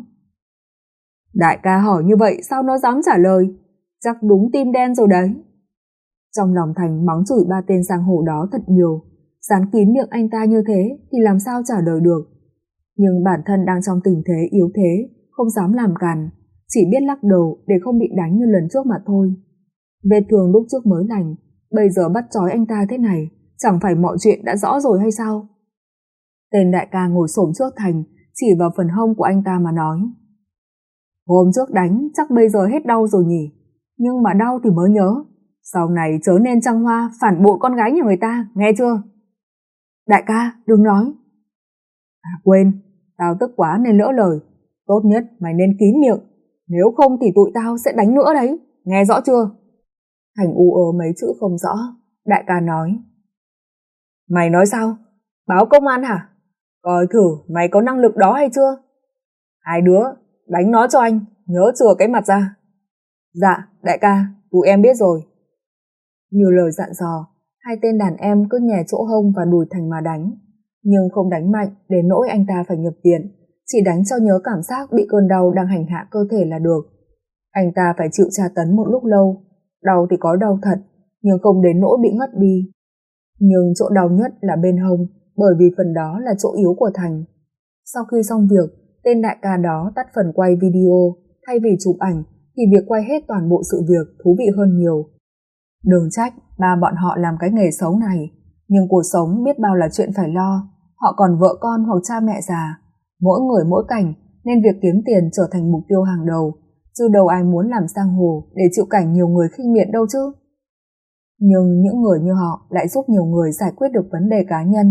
Đại ca hỏi như vậy sao nó dám trả lời? Chắc đúng tim đen rồi đấy. Trong lòng Thành mắng chửi ba tên giang hồ đó thật nhiều. Dán kín miệng anh ta như thế thì làm sao trả lời được. Nhưng bản thân đang trong tình thế yếu thế, không dám làm càn, chỉ biết lắc đầu để không bị đánh như lần trước mà thôi. Vết thương lúc trước mới lành, bây giờ bắt trói anh ta thế này, chẳng phải mọi chuyện đã rõ rồi hay sao? Tên đại ca ngồi xổm trước Thành, chỉ vào phần hông của anh ta mà nói. Hôm trước đánh chắc bây giờ hết đau rồi nhỉ, nhưng mà đau thì mới nhớ. Sau này chớ nên trăng hoa phản bội con gái nhà người ta, nghe chưa? Đại ca, đừng nói. À quên, tao tức quá nên lỡ lời. Tốt nhất mày nên kín miệng, nếu không thì tụi tao sẽ đánh nữa đấy, nghe rõ chưa? Thành u ớ mấy chữ không rõ. Đại ca nói. Mày nói sao? Báo công an hả? Coi thử mày có năng lực đó hay chưa? Hai đứa, đánh nó cho anh, nhớ chừa cái mặt ra. Dạ, đại ca, tụi em biết rồi. Như lời dặn dò, hai tên đàn em cứ nhè chỗ hông và đùi Thành mà đánh, nhưng không đánh mạnh đến nỗi anh ta phải nhập viện, chỉ đánh cho nhớ cảm giác bị cơn đau đang hành hạ cơ thể là được. Anh ta phải chịu tra tấn một lúc lâu, đau thì có đau thật, nhưng không đến nỗi bị ngất đi. Nhưng chỗ đau nhất là bên hông, bởi vì phần đó là chỗ yếu của Thành. Sau khi xong việc, tên đại ca đó tắt phần quay video, thay vì chụp ảnh thì việc quay hết toàn bộ sự việc thú vị hơn nhiều. Đừng trách ba bọn họ làm cái nghề xấu này, nhưng cuộc sống biết bao là chuyện phải lo, họ còn vợ con hoặc cha mẹ già, mỗi người mỗi cảnh, nên việc kiếm tiền trở thành mục tiêu hàng đầu, chứ đâu ai muốn làm giang hồ để chịu cảnh nhiều người khinh miệt đâu chứ. Nhưng những người như họ lại giúp nhiều người giải quyết được vấn đề cá nhân,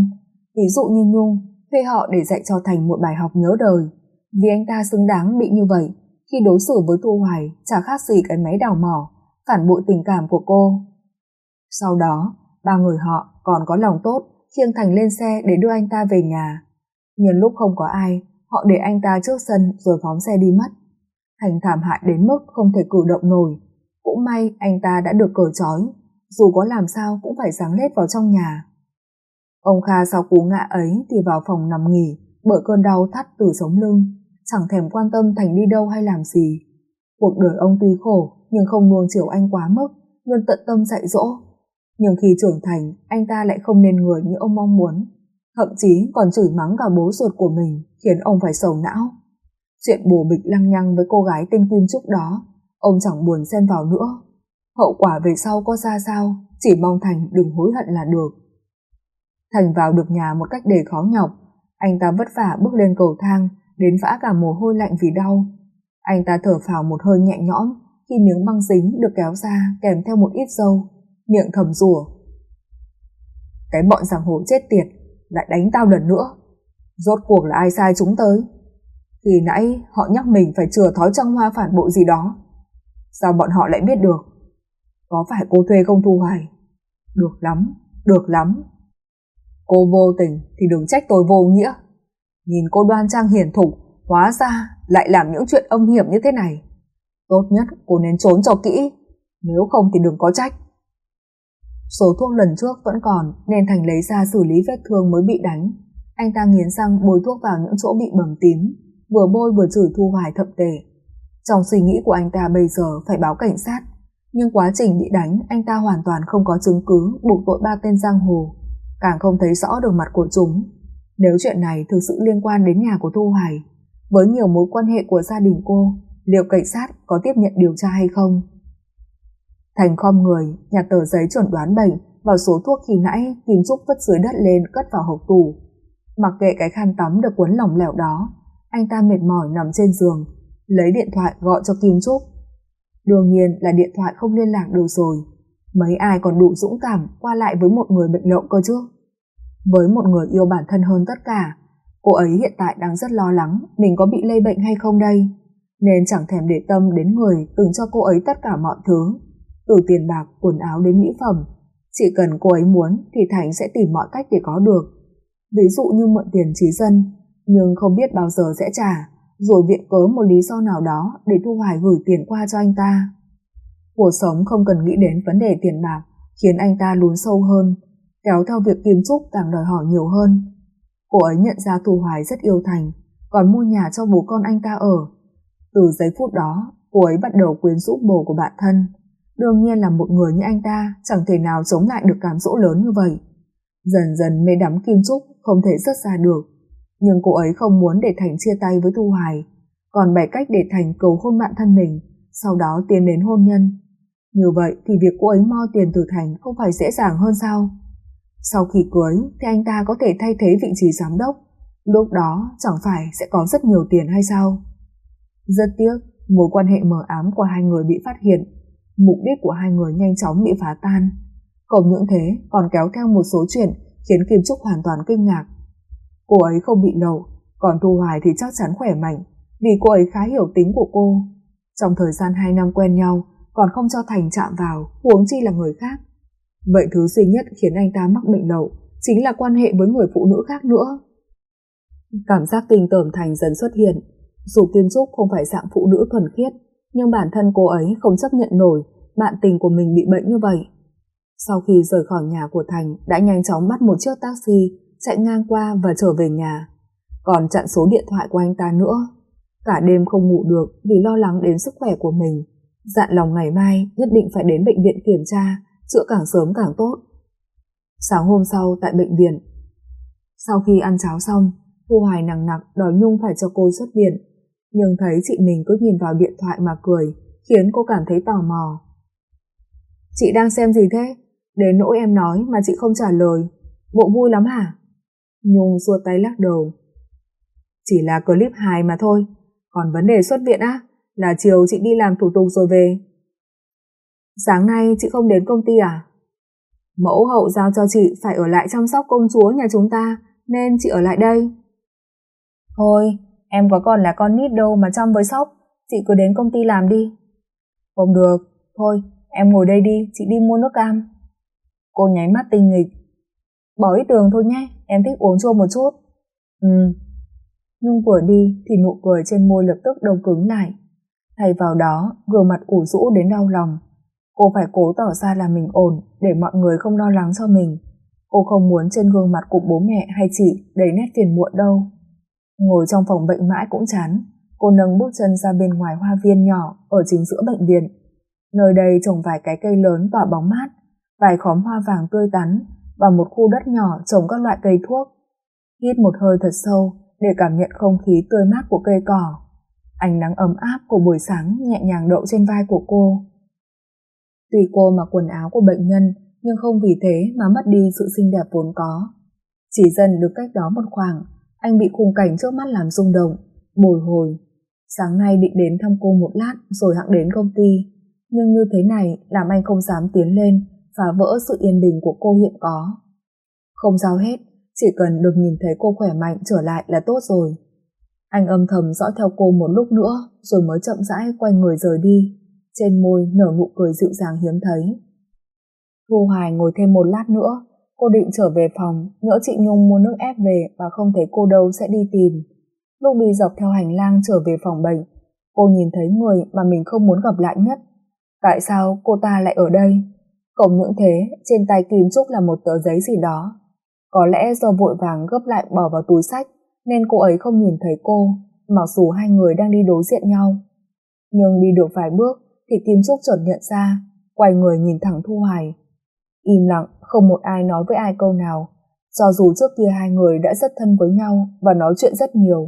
Ví dụ như Nhung, thuê họ để dạy cho Thành một bài học nhớ đời, vì anh ta xứng đáng bị như vậy khi đối xử với Thu Hoài chả khác gì cái máy đào mỏ, phản bội tình cảm của cô. Sau đó, ba người họ còn có lòng tốt khiêng Thành lên xe để đưa anh ta về nhà. Nhân lúc không có ai, họ để anh ta trước sân rồi phóng xe đi mất. Thành thảm hại đến mức không thể cử động nổi. Cũng may anh ta đã được cởi trói, dù có làm sao cũng phải giáng lết vào trong nhà. Ông Kha sau cú ngã ấy thì vào phòng nằm nghỉ bởi cơn đau thắt từ sống lưng, chẳng thèm quan tâm Thành đi đâu hay làm gì. Cuộc đời ông tuy khổ nhưng không nuông chiều anh quá mức, luôn tận tâm dạy dỗ. Nhưng khi trưởng thành, anh ta lại không nên người như ông mong muốn, thậm chí còn chửi mắng cả bố ruột của mình, khiến ông phải sầu não. Chuyện bồ bịch lăng nhăng với cô gái tên Kim Trúc đó, ông chẳng buồn xen vào nữa. Hậu quả về sau có ra sao, chỉ mong Thành đừng hối hận là được. Thành vào được nhà một cách đầy khó nhọc. Anh ta vất vả bước lên cầu thang, đến vã cả mồ hôi lạnh vì đau. Anh ta thở phào một hơi nhẹ nhõm khi miếng băng dính được kéo ra kèm theo một ít dâu, miệng thầm rủa: cái bọn giang hồ chết tiệt lại đánh tao lần nữa. Rốt cuộc là ai sai chúng tới? Khi nãy họ nhắc mình phải chừa thói trăng hoa phản bội gì đó, sao bọn họ lại biết được? Có phải cô thuê không Thu Hoài? Được lắm, được lắm. Cô vô tình thì đừng trách tôi vô nghĩa. Nhìn cô đoan trang hiền thục, hóa ra lại làm những chuyện âm hiểm như thế này. Tốt nhất cô nên trốn cho kỹ, nếu không thì đừng có trách. Số thuốc lần trước vẫn còn nên Thành lấy ra xử lý vết thương mới bị đánh. Anh ta nghiến răng bôi thuốc vào những chỗ bị bầm tím, vừa bôi vừa chửi Thu Hoài thậm tệ. Trong suy nghĩ của anh ta bây giờ phải báo cảnh sát, nhưng quá trình bị đánh anh ta hoàn toàn không có chứng cứ buộc tội ba tên giang hồ, càng không thấy rõ được mặt của chúng. Nếu chuyện này thực sự liên quan đến nhà của Thu Hoài, với nhiều mối quan hệ của gia đình cô, liệu cảnh sát có tiếp nhận điều tra hay không? Thành khom người nhặt tờ giấy chuẩn đoán bệnh và số thuốc khi nãy Kim Trúc vứt dưới đất lên cất vào hộc tủ. Mặc kệ cái khăn tắm được quấn lỏng lẻo đó, anh ta mệt mỏi nằm trên giường, lấy điện thoại gọi cho Kim Trúc. Đương nhiên là điện thoại không liên lạc được rồi. Mấy ai còn đủ dũng cảm qua lại với một người bệnh lậu cơ chứ? Với một người yêu bản thân hơn tất cả, cô ấy hiện tại đang rất lo lắng mình có bị lây bệnh hay không đây, nên chẳng thèm để tâm đến người từng cho cô ấy tất cả mọi thứ, từ tiền bạc, quần áo đến mỹ phẩm. Chỉ cần cô ấy muốn thì Thành sẽ tìm mọi cách để có được. Ví dụ như mượn tiền trí dân, nhưng không biết bao giờ sẽ trả, rồi viện cớ một lý do nào đó để Thu Hoài gửi tiền qua cho anh ta. Cuộc sống không cần nghĩ đến vấn đề tiền bạc khiến anh ta lún sâu hơn, kéo theo việc Kim Trúc càng đòi hỏi nhiều hơn. Cô ấy nhận ra Thu Hoài rất yêu Thành, còn mua nhà cho bố con anh ta ở. Từ giây phút đó, cô ấy bắt đầu quyến rũ bồ của bạn thân. Đương nhiên là một người như anh ta chẳng thể nào chống lại được cám dỗ lớn như vậy. Dần dần mê đắm Kim Trúc không thể dứt ra được, nhưng cô ấy không muốn để Thành chia tay với Thu Hoài, còn bày cách để Thành cầu hôn bạn thân mình, sau đó tiến đến hôn nhân. Như vậy thì việc cô ấy mo tiền từ Thành không phải dễ dàng hơn sao? Sau khi cưới thì anh ta có thể thay thế vị trí giám đốc, lúc đó chẳng phải sẽ có rất nhiều tiền hay sao? Rất tiếc, mối quan hệ mờ ám của hai người bị phát hiện, mục đích của hai người nhanh chóng bị phá tan. Không những thế còn kéo theo một số chuyện khiến Kim Trúc hoàn toàn kinh ngạc. Cô ấy không bị lậu, còn Thu Hoài thì chắc chắn khỏe mạnh, vì cô ấy khá hiểu tính của cô. Trong thời gian hai năm quen nhau còn không cho Thành chạm vào, huống chi là người khác. Vậy thứ duy nhất khiến anh ta mắc bệnh lậu chính là quan hệ với người phụ nữ khác nữa. Cảm giác kinh tởm Thành dần xuất hiện. Dù Kim Trúc không phải dạng phụ nữ thuần khiết, nhưng bản thân cô ấy không chấp nhận nổi bạn tình của mình bị bệnh như vậy. Sau khi rời khỏi nhà của Thành, đã nhanh chóng bắt một chiếc taxi chạy ngang qua và trở về nhà, còn chặn số điện thoại của anh ta nữa. Cả đêm không ngủ được vì lo lắng đến sức khỏe của mình, dặn lòng ngày mai nhất định phải đến bệnh viện kiểm tra, chữa càng sớm càng tốt. Sáng hôm sau tại bệnh viện, sau khi ăn cháo xong, Thu Hoài nằng nặc đòi Nhung phải cho cô xuất viện, nhưng thấy chị mình cứ nhìn vào điện thoại mà cười, khiến cô cảm thấy tò mò. Chị đang xem gì thế? Đến nỗi em nói mà chị không trả lời, bộ vui lắm hả? Nhung xua tay lắc đầu. Chỉ là clip hài mà thôi, còn vấn đề xuất viện á, là chiều chị đi làm thủ tục rồi về. Sáng nay chị không đến công ty à? Mẫu hậu giao cho chị phải ở lại chăm sóc công chúa nhà chúng ta, nên chị ở lại đây. Thôi, em có còn là con nít đâu mà chăm với sóc, chị cứ đến công ty làm đi. Không được, thôi, em ngồi đây đi, chị đi mua nước cam. Cô nháy mắt tinh nghịch. Bỏ ít đường thôi nhé, em thích uống chua một chút. Ừ. Nhung vừa đi thì nụ cười trên môi lập tức đông cứng lại. Thay vào đó, gương mặt ủ rũ đến đau lòng. Cô phải cố tỏ ra là mình ổn để mọi người không lo lắng cho mình. Cô không muốn trên gương mặt của bố mẹ hay chị đầy nét phiền muộn đâu. Ngồi trong phòng bệnh mãi cũng chán. Cô nâng bước chân ra bên ngoài hoa viên nhỏ ở chính giữa bệnh viện. Nơi đây trồng vài cái cây lớn tỏa bóng mát, vài khóm hoa vàng tươi tắn và một khu đất nhỏ trồng các loại cây thuốc. Hít một hơi thật sâu để cảm nhận không khí tươi mát của cây cỏ. Ánh nắng ấm áp của buổi sáng nhẹ nhàng đậu trên vai của cô. Tuy cô mặc quần áo của bệnh nhân, nhưng không vì thế mà mất đi sự xinh đẹp vốn có. Chỉ dần được cách đó một khoảng, anh bị khung cảnh trước mắt làm rung động, bồi hồi. Sáng nay định đến thăm cô một lát rồi hẵng đến công ty, nhưng như thế này làm anh không dám tiến lên, phá vỡ sự yên bình của cô hiện có. Không sao hết, chỉ cần được nhìn thấy cô khỏe mạnh trở lại là tốt rồi. Anh âm thầm dõi theo cô một lúc nữa rồi mới chậm rãi quay người rời đi, trên môi nở nụ cười dịu dàng hiếm thấy. Thu Hoài ngồi thêm một lát nữa, cô định trở về phòng, nhỡ chị Nhung mua nước ép về và không thấy cô đâu sẽ đi tìm. Lúc đi dọc theo hành lang trở về phòng bệnh, cô nhìn thấy người mà mình không muốn gặp lại nhất. Tại sao cô ta lại ở đây? Không những thế, trên tay Kim Trúc là một tờ giấy gì đó. Có lẽ do vội vàng gấp lại bỏ vào túi xách nên cô ấy không nhìn thấy cô, mặc dù hai người đang đi đối diện nhau. Nhưng đi được vài bước thì Kim Trúc chợt nhận ra, quay người nhìn thẳng Thu Hoài. Im lặng, không một ai nói với ai câu nào, cho dù trước kia hai người đã rất thân với nhau và nói chuyện rất nhiều.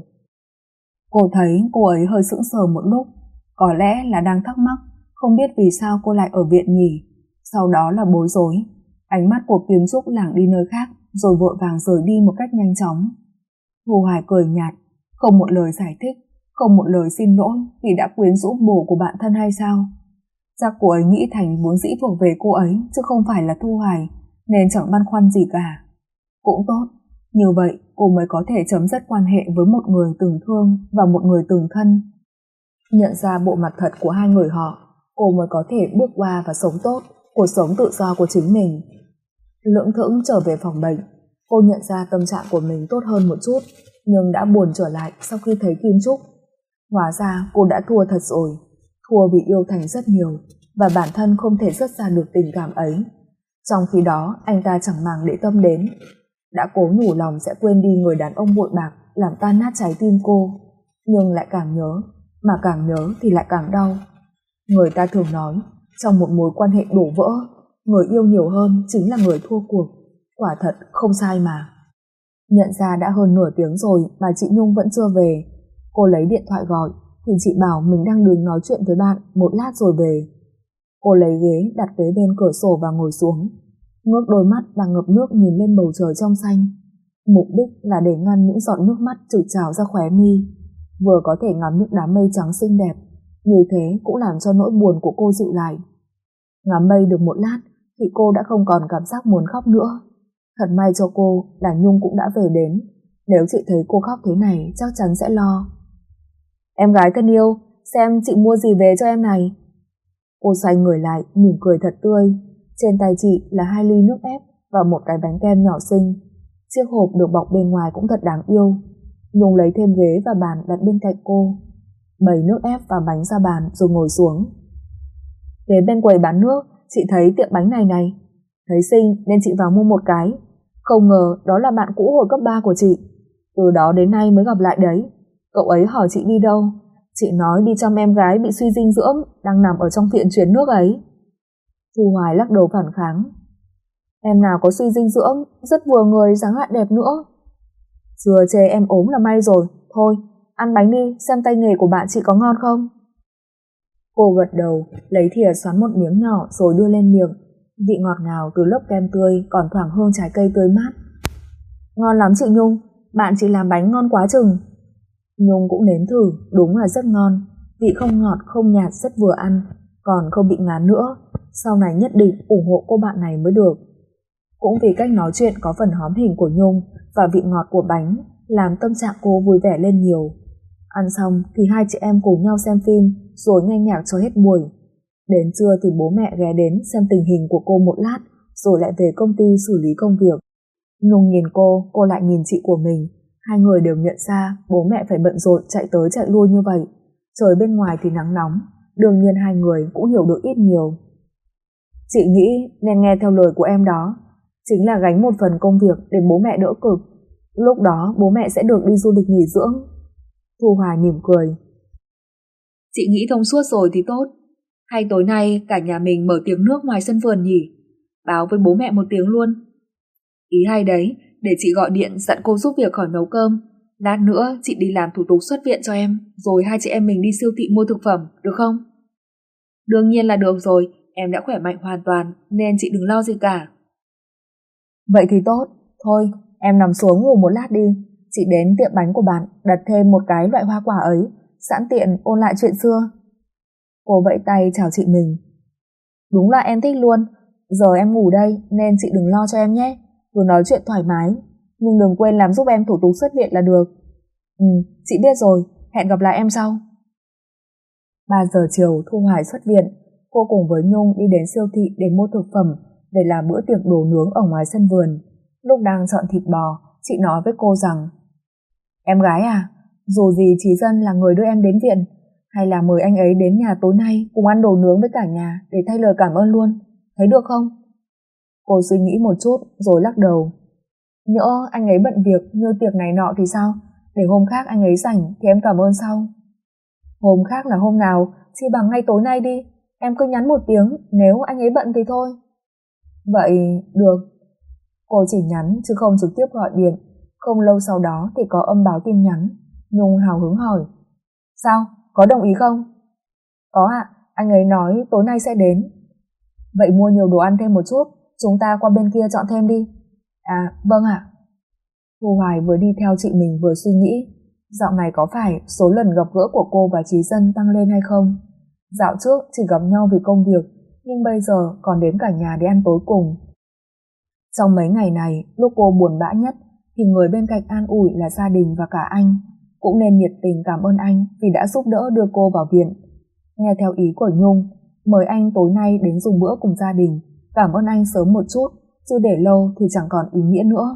Cô thấy cô ấy hơi sững sờ một lúc, có lẽ là đang thắc mắc, không biết vì sao cô lại ở viện nhỉ. Sau đó là bối rối, ánh mắt của Kim Trúc lảng đi nơi khác rồi vội vàng rời đi một cách nhanh chóng. Thu Hoài cười nhạt, không một lời giải thích, không một lời xin lỗi vì đã quyến rũ bồ của bạn thân hay sao? Chắc cô ấy nghĩ Thành vốn dĩ thuộc về cô ấy chứ không phải là Thu Hoài, nên chẳng băn khoăn gì cả. Cũng tốt, như vậy cô mới có thể chấm dứt quan hệ với một người từng thương và một người từng thân. Nhận ra bộ mặt thật của hai người họ, cô mới có thể bước qua và sống tốt cuộc sống tự do của chính mình. Lưỡng thững trở về phòng bệnh, cô nhận ra tâm trạng của mình tốt hơn một chút, nhưng đã buồn trở lại sau khi thấy Kim Trúc. Hóa ra cô đã thua thật rồi, thua vì yêu Thành rất nhiều và bản thân không thể xuất ra được tình cảm ấy. Trong khi đó anh ta chẳng màng để tâm đến, đã cố nhủ lòng sẽ quên đi người đàn ông bội bạc làm tan nát trái tim cô, nhưng lại càng nhớ, mà càng nhớ thì lại càng đau. Người ta thường nói, trong một mối quan hệ đổ vỡ, người yêu nhiều hơn chính là người thua cuộc. Quả thật không sai mà. Nhận ra đã hơn nửa tiếng rồi mà chị Nhung vẫn chưa về. Cô lấy điện thoại gọi thì chị bảo mình đang đứng nói chuyện với bạn một lát rồi về. Cô lấy ghế đặt kế bên cửa sổ và ngồi xuống, ngước đôi mắt đang ngập nước nhìn lên bầu trời trong xanh. Mục đích là để ngăn những giọt nước mắt trực trào ra khóe mi, vừa có thể ngắm những đám mây trắng xinh đẹp, như thế cũng làm cho nỗi buồn của cô dịu lại. Ngắm mây được một lát thì cô đã không còn cảm giác muốn khóc nữa. Thật may cho cô là Nhung cũng đã về đến, nếu chị thấy cô khóc thế này chắc chắn sẽ lo. Em gái thân yêu, xem chị mua gì về cho em này. Cô xoay người lại mỉm cười thật tươi. Trên tay chị là hai ly nước ép và một cái bánh kem nhỏ xinh. Chiếc hộp được bọc bên ngoài cũng thật đáng yêu. Nhung lấy thêm ghế và bàn đặt bên cạnh cô, bày nước ép và bánh ra bàn rồi ngồi xuống. Đến bên quầy bán nước, chị thấy tiệm bánh này này, thấy xinh nên chị vào mua một cái. Không ngờ đó là bạn cũ hồi cấp ba của chị, từ đó đến nay mới gặp lại đấy. Cậu ấy hỏi chị đi đâu, chị nói đi chăm em gái bị suy dinh dưỡng đang nằm ở trong viện truyền nước ấy. Thu Hoài lắc đầu phản kháng. Em nào có suy dinh dưỡng, rất vừa người, dáng lại đẹp nữa. Chưa chê em ốm là may rồi. Thôi, ăn bánh đi, xem tay nghề của bạn chị có ngon không. Cô gật đầu, lấy thìa xoắn một miếng nhỏ rồi đưa lên miệng. Vị ngọt ngào từ lớp kem tươi còn thoảng hương trái cây tươi mát. Ngon lắm chị Nhung, bạn chị làm bánh ngon quá chừng. Nhung cũng nếm thử, đúng là rất ngon. Vị không ngọt không nhạt, rất vừa ăn, còn không bị ngán nữa. Sau này nhất định ủng hộ cô bạn này mới được. Cũng vì cách nói chuyện có phần hóm hình của Nhung và vị ngọt của bánh làm tâm trạng cô vui vẻ lên nhiều. Ăn xong thì hai chị em cùng nhau xem phim rồi nghe nhạc cho hết buổi. Đến trưa thì bố mẹ ghé đến xem tình hình của cô một lát rồi lại về công ty xử lý công việc. Nhung nhìn cô, cô lại nhìn chị của mình. Hai người đều nhận ra bố mẹ phải bận rộn chạy tới chạy lui như vậy. Trời bên ngoài thì nắng nóng, đương nhiên hai người cũng hiểu được ít nhiều. Chị nghĩ nên nghe theo lời của em đó, chính là gánh một phần công việc để bố mẹ đỡ cực. Lúc đó bố mẹ sẽ được đi du lịch nghỉ dưỡng. Thu Hoài mỉm cười. Chị nghĩ thông suốt rồi thì tốt. Hay tối nay cả nhà mình mở tiệc nước ngoài sân vườn nhỉ? Báo với bố mẹ một tiếng luôn. Ý hay đấy, để chị gọi điện dặn cô giúp việc khỏi nấu cơm. Lát nữa chị đi làm thủ tục xuất viện cho em, rồi hai chị em mình đi siêu thị mua thực phẩm, được không? Đương nhiên là được rồi, em đã khỏe mạnh hoàn toàn, nên chị đừng lo gì cả. Vậy thì tốt, thôi em nằm xuống ngủ một lát đi. Chị đến tiệm bánh của bạn đặt thêm một cái loại hoa quả ấy, sẵn tiện ôn lại chuyện xưa. Cô vẫy tay chào chị mình. Đúng là em thích luôn, giờ em ngủ đây nên chị đừng lo cho em nhé. Cứ nói chuyện thoải mái, nhưng đừng quên làm giúp em thủ tục xuất viện là được. Ừ, chị biết rồi, hẹn gặp lại em sau. ba giờ chiều Thu Hoài xuất viện, cô cùng với Nhung đi đến siêu thị để mua thực phẩm để làm bữa tiệc đồ nướng ở ngoài sân vườn. Lúc đang chọn thịt bò, chị nói với cô rằng: Em gái à, dù gì Chí Dân là người đưa em đến viện, hay là mời anh ấy đến nhà tối nay cùng ăn đồ nướng với cả nhà để thay lời cảm ơn luôn, thấy được không? Cô suy nghĩ một chút rồi lắc đầu. Nhỡ anh ấy bận việc như tiệc này nọ thì sao? Để hôm khác anh ấy rảnh thì em cảm ơn sau. Hôm khác là hôm nào, chi bằng ngay tối nay đi. Em cứ nhắn một tiếng, nếu anh ấy bận thì thôi. Vậy, được. Cô chỉ nhắn chứ không trực tiếp gọi điện. Không lâu sau đó thì có âm báo tin nhắn. Nhung hào hứng hỏi: Sao? Có đồng ý không? Có ạ, anh ấy nói tối nay sẽ đến. Vậy mua nhiều đồ ăn thêm một chút, chúng ta qua bên kia chọn thêm đi. À, vâng ạ. Thu Hoài vừa đi theo chị mình vừa suy nghĩ, dạo này có phải số lần gặp gỡ của cô và Chí Dân tăng lên hay không? Dạo trước chỉ gặp nhau vì công việc, nhưng bây giờ còn đến cả nhà để ăn tối cùng. Trong mấy ngày này, lúc cô buồn bã nhất, thì người bên cạnh an ủi là gia đình và cả anh. Cũng nên nhiệt tình cảm ơn anh vì đã giúp đỡ đưa cô vào viện. Nghe theo ý của Nhung, mời anh tối nay đến dùng bữa cùng gia đình, cảm ơn anh sớm một chút, chứ để lâu thì chẳng còn ý nghĩa nữa.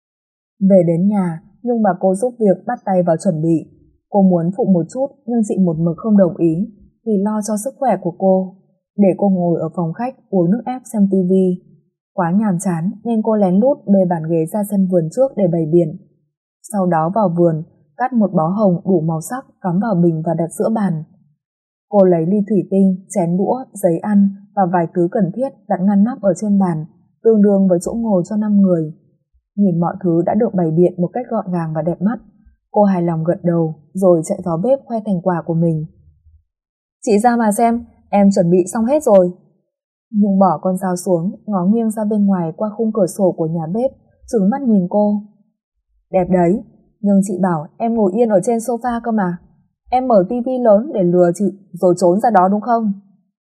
Về đến nhà, Nhung bảo cô giúp việc bắt tay vào chuẩn bị. Cô muốn phụ một chút nhưng chị một mực không đồng ý vì lo cho sức khỏe của cô. Để cô ngồi ở phòng khách uống nước ép xem tivi. Quá nhàm chán nên cô lén lút bê bàn ghế ra sân vườn trước để bày biện. Sau đó vào vườn, cắt một bó hồng đủ màu sắc cắm vào bình và đặt giữa bàn. Cô lấy ly thủy tinh, chén đũa, giấy ăn và vài thứ cần thiết đặt ngăn nắp ở trên bàn, tương đương với chỗ ngồi cho năm người. Nhìn mọi thứ đã được bày biện một cách gọn gàng và đẹp mắt, cô hài lòng gật đầu rồi chạy vào bếp khoe thành quả của mình. Chị ra mà xem, em chuẩn bị xong hết rồi. Nhung bỏ con dao xuống, ngó nghiêng ra bên ngoài qua khung cửa sổ của nhà bếp, trừng mắt nhìn cô. Đẹp đấy, nhưng chị bảo em ngồi yên ở trên sofa cơ mà. Em mở tivi lớn để lừa chị rồi trốn ra đó đúng không?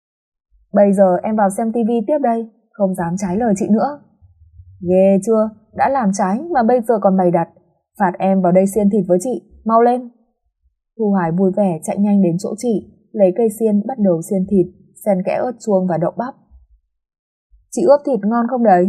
Bây giờ em vào xem tivi tiếp đây, không dám trái lời chị nữa. Ghê chưa, đã làm trái mà bây giờ còn bày đặt. Phạt em vào đây xiên thịt với chị, mau lên. Thu Hoài vui vẻ chạy nhanh đến chỗ chị, lấy cây xiên bắt đầu xiên thịt, xen kẽ ớt chuông và đậu bắp. Chị ướp thịt ngon không đấy?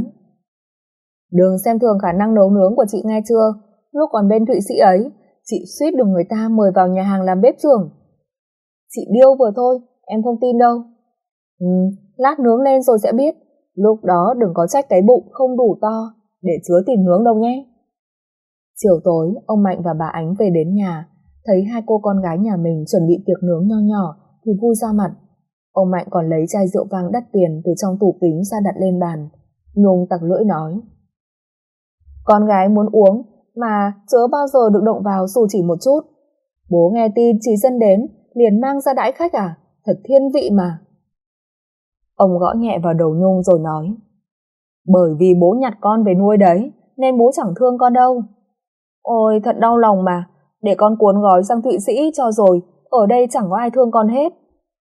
Đừng xem thường khả năng nấu nướng của chị nghe chưa. Lúc còn bên Thụy Sĩ ấy, chị suýt được người ta mời vào nhà hàng làm bếp trưởng. Chị điêu vừa thôi, em không tin đâu. Ừ, lát nướng lên rồi sẽ biết. Lúc đó đừng có trách cái bụng không đủ to để chứa thịt nướng đâu nhé. Chiều tối, ông Mạnh và bà Ánh về đến nhà, thấy hai cô con gái nhà mình chuẩn bị tiệc nướng nho nhỏ thì vui ra mặt. Ông Mạnh còn lấy chai rượu vang đắt tiền từ trong tủ kính ra đặt lên bàn. Nhung tặc lưỡi nói: Con gái muốn uống mà chớ bao giờ được động vào dù chỉ một chút. Bố nghe tin Chí Dân đến liền mang ra đãi khách à? Thật thiên vị mà. Ông gõ nhẹ vào đầu Nhung rồi nói: Bởi vì bố nhặt con về nuôi đấy nên bố chẳng thương con đâu. Ôi thật đau lòng mà, để con cuốn gói sang Thụy Sĩ cho rồi, ở đây chẳng có ai thương con hết.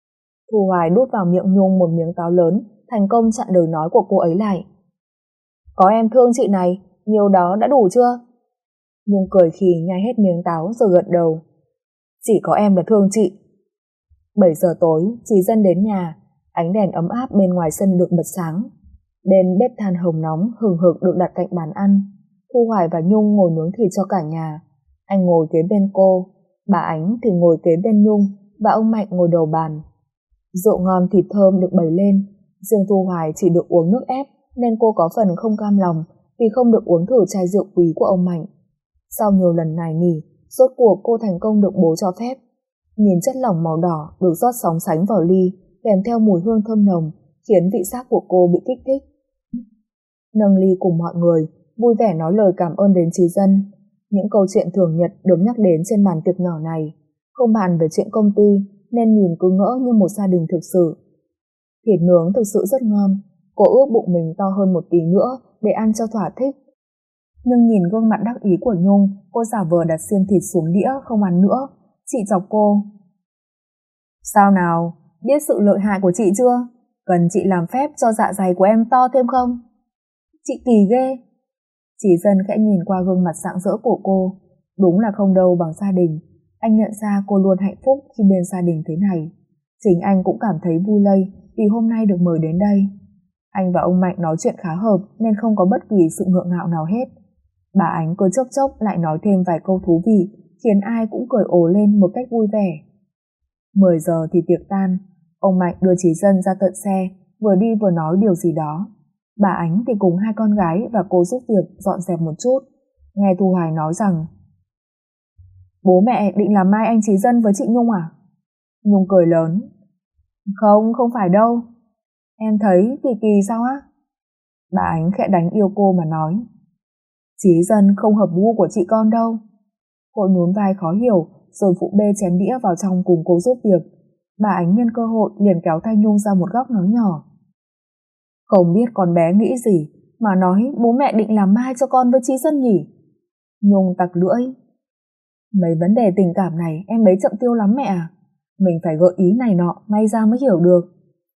Thu Hoài đút vào miệng Nhung một miếng táo lớn, thành công chặn lời nói của cô ấy lại. Có em thương chị này, nhiều đó đã đủ chưa? Nhung cười khi nhai hết miếng táo rồi gật đầu. Chỉ có em là thương chị. bảy giờ tối, Chí Dân đến nhà, ánh đèn ấm áp bên ngoài sân được bật sáng. Bên bếp than hồng nóng hừng hực được đặt cạnh bàn ăn. Thu Hoài và Nhung ngồi nướng thịt cho cả nhà. Anh ngồi kế bên cô, bà Ánh thì ngồi kế bên Nhung và ông Mạnh ngồi đầu bàn. Rượu ngon thịt thơm được bày lên, riêng Thu Hoài chỉ được uống nước ép nên cô có phần không cam lòng vì không được uống thử chai rượu quý của ông Mạnh. Sau nhiều lần nài nỉ, rốt cuộc cô thành công được bố cho phép. Nhìn chất lỏng màu đỏ được rót sóng sánh vào ly, kèm theo mùi hương thơm nồng, khiến vị giác của cô bị kích thích. Nâng ly cùng mọi người, vui vẻ nói lời cảm ơn đến Chí Dân. Những câu chuyện thường nhật được nhắc đến trên bàn tiệc nhỏ này, không bàn về chuyện công ty nên nhìn cứ ngỡ như một gia đình thực sự. Thịt nướng thực sự rất ngon, cô ước bụng mình to hơn một tí nữa để ăn cho thỏa thích. Nhưng nhìn gương mặt đắc ý của Nhung, cô giả vờ đặt xiên thịt xuống đĩa không ăn nữa. Chị chọc cô. Sao nào, biết sự lợi hại của chị chưa? Cần chị làm phép cho dạ dày của em to thêm không? Chị kỳ ghê. Chí Dân khẽ nhìn qua gương mặt rạng rỡ của cô. Đúng là không đâu bằng gia đình. Anh nhận ra cô luôn hạnh phúc khi bên gia đình thế này. Chính anh cũng cảm thấy vui lây vì hôm nay được mời đến đây. Anh và ông Mạnh nói chuyện khá hợp nên không có bất kỳ sự ngượng ngạo nào hết. Bà Ánh cứ chốc chốc lại nói thêm vài câu thú vị, khiến ai cũng cười ồ lên một cách vui vẻ. mười giờ thì tiệc tan, ông Mạnh đưa Chí Dân ra tận xe, vừa đi vừa nói điều gì đó. Bà Ánh thì cùng hai con gái và cô giúp việc dọn dẹp một chút. Nghe Thu Hoài nói rằng bố mẹ định làm mai anh Chí Dân với chị Nhung à? Nhung cười lớn. Không, không phải đâu. Em thấy kỳ kỳ sao á? Bà Ánh khẽ đánh yêu cô mà nói. Chí Dân không hợp gu của chị con đâu. Cô nhún vai khó hiểu rồi phụ bê chén đĩa vào trong cùng cô giúp việc. Bà Ánh nhân cơ hội liền kéo tay Nhung ra một góc nói nhỏ. Không biết con bé nghĩ gì mà nói bố mẹ định làm mai cho con với Chí Dân nhỉ? Nhung tặc lưỡi. Mấy vấn đề tình cảm này em bấy chậm tiêu lắm mẹ à. Mình phải gợi ý này nọ may ra mới hiểu được.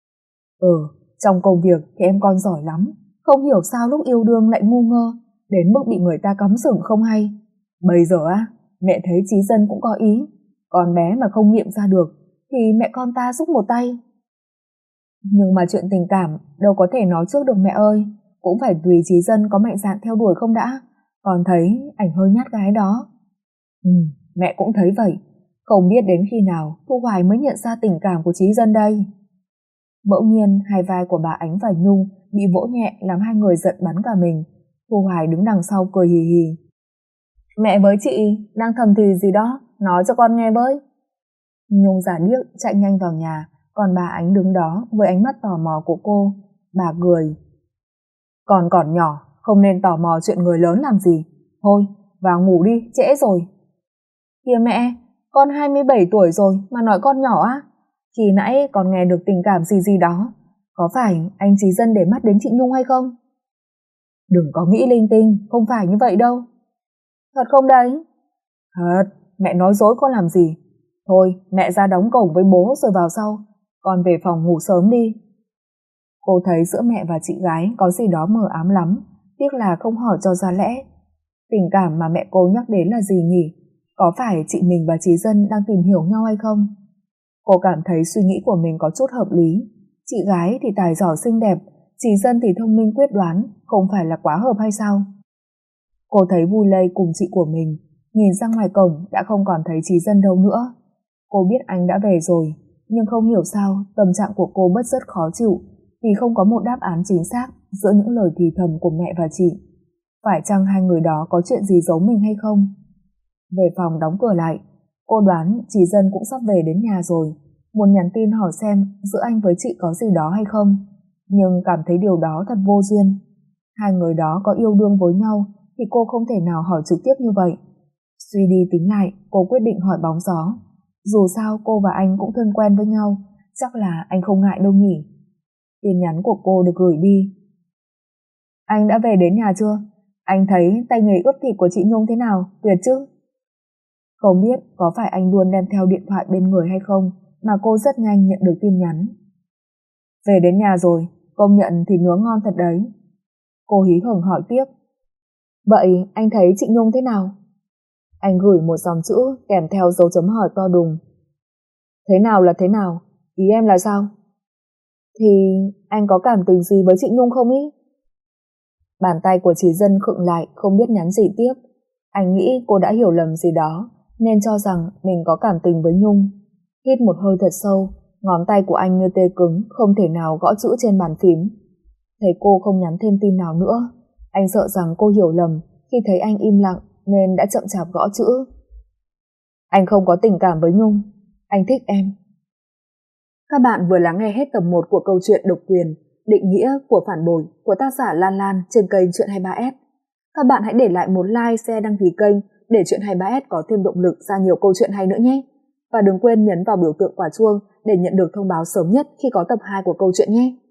Ừ, trong công việc thì em con giỏi lắm. Không hiểu sao lúc yêu đương lại ngu ngơ đến mức bị người ta cắm sừng không hay. Bây giờ á, mẹ thấy Chí Dân cũng có ý. Con bé mà không nghiệm ra được thì mẹ con ta giúp một tay. Nhưng mà chuyện tình cảm đâu có thể nói trước được mẹ ơi. Cũng phải tùy Chí Dân có mạnh dạn theo đuổi không đã. Con thấy ảnh hơi nhát gái đó. Ừ, mẹ cũng thấy vậy. Không biết đến khi nào Thu Hoài mới nhận ra tình cảm của Chí Dân đây. Bỗng nhiên hai vai của bà Ánh và Nhung bị vỗ nhẹ làm hai người giận bắn cả mình. Thu Hoài đứng đằng sau cười hì hì. Mẹ với chị đang thầm thì gì đó, nói cho con nghe với. Nhung giả điếc chạy nhanh vào nhà, còn bà Ánh đứng đó với ánh mắt tò mò của cô. Bà cười. Con còn nhỏ, không nên tò mò chuyện người lớn làm gì. Thôi, vào ngủ đi, trễ rồi. Kìa mẹ, con hai mươi bảy tuổi rồi mà nói con nhỏ á. Khi nãy con nghe được tình cảm gì gì đó. Có phải anh Chí Dân để mắt đến chị Nhung hay không? Đừng có nghĩ linh tinh, không phải như vậy đâu. Thật không đấy? Thật, mẹ nói dối con làm gì? Thôi, mẹ ra đóng cổng với bố rồi vào sau. Con về phòng ngủ sớm đi. Cô thấy giữa mẹ và chị gái có gì đó mờ ám lắm, tiếc là không hỏi cho ra lẽ. Tình cảm mà mẹ cô nhắc đến là gì nhỉ? Có phải chị mình và Chí Dân đang tìm hiểu nhau hay không? Cô cảm thấy suy nghĩ của mình có chút hợp lý. Chị gái thì tài giỏi xinh đẹp, Chí Dân thì thông minh quyết đoán, không phải là quá hợp hay sao? Cô thấy vui lây cùng chị của mình, nhìn ra ngoài cổng đã không còn thấy Chí Dân đâu nữa. Cô biết anh đã về rồi, nhưng không hiểu sao tâm trạng của cô bất rất khó chịu vì không có một đáp án chính xác giữa những lời thì thầm của mẹ và chị. Phải chăng hai người đó có chuyện gì giấu mình hay không? Về phòng đóng cửa lại, cô đoán Chí Dân cũng sắp về đến nhà rồi, muốn nhắn tin hỏi xem giữa anh với chị có gì đó hay không, nhưng cảm thấy điều đó thật vô duyên. Hai người đó có yêu đương với nhau thì cô không thể nào hỏi trực tiếp như vậy. Suy đi tính lại, cô quyết định hỏi bóng gió. Dù sao cô và anh cũng thân quen với nhau, chắc là anh không ngại đâu nhỉ. Tin nhắn của cô được gửi đi. Anh đã về đến nhà chưa? Anh thấy tay nghề ướp thịt của chị Nhung thế nào? Tuyệt chứ? Không biết có phải anh luôn đem theo điện thoại bên người hay không mà cô rất nhanh nhận được tin nhắn. Về đến nhà rồi, công nhận thịt nướng ngon thật đấy. Cô hí hửng hỏi tiếp. Vậy anh thấy chị Nhung thế nào? Anh gửi một dòng chữ kèm theo dấu chấm hỏi to đùng. Thế nào là thế nào? Ý em là sao? Thì anh có cảm tình gì với chị Nhung không ý? Bàn tay của Trí Dân khựng lại, không biết nhắn gì tiếp. Anh nghĩ cô đã hiểu lầm gì đó nên cho rằng mình có cảm tình với Nhung. Hít một hơi thật sâu, ngón tay của anh như tê cứng, không thể nào gõ chữ trên bàn phím. Thấy cô không nhắn thêm tin nào nữa, anh sợ rằng cô hiểu lầm khi thấy anh im lặng nên đã chậm chạp gõ chữ. Anh không có tình cảm với Nhung, anh thích em. Các bạn vừa lắng nghe hết tập một của câu chuyện độc quyền Định nghĩa của phản bội của tác giả Lan Lan trên kênh Chuyện hai mươi ba S. Các bạn hãy để lại một like, share, đăng ký kênh để Chuyện hai mươi ba S có thêm động lực ra nhiều câu chuyện hay nữa nhé. Và đừng quên nhấn vào biểu tượng quả chuông để nhận được thông báo sớm nhất khi có tập hai của câu chuyện nhé.